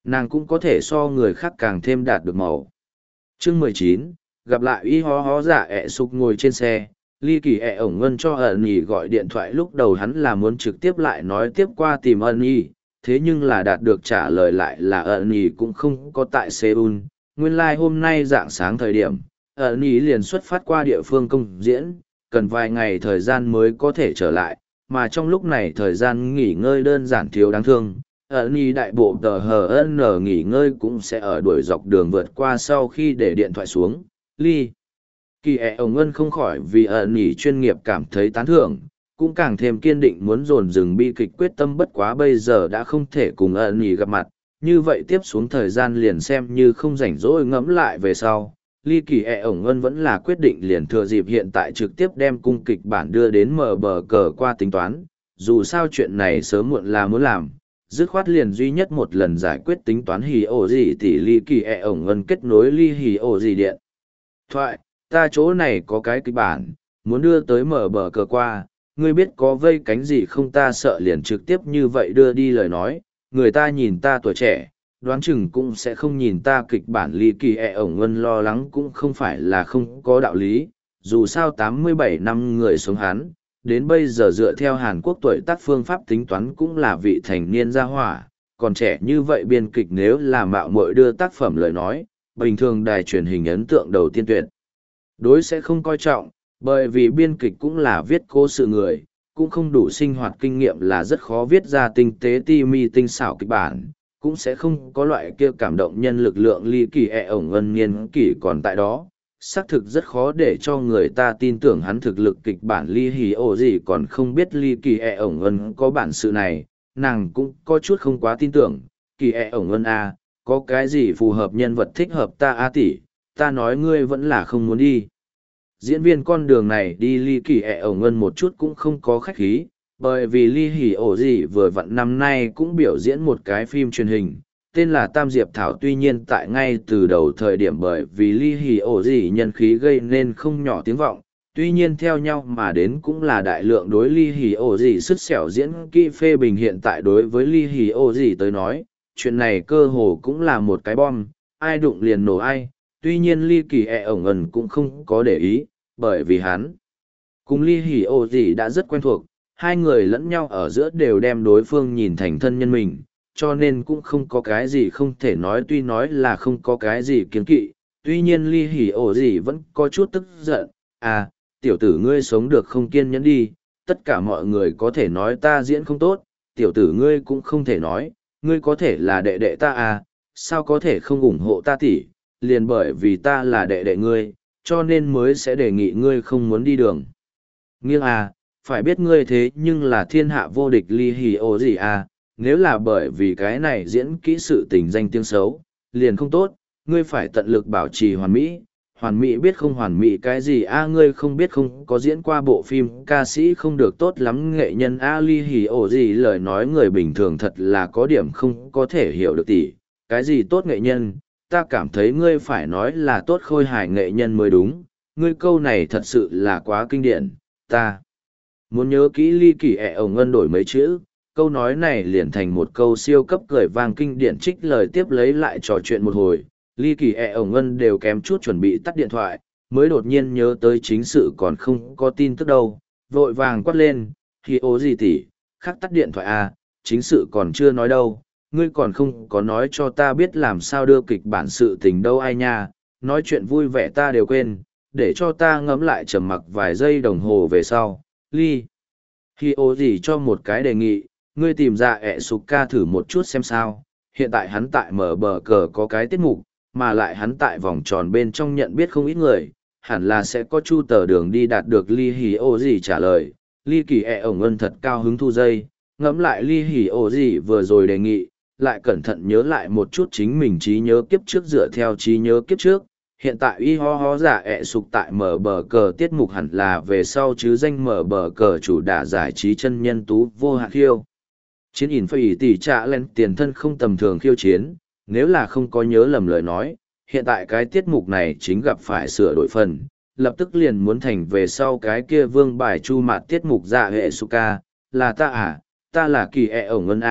Nàng cũng có thể so người khác càng thêm đạt được màu. Chương 19, gặp lại y hó hó dạ ẹ sục ngồi trên xe, ly kỳ ẹ ổng ngân cho ẩn nhì gọi điện thoại, lúc đầu hắn là muốn trực tiếp lại nói tiếp qua tìm ẩn nhì, thế nhưng là đạt được trả lời lại là ẩn nhì cũng không có tại Seoul. Nguyên lai hôm nay rạng sáng thời điểm, ẩn nhì liền xuất phát qua địa phương công diễn, cần vài ngày thời gian mới có thể trở lại, mà trong lúc này thời gian nghỉ ngơi đơn giản thiếu đáng thương. Ẩn nhì đại bộ tờ HN nghỉ ngơi cũng sẽ ở đuổi dọc đường vượt qua sau khi để điện thoại xuống. Ly kỳ ẹ ổng ngân không khỏi vì ẩn nhì chuyên nghiệp cảm thấy tán thưởng, cũng càng thêm kiên định muốn dồn dừng bi kịch quyết tâm, bất quá bây giờ đã không thể cùng ẩn nhì gặp mặt, như vậy tiếp xuống thời gian liền xem như không rảnh rỗi ngẫm lại về sau. Ly kỳ ẹ ổng ngân vẫn là quyết định liền thừa dịp hiện tại trực tiếp đem cung kịch bản đưa đến mở bờ cờ qua tính toán, dù sao chuyện này sớm muộn là muốn làm, dứt khoát liền duy nhất một lần giải quyết tính toán hì ổ gì tỷ. Ly kỳ ẹ ổng ngân kết nối ly hì ổ gì điện thoại, ta chỗ này có cái kịch bản, muốn đưa tới mở bờ cờ qua, ngươi biết có vây cánh gì không, ta sợ liền trực tiếp như vậy đưa đi lời nói, người ta nhìn ta tuổi trẻ, đoán chừng cũng sẽ không nhìn ta kịch bản. Ly kỳ ẹ ổng ngân lo lắng cũng không phải là không có đạo lý, dù sao 87 năm người sống hắn, đến bây giờ dựa theo Hàn Quốc tuổi tác phương pháp tính toán cũng là vị thành niên gia hỏa, còn trẻ như vậy biên kịch nếu là mạo muội đưa tác phẩm lời nói, bình thường đài truyền hình ấn tượng đầu tiên tuyệt đối sẽ không coi trọng, bởi vì biên kịch cũng là viết cố sự người, cũng không đủ sinh hoạt kinh nghiệm là rất khó viết ra tinh tế ti mi tinh xảo kịch bản, cũng sẽ không có loại kia cảm động nhân lực lượng. Ly kỳ ẹ ổng ngân niên kỷ còn tại đó, xác thực rất khó để cho người ta tin tưởng hắn thực lực kịch bản. Ly hì ổ gì còn không biết ly kỳ ẹ ổng ngân có bản sự này, nàng cũng có chút không quá tin tưởng. Kỳ ẹ ổng ngân a, có cái gì phù hợp nhân vật thích hợp ta a tỷ, ta nói ngươi vẫn là không muốn đi diễn viên con đường này đi. Ly kỳ ẹ ổng ngân một chút cũng không có khách khí, bởi vì ly hỉ ổ gì vừa vặn năm nay cũng biểu diễn một cái phim truyền hình tên là Tam Diệp Thảo. Tuy nhiên tại ngay từ đầu thời điểm bởi vì ly hỉ ổ gì nhân khí gây nên không nhỏ tiếng vọng, tuy nhiên theo nhau mà đến cũng là đại lượng đối ly hỉ ổ gì sứt sẻo diễn kỹ phê bình. Hiện tại đối với ly hỉ ổ gì tới nói, chuyện này cơ hồ cũng là một cái bom, ai đụng liền nổ ai. Tuy nhiên ly kỳ ẹ ổng ngân cũng không có để ý, bởi vì hắn cùng ly hỉ ổ gì đã rất quen thuộc, hai người lẫn nhau ở giữa đều đem đối phương nhìn thành thân nhân mình, cho nên cũng không có cái gì không thể nói. Tuy nói là không có cái gì kiêng kỵ, tuy nhiên ly hỉ ổ gì vẫn có chút tức giận. À, tiểu tử ngươi sống được không kiên nhẫn đi, tất cả mọi người có thể nói ta diễn không tốt, tiểu tử ngươi cũng không thể nói, ngươi có thể là đệ đệ ta à, sao có thể không ủng hộ ta tỷ, liền bởi vì ta là đệ đệ ngươi, cho nên mới sẽ đề nghị ngươi không muốn đi đường nghiêng à, phải biết ngươi thế nhưng là thiên hạ vô địch. Ly hì ổ gì à, nếu là bởi vì cái này diễn kỹ sự tình danh tiếng xấu, liền không tốt, ngươi phải tận lực bảo trì hoàn mỹ. Hoàn mỹ biết không hoàn mỹ cái gì a, ngươi không biết không có diễn qua bộ phim ca sĩ không được tốt lắm nghệ nhân a. Ly hì ổ gì lời nói người bình thường thật là có điểm không có thể hiểu được tỷ, cái gì tốt nghệ nhân, ta cảm thấy ngươi phải nói là tốt khôi hài nghệ nhân mới đúng, ngươi câu này thật sự là quá kinh điển, ta muốn nhớ kỹ. Ly kỳ ẹ ổng ngân đổi mấy chữ, câu nói này liền thành một câu siêu cấp cười vang kinh điển trích lời tiếp lấy lại trò chuyện một hồi. Ly kỳ ẹ ổng ngân đều kém chút chuẩn bị tắt điện thoại, mới đột nhiên nhớ tới chính sự còn không có tin tức đâu, vội vàng quát lên, hì ố gì tỷ, khắc tắt điện thoại à, chính sự còn chưa nói đâu, ngươi còn không có nói cho ta biết làm sao đưa kịch bản sự tình đâu ai nha, nói chuyện vui vẻ ta đều quên, để cho ta ngẫm lại. Trầm mặc vài giây đồng hồ về sau, Ly hì ố gì cho một cái đề nghị, ngươi tìm ra ẹ sục ca thử một chút xem sao, hiện tại hắn tại mở bờ cờ có cái tiết mục, mà lại hắn tại vòng tròn bên trong nhận biết không ít người, hẳn là sẽ có chu tờ đường đi đạt được. Ly hì ố gì trả lời. Ly kỳ ẹ ổng ngân thật cao hứng thu dây, ngẫm lại ly hì ố gì vừa rồi đề nghị, lại cẩn thận nhớ lại một chút chính mình trí nhớ kiếp trước dựa theo trí nhớ kiếp trước. Hiện tại y ho ho giả ẹ sục tại mở bờ cờ tiết mục hẳn là về sau chứ danh mở bờ cờ chủ đả giải trí chân nhân tú vô hạn khiêu chiến ỉn phải tỷ trả lên tiền thân không tầm thường khiêu chiến. Nếu là không có nhớ lầm lời nói, hiện tại cái tiết mục này chính gặp phải sửa đổi phần, lập tức liền muốn thành về sau cái kia vương bài chu mạt tiết mục dạ hệ suka, là ta à, ta là kỳ ẹ ổng ngân a,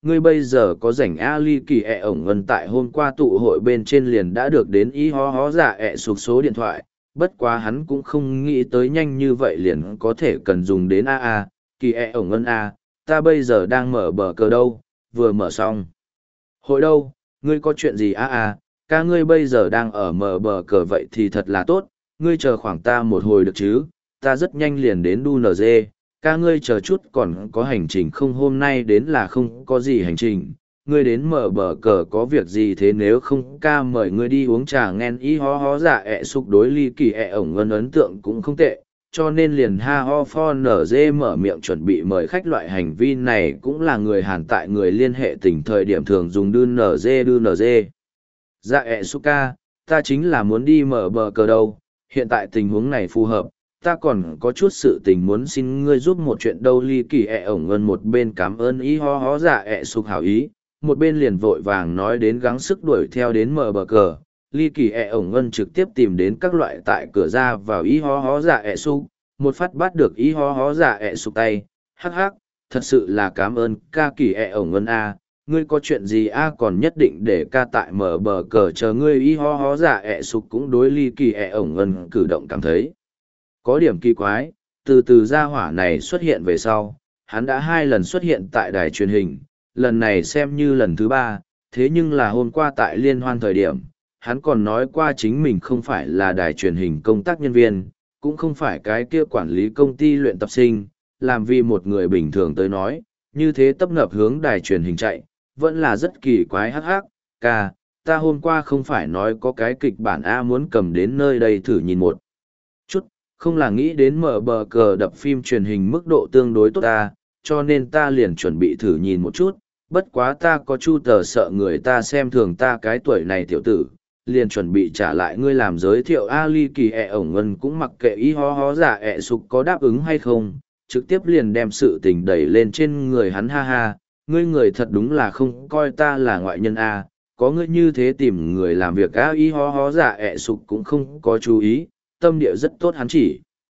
ngươi bây giờ có rảnh a ly kỳ ẹ ổng ngân tại hôm qua tụ hội bên trên liền đã được đến ý hó hó dạ ẹ sụp số điện thoại, bất quá hắn cũng không nghĩ tới nhanh như vậy liền có thể cần dùng đến a kỳ ẹ ổng ngân a, ta bây giờ đang mở bờ cờ đâu, vừa mở xong. Hội đâu, ngươi có chuyện gì ca ngươi bây giờ đang ở mở bờ cờ vậy thì thật là tốt, ngươi chờ khoảng ta một hồi được chứ, ta rất nhanh liền đến đu NG, ca ngươi chờ chút còn có hành trình không, hôm nay đến là không có gì hành trình, ngươi đến mở bờ cờ có việc gì thế, nếu không ca mời ngươi đi uống trà nghen ý hó hó dạ ẹ sục đối ly kỳ ẹ ổng ngân ấn tượng cũng không tệ, cho nên liền ha ho pho nở dê mở miệng chuẩn bị mời khách. Loại hành vi này cũng là người Hàn tại người liên hệ tình thời điểm thường dùng đư nở dê. Dạ ẹ sục ca, ta chính là muốn đi mở bờ cờ đâu, hiện tại tình huống này phù hợp, ta còn có chút sự tình muốn xin ngươi giúp một chuyện đâu. Ly kỳ ẹ ổng ngân một bên cảm ơn ý ho hó dạ ẹ sục hảo ý, một bên liền vội vàng nói đến gắng sức đuổi theo đến mở bờ cờ. Ly kỳ ẹ ổng ngân trực tiếp tìm đến các loại tại cửa ra vào ý ho hó dạ ẹ sục, một phát bắt được ý ho hó dạ ẹ sục tay, hắc hắc, thật sự là cảm ơn ca kỳ ẹ ổng ngân ngươi có chuyện gì còn nhất định để ca tại mở bờ cờ chờ ngươi. Ý ho hó dạ ẹ sục cũng đối ly kỳ ẹ ổng ngân cử động cảm thấy có điểm kỳ quái, từ từ gia hỏa này xuất hiện về sau, hắn đã 2 lần xuất hiện tại đài truyền hình, lần này xem như lần thứ 3, thế nhưng là hôm qua tại liên hoan thời điểm, hắn còn nói qua chính mình không phải là đài truyền hình công tác nhân viên, cũng không phải cái kia quản lý công ty luyện tập sinh, làm vì một người bình thường tới nói, như thế tấp nập hướng đài truyền hình chạy, vẫn là rất kỳ quái. hắc hắc, ca, ta hôm qua không phải nói có cái kịch bản muốn cầm đến nơi đây thử nhìn một chút, không là nghĩ đến mở bờ cờ đập phim truyền hình mức độ tương đối tốt cho nên ta liền chuẩn bị thử nhìn một chút, bất quá ta có chu tờ sợ người ta xem thường ta cái tuổi này tiểu tử, liền chuẩn bị trả lại ngươi làm giới thiệu. Ly kỳ ẹ ổng ngân cũng mặc kệ ý ho hó dạ ẹ sục có đáp ứng hay không, trực tiếp liền đem sự tình đẩy lên trên người hắn. Ha ha, ngươi người thật đúng là không coi ta là ngoại nhân có ngươi như thế tìm người làm việc ý ho hó dạ ẹ sục cũng không có chú ý, tâm địa rất tốt hắn chỉ.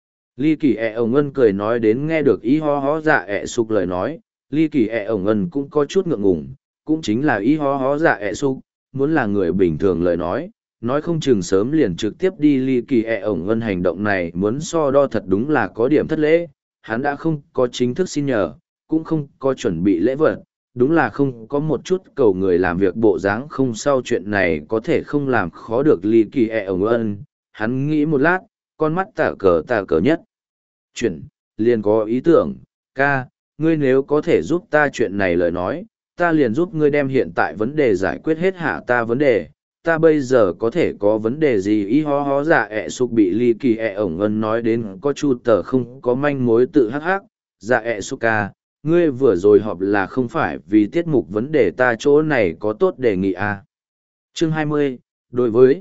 Ly kỳ ẹ ổng ngân cười nói đến, nghe được ý ho hó dạ ẹ sục lời nói, ly kỳ ẹ ổng ngân cũng có chút ngượng ngùng, cũng chính là ý ho hó dạ ẹ sục, muốn là người bình thường lời nói không chừng sớm liền trực tiếp đi. Ly kỳ ẹ ổng ngân hành động này muốn so đo thật đúng là có điểm thất lễ, hắn đã không có chính thức xin nhờ, cũng không có chuẩn bị lễ vật, đúng là không có một chút cầu người làm việc bộ dáng, không sao chuyện này có thể không làm khó được ly kỳ ẹ ổng ngân. Hắn nghĩ một lát, con mắt tả cờ nhất chuyện, liền có ý tưởng, ca, ngươi nếu có thể giúp ta chuyện này lời nói, ta liền giúp ngươi đem hiện tại vấn đề giải quyết hết hạ ta vấn đề, ta bây giờ có thể có vấn đề gì. Ý ho hó dạ ẹ sục bị ly kỳ ẹ ổng ngân nói đến có chu tờ không có manh mối tự hắc hắc, dạ ẹ sục ca, ngươi vừa rồi họp là không phải vì tiết mục vấn đề ta chỗ này có tốt đề nghị Chương 20, đối với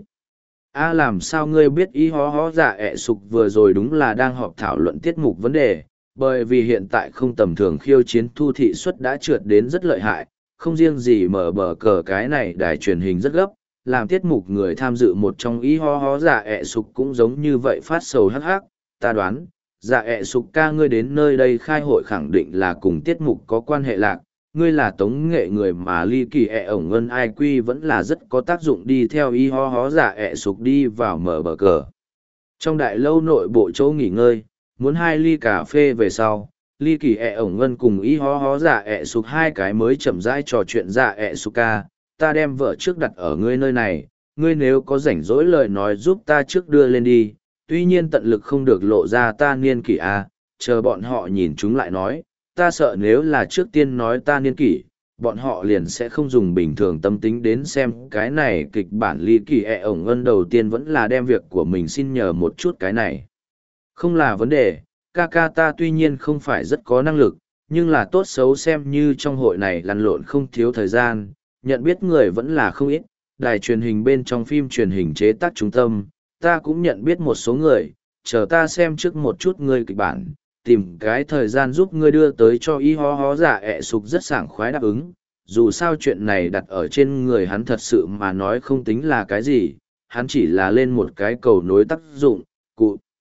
làm sao ngươi biết ý hó hó dạ ẹ sục vừa rồi đúng là đang họp thảo luận tiết mục vấn đề, bởi vì hiện tại không tầm thường khiêu chiến thu thị suất đã trượt đến rất lợi hại, không riêng gì mở bờ cờ cái này đài truyền hình rất gấp, làm tiết mục người tham dự một trong ý ho hó dạ ẹ sục cũng giống như vậy phát sầu hắc hắc. Ta đoán, dạ ẹ sục ca ngươi đến nơi đây khai hội khẳng định là cùng tiết mục có quan hệ lạc, ngươi là tống nghệ người mà ly kỳ ẹ ổng ngân ai quy vẫn là rất có tác dụng. Đi theo ý ho hó dạ ẹ sục đi vào mở bờ cờ. Trong đại lâu nội bộ chỗ nghỉ ngơi, muốn 2 ly cà phê về sau, ly kỳ ẹ ổng ngân cùng ý hó hó dạ ẹ sục 2 cái mới chậm rãi trò chuyện. Dạ ẹ sục ca, ta đem vợ trước đặt ở ngươi nơi này, ngươi nếu có rảnh rỗi lời nói giúp ta trước đưa lên đi, tuy nhiên tận lực không được lộ ra ta niên kỷ chờ bọn họ nhìn chúng lại nói, ta sợ nếu là trước tiên nói ta niên kỷ, bọn họ liền sẽ không dùng bình thường tâm tính đến xem cái này kịch bản. Ly kỳ ẹ ổng ngân đầu tiên vẫn là đem việc của mình xin nhờ một chút, cái này không là vấn đề, ca ca ta tuy nhiên không phải rất có năng lực, nhưng là tốt xấu xem như trong hội này lăn lộn không thiếu thời gian, nhận biết người vẫn là không ít, đài truyền hình bên trong phim truyền hình chế tác trung tâm, ta cũng nhận biết một số người, chờ ta xem trước một chút ngươi kịch bản, tìm cái thời gian giúp ngươi đưa tới cho y ho ho dạ ẹ sục rất sảng khoái đáp ứng. Dù sao chuyện này đặt ở trên người hắn thật sự mà nói không tính là cái gì, hắn chỉ là lên một cái cầu nối tác dụng, cụ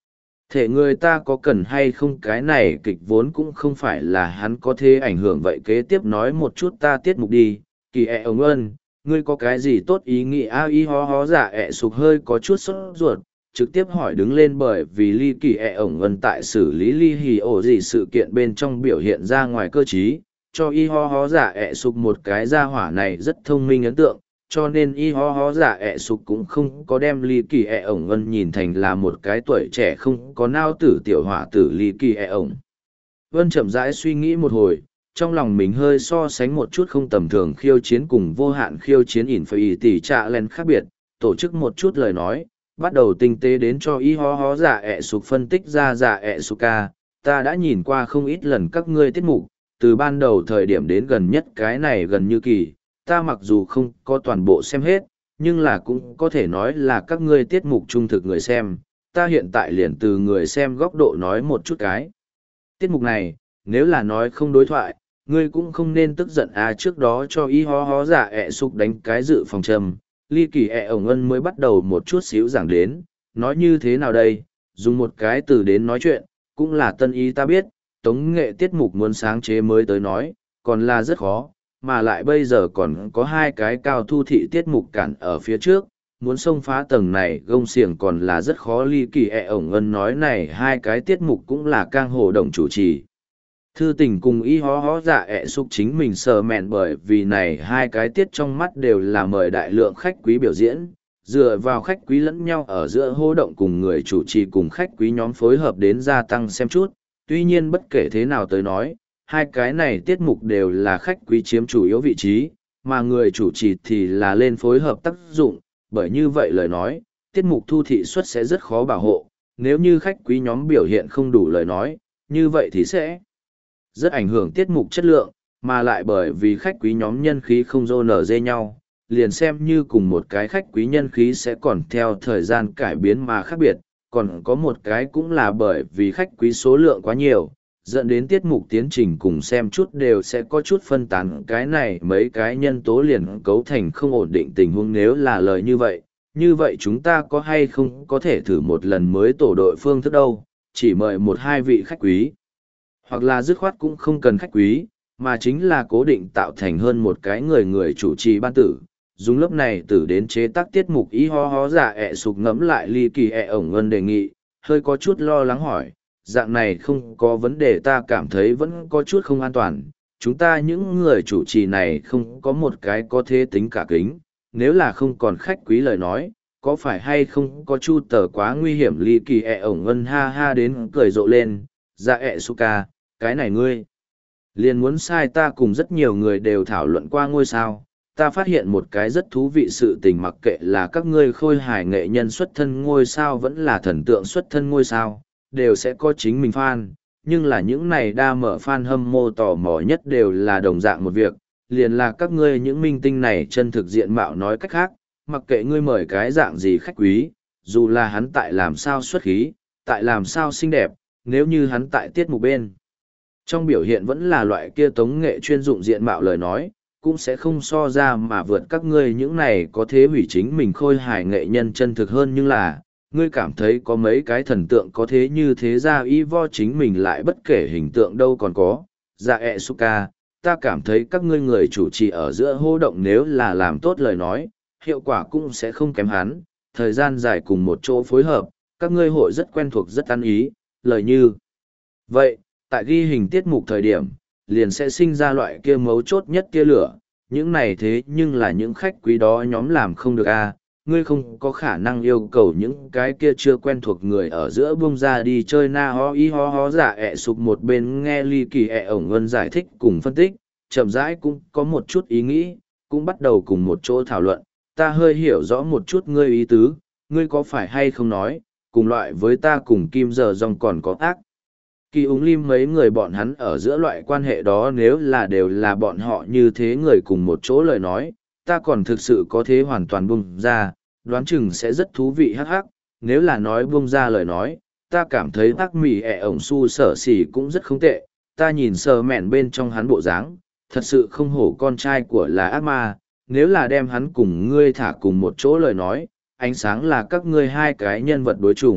Thể người ta có cần hay không cái này kịch vốn cũng không phải là hắn có thể ảnh hưởng vậy kế tiếp nói một chút ta tiết mục đi, kỳ ẹ ông ơn, ngươi có cái gì tốt ý nghĩ a y ho giả ẹ sụp hơi có chút sốt ruột, trực tiếp hỏi đứng lên bởi vì ly kỳ ẹ ổng ân tại xử lý ly hì ổ gì sự kiện bên trong biểu hiện ra ngoài cơ trí, cho y ho giả ẹ sụp một cái gia hỏa này rất thông minh ấn tượng, cho nên y ho giả ẹ sụp cũng không có đem ly kỳ ẹ ổng ân nhìn thành là một cái tuổi trẻ không có nao tử tiểu hỏa tử ly kỳ ẹ ổng. Vân chậm rãi suy nghĩ một hồi, trong lòng mình hơi so sánh một chút không tầm thường khiêu chiến cùng vô hạn khiêu chiến ỉn phải tỷ trạ lên khác biệt, tổ chức một chút lời nói, bắt đầu tinh tế đến cho y ho giả ẹ sụp phân tích ra giả ẹ sụp ca, ta đã nhìn qua không ít lần các ngươi tiết mục, từ ban đầu thời điểm đến gần nhất cái này gần như kỳ, ta mặc dù không có toàn bộ xem hết, nhưng là cũng có thể nói là các ngươi tiết mục trung thực người xem, ta hiện tại liền từ người xem góc độ nói một chút cái. Tiết mục này, nếu là nói không đối thoại, ngươi cũng không nên tức giận à trước đó cho y ho giả ẹ sụp đánh cái dự phòng trầm, ly kỳ ẹ ổng ân mới bắt đầu một chút xíu giảng đến, nói như thế nào đây, dùng một cái từ đến nói chuyện, cũng là tân ý ta biết, tống nghệ tiết mục muốn sáng chế mới tới nói, còn là rất khó, mà lại bây giờ còn có hai cái cao thu thị tiết mục cản ở phía trước, muốn xông phá tầng này gông xiềng còn là rất khó ly kỳ ẹ ổng ân nói này hai cái tiết mục cũng là cang hồ động chủ trì. Thư tình cùng y ho dạ ẹ xúc chính mình sờ mẹn bởi vì này hai cái tiết trong mắt đều là mời đại lượng khách quý biểu diễn, dựa vào khách quý lẫn nhau ở giữa hô động cùng người chủ trì cùng khách quý nhóm phối hợp đến gia tăng xem chút, tuy nhiên bất kể thế nào tới nói, hai cái này tiết mục đều là khách quý chiếm chủ yếu vị trí, mà người chủ trì thì là lên phối hợp tác dụng, bởi như vậy lời nói, tiết mục thu thị suất sẽ rất khó bảo hộ, nếu như khách quý nhóm biểu hiện không đủ lời nói, như vậy thì sẽ rất ảnh hưởng tiết mục chất lượng, mà lại bởi vì khách quý nhóm nhân khí không dô nở dê nhau, liền xem như cùng một cái khách quý nhân khí sẽ còn theo thời gian cải biến mà khác biệt, còn có một cái cũng là bởi vì khách quý số lượng quá nhiều, dẫn đến tiết mục tiến trình cùng xem chút đều sẽ có chút phân tán cái này mấy cái nhân tố liền cấu thành không ổn định tình huống nếu là lời như vậy chúng ta có hay không có thể thử một lần mới tổ đội phương thức đâu, chỉ mời một hai vị khách quý. Hoặc là dứt khoát cũng không cần khách quý, mà chính là cố định tạo thành hơn một cái người chủ trì ban tử. Dùng lớp này tử đến chế tác tiết mục y ho giả ẹ sụp ngẫm lại ly kỳ ẹ ổng ngân đề nghị, hơi có chút lo lắng hỏi, dạng này không có vấn đề ta cảm thấy vẫn có chút không an toàn. Chúng ta những người chủ trì này không có một cái có thế tính cả kính, nếu là không còn khách quý lời nói, có phải hay không có chu tờ quá nguy hiểm ly kỳ ẹ ổng ngân ha ha đến cười rộ lên, dạ ẹ su ca, cái này ngươi liền muốn sai ta cùng rất nhiều người đều thảo luận qua ngôi sao. Ta phát hiện một cái rất thú vị sự tình mặc kệ là các ngươi khôi hài nghệ nhân xuất thân ngôi sao vẫn là thần tượng xuất thân ngôi sao, đều sẽ có chính mình fan, nhưng là những này đa mở fan hâm mộ tò mò nhất đều là đồng dạng một việc, liền là các ngươi những minh tinh này chân thực diện mạo nói cách khác, mặc kệ ngươi mời cái dạng gì khách quý, dù là hắn tại làm sao xuất khí, tại làm sao xinh đẹp, nếu như hắn tại tiết mục bên trong biểu hiện vẫn là loại kia tống nghệ chuyên dụng diện mạo lời nói, cũng sẽ không so ra mà vượt các ngươi những này có thế hủy chính mình khôi hài nghệ nhân chân thực hơn, nhưng là ngươi cảm thấy có mấy cái thần tượng có thế như thế ra y vo chính mình lại bất kể hình tượng đâu còn có. Dạ ẹ suka, ta cảm thấy các ngươi người chủ trì ở giữa hô động nếu là làm tốt lời nói, hiệu quả cũng sẽ không kém hắn, thời gian dài cùng một chỗ phối hợp, các ngươi hội rất quen thuộc rất ăn ý, lời như vậy, tại ghi hình tiết mục thời điểm, liền sẽ sinh ra loại kia mấu chốt nhất kia lửa, những này thế nhưng là những khách quý đó nhóm làm không được a, ngươi không có khả năng yêu cầu những cái kia chưa quen thuộc người ở giữa bung ra đi chơi na ho y ho giả ẹ sụp một bên nghe ly kỳ ẹ ổng ngân giải thích cùng phân tích, chậm rãi cũng có một chút ý nghĩ, cũng bắt đầu cùng một chỗ thảo luận, ta hơi hiểu rõ một chút ngươi ý tứ, ngươi có phải hay không nói, cùng loại với ta cùng Kim Giờ Dòng còn có ác. Kỳ úng lim mấy người bọn hắn ở giữa loại quan hệ đó nếu là đều là bọn họ như thế người cùng một chỗ lời nói, ta còn thực sự có thế hoàn toàn bung ra, đoán chừng sẽ rất thú vị hắc hắc, nếu là nói bung ra lời nói, ta cảm thấy ác mì ẹ ổng su sở xỉ cũng rất không tệ, ta nhìn sờ mẹn bên trong hắn bộ dáng, thật sự không hổ con trai của là ác ma, nếu là đem hắn cùng ngươi thả cùng một chỗ lời nói, ánh sáng là các ngươi hai cái nhân vật đối chủng,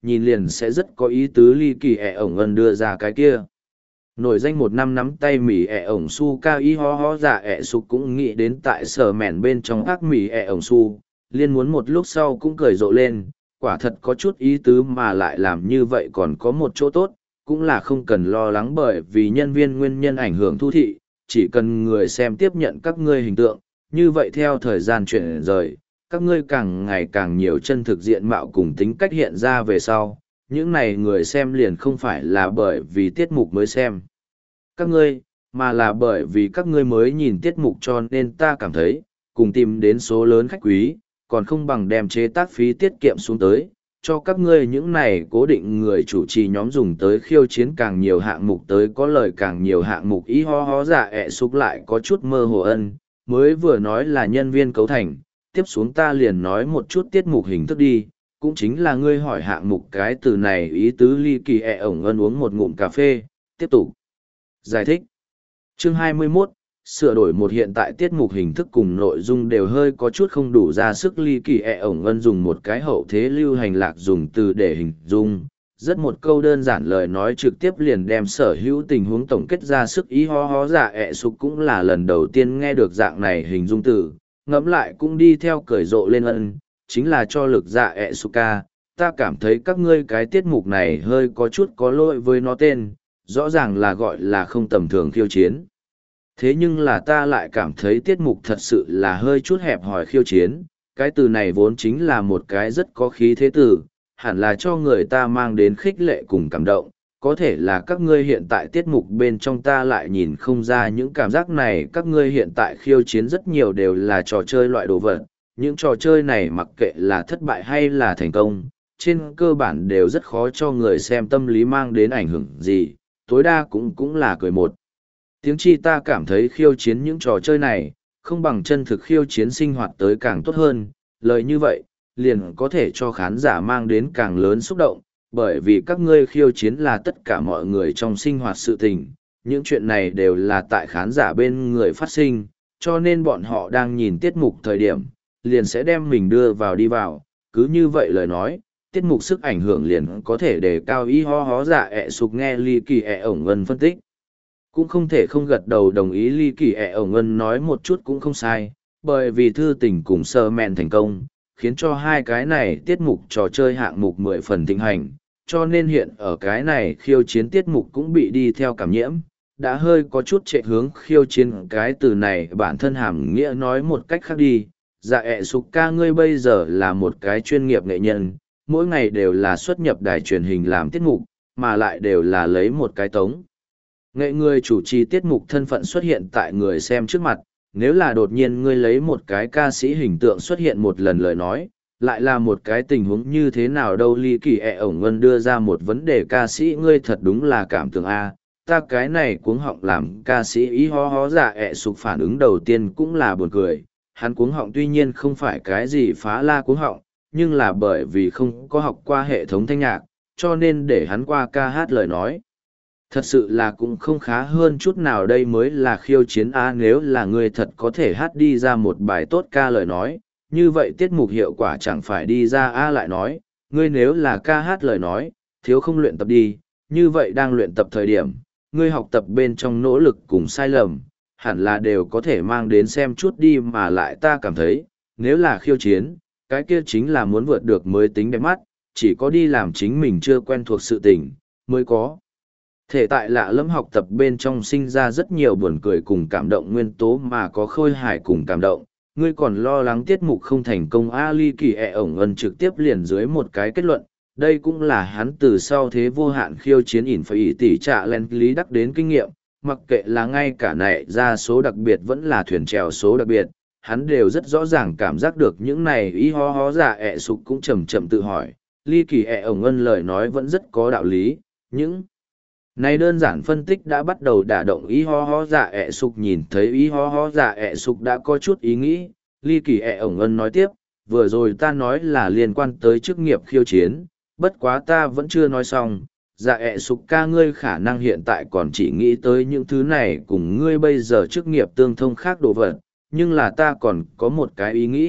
nhìn liền sẽ rất có ý tứ ly kỳ ẹ ổng ân đưa ra cái kia. Nổi danh một năm nắm tay mì ẹ ổng su ca y ho ho dạ ẹ sục cũng nghĩ đến tại sở mẻn bên trong ác mì ẹ ổng su, liên muốn một lúc sau cũng cười rộ lên, quả thật có chút ý tứ mà lại làm như vậy còn có một chỗ tốt, cũng là không cần lo lắng bởi vì nhân viên nguyên nhân ảnh hưởng thu thị, chỉ cần người xem tiếp nhận các ngươi hình tượng, như vậy theo thời gian chuyển rời, các ngươi càng ngày càng nhiều chân thực diện mạo cùng tính cách hiện ra về sau, những này người xem liền không phải là bởi vì tiết mục mới xem các ngươi, mà là bởi vì các ngươi mới nhìn tiết mục cho nên ta cảm thấy, cùng tìm đến số lớn khách quý, còn không bằng đem chế tác phí tiết kiệm xuống tới, cho các ngươi những này cố định người chủ trì nhóm dùng tới khiêu chiến càng nhiều hạng mục tới có lời càng nhiều hạng mục ý ho ho dạ ẹ xúc lại có chút mơ hồ ân, mới vừa nói là nhân viên cấu thành, tiếp xuống ta liền nói một chút tiết mục hình thức đi, cũng chính là ngươi hỏi hạng mục cái từ này ý tứ ly kỳ ẹ ổng ân uống một ngụm cà phê, tiếp tục giải thích. Chương 21, sửa đổi một hiện tại tiết mục hình thức cùng nội dung đều hơi có chút không đủ ra sức ly kỳ ẹ ổng ân dùng một cái hậu thế lưu hành lạc dùng từ để hình dung. Rất một câu đơn giản lời nói trực tiếp liền đem sở hữu tình huống tổng kết ra sức ý ho ho dạ ẹ sục cũng là lần đầu tiên nghe được dạng này hình dung từ, ngẫm lại cũng đi theo cười rộ lên ân, chính là cho lực dạ ẹ sục ca, ta cảm thấy các ngươi cái tiết mục này hơi có chút có lỗi với nó tên, rõ ràng là gọi là không tầm thường khiêu chiến. Thế nhưng là ta lại cảm thấy tiết mục thật sự là hơi chút hẹp hòi khiêu chiến, cái từ này vốn chính là một cái rất có khí thế từ, hẳn là cho người ta mang đến khích lệ cùng cảm động, có thể là các ngươi hiện tại tiết mục bên trong ta lại nhìn không ra những cảm giác này, các ngươi hiện tại khiêu chiến rất nhiều đều là trò chơi loại đồ vật, những trò chơi này mặc kệ là thất bại hay là thành công, trên cơ bản đều rất khó cho người xem tâm lý mang đến ảnh hưởng gì, tối đa cũng là cười một tiếng chi ta cảm thấy khiêu chiến những trò chơi này, không bằng chân thực khiêu chiến sinh hoạt tới càng tốt hơn, lời như vậy, liền có thể cho khán giả mang đến càng lớn xúc động, bởi vì các ngươi khiêu chiến là tất cả mọi người trong sinh hoạt sự tình, những chuyện này đều là tại khán giả bên người phát sinh, cho nên bọn họ đang nhìn tiết mục thời điểm, liền sẽ đem mình đưa vào đi vào, cứ như vậy lời nói, tiết mục sức ảnh hưởng liền có thể đề cao y ho hó dạ ẹ sục nghe ly kỳ ẹ ổng ngân phân tích. Cũng không thể không gật đầu đồng ý ly kỳ ẹ ổng ngân nói một chút cũng không sai, bởi vì thư tình cùng sơ mẹn thành công, khiến cho hai cái này tiết mục trò chơi hạng mục 10 phần thịnh hành, cho nên hiện ở cái này khiêu chiến tiết mục cũng bị đi theo cảm nhiễm, đã hơi có chút trệ hướng khiêu chiến cái từ này bản thân hàm nghĩa nói một cách khác đi. Dạ ẹ sục ca ngươi bây giờ là một cái chuyên nghiệp nghệ nhân, mỗi ngày đều là xuất nhập đài truyền hình làm tiết mục, mà lại đều là lấy một cái tống. Nghệ người chủ trì tiết mục thân phận xuất hiện tại người xem trước mặt, nếu là đột nhiên ngươi lấy một cái ca sĩ hình tượng xuất hiện một lần lời nói, lại là một cái tình huống như thế nào đâu ly kỳ ẹ ổng ngân đưa ra một vấn đề ca sĩ ngươi thật đúng là cảm tưởng A, ta cái này cuống họng làm ca sĩ ý ho ho dạ ẹ sục phản ứng đầu tiên cũng là buồn cười, hắn cuống họng tuy nhiên không phải cái gì phá la cuống họng, nhưng là bởi vì không có học qua hệ thống thanh nhạc, cho nên để hắn qua ca hát lời nói. Thật sự là cũng không khá hơn chút nào đây mới là khiêu chiến A nếu là ngươi thật có thể hát đi ra một bài tốt ca lời nói, như vậy tiết mục hiệu quả chẳng phải đi ra A lại nói, ngươi nếu là ca hát lời nói, thiếu không luyện tập đi, như vậy đang luyện tập thời điểm, ngươi học tập bên trong nỗ lực cùng sai lầm, hẳn là đều có thể mang đến xem chút đi mà lại ta cảm thấy, nếu là khiêu chiến, cái kia chính là muốn vượt được mới tính đẹp mắt, chỉ có đi làm chính mình chưa quen thuộc sự tình, mới có. Thể tại lạ lẫm học tập bên trong sinh ra rất nhiều buồn cười cùng cảm động nguyên tố mà có khôi hài cùng cảm động, ngươi còn lo lắng tiết mục không thành công Ali Kỳ ẹ ổng ân trực tiếp liền dưới một cái kết luận, đây cũng là hắn từ sau thế vô hạn khiêu chiến ỉn phải ỉ tỉ trả len lý đắc đến kinh nghiệm, mặc kệ là ngay cả này ra số đặc biệt vẫn là thuyền trèo số đặc biệt, hắn đều rất rõ ràng cảm giác được những này ý ho ho dạ ẹ sục cũng chầm chậm tự hỏi, ly kỳ ẹ ổng ân lời nói vẫn rất có đạo lý, những này đơn giản phân tích đã bắt đầu đả động ý ho ho dạ ẹ sục nhìn thấy ý ho ho dạ ẹ sục đã có chút ý nghĩ, ly kỳ ẹ ổng ân nói tiếp, vừa rồi ta nói là liên quan tới chức nghiệp khiêu chiến, bất quá ta vẫn chưa nói xong, dạ ẹ sục ca ngươi khả năng hiện tại còn chỉ nghĩ tới những thứ này cùng ngươi bây giờ chức nghiệp tương thông khác đồ vật, nhưng là ta còn có một cái ý nghĩ,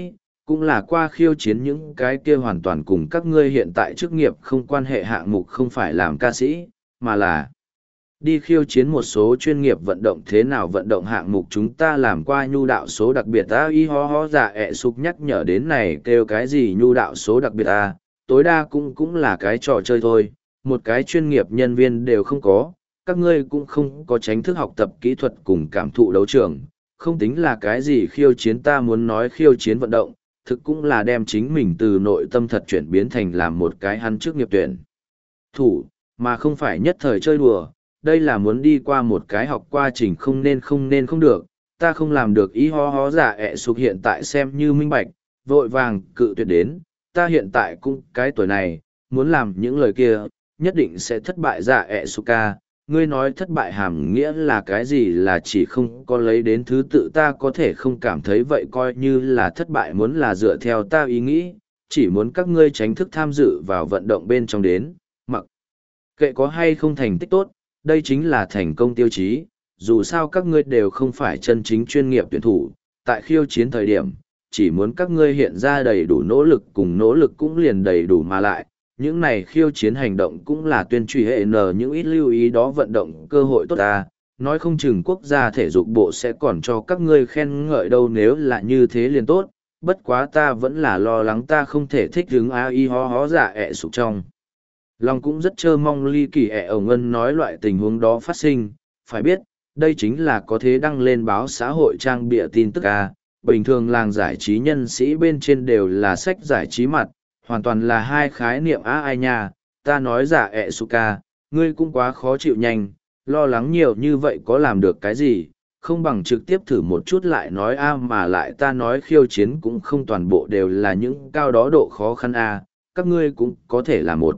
cũng là qua khiêu chiến những cái kia hoàn toàn cùng các ngươi hiện tại chức nghiệp không quan hệ hạng mục, không phải làm ca sĩ, mà là đi khiêu chiến một số chuyên nghiệp vận động. Thế nào vận động hạng mục chúng ta làm qua nhu đạo số đặc biệt a? Y ho ho dạ ẹ sục nhắc nhở đến này kêu cái gì nhu đạo số đặc biệt a? Tối đa cũng là cái trò chơi thôi, một cái chuyên nghiệp nhân viên đều không có, các ngươi cũng không có chính thức học tập kỹ thuật cùng cảm thụ đấu trường, không tính là cái gì khiêu chiến. Ta muốn nói khiêu chiến vận động, thực cũng là đem chính mình từ nội tâm thật chuyển biến thành làm một cái hắn chức nghiệp tuyển thủ, mà không phải nhất thời chơi đùa. Đây là muốn đi qua một cái học quá trình, không được, ta không làm được. Ý ho ho giả ẹ sục hiện tại xem như minh bạch, vội vàng cự tuyệt đến, ta hiện tại cũng cái tuổi này, muốn làm những lời kia, nhất định sẽ thất bại. Giả ẹ sục ca, ngươi nói thất bại hàm nghĩa là cái gì? Là chỉ không có lấy đến thứ tự. Ta có thể không cảm thấy vậy coi như là thất bại, muốn là dựa theo ta ý nghĩ, chỉ muốn các ngươi tránh thức tham dự vào vận động bên trong đến, mặc kệ có hay không thành tích tốt, đây chính là thành công tiêu chí. Dù sao các ngươi đều không phải chân chính chuyên nghiệp tuyển thủ, tại khiêu chiến thời điểm, chỉ muốn các ngươi hiện ra đầy đủ nỗ lực, cùng nỗ lực cũng liền đầy đủ, mà lại, những này khiêu chiến hành động cũng là tuyên truy hệ n những ít lưu ý đó vận động cơ hội tốt ta, nói không chừng quốc gia thể dục bộ sẽ còn cho các ngươi khen ngợi đâu. Nếu là như thế liền tốt, bất quá ta vẫn là lo lắng ta không thể thích ứng ai ho ho dạ ẹ sụp trong lòng cũng rất trơ mong ly kỳ ẹ ổng ngân nói loại tình huống đó phát sinh. Phải biết, đây chính là có thế đăng lên báo xã hội trang bịa tin tức a. Bình thường làng giải trí nhân sĩ bên trên đều là sách giải trí mặt, hoàn toàn là hai khái niệm ai nha. Ta nói giả ẹ su ca, ngươi cũng quá khó chịu nhanh, lo lắng nhiều như vậy có làm được cái gì, không bằng trực tiếp thử một chút lại nói mà lại ta nói khiêu chiến cũng không toàn bộ đều là những cao đó độ khó khăn các ngươi cũng có thể là một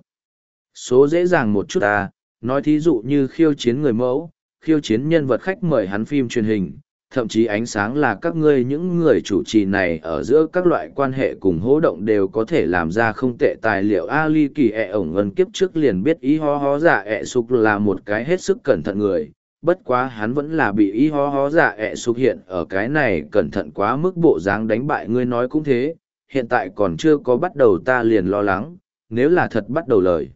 số dễ dàng một chút nói thí dụ như khiêu chiến người mẫu, khiêu chiến nhân vật khách mời hắn phim truyền hình, thậm chí ánh sáng là các ngươi những người chủ trì này ở giữa các loại quan hệ cùng hỗ động đều có thể làm ra không tệ tài liệu. Ali kỳ ẹ ổng ngân kiếp trước liền biết ý ho ho dạ ẹ sục là một cái hết sức cẩn thận người, bất quá hắn vẫn là bị ý ho ho dạ ẹ sục hiện ở cái này cẩn thận quá mức bộ dáng đánh bại. Ngươi nói cũng thế, hiện tại còn chưa có bắt đầu ta liền lo lắng, nếu là thật bắt đầu lời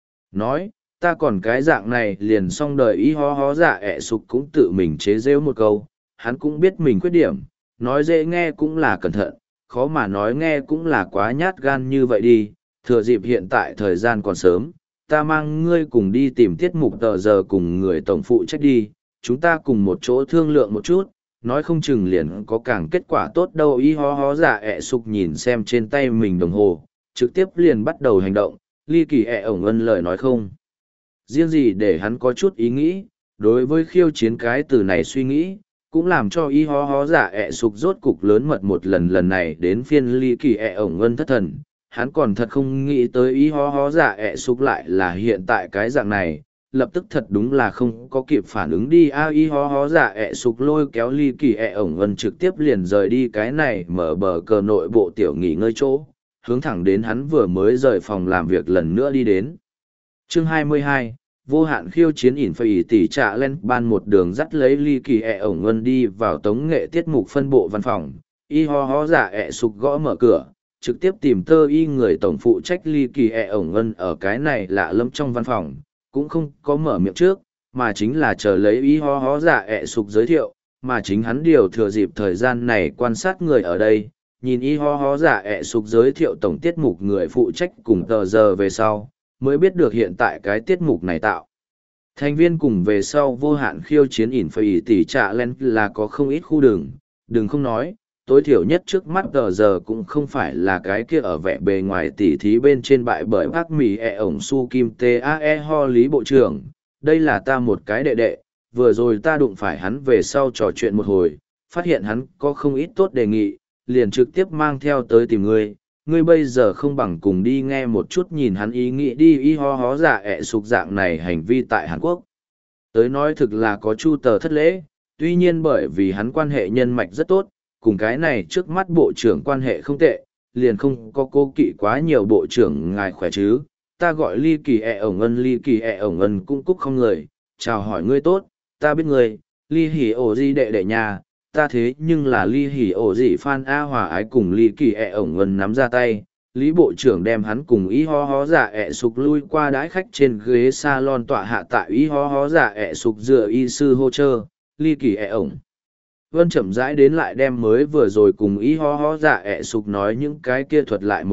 nói ta còn cái dạng này liền xong đời. Ý ho ho dạ ẹ sục cũng tự mình chế rêu một câu, hắn cũng biết mình khuyết điểm, nói dễ nghe cũng là cẩn thận, khó mà nói nghe cũng là quá nhát gan như vậy đi. Thừa dịp hiện tại thời gian còn sớm, ta mang ngươi cùng đi tìm tiết mục tờ giờ cùng người tổng phụ trách đi, chúng ta cùng một chỗ thương lượng một chút, nói không chừng liền có càng kết quả tốt đâu. Y ho ho dạ ẹ sục nhìn xem trên tay mình đồng hồ, trực tiếp liền bắt đầu hành động. Ly kỳ ẹ ổng ân lời nói không riêng gì để hắn có chút ý nghĩ, đối với khiêu chiến cái từ này suy nghĩ, cũng làm cho y ho ho dạ ẹ sục rốt cục lớn mật một lần này đến phiên ly kỳ ẹ ổng ngân thất thần. Hắn còn thật không nghĩ tới y ho ho dạ ẹ sục lại là hiện tại cái dạng này, lập tức thật đúng là không có kịp phản ứng đi y ho ho dạ ẹ sục lôi kéo ly kỳ ẹ ổng ngân trực tiếp liền rời đi cái này mở bờ cờ nội bộ tiểu nghỉ ngơi chỗ, hướng thẳng đến hắn vừa mới rời phòng làm việc lần nữa đi đến. Chương 22, vô hạn khiêu chiến ỉn phải tỉ trạ lên ban một đường dắt lấy ly kỳ ẹ ổng ngân đi vào tống nghệ tiết mục phân bộ văn phòng. Y ho ho dạ ẹ sục gõ mở cửa, trực tiếp tìm tơ y người tổng phụ trách ly kỳ ẹ ổng ngân ở cái này lạ lẫm trong văn phòng, cũng không có mở miệng trước, mà chính là chờ lấy y ho ho dạ ẹ sục giới thiệu, mà chính hắn điều thừa dịp thời gian này quan sát người ở đây, nhìn y ho ho dạ ẹ sục giới thiệu tổng tiết mục người phụ trách cùng tờ giờ về sau, mới biết được hiện tại cái tiết mục này tạo thành viên cùng về sau vô hạn khiêu chiến ỉn phải tỉ trạ lên là có không ít khu đừng không nói, tối thiểu nhất trước mắt tờ giờ cũng không phải là cái kia ở vẻ bề ngoài tỉ thí bên trên bại bởi bác mì ẹ ổng su kim tae ho lý bộ trưởng. Đây là ta một cái đệ đệ, vừa rồi ta đụng phải hắn về sau trò chuyện một hồi, phát hiện hắn có không ít tốt đề nghị, liền trực tiếp mang theo tới tìm ngươi. Ngươi bây giờ không bằng cùng đi nghe một chút nhìn hắn ý nghĩ đi. Y ho ho dạ ẹ sục dạng này hành vi tại Hàn Quốc tới nói thực là có chu tờ thất lễ, tuy nhiên bởi vì hắn quan hệ nhân mạch rất tốt, cùng cái này trước mắt bộ trưởng quan hệ không tệ, liền không có cố kỵ quá nhiều. Bộ trưởng ngài khỏe chứ, ta gọi ly kỳ ẹ ổng ngân. Ly kỳ ẹ ổng ngân cũng cúc không người, chào hỏi ngươi tốt, ta biết ngươi, ly hỉ ổ di đệ đệ nhà, ta thế nhưng là Ly Hỉ ổ dị Phan A Hòa ái cùng Ly Kỳ ẹ ổng ngân nắm ra tay. Lý Bộ trưởng đem hắn cùng y ho ho dạ ẹ sục lui qua đái khách trên ghế salon tọa hạ tại y ho ho dạ ẹ sục dựa y sư hô chơ, Ly Kỳ ẹ ổng. Vân chậm rãi đến lại đem mới vừa rồi cùng y ho ho dạ ẹ sục nói những cái kia thuật lại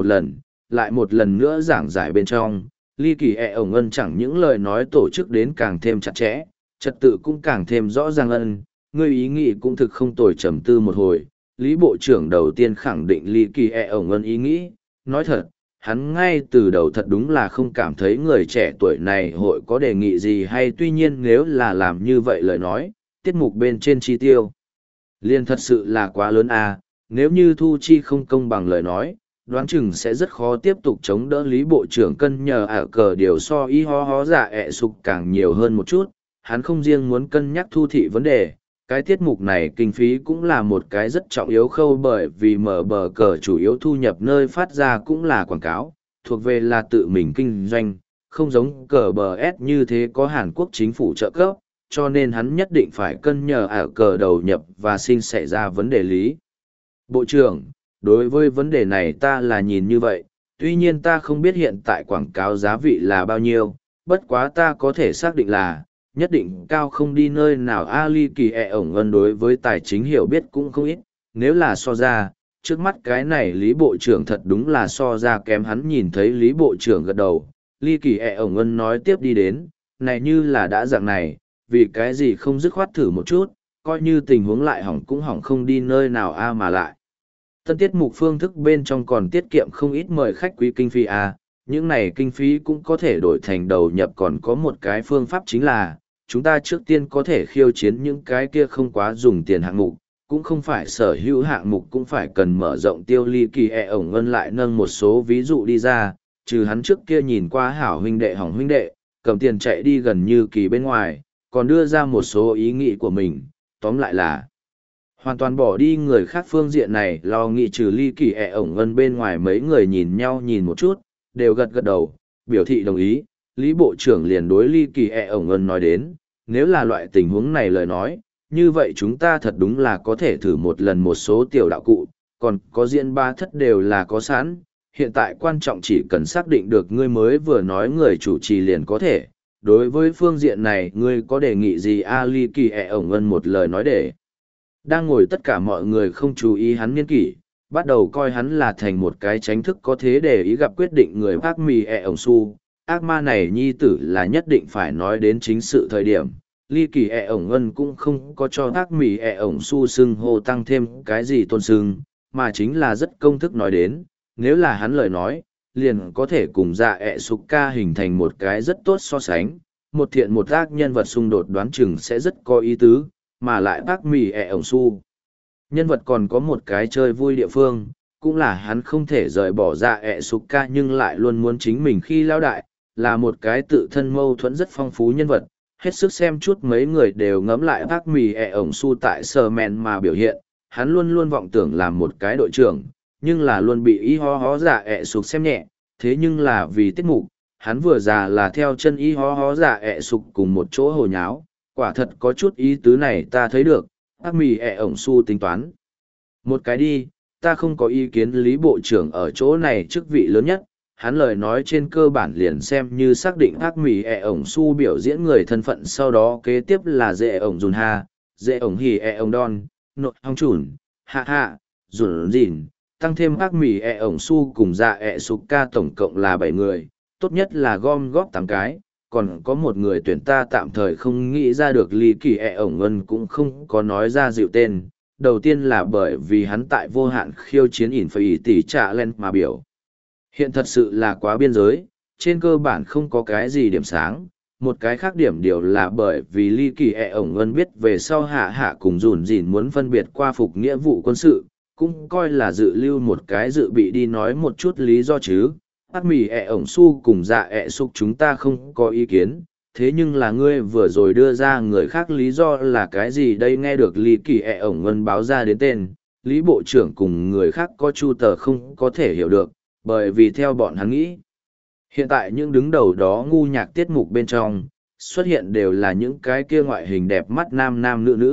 một lần nữa giảng giải bên trong. Ly Kỳ ẹ ổng ân chẳng những lời nói tổ chức đến càng thêm chặt chẽ, trật tự cũng càng thêm rõ ràng ân, ngươi ý nghĩ cũng thực không tồi trầm tư một hồi. Lý Bộ trưởng đầu tiên khẳng định Ly Kỳ ẹ ổng ân ý nghĩ, nói thật, hắn ngay từ đầu thật đúng là không cảm thấy người trẻ tuổi này hội có đề nghị gì hay tuy nhiên nếu là làm như vậy lời nói, tiết mục bên trên chi tiêu. Liên thật sự là quá lớn à, nếu như thu chi không công bằng lời nói, đoán chừng sẽ rất khó tiếp tục chống đỡ Lý Bộ trưởng cân nhờ ở cờ điều so y ho ho dạ ẹ sục càng nhiều hơn một chút, hắn không riêng muốn cân nhắc thu thị vấn đề, cái tiết mục này kinh phí cũng là một cái rất trọng yếu khâu bởi vì mở bờ cờ chủ yếu thu nhập nơi phát ra cũng là quảng cáo, thuộc về là tự mình kinh doanh, không giống cờ bờ S như thế có Hàn Quốc chính phủ trợ cấp, cho nên hắn nhất định phải cân nhờ ở cờ đầu nhập và sinh xảy ra vấn đề lý. Bộ trưởng, đối với vấn đề này ta là nhìn như vậy, tuy nhiên ta không biết hiện tại quảng cáo giá vị là bao nhiêu, bất quá ta có thể xác định là, nhất định cao không đi nơi nào Ali Kỳ ẹ ổng ân đối với tài chính hiểu biết cũng không ít, nếu là so ra, trước mắt cái này Lý Bộ trưởng thật đúng là so ra kém hắn nhìn thấy Lý Bộ trưởng gật đầu, Lý Kỳ ẹ ổng ân nói tiếp đi đến, này như là đã dạng này, vì cái gì không dứt khoát thử một chút, coi như tình huống lại hỏng cũng hỏng không đi nơi nào a mà lại. Tân tiết mục phương thức bên trong còn tiết kiệm không ít mời khách quý kinh phí a, những này kinh phí cũng có thể đổi thành đầu nhập còn có một cái phương pháp chính là, chúng ta trước tiên có thể khiêu chiến những cái kia không quá dùng tiền hạng mục, cũng không phải sở hữu hạng mục cũng phải cần mở rộng tiêu Ly Kỳ ẹ ổng ngân lại nâng một số ví dụ đi ra, trừ hắn trước kia nhìn qua hảo huynh đệ hỏng huynh đệ, cầm tiền chạy đi gần như kỳ bên ngoài, còn đưa ra một số ý nghĩ của mình, tóm lại là hoàn toàn bỏ đi người khác phương diện này lo nghĩ trừ Ly Kỳ ẹ ổng ngân bên ngoài mấy người nhìn nhau nhìn một chút, đều gật gật đầu, biểu thị đồng ý. Lý Bộ trưởng liền đối Ly Kỳ ẹ ổng ngân nói đến, nếu là loại tình huống này lời nói, như vậy chúng ta thật đúng là có thể thử một lần một số tiểu đạo cụ, còn có diễn ba thất đều là có sẵn, hiện tại quan trọng chỉ cần xác định được ngươi mới vừa nói người chủ trì liền có thể. Đối với phương diện này ngươi có đề nghị gì Ly Kỳ ẹ ổng ngân một lời nói để. Đang ngồi tất cả mọi người không chú ý hắn niên kỷ, bắt đầu coi hắn là thành một cái tránh thức có thế để ý gặp quyết định người bác mì ẹ ổng su. Ác ma này nhi tử là nhất định phải nói đến chính sự thời điểm. Ly Kỳ ẹ ổng ngân cũng không có cho ác mì ẹ ổng su xưng hô tăng thêm cái gì tôn xưng, mà chính là rất công thức nói đến, nếu là hắn lời nói, liền có thể cùng dạ ẹ sục ca hình thành một cái rất tốt so sánh, một thiện một ác nhân vật xung đột đoán chừng sẽ rất có ý tứ, mà lại bác mì ẹ ổng su. Nhân vật còn có một cái chơi vui địa phương, cũng là hắn không thể rời bỏ dạ ẹ sục ca nhưng lại luôn muốn chính mình khi lao đại, là một cái tự thân mâu thuẫn rất phong phú nhân vật, hết sức xem chút mấy người đều ngẫm lại bác mì ẹ ổng su tại sờ mèn mà biểu hiện, hắn luôn luôn vọng tưởng làm một cái đội trưởng, nhưng là luôn bị y ho ho dạ ẹ sục xem nhẹ, thế nhưng là vì tiết mục, hắn vừa già là theo chân y ho ho dạ ẹ sục cùng một chỗ hồ nháo, quả thật có chút ý tứ này ta thấy được, bác mì ẹ ổng su tính toán. Một cái đi, ta không có ý kiến Lý Bộ trưởng ở chỗ này chức vị lớn nhất, hắn lời nói trên cơ bản liền xem như xác định ác mì ẹ ổng su biểu diễn người thân phận sau đó kế tiếp là dễ ổng dùn ha, dễ ổng hì ẹ ổng đon, nội hong chủn, hạ hạ, dùn dìn, tăng thêm ác mì ẹ ổng su cùng dạ ẹ sục ca tổng cộng là 7 người, tốt nhất là gom góp 8 cái, còn có một người tuyển ta tạm thời không nghĩ ra được Lý Kỳ ẹ ổng ngân cũng không có nói ra dịu tên, đầu tiên là bởi vì hắn tại vô hạn khiêu chiến ỉn phải tỷ trả lên mà biểu. Hiện thật sự là quá biên giới, trên cơ bản không có cái gì điểm sáng. Một cái khác điểm điều là bởi vì Ly Kỳ ẹ ổng ngân biết về sau hạ hạ cùng dùn dìn muốn phân biệt qua phục nghĩa vụ quân sự, cũng coi là dự lưu một cái dự bị đi nói một chút lý do chứ. Ác mì ẹ ổng su cùng dạ ẹ sục chúng ta không có ý kiến, thế nhưng là ngươi vừa rồi đưa ra người khác lý do là cái gì đây nghe được Lý Kỳ ẹ ổng ngân báo ra đến tên, Lý Bộ trưởng cùng người khác có chu tờ không có thể hiểu được, bởi vì theo bọn hắn nghĩ. Hiện tại những đứng đầu đó ngu nhạc tiết mục bên trong, xuất hiện đều là những cái kia ngoại hình đẹp mắt nam nam nữ nữ,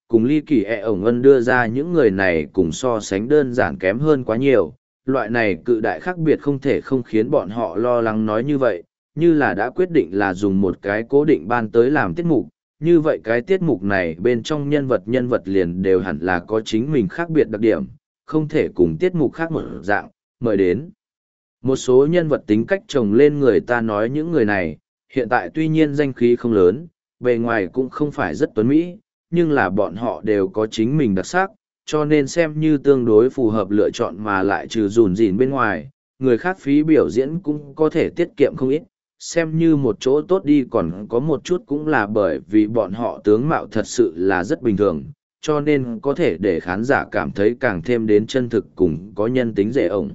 cùng ly kỳ ổng ân đưa ra những người này cùng so sánh đơn giản kém hơn quá nhiều. Loại này cự đại khác biệt không thể không khiến bọn họ lo lắng nói như vậy, như là đã quyết định là dùng một cái cố định ban tới làm tiết mục. Như vậy cái tiết mục này bên trong nhân vật liền đều hẳn là có chính mình khác biệt đặc điểm, không thể cùng tiết mục khác một dạng, mời đến. Một số nhân vật tính cách chồng lên người ta nói những người này, hiện tại tuy nhiên danh khí không lớn, bề ngoài cũng không phải rất tuấn mỹ, nhưng là bọn họ đều có chính mình đặc sắc, cho nên xem như tương đối phù hợp lựa chọn mà lại trừ dùn dỉn bên ngoài, người khác phí biểu diễn cũng có thể tiết kiệm không ít. Xem như một chỗ tốt đi còn có một chút cũng là bởi vì bọn họ tướng mạo thật sự là rất bình thường, cho nên có thể để khán giả cảm thấy càng thêm đến chân thực cùng có nhân tính dễ ổng.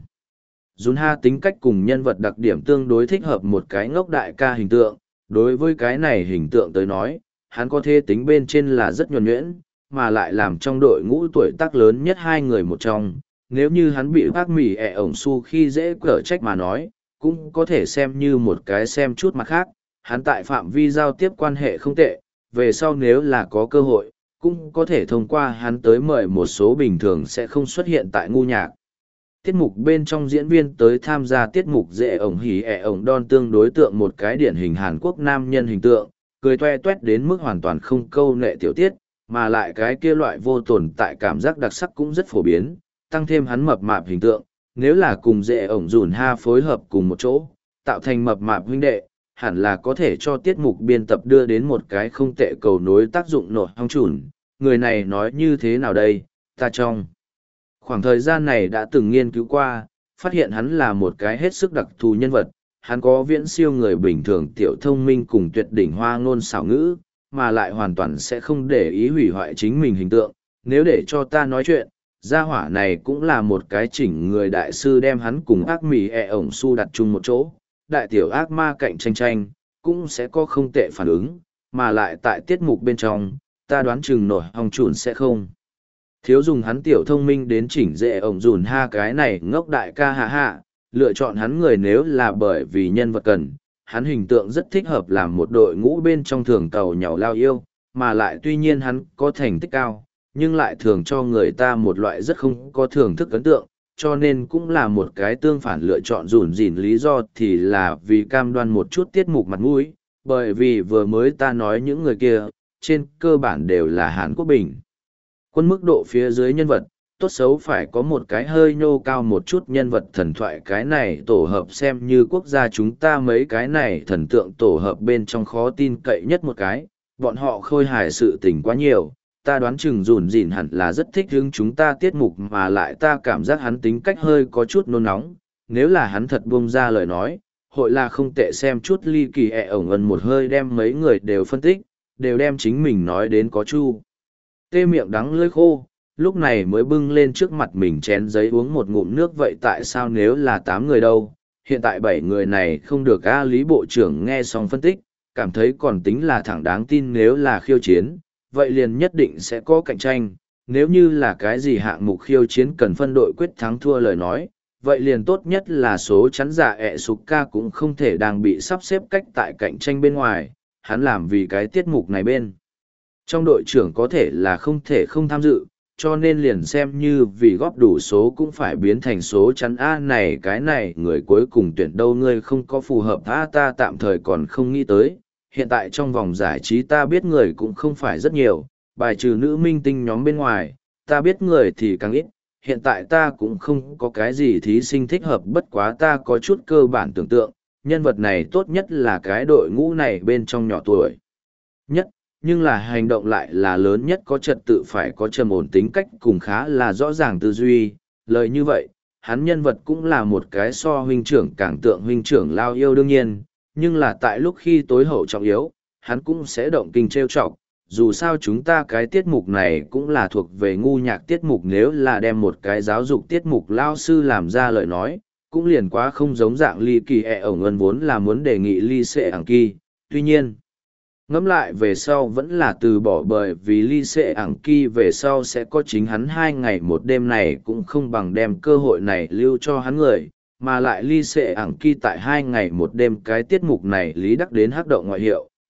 Junha tính cách cùng nhân vật đặc điểm tương đối thích hợp một cái ngốc đại ca hình tượng, đối với cái này hình tượng tới nói, hắn có thể tính bên trên là rất nhuần nhuyễn, mà lại làm trong đội ngũ tuổi tác lớn nhất hai người một trong, nếu như hắn bị bác mỉ ổng su khi dễ cở trách mà nói, cũng có thể xem như một cái xem chút mặt khác, hắn tại phạm vi giao tiếp quan hệ không tệ, về sau nếu là có cơ hội, cũng có thể thông qua hắn tới mời một số bình thường sẽ không xuất hiện tại ngu nhạc. Tiết mục bên trong diễn viên tới tham gia tiết mục dễ ổng hỉ ổng đon tương đối tượng một cái điển hình Hàn Quốc nam nhân hình tượng, cười toe toét đến mức hoàn toàn không câu nệ tiểu tiết, mà lại cái kia loại vô tồn tại cảm giác đặc sắc cũng rất phổ biến, tăng thêm hắn mập mạp hình tượng, nếu là cùng dễ ổng dùn ha phối hợp cùng một chỗ, tạo thành mập mạp huynh đệ, hẳn là có thể cho tiết mục biên tập đưa đến một cái không tệ cầu nối tác dụng nổi hong chủn. Người này nói như thế nào đây, ta trong khoảng thời gian này đã từng nghiên cứu qua, phát hiện hắn là một cái hết sức đặc thù nhân vật, hắn có viễn siêu người bình thường tiểu thông minh cùng tuyệt đỉnh hoa ngôn xảo ngữ, mà lại hoàn toàn sẽ không để ý hủy hoại chính mình hình tượng, nếu để cho ta nói chuyện, gia hỏa này cũng là một cái chỉnh người đại sư đem hắn cùng ác mì ổng su đặt chung một chỗ, đại tiểu ác ma cạnh tranh, cũng sẽ có không tệ phản ứng, mà lại tại tiết mục bên trong, ta đoán chừng nổi hong chùn sẽ không. Thiếu dùng hắn tiểu thông minh đến chỉnh dễ ổng dùn ha cái này ngốc đại ca hạ, lựa chọn hắn người nếu là bởi vì nhân vật cần, hắn hình tượng rất thích hợp làm một đội ngũ bên trong thường tàu nhàu lao yêu, mà lại tuy nhiên hắn có thành tích cao, nhưng lại thường cho người ta một loại rất không có thưởng thức ấn tượng, cho nên cũng là một cái tương phản lựa chọn dùn dỉn lý do thì là vì cam đoan một chút tiết mục mặt mũi, bởi vì vừa mới ta nói những người kia, trên cơ bản đều là Hàn Quốc bình. Quân mức độ phía dưới nhân vật, tốt xấu phải có một cái hơi nhô cao một chút nhân vật thần thoại cái này tổ hợp xem như quốc gia chúng ta mấy cái này thần tượng tổ hợp bên trong khó tin cậy nhất một cái, bọn họ khôi hài sự tình quá nhiều, ta đoán chừng dùn dỉn hẳn là rất thích hứng chúng ta tiết mục mà lại ta cảm giác hắn tính cách hơi có chút nôn nóng, nếu là hắn thật buông ra lời nói, hội là không tệ xem chút ly kỳ ổng ân một hơi đem mấy người đều phân tích, đều đem chính mình nói đến có chu. Tê miệng đắng lưỡi khô, lúc này mới bưng lên trước mặt mình chén giấy uống một ngụm nước vậy tại sao nếu là 8 người đâu, hiện tại 7 người này không được A Lý Bộ trưởng nghe xong phân tích, cảm thấy còn tính là thẳng đáng tin nếu là khiêu chiến, vậy liền nhất định sẽ có cạnh tranh, nếu như là cái gì hạng mục khiêu chiến cần phân đội quyết thắng thua lời nói, vậy liền tốt nhất là số chắn giả ẹ sục ca cũng không thể đang bị sắp xếp cách tại cạnh tranh bên ngoài, hắn làm vì cái tiết mục này bên. Trong đội trưởng có thể là không thể không tham dự, cho nên liền xem như vì góp đủ số cũng phải biến thành số chắn A này cái này người cuối cùng tuyển đâu ngươi không có phù hợp A ta tạm thời còn không nghĩ tới. Hiện tại trong vòng giải trí ta biết người cũng không phải rất nhiều, bài trừ nữ minh tinh nhóm bên ngoài, ta biết người thì càng ít. Hiện tại ta cũng không có cái gì thí sinh thích hợp bất quá ta có chút cơ bản tưởng tượng, nhân vật này tốt nhất là cái đội ngũ này bên trong nhỏ tuổi nhất, nhưng là hành động lại là lớn nhất có trật tự phải có trầm ổn tính cách cùng khá là rõ ràng tư duy. Lời như vậy, hắn nhân vật cũng là một cái so huynh trưởng càng tượng huynh trưởng lao yêu đương nhiên, nhưng là tại lúc khi tối hậu trọng yếu, hắn cũng sẽ động kinh trêu chọc. Dù sao chúng ta cái tiết mục này cũng là thuộc về ngu nhạc tiết mục nếu là đem một cái giáo dục tiết mục lao sư làm ra lời nói, cũng liền quá không giống dạng ly kỳ ổng ân vốn là muốn đề nghị ly xệ ảng kỳ, tuy nhiên. Ngẫm lại về sau vẫn là từ bỏ bởi vì ly xệ ảng kỳ về sau sẽ có chính hắn 2 ngày một đêm này cũng không bằng đem cơ hội này lưu cho hắn người, mà lại ly xệ ảng kỳ tại 2 ngày một đêm cái tiết mục này lý đắc đến hắc động ngoại hiệu,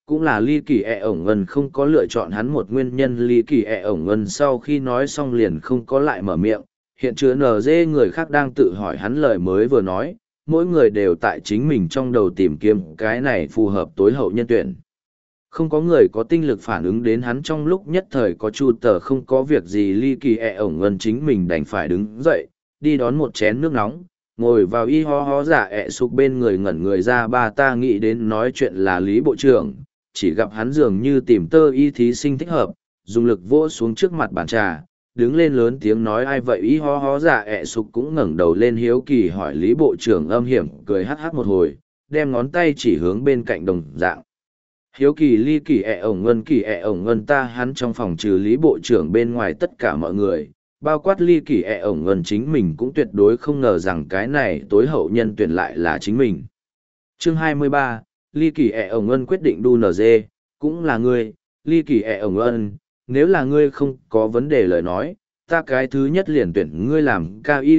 cũng là ly kỳ ổng ngân không có lựa chọn hắn một nguyên nhân. Ly kỳ ổng ngân sau khi nói xong liền không có lại mở miệng, hiện chứa NG người khác đang tự hỏi hắn lời mới vừa nói, mỗi người đều tại chính mình trong đầu tìm kiếm cái này phù hợp tối hậu nhân tuyển. Không có người có tinh lực phản ứng đến hắn trong lúc nhất thời có chu tờ không có việc gì. Ly kỳ ổng ngân chính mình đành phải đứng dậy, đi đón một chén nước nóng, ngồi vào y ho ho dạ sục bên người ngẩn người ra. Ba ta nghĩ đến nói chuyện là Lý Bộ trưởng, chỉ gặp hắn dường như tìm tơ y thí sinh thích hợp, dùng lực vỗ xuống trước mặt bàn trà, đứng lên lớn tiếng nói ai vậy. Y ho ho dạ sục cũng ngẩng đầu lên hiếu kỳ hỏi Lý Bộ trưởng, âm hiểm cười hắc hắc một hồi, đem ngón tay chỉ hướng bên cạnh đồng dạng. Hiếu kỳ ly kỳ ổng ngân ta. Hắn trong phòng trừ Lý Bộ trưởng bên ngoài tất cả mọi người, bao quát ly kỳ ổng ngân chính mình cũng tuyệt đối không ngờ rằng cái này tối hậu nhân tuyển lại là chính mình. Chương 23, ly kỳ ổng ngân quyết định đu NG, cũng là ngươi. Ly kỳ ổng ngân, nếu là ngươi không có vấn đề lời nói, ta cái thứ nhất liền tuyển ngươi làm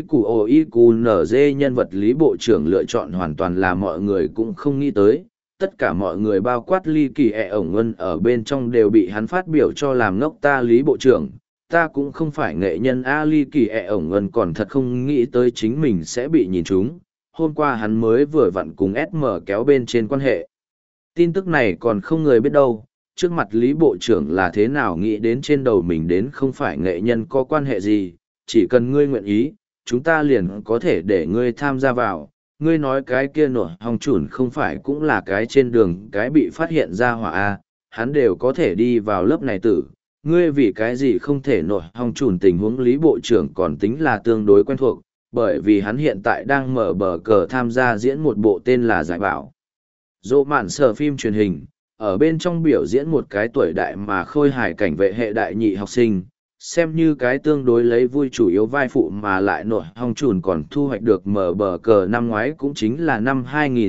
KIQOIQNG nhân vật. Lý Bộ trưởng lựa chọn hoàn toàn là mọi người cũng không nghĩ tới. Tất cả mọi người bao quát ly kỳ ổng ngân ở bên trong đều bị hắn phát biểu cho làm ngốc. Ta Lý Bộ trưởng, ta cũng không phải nghệ nhân a. Ly kỳ ổng ngân còn thật không nghĩ tới chính mình sẽ bị nhìn trúng. Hôm qua hắn mới vừa vặn cùng SM kéo bên trên quan hệ. Tin tức này còn không người biết đâu, trước mặt Lý Bộ trưởng là thế nào nghĩ đến trên đầu mình đến không phải nghệ nhân có quan hệ gì, chỉ cần ngươi nguyện ý, chúng ta liền có thể để ngươi tham gia vào. Ngươi nói cái kia nổi hong chủn không phải cũng là cái trên đường cái bị phát hiện ra hỏa a, hắn đều có thể đi vào lớp này tử. Ngươi vì cái gì không thể nổi hong chủn? Tình huống Lý Bộ trưởng còn tính là tương đối quen thuộc, bởi vì hắn hiện tại đang mở bờ cờ tham gia diễn một bộ tên là Giải Bảo Dỗ mạn sở phim truyền hình, ở bên trong biểu diễn một cái tuổi đại mà khôi hài cảnh vệ hệ đại nhị học sinh, xem như cái tương đối lấy vui chủ yếu vai phụ mà lại nổi hong chùn còn thu hoạch được mở bờ cờ năm ngoái cũng chính là năm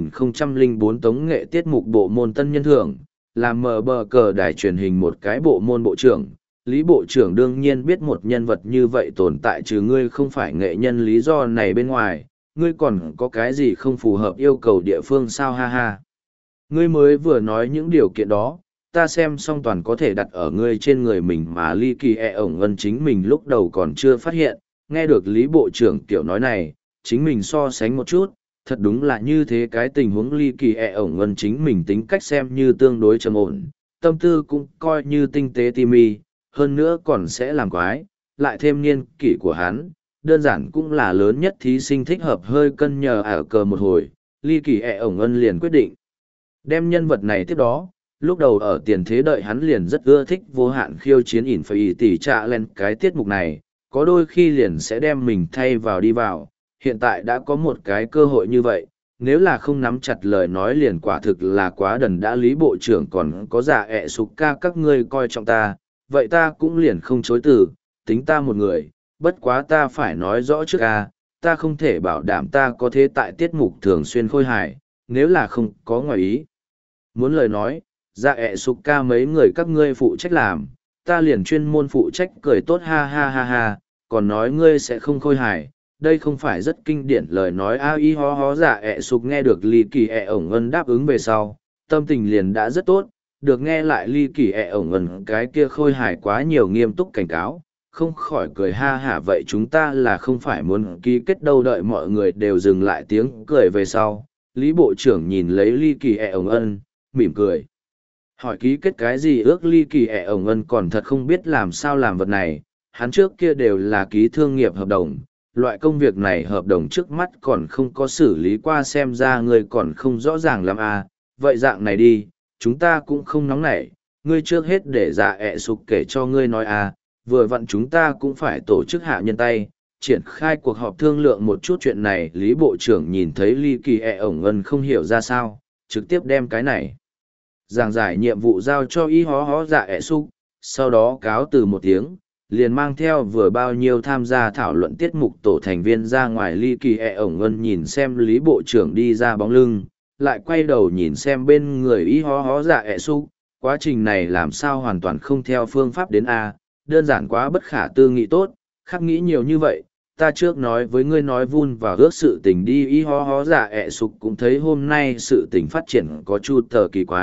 2004 tống nghệ tiết mục bộ môn tân nhân thưởng, làm mở bờ cờ đài truyền hình một cái bộ môn bộ trưởng. Lý Bộ trưởng đương nhiên biết một nhân vật như vậy tồn tại, trừ ngươi không phải nghệ nhân lý do này bên ngoài, ngươi còn có cái gì không phù hợp yêu cầu địa phương sao? Ha ha. Ngươi mới vừa nói những điều kiện đó, ta xem xong toàn có thể đặt ở ngươi trên người mình mà. Ly kỳ ổng ngân chính mình lúc đầu còn chưa phát hiện, nghe được Lý Bộ trưởng kiểu nói này, chính mình so sánh một chút, thật đúng là như thế cái tình huống. Ly kỳ ổng ngân chính mình tính cách xem như tương đối trầm ổn, tâm tư cũng coi như tinh tế tỉ hơn nữa còn sẽ làm quái, lại thêm niên kỷ của hắn, đơn giản cũng là lớn nhất thí sinh thích hợp hơi cân nhờ ở cờ một hồi. Ly kỳ ổng ngân liền quyết định đem nhân vật này tiếp đó. Lúc đầu ở tiền thế đợi hắn liền rất ưa thích vô hạn khiêu chiến ỉn phải tỉ trạ lên cái tiết mục này, có đôi khi liền sẽ đem mình thay vào đi vào. Hiện tại đã có một cái cơ hội như vậy, nếu là không nắm chặt lời nói liền quả thực là quá đần đã. Lý Bộ trưởng còn có giả sục ca các ngươi coi trọng ta, vậy ta cũng liền không chối từ, tính ta một người. Bất quá ta phải nói rõ trước ta không thể bảo đảm ta có thế tại tiết mục thường xuyên khôi hài, nếu là không có ngoài ý muốn lời nói, sục ca mấy người các ngươi phụ trách làm, ta liền chuyên môn phụ trách cười tốt. Ha ha ha ha, còn nói ngươi sẽ không khôi hài, đây không phải rất kinh điển lời nói a. Y ho ho sục nghe được Ly kỳ ổng ngân đáp ứng về sau, tâm tình liền đã rất tốt, được nghe lại Ly kỳ ổng ngân cái kia khôi hài quá nhiều nghiêm túc cảnh cáo, không khỏi cười ha hả. Vậy chúng ta là không phải muốn ký kết đâu? Đợi mọi người đều dừng lại tiếng cười về sau, Lý Bộ trưởng nhìn lấy Ly kỳ ổng ngân, mỉm cười hỏi ký kết cái gì ước? Ly kỳ ổng ngân còn thật không biết làm sao làm vật này, hắn trước kia đều là ký thương nghiệp hợp đồng, loại công việc này hợp đồng trước mắt còn không có xử lý qua, xem ra ngươi còn không rõ ràng lắm à. Vậy dạng này đi, chúng ta cũng không nóng nảy, ngươi trước hết để sục kể cho ngươi nói vừa vặn chúng ta cũng phải tổ chức hạ nhân tay, triển khai cuộc họp thương lượng một chút chuyện này. Lý Bộ trưởng nhìn thấy Ly kỳ ổng ngân không hiểu ra sao, trực tiếp đem cái này giảng giải nhiệm vụ giao cho y hó hó sục, sau đó cáo từ một tiếng, liền mang theo vừa bao nhiêu tham gia thảo luận tiết mục tổ thành viên ra ngoài. Ly kỳ ổng ngân nhìn xem Lý Bộ trưởng đi ra bóng lưng, lại quay đầu nhìn xem bên người y hó hó sục, quá trình này làm sao hoàn toàn không theo phương pháp đến đơn giản quá bất khả tư nghị. tốt, khắc nghĩ nhiều như vậy, ta trước nói với ngươi nói vun và ước sự tình đi. Y ho ho sục cũng thấy hôm nay sự tình phát triển có chút tờ kỳ quái,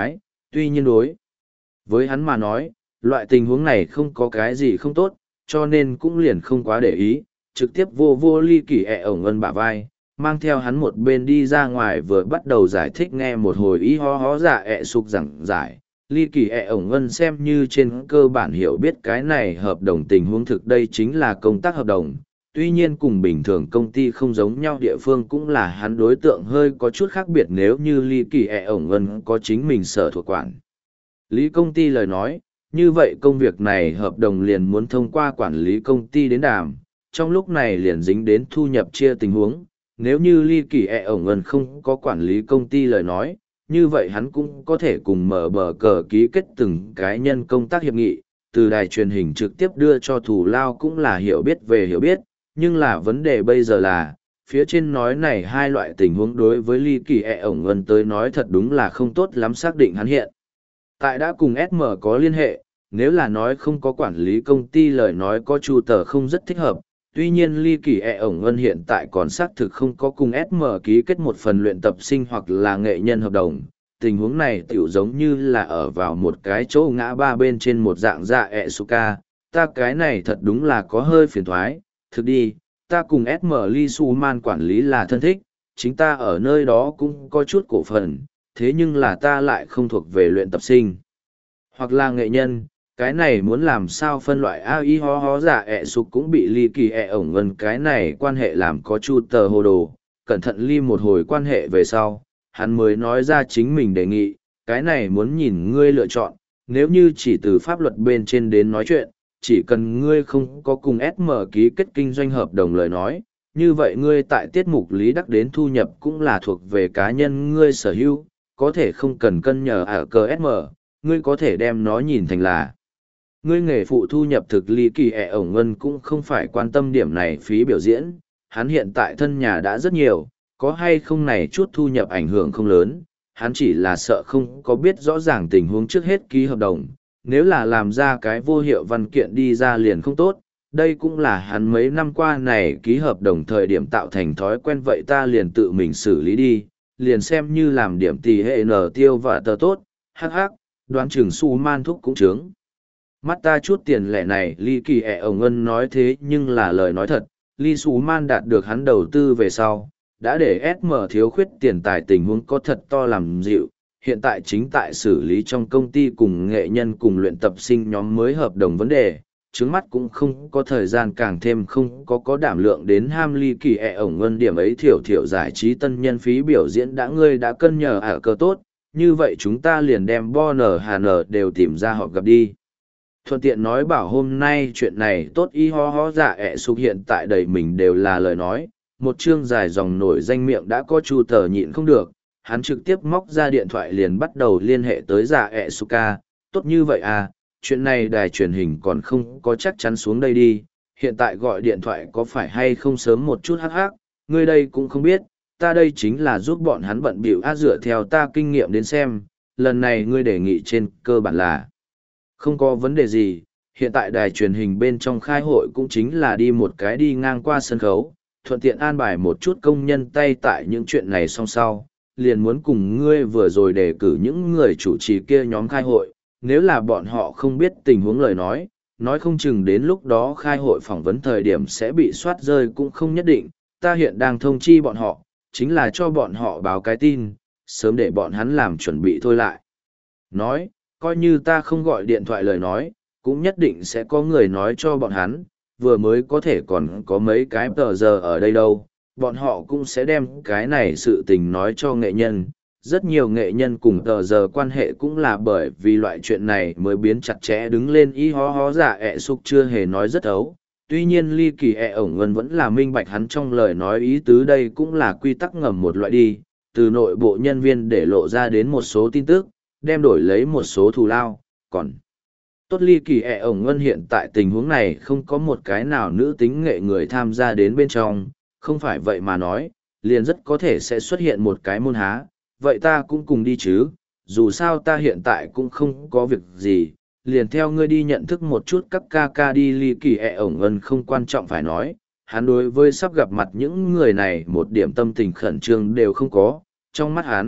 Tuy nhiên đối với hắn mà nói, loại tình huống này không có cái gì không tốt, cho nên cũng liền không quá để ý, trực tiếp vô vô ly kỳ ẹ ổng ân bả vai, mang theo hắn một bên đi ra ngoài vừa bắt đầu giải thích nghe một hồi ý ho hó dạ ẹ sục giảng giải. Ly kỳ ẹ ổng ân xem như trên cơ bản hiểu biết cái này hợp đồng tình huống thực đây chính là công tác hợp đồng. Tuy nhiên cùng bình thường công ty không giống nhau địa phương cũng là hắn đối tượng hơi có chút khác biệt nếu như ly kỳ ẹ ổng ân có chính mình sở thuộc quản lý công ty lời nói, như vậy công việc này hợp đồng liền muốn thông qua quản lý công ty đến đàm, trong lúc này liền dính đến thu nhập chia tình huống. Nếu như ly kỳ ẹ ổng ân không có quản lý công ty lời nói, như vậy hắn cũng có thể cùng mở bờ cờ ký kết từng cá nhân công tác hiệp nghị, từ đài truyền hình trực tiếp đưa cho thù lao cũng là hiểu biết về hiểu biết, nhưng là vấn đề bây giờ là, phía trên nói này hai loại tình huống đối với ly kỳ ẹ ổng ân tới nói thật đúng là không tốt lắm xác định hắn hiện. Tại đã cùng SM có liên hệ, nếu là nói không có quản lý công ty lời nói có chu tờ không rất thích hợp, tuy nhiên ly kỳ ẹ ổng ân hiện tại còn xác thực không có cùng SM ký kết một phần luyện tập sinh hoặc là nghệ nhân hợp đồng. Tình huống này tiểu giống như là ở vào một cái chỗ ngã ba bên trên một dạng dạ ẹ suka, ta cái này thật đúng là có hơi phiền thoái, thực đi, ta cùng SM Lee Suman quản lý là thân thích, chính ta ở nơi đó cũng có chút cổ phần, thế nhưng là ta lại không thuộc về luyện tập sinh hoặc là nghệ nhân, cái này muốn làm sao phân loại ai ho ho giả ẹ sục cũng bị ly kỳ ẹ ổng ngân cái này quan hệ làm có chu tờ hồ đồ, cẩn thận ly một hồi quan hệ về sau, hắn mới nói ra chính mình đề nghị, cái này muốn nhìn ngươi lựa chọn, nếu như chỉ từ pháp luật bên trên đến nói chuyện, chỉ cần ngươi không có cùng SM ký kết kinh doanh hợp đồng lời nói, như vậy ngươi tại tiết mục lý đắc đến thu nhập cũng là thuộc về cá nhân ngươi sở hữu, có thể không cần cân nhờ ở cờ SM, ngươi có thể đem nó nhìn thành là ngươi nghề phụ thu nhập thực ly kỳ ẹ ổng ngân cũng không phải quan tâm điểm này phí biểu diễn, hắn hiện tại thân nhà đã rất nhiều, có hay không này chút thu nhập ảnh hưởng không lớn, hắn chỉ là sợ không có biết rõ ràng tình huống trước hết ký hợp đồng, nếu là làm ra cái vô hiệu văn kiện đi ra liền không tốt, đây cũng là hắn mấy năm qua này ký hợp đồng thời điểm tạo thành thói quen vậy ta liền tự mình xử lý đi, liền xem như làm điểm tỷ hệ nở tiêu và tờ tốt, hắc hắc, đoán chừng su man thúc cũng trướng. Mắt ta chút tiền lẻ này ly kỳ ẹ ổng ngân nói thế nhưng là lời nói thật, ly su man đạt được hắn đầu tư về sau, đã để SM thiếu khuyết tiền tài tình huống có thật to làm dịu, hiện tại chính tại xử lý trong công ty cùng nghệ nhân cùng luyện tập sinh nhóm mới hợp đồng vấn đề, trước mắt cũng không có thời gian càng thêm không có đảm lượng đến ham ly kỳ ẹ ổng ngân điểm ấy thiểu thiểu giải trí tân nhân phí biểu diễn đã ngươi đã cân nhờ ở cơ tốt, như vậy chúng ta liền đem bo nở hà nở đều tìm ra họ gặp đi. Thuận tiện nói bảo hôm nay chuyện này tốt y ho ho dạ ẹ sục hiện tại đầy mình đều là lời nói, một chương dài dòng nổi danh miệng đã có chu tờ nhịn không được, hắn trực tiếp móc ra điện thoại liền bắt đầu liên hệ tới dạ ẹ suka, tốt như vậy à, chuyện này đài truyền hình còn không có chắc chắn xuống đây đi, hiện tại gọi điện thoại có phải hay không sớm một chút hắc hắc, ngươi đây cũng không biết, ta đây chính là giúp bọn hắn bận bịu dựa theo ta kinh nghiệm đến xem, lần này ngươi đề nghị trên cơ bản là không có vấn đề gì, hiện tại đài truyền hình bên trong khai hội cũng chính là đi một cái đi ngang qua sân khấu, thuận tiện an bài một chút công nhân tay tại những chuyện này song sau, liền muốn cùng ngươi vừa rồi đề cử những người chủ trì kia nhóm khai hội, nếu là bọn họ không biết tình huống lời nói không chừng đến lúc đó khai hội phỏng vấn thời điểm sẽ bị soát rơi cũng không nhất định, ta hiện đang thông chi bọn họ, chính là cho bọn họ báo cái tin, sớm để bọn hắn làm chuẩn bị thôi lại. Nói, coi như ta không gọi điện thoại lời nói, cũng nhất định sẽ có người nói cho bọn hắn, vừa mới có thể còn có mấy cái tờ giờ ở đây đâu, bọn họ cũng sẽ đem cái này sự tình nói cho nghệ nhân. Rất nhiều nghệ nhân cùng tờ giờ quan hệ cũng là bởi vì loại chuyện này mới biến chặt chẽ đứng lên y ho ho dạ ẹ sục chưa hề nói rất ấu. Tuy nhiên ly kỳ ẹ ổng ngân vẫn là minh bạch hắn trong lời nói ý tứ đây cũng là quy tắc ngầm một loại đi, từ nội bộ nhân viên để lộ ra đến một số tin tức, đem đổi lấy một số thù lao, còn tốt ly kỳ ẹ ổng ngân hiện tại tình huống này không có một cái nào nữ tính nghệ người tham gia đến bên trong, không phải vậy mà nói, liền rất có thể sẽ xuất hiện một cái môn há, vậy ta cũng cùng đi chứ, dù sao ta hiện tại cũng không có việc gì, liền theo ngươi đi nhận thức một chút các ca ca đi ly kỳ ẹ ổng ngân không quan trọng phải nói, hắn đối với sắp gặp mặt những người này một điểm tâm tình khẩn trương đều không có, trong mắt hắn,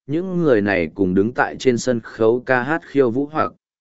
những người này cùng đứng tại trên sân khấu ca hát khiêu vũ hoặc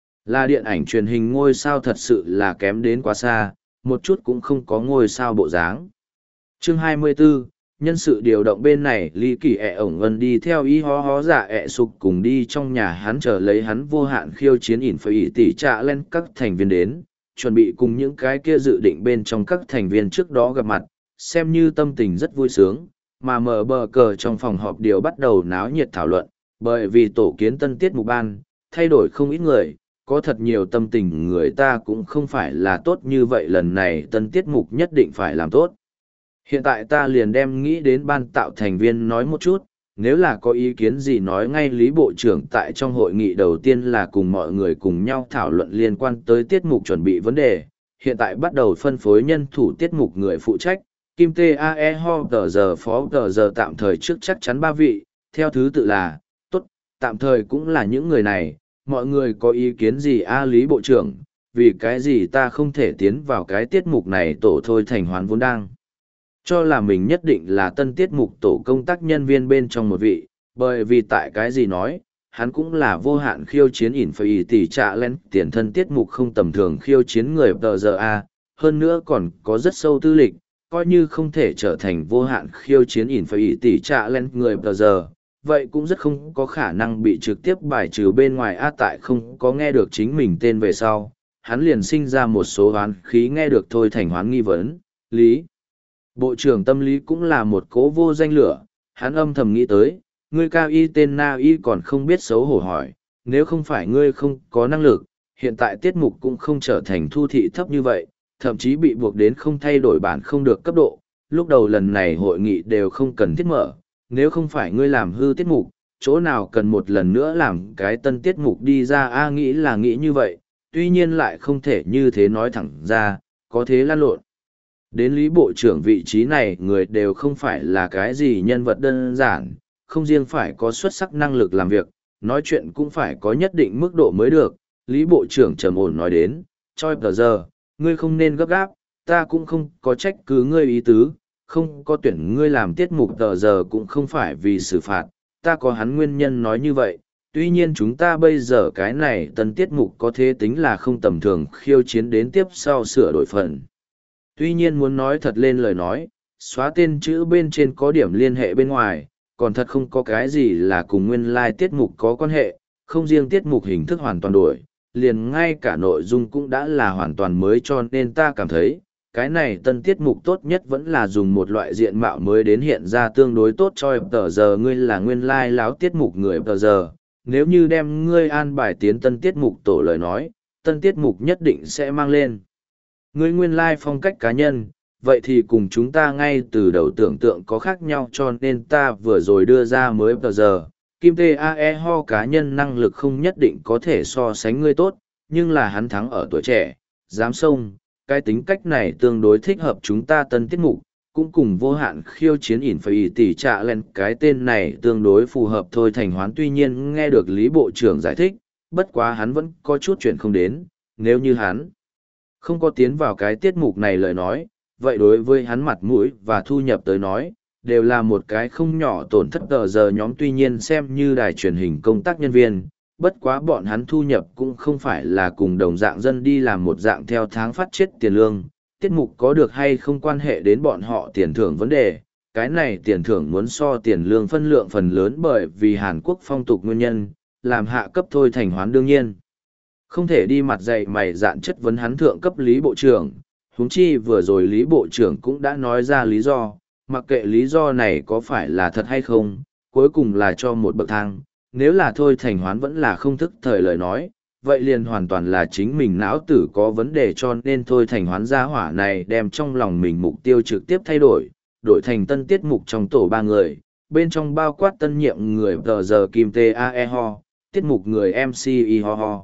là điện ảnh truyền hình ngôi sao thật sự là kém đến quá xa, một chút cũng không có ngôi sao bộ dáng. Chương 24, nhân sự điều động bên này Lý Kỳ ổng ân đi theo ý hó hó dạ sục cùng đi trong nhà hắn chờ lấy hắn vô hạn khiêu chiến ỉn phải tỉ trạ lên các thành viên đến, chuẩn bị cùng những cái kia dự định bên trong các thành viên trước đó gặp mặt, xem như tâm tình rất vui sướng, mà mở bờ cờ trong phòng họp điều bắt đầu náo nhiệt thảo luận, bởi vì tổ kiến tân tiết mục ban, thay đổi không ít người, có thật nhiều tâm tình người ta cũng không phải là tốt như vậy, lần này tân tiết mục nhất định phải làm tốt. Hiện tại ta liền đem nghĩ đến ban tạo thành viên nói một chút, nếu là có ý kiến gì nói ngay. Lý Bộ trưởng tại trong hội nghị đầu tiên là cùng mọi người cùng nhau thảo luận liên quan tới tiết mục chuẩn bị vấn đề, hiện tại bắt đầu phân phối nhân thủ tiết mục người phụ trách, Kim TAE Ho tờ giờ phó tờ giờ tạm thời trước chắc chắn 3 vị, theo thứ tự là, tốt, tạm thời cũng là những người này, mọi người có ý kiến gì Lý Bộ trưởng, vì cái gì ta không thể tiến vào cái tiết mục này tổ thôi thành hoán vốn đang cho là mình nhất định là tân tiết mục tổ công tác nhân viên bên trong một vị, bởi vì tại cái gì nói, hắn cũng là vô hạn khiêu chiến ỉn phải tỷ trạ lên tiền thân tiết mục không tầm thường khiêu chiến người tờ giờ hơn nữa còn có rất sâu tư lịch, coi như không thể trở thành vô hạn khiêu chiến ỉn phải tỷ trạ lên người tờ giờ, vậy cũng rất không có khả năng bị trực tiếp bài trừ bên ngoài tại không có nghe được chính mình tên về sau, hắn liền sinh ra một số hoán khí nghe được thôi thành hoán nghi vấn, Lý. Bộ trưởng tâm lý cũng là một cố vô danh lửa, hắn âm thầm nghĩ tới, ngươi cao y tên na y còn không biết xấu hổ hỏi, nếu không phải ngươi không có năng lực, hiện tại tiết mục cũng không trở thành thu thị thấp như vậy, thậm chí bị buộc đến không thay đổi bản không được cấp độ, lúc đầu lần này hội nghị đều không cần thiết mở, nếu không phải ngươi làm hư tiết mục, chỗ nào cần một lần nữa làm cái tân tiết mục đi ra nghĩ là nghĩ như vậy, tuy nhiên lại không thể như thế nói thẳng ra, có thế lan lộn. Đến Lý Bộ trưởng vị trí này người đều không phải là cái gì nhân vật đơn giản, không riêng phải có xuất sắc năng lực làm việc, nói chuyện cũng phải có nhất định mức độ mới được. Lý Bộ trưởng trầm ổn nói đến, Choi tờ giờ, ngươi không nên gấp gáp, ta cũng không có trách cứ ngươi ý tứ, không có tuyển ngươi làm tiết mục tờ giờ cũng không phải vì xử phạt, ta có hắn nguyên nhân nói như vậy. Tuy nhiên chúng ta bây giờ cái này tân tiết mục có thế tính là không tầm thường khiêu chiến đến tiếp sau sửa đổi phần. Tuy nhiên muốn nói thật lên lời nói, xóa tên chữ bên trên có điểm liên hệ bên ngoài, còn thật không có cái gì là cùng nguyên lai tiết mục có quan hệ, không riêng tiết mục hình thức hoàn toàn đổi, liền ngay cả nội dung cũng đã là hoàn toàn mới cho nên ta cảm thấy, cái này tân tiết mục tốt nhất vẫn là dùng một loại diện mạo mới đến hiện ra tương đối tốt cho tờ giờ ngươi là nguyên lai láo tiết mục người tờ giờ, nếu như đem ngươi an bài tiến tân tiết mục tổ lời nói, tân tiết mục nhất định sẽ mang lên. Ngươi nguyên lai phong cách cá nhân, vậy thì cùng chúng ta ngay từ đầu tưởng tượng có khác nhau cho nên ta vừa rồi đưa ra mới tờ giờ. Kim TAE Ho cá nhân năng lực không nhất định có thể so sánh ngươi tốt, nhưng là hắn thắng ở tuổi trẻ, dám xông, cái tính cách này tương đối thích hợp chúng ta tân tiết mục, cũng cùng vô hạn khiêu chiến ỉn phải tỉ trạ lên cái tên này tương đối phù hợp thôi thành hoán. Tuy nhiên nghe được Lý Bộ trưởng giải thích, bất quá hắn vẫn có chút chuyện không đến, nếu như hắn không có tiến vào cái tiết mục này lời nói, vậy đối với hắn mặt mũi và thu nhập tới nói, đều là một cái không nhỏ tổn thất tờ giờ nhóm. Tuy nhiên xem như đài truyền hình công tác nhân viên, bất quá bọn hắn thu nhập cũng không phải là cùng đồng dạng dân đi làm một dạng theo tháng phát chết tiền lương. Tiết mục có được hay không quan hệ đến bọn họ tiền thưởng vấn đề, cái này tiền thưởng muốn so tiền lương phân lượng phần lớn bởi vì Hàn Quốc phong tục nguyên nhân, làm hạ cấp thôi thành hoán đương nhiên. Không thể đi mặt dày mày dạn chất vấn hắn thượng cấp Lý Bộ trưởng, huống chi vừa rồi Lý Bộ trưởng cũng đã nói ra lý do, mặc kệ lý do này có phải là thật hay không, cuối cùng là cho một bậc thang, nếu là thôi thành hoán vẫn là không thức thời lời nói, vậy liền hoàn toàn là chính mình não tử có vấn đề cho nên thôi thành hoán gia hỏa này đem trong lòng mình mục tiêu trực tiếp thay đổi thành tân tiết mục trong tổ 3 người, bên trong bao quát tân nhiệm người tờ giờ Kim TAE Ho, tiết mục người MC Y Ho Ho.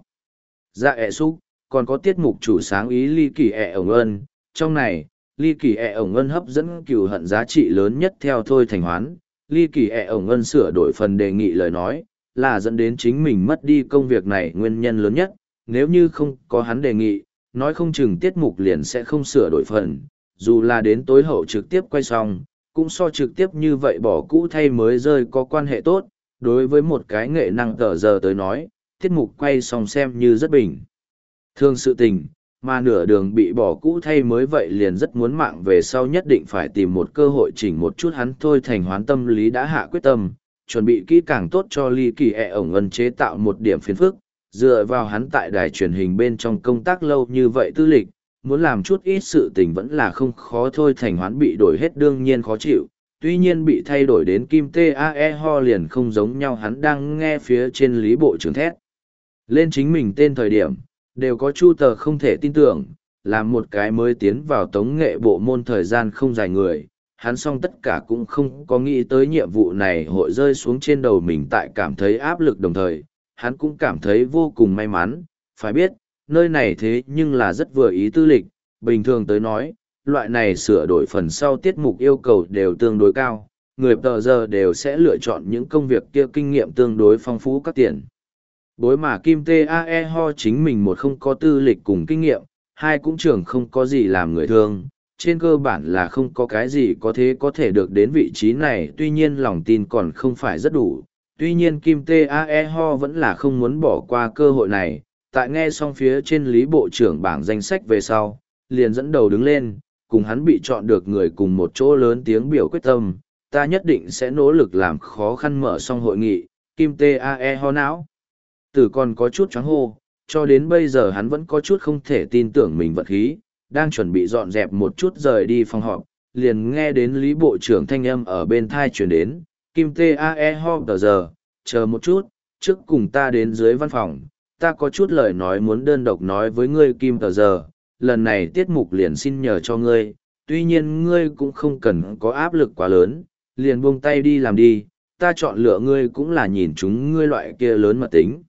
Dạ xúc, còn có tiết mục chủ sáng ý Ly Kỳ ổng ân, trong này, Ly Kỳ ổng ân hấp dẫn cừu hận giá trị lớn nhất theo thôi thành hoán, Ly Kỳ ổng ân sửa đổi phần đề nghị lời nói, là dẫn đến chính mình mất đi công việc này nguyên nhân lớn nhất, nếu như không có hắn đề nghị, nói không chừng tiết mục liền sẽ không sửa đổi phần, dù là đến tối hậu trực tiếp quay xong, cũng so trực tiếp như vậy bỏ cũ thay mới rơi có quan hệ tốt, đối với một cái nghệ năng tờ giờ tới nói, tiết mục quay xong xem như rất bình thường sự tình, mà nửa đường bị bỏ cũ thay mới vậy liền rất muốn mạng về sau nhất định phải tìm một cơ hội chỉnh một chút hắn thôi. Thành hoán tâm lý đã hạ quyết tâm, chuẩn bị kỹ càng tốt cho ly kỳ ổng ân chế tạo một điểm phiền phức, dựa vào hắn tại đài truyền hình bên trong công tác lâu như vậy tư lịch, muốn làm chút ít sự tình vẫn là không khó thôi. Thành hoán bị đổi hết đương nhiên khó chịu, tuy nhiên bị thay đổi đến kim tae ho liền không giống nhau. Hắn đang nghe phía trên lý bộ trưởng thét lên chính mình tên thời điểm, đều có chu tờ không thể tin tưởng, là một cái mới tiến vào tống nghệ bộ môn thời gian không dài người. Hắn xong tất cả cũng không có nghĩ tới nhiệm vụ này hội rơi xuống trên đầu mình, tại cảm thấy áp lực đồng thời, hắn cũng cảm thấy vô cùng may mắn. Phải biết, nơi này thế nhưng là rất vừa ý tư lịch, bình thường tới nói, loại này sửa đổi phần sau tiết mục yêu cầu đều tương đối cao, người tờ giờ đều sẽ lựa chọn những công việc kia kinh nghiệm tương đối phong phú các tiền. Bối mà Kim Tae Ho chính mình một không có tư lịch cùng kinh nghiệm, hai cũng trưởng không có gì làm người thương, trên cơ bản là không có cái gì có thể được đến vị trí này. Tuy nhiên lòng tin còn không phải rất đủ, tuy nhiên Kim Tae Ho vẫn là không muốn bỏ qua cơ hội này. Tại nghe xong phía trên lý bộ trưởng bảng danh sách về sau, liền dẫn đầu đứng lên, cùng hắn bị chọn được người cùng một chỗ lớn tiếng biểu quyết tâm, ta nhất định sẽ nỗ lực làm khó khăn mở xong hội nghị. Kim Tae Ho não tử còn có chút choáng hô, cho đến bây giờ hắn vẫn có chút không thể tin tưởng mình vận khí, đang chuẩn bị dọn dẹp một chút rời đi phòng họp, liền nghe đến lý bộ trưởng thanh âm ở bên thai chuyển đến, Kim Tae Ho tờ giờ, chờ một chút, trước cùng ta đến dưới văn phòng, ta có chút lời nói muốn đơn độc nói với ngươi. Kim tờ giờ, lần này tiết mục liền xin nhờ cho ngươi, tuy nhiên ngươi cũng không cần có áp lực quá lớn, liền buông tay đi làm đi, ta chọn lựa ngươi cũng là nhìn chúng ngươi loại kia lớn mà tính.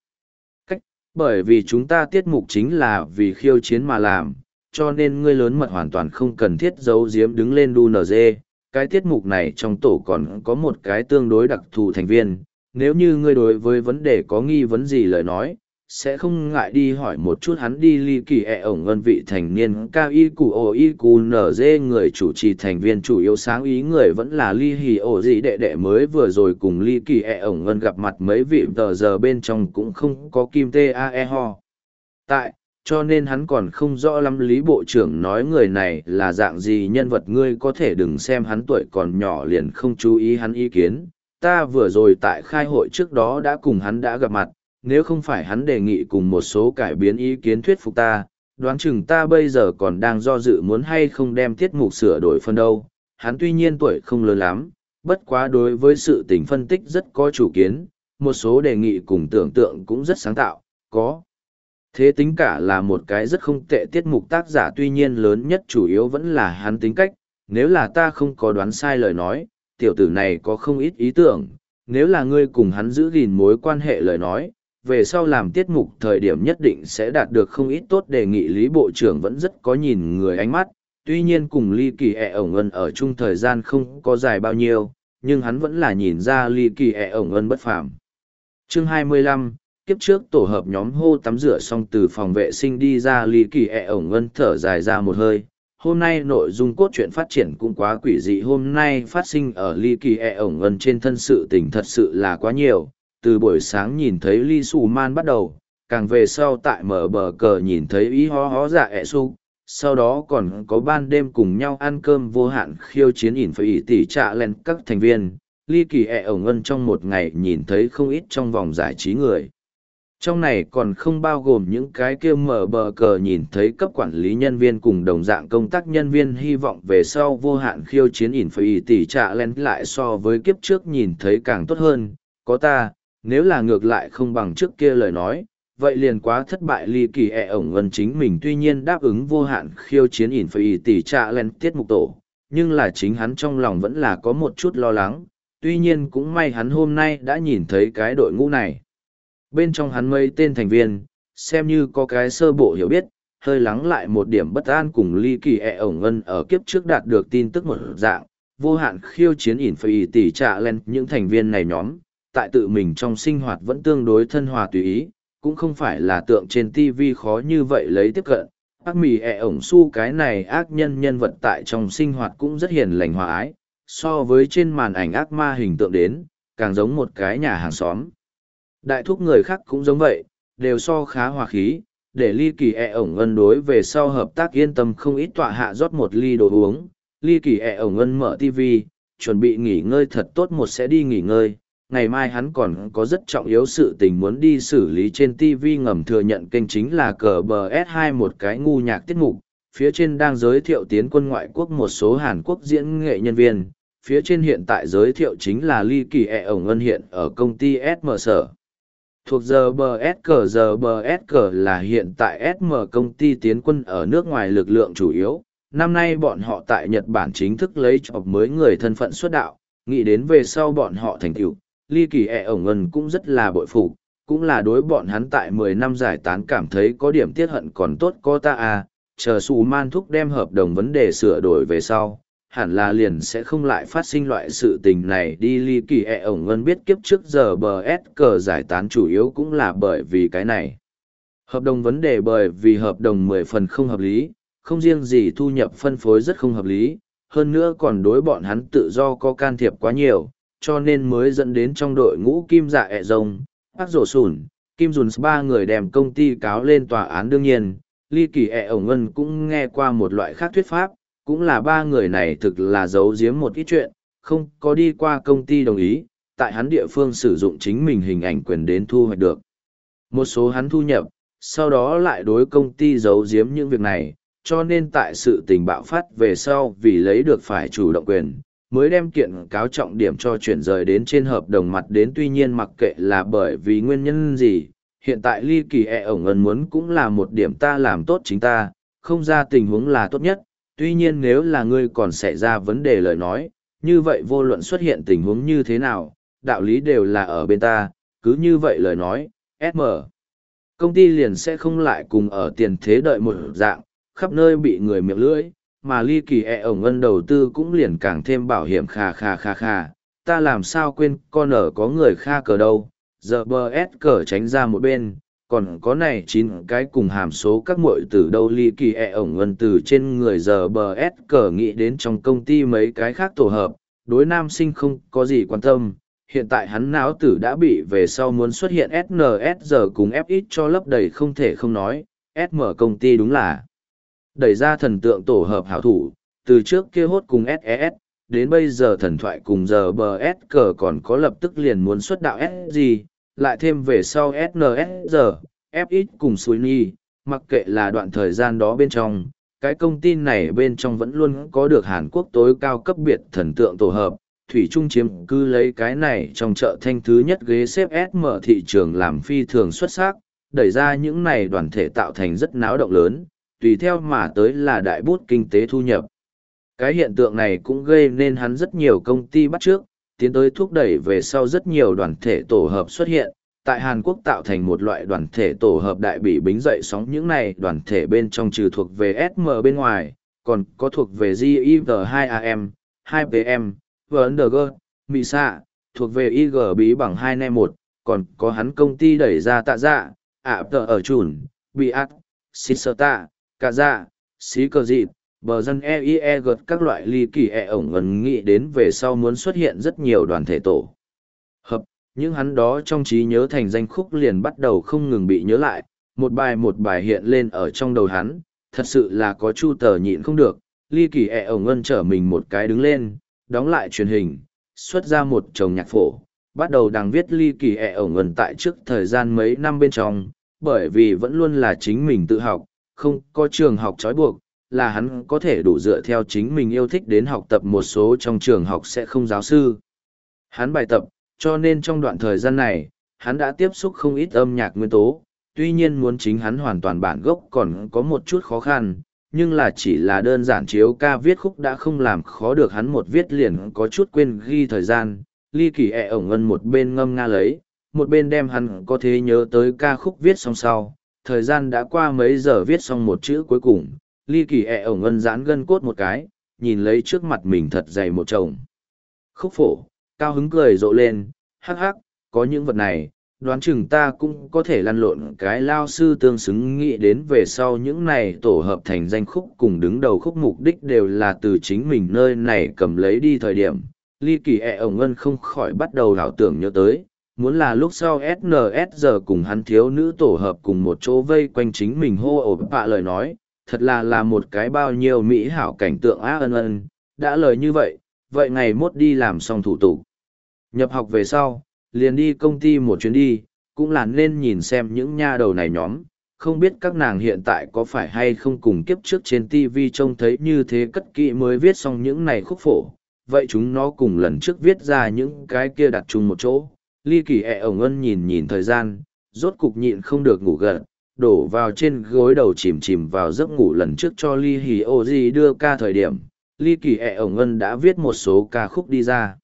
Bởi vì chúng ta tiết mục chính là vì khiêu chiến mà làm, cho nên ngươi lớn mật hoàn toàn không cần thiết giấu giếm đứng lên đu NG. Cái tiết mục này trong tổ còn có một cái tương đối đặc thù thành viên, nếu như ngươi đối với vấn đề có nghi vấn gì lời nói, sẽ không ngại đi hỏi một chút hắn đi. Ly kỳ ổng ân vị thành niên cao y cụ ổ y cụ NG người chủ trì thành viên chủ yếu sáng ý người vẫn là ly hì ổ gì đệ đệ mới vừa rồi cùng ly kỳ ổng ân gặp mặt mấy vị tờ giờ bên trong cũng không có Kim Tae Ho tại, cho nên hắn còn không rõ lắm lý bộ trưởng nói người này là dạng gì nhân vật. Ngươi có thể đừng xem hắn tuổi còn nhỏ liền không chú ý hắn ý kiến, ta vừa rồi tại khai hội trước đó đã cùng hắn đã gặp mặt, nếu không phải hắn đề nghị cùng một số cải biến ý kiến thuyết phục ta, đoán chừng ta bây giờ còn đang do dự muốn hay không đem tiết mục sửa đổi phân đâu. Hắn tuy nhiên tuổi không lớn lắm, bất quá đối với sự tình phân tích rất có chủ kiến, một số đề nghị cùng tưởng tượng cũng rất sáng tạo, có thế tính cả là một cái rất không tệ tiết mục tác giả. Tuy nhiên lớn nhất chủ yếu vẫn là hắn tính cách, nếu là ta không có đoán sai lời nói, tiểu tử này có không ít ý tưởng, nếu là ngươi cùng hắn giữ gìn mối quan hệ lời nói, về sau làm tiết mục thời điểm nhất định sẽ đạt được không ít tốt đề nghị. Lý bộ trưởng vẫn rất có nhìn người ánh mắt, tuy nhiên cùng ly kỳ ổng ân ở chung thời gian không có dài bao nhiêu, nhưng hắn vẫn là nhìn ra ly kỳ ổng ân bất phàm. Chương 25, kiếp trước tổ hợp nhóm hô tắm rửa xong từ phòng vệ sinh đi ra, ly kỳ ổng ân thở dài ra một hơi. Hôm nay nội dung cốt truyện phát triển cũng quá quỷ dị, hôm nay phát sinh ở ly kỳ ổng ân trên thân sự tình thật sự là quá nhiều. Từ buổi sáng nhìn thấy Lee Soo Man bắt đầu, càng về sau tại mở bờ cờ nhìn thấy ý hó dạ ẹ su, sau đó còn có ban đêm cùng nhau ăn cơm vô hạn khiêu chiến ỉn phải tỉ trạ lên các thành viên. Ly kỳ ổng ân trong một ngày nhìn thấy không ít trong vòng giải trí người. Trong này còn không bao gồm những cái kia mở bờ cờ nhìn thấy cấp quản lý nhân viên cùng đồng dạng công tác nhân viên hy vọng về sau vô hạn khiêu chiến ỉn phải tỉ trạ lên lại so với kiếp trước nhìn thấy càng tốt hơn. Có ta, nếu là ngược lại không bằng trước kia lời nói, vậy liền quá thất bại. Ly kỳ ổng ân chính mình tuy nhiên đáp ứng vô hạn khiêu chiến ỉn phải tỉ trạ lên tiết mục tổ, nhưng là chính hắn trong lòng vẫn là có một chút lo lắng. Tuy nhiên cũng may hắn hôm nay đã nhìn thấy cái đội ngũ này. Bên trong hắn mấy tên thành viên, xem như có cái sơ bộ hiểu biết, hơi lắng lại một điểm bất an. Cùng ly kỳ ổng ân ở kiếp trước đạt được tin tức một dạng, vô hạn khiêu chiến ỉn phải tỉ trạ lên những thành viên này nhóm, tại tự mình trong sinh hoạt vẫn tương đối thân hòa tùy ý, cũng không phải là tượng trên TV khó như vậy lấy tiếp cận. Ác mì ổng su cái này ác nhân nhân vật tại trong sinh hoạt cũng rất hiền lành hòa ái, so với trên màn ảnh ác ma hình tượng đến, càng giống một cái nhà hàng xóm. Đại thúc người khác cũng giống vậy, đều so khá hòa khí, để ly kỳ ổng ân đối về sau hợp tác yên tâm không ít, tọa hạ rót một ly đồ uống. Ly kỳ ổng ân mở TV, chuẩn bị nghỉ ngơi thật tốt, một sẽ đi nghỉ ngơi. Ngày mai hắn còn có rất trọng yếu sự tình muốn đi xử lý. Trên TV ngầm thừa nhận kênh chính là cờ bờ S2, một cái ngu nhạc tiết mục, phía trên đang giới thiệu tiến quân ngoại quốc một số Hàn Quốc diễn nghệ nhân viên. Phía trên hiện tại giới thiệu chính là ly kỳ ổng ân hiện ở công ty SM sở. Thuộc GBSK là hiện tại SM công ty tiến quân ở nước ngoài lực lượng chủ yếu. Năm nay bọn họ tại Nhật Bản chính thức lấy chọc mới người thân phận xuất đạo, nghĩ đến về sau bọn họ thành tựu, ly kỳ ổng ân cũng rất là bội phục, cũng là đối bọn hắn tại 10 năm giải tán cảm thấy có điểm tiếc hận. Còn tốt có ta à, chờ Sù Man Thúc đem hợp đồng vấn đề sửa đổi về sau, hẳn là liền sẽ không lại phát sinh loại sự tình này đi. Ly kỳ ổng ân biết kiếp trước giờ GBSK giải tán chủ yếu cũng là bởi vì cái này. Hợp đồng vấn đề, bởi vì hợp đồng 10 phần không hợp lý, không riêng gì thu nhập phân phối rất không hợp lý, hơn nữa còn đối bọn hắn tự do có can thiệp quá nhiều, cho nên mới dẫn đến trong đội ngũ Kim Dạ Rồng, Park Rổ Sùn, Kim Dùn ba người đem công ty cáo lên tòa án. Đương nhiên, ly kỳ ổng ân cũng nghe qua một loại khác thuyết pháp, cũng là ba người này thực là giấu giếm một ít chuyện, không có đi qua công ty đồng ý, tại hắn địa phương sử dụng chính mình hình ảnh quyền đến thu hoạch được một số hắn thu nhập, sau đó lại đối công ty giấu giếm những việc này, cho nên tại sự tình bạo phát về sau, vì lấy được phải chủ động quyền, mới đem kiện cáo trọng điểm cho chuyển rời đến trên hợp đồng mặt đến. Tuy nhiên mặc kệ là bởi vì nguyên nhân gì, hiện tại ly kỳ ổng ân muốn cũng là một điểm ta làm tốt chính ta, không ra tình huống là tốt nhất. Tuy nhiên nếu là ngươi còn xảy ra vấn đề lời nói, như vậy vô luận xuất hiện tình huống như thế nào, đạo lý đều là ở bên ta, cứ như vậy lời nói, SM công ty liền sẽ không lại cùng ở tiền thế đợi một dạng, khắp nơi bị người miệng lưỡi, mà ly kỳ ổng ân đầu tư cũng liền càng thêm bảo hiểm. Kha, ta làm sao quên con ở có người kha cờ đâu, giờ GBS cờ tránh ra một bên, còn có này 9 cái cùng hàm số các muội từ đâu. Ly kỳ ổng ân từ trên người giờ GBS cờ nghĩ đến trong công ty mấy cái khác tổ hợp, đối nam sinh không có gì quan tâm. Hiện tại hắn não tử đã bị về sau muốn xuất hiện SNSD cùng FX cho lấp đầy, không thể không nói, SM công ty đúng là đẩy ra thần tượng tổ hợp hảo thủ, từ trước kia hốt cùng SES, đến bây giờ thần thoại cùng giờ GBS còn có lập tức liền muốn xuất đạo SG, lại thêm về sau SNSD, FX cùng Suini, mặc kệ là đoạn thời gian đó bên trong, cái công ty này bên trong vẫn luôn có được Hàn Quốc tối cao cấp biệt thần tượng tổ hợp, thủy chung chiếm cứ lấy cái này trong chợ thanh thứ nhất ghế xếp SM thị trường làm phi thường xuất sắc, đẩy ra những này đoàn thể tạo thành rất náo động lớn, tùy theo mà tới là đại bút kinh tế thu nhập. Cái hiện tượng này cũng gây nên hắn rất nhiều công ty bắt trước, tiến tới thúc đẩy về sau rất nhiều đoàn thể tổ hợp xuất hiện, tại Hàn Quốc tạo thành một loại đoàn thể tổ hợp đại bị bính dậy sóng. Những này đoàn thể bên trong trừ thuộc về SM bên ngoài, còn có thuộc về GIV2AM, 2PM, VNG, Misa, thuộc về IG bí bằng 2Ne1, còn có hắn công ty đẩy ra tạ dạ, tờ ở chùn, Biat, Sisota, Cả dạ, Xí Cờ Dịp, Bờ Dân EIEG, các loại. ly kỳ ổng ân nghĩ đến về sau muốn xuất hiện rất nhiều đoàn thể tổ hợp, nhưng hắn đó trong trí nhớ thành danh khúc liền bắt đầu không ngừng bị nhớ lại, một bài hiện lên ở trong đầu hắn, thật sự là có chu tờ nhịn không được. Ly kỳ ổng ân trở mình một cái đứng lên, đóng lại truyền hình, xuất ra một chồng nhạc phổ, bắt đầu đăng viết. Ly kỳ ổng ân tại trước thời gian mấy năm bên trong, bởi vì vẫn luôn là chính mình tự học, không có trường học trói buộc, là hắn có thể đủ dựa theo chính mình yêu thích đến học tập một số trong trường học sẽ không giáo sư hắn bài tập, cho nên trong đoạn thời gian này, hắn đã tiếp xúc không ít âm nhạc nguyên tố. Tuy nhiên muốn chính hắn hoàn toàn bản gốc còn có một chút khó khăn, nhưng là chỉ là đơn giản chiếu ca viết khúc đã không làm khó được hắn, một viết liền có chút quên ghi thời gian. Ly kỳ ổng ân một bên ngâm nga lấy, một bên đem hắn có thể nhớ tới ca khúc viết xong sau. Thời gian đã qua mấy giờ viết xong một chữ cuối cùng, ly kỳ ổng ân giãn gân cốt một cái, nhìn lấy trước mặt mình thật dày một chồng khúc phổ, cao hứng cười rộ lên, hắc hắc, có những vật này, đoán chừng ta cũng có thể lăn lộn cái lao sư tương xứng. Nghĩ đến về sau những này tổ hợp thành danh khúc cùng đứng đầu khúc mục đích đều là từ chính mình nơi này cầm lấy đi thời điểm, Ly Kỳ ổng ân không khỏi bắt đầu ảo tưởng nhớ tới, muốn là lúc sau SNSD cùng hắn thiếu nữ tổ hợp cùng một chỗ vây quanh chính mình hô ổ bạ lời nói, thật là một cái bao nhiêu mỹ hảo cảnh tượng á ân ân, đã lời như vậy, vậy ngày mốt đi làm xong thủ tục. Nhập học về sau, liền đi công ty một chuyến đi, cũng là nên nhìn xem những nha đầu này nhóm, không biết các nàng hiện tại có phải hay không cùng kiếp trước trên TV trông thấy như thế cất kỹ mới viết xong những này khúc phổ, vậy chúng nó cùng lần trước viết ra những cái kia đặt chung một chỗ. Ly Kỳ ổng ân nhìn nhìn thời gian, rốt cục nhịn không được ngủ gật, đổ vào trên gối đầu chìm chìm vào giấc ngủ lần trước cho Ly Hì Ô Di đưa ca thời điểm. Ly Kỳ ổng ân đã viết một số ca khúc đi ra.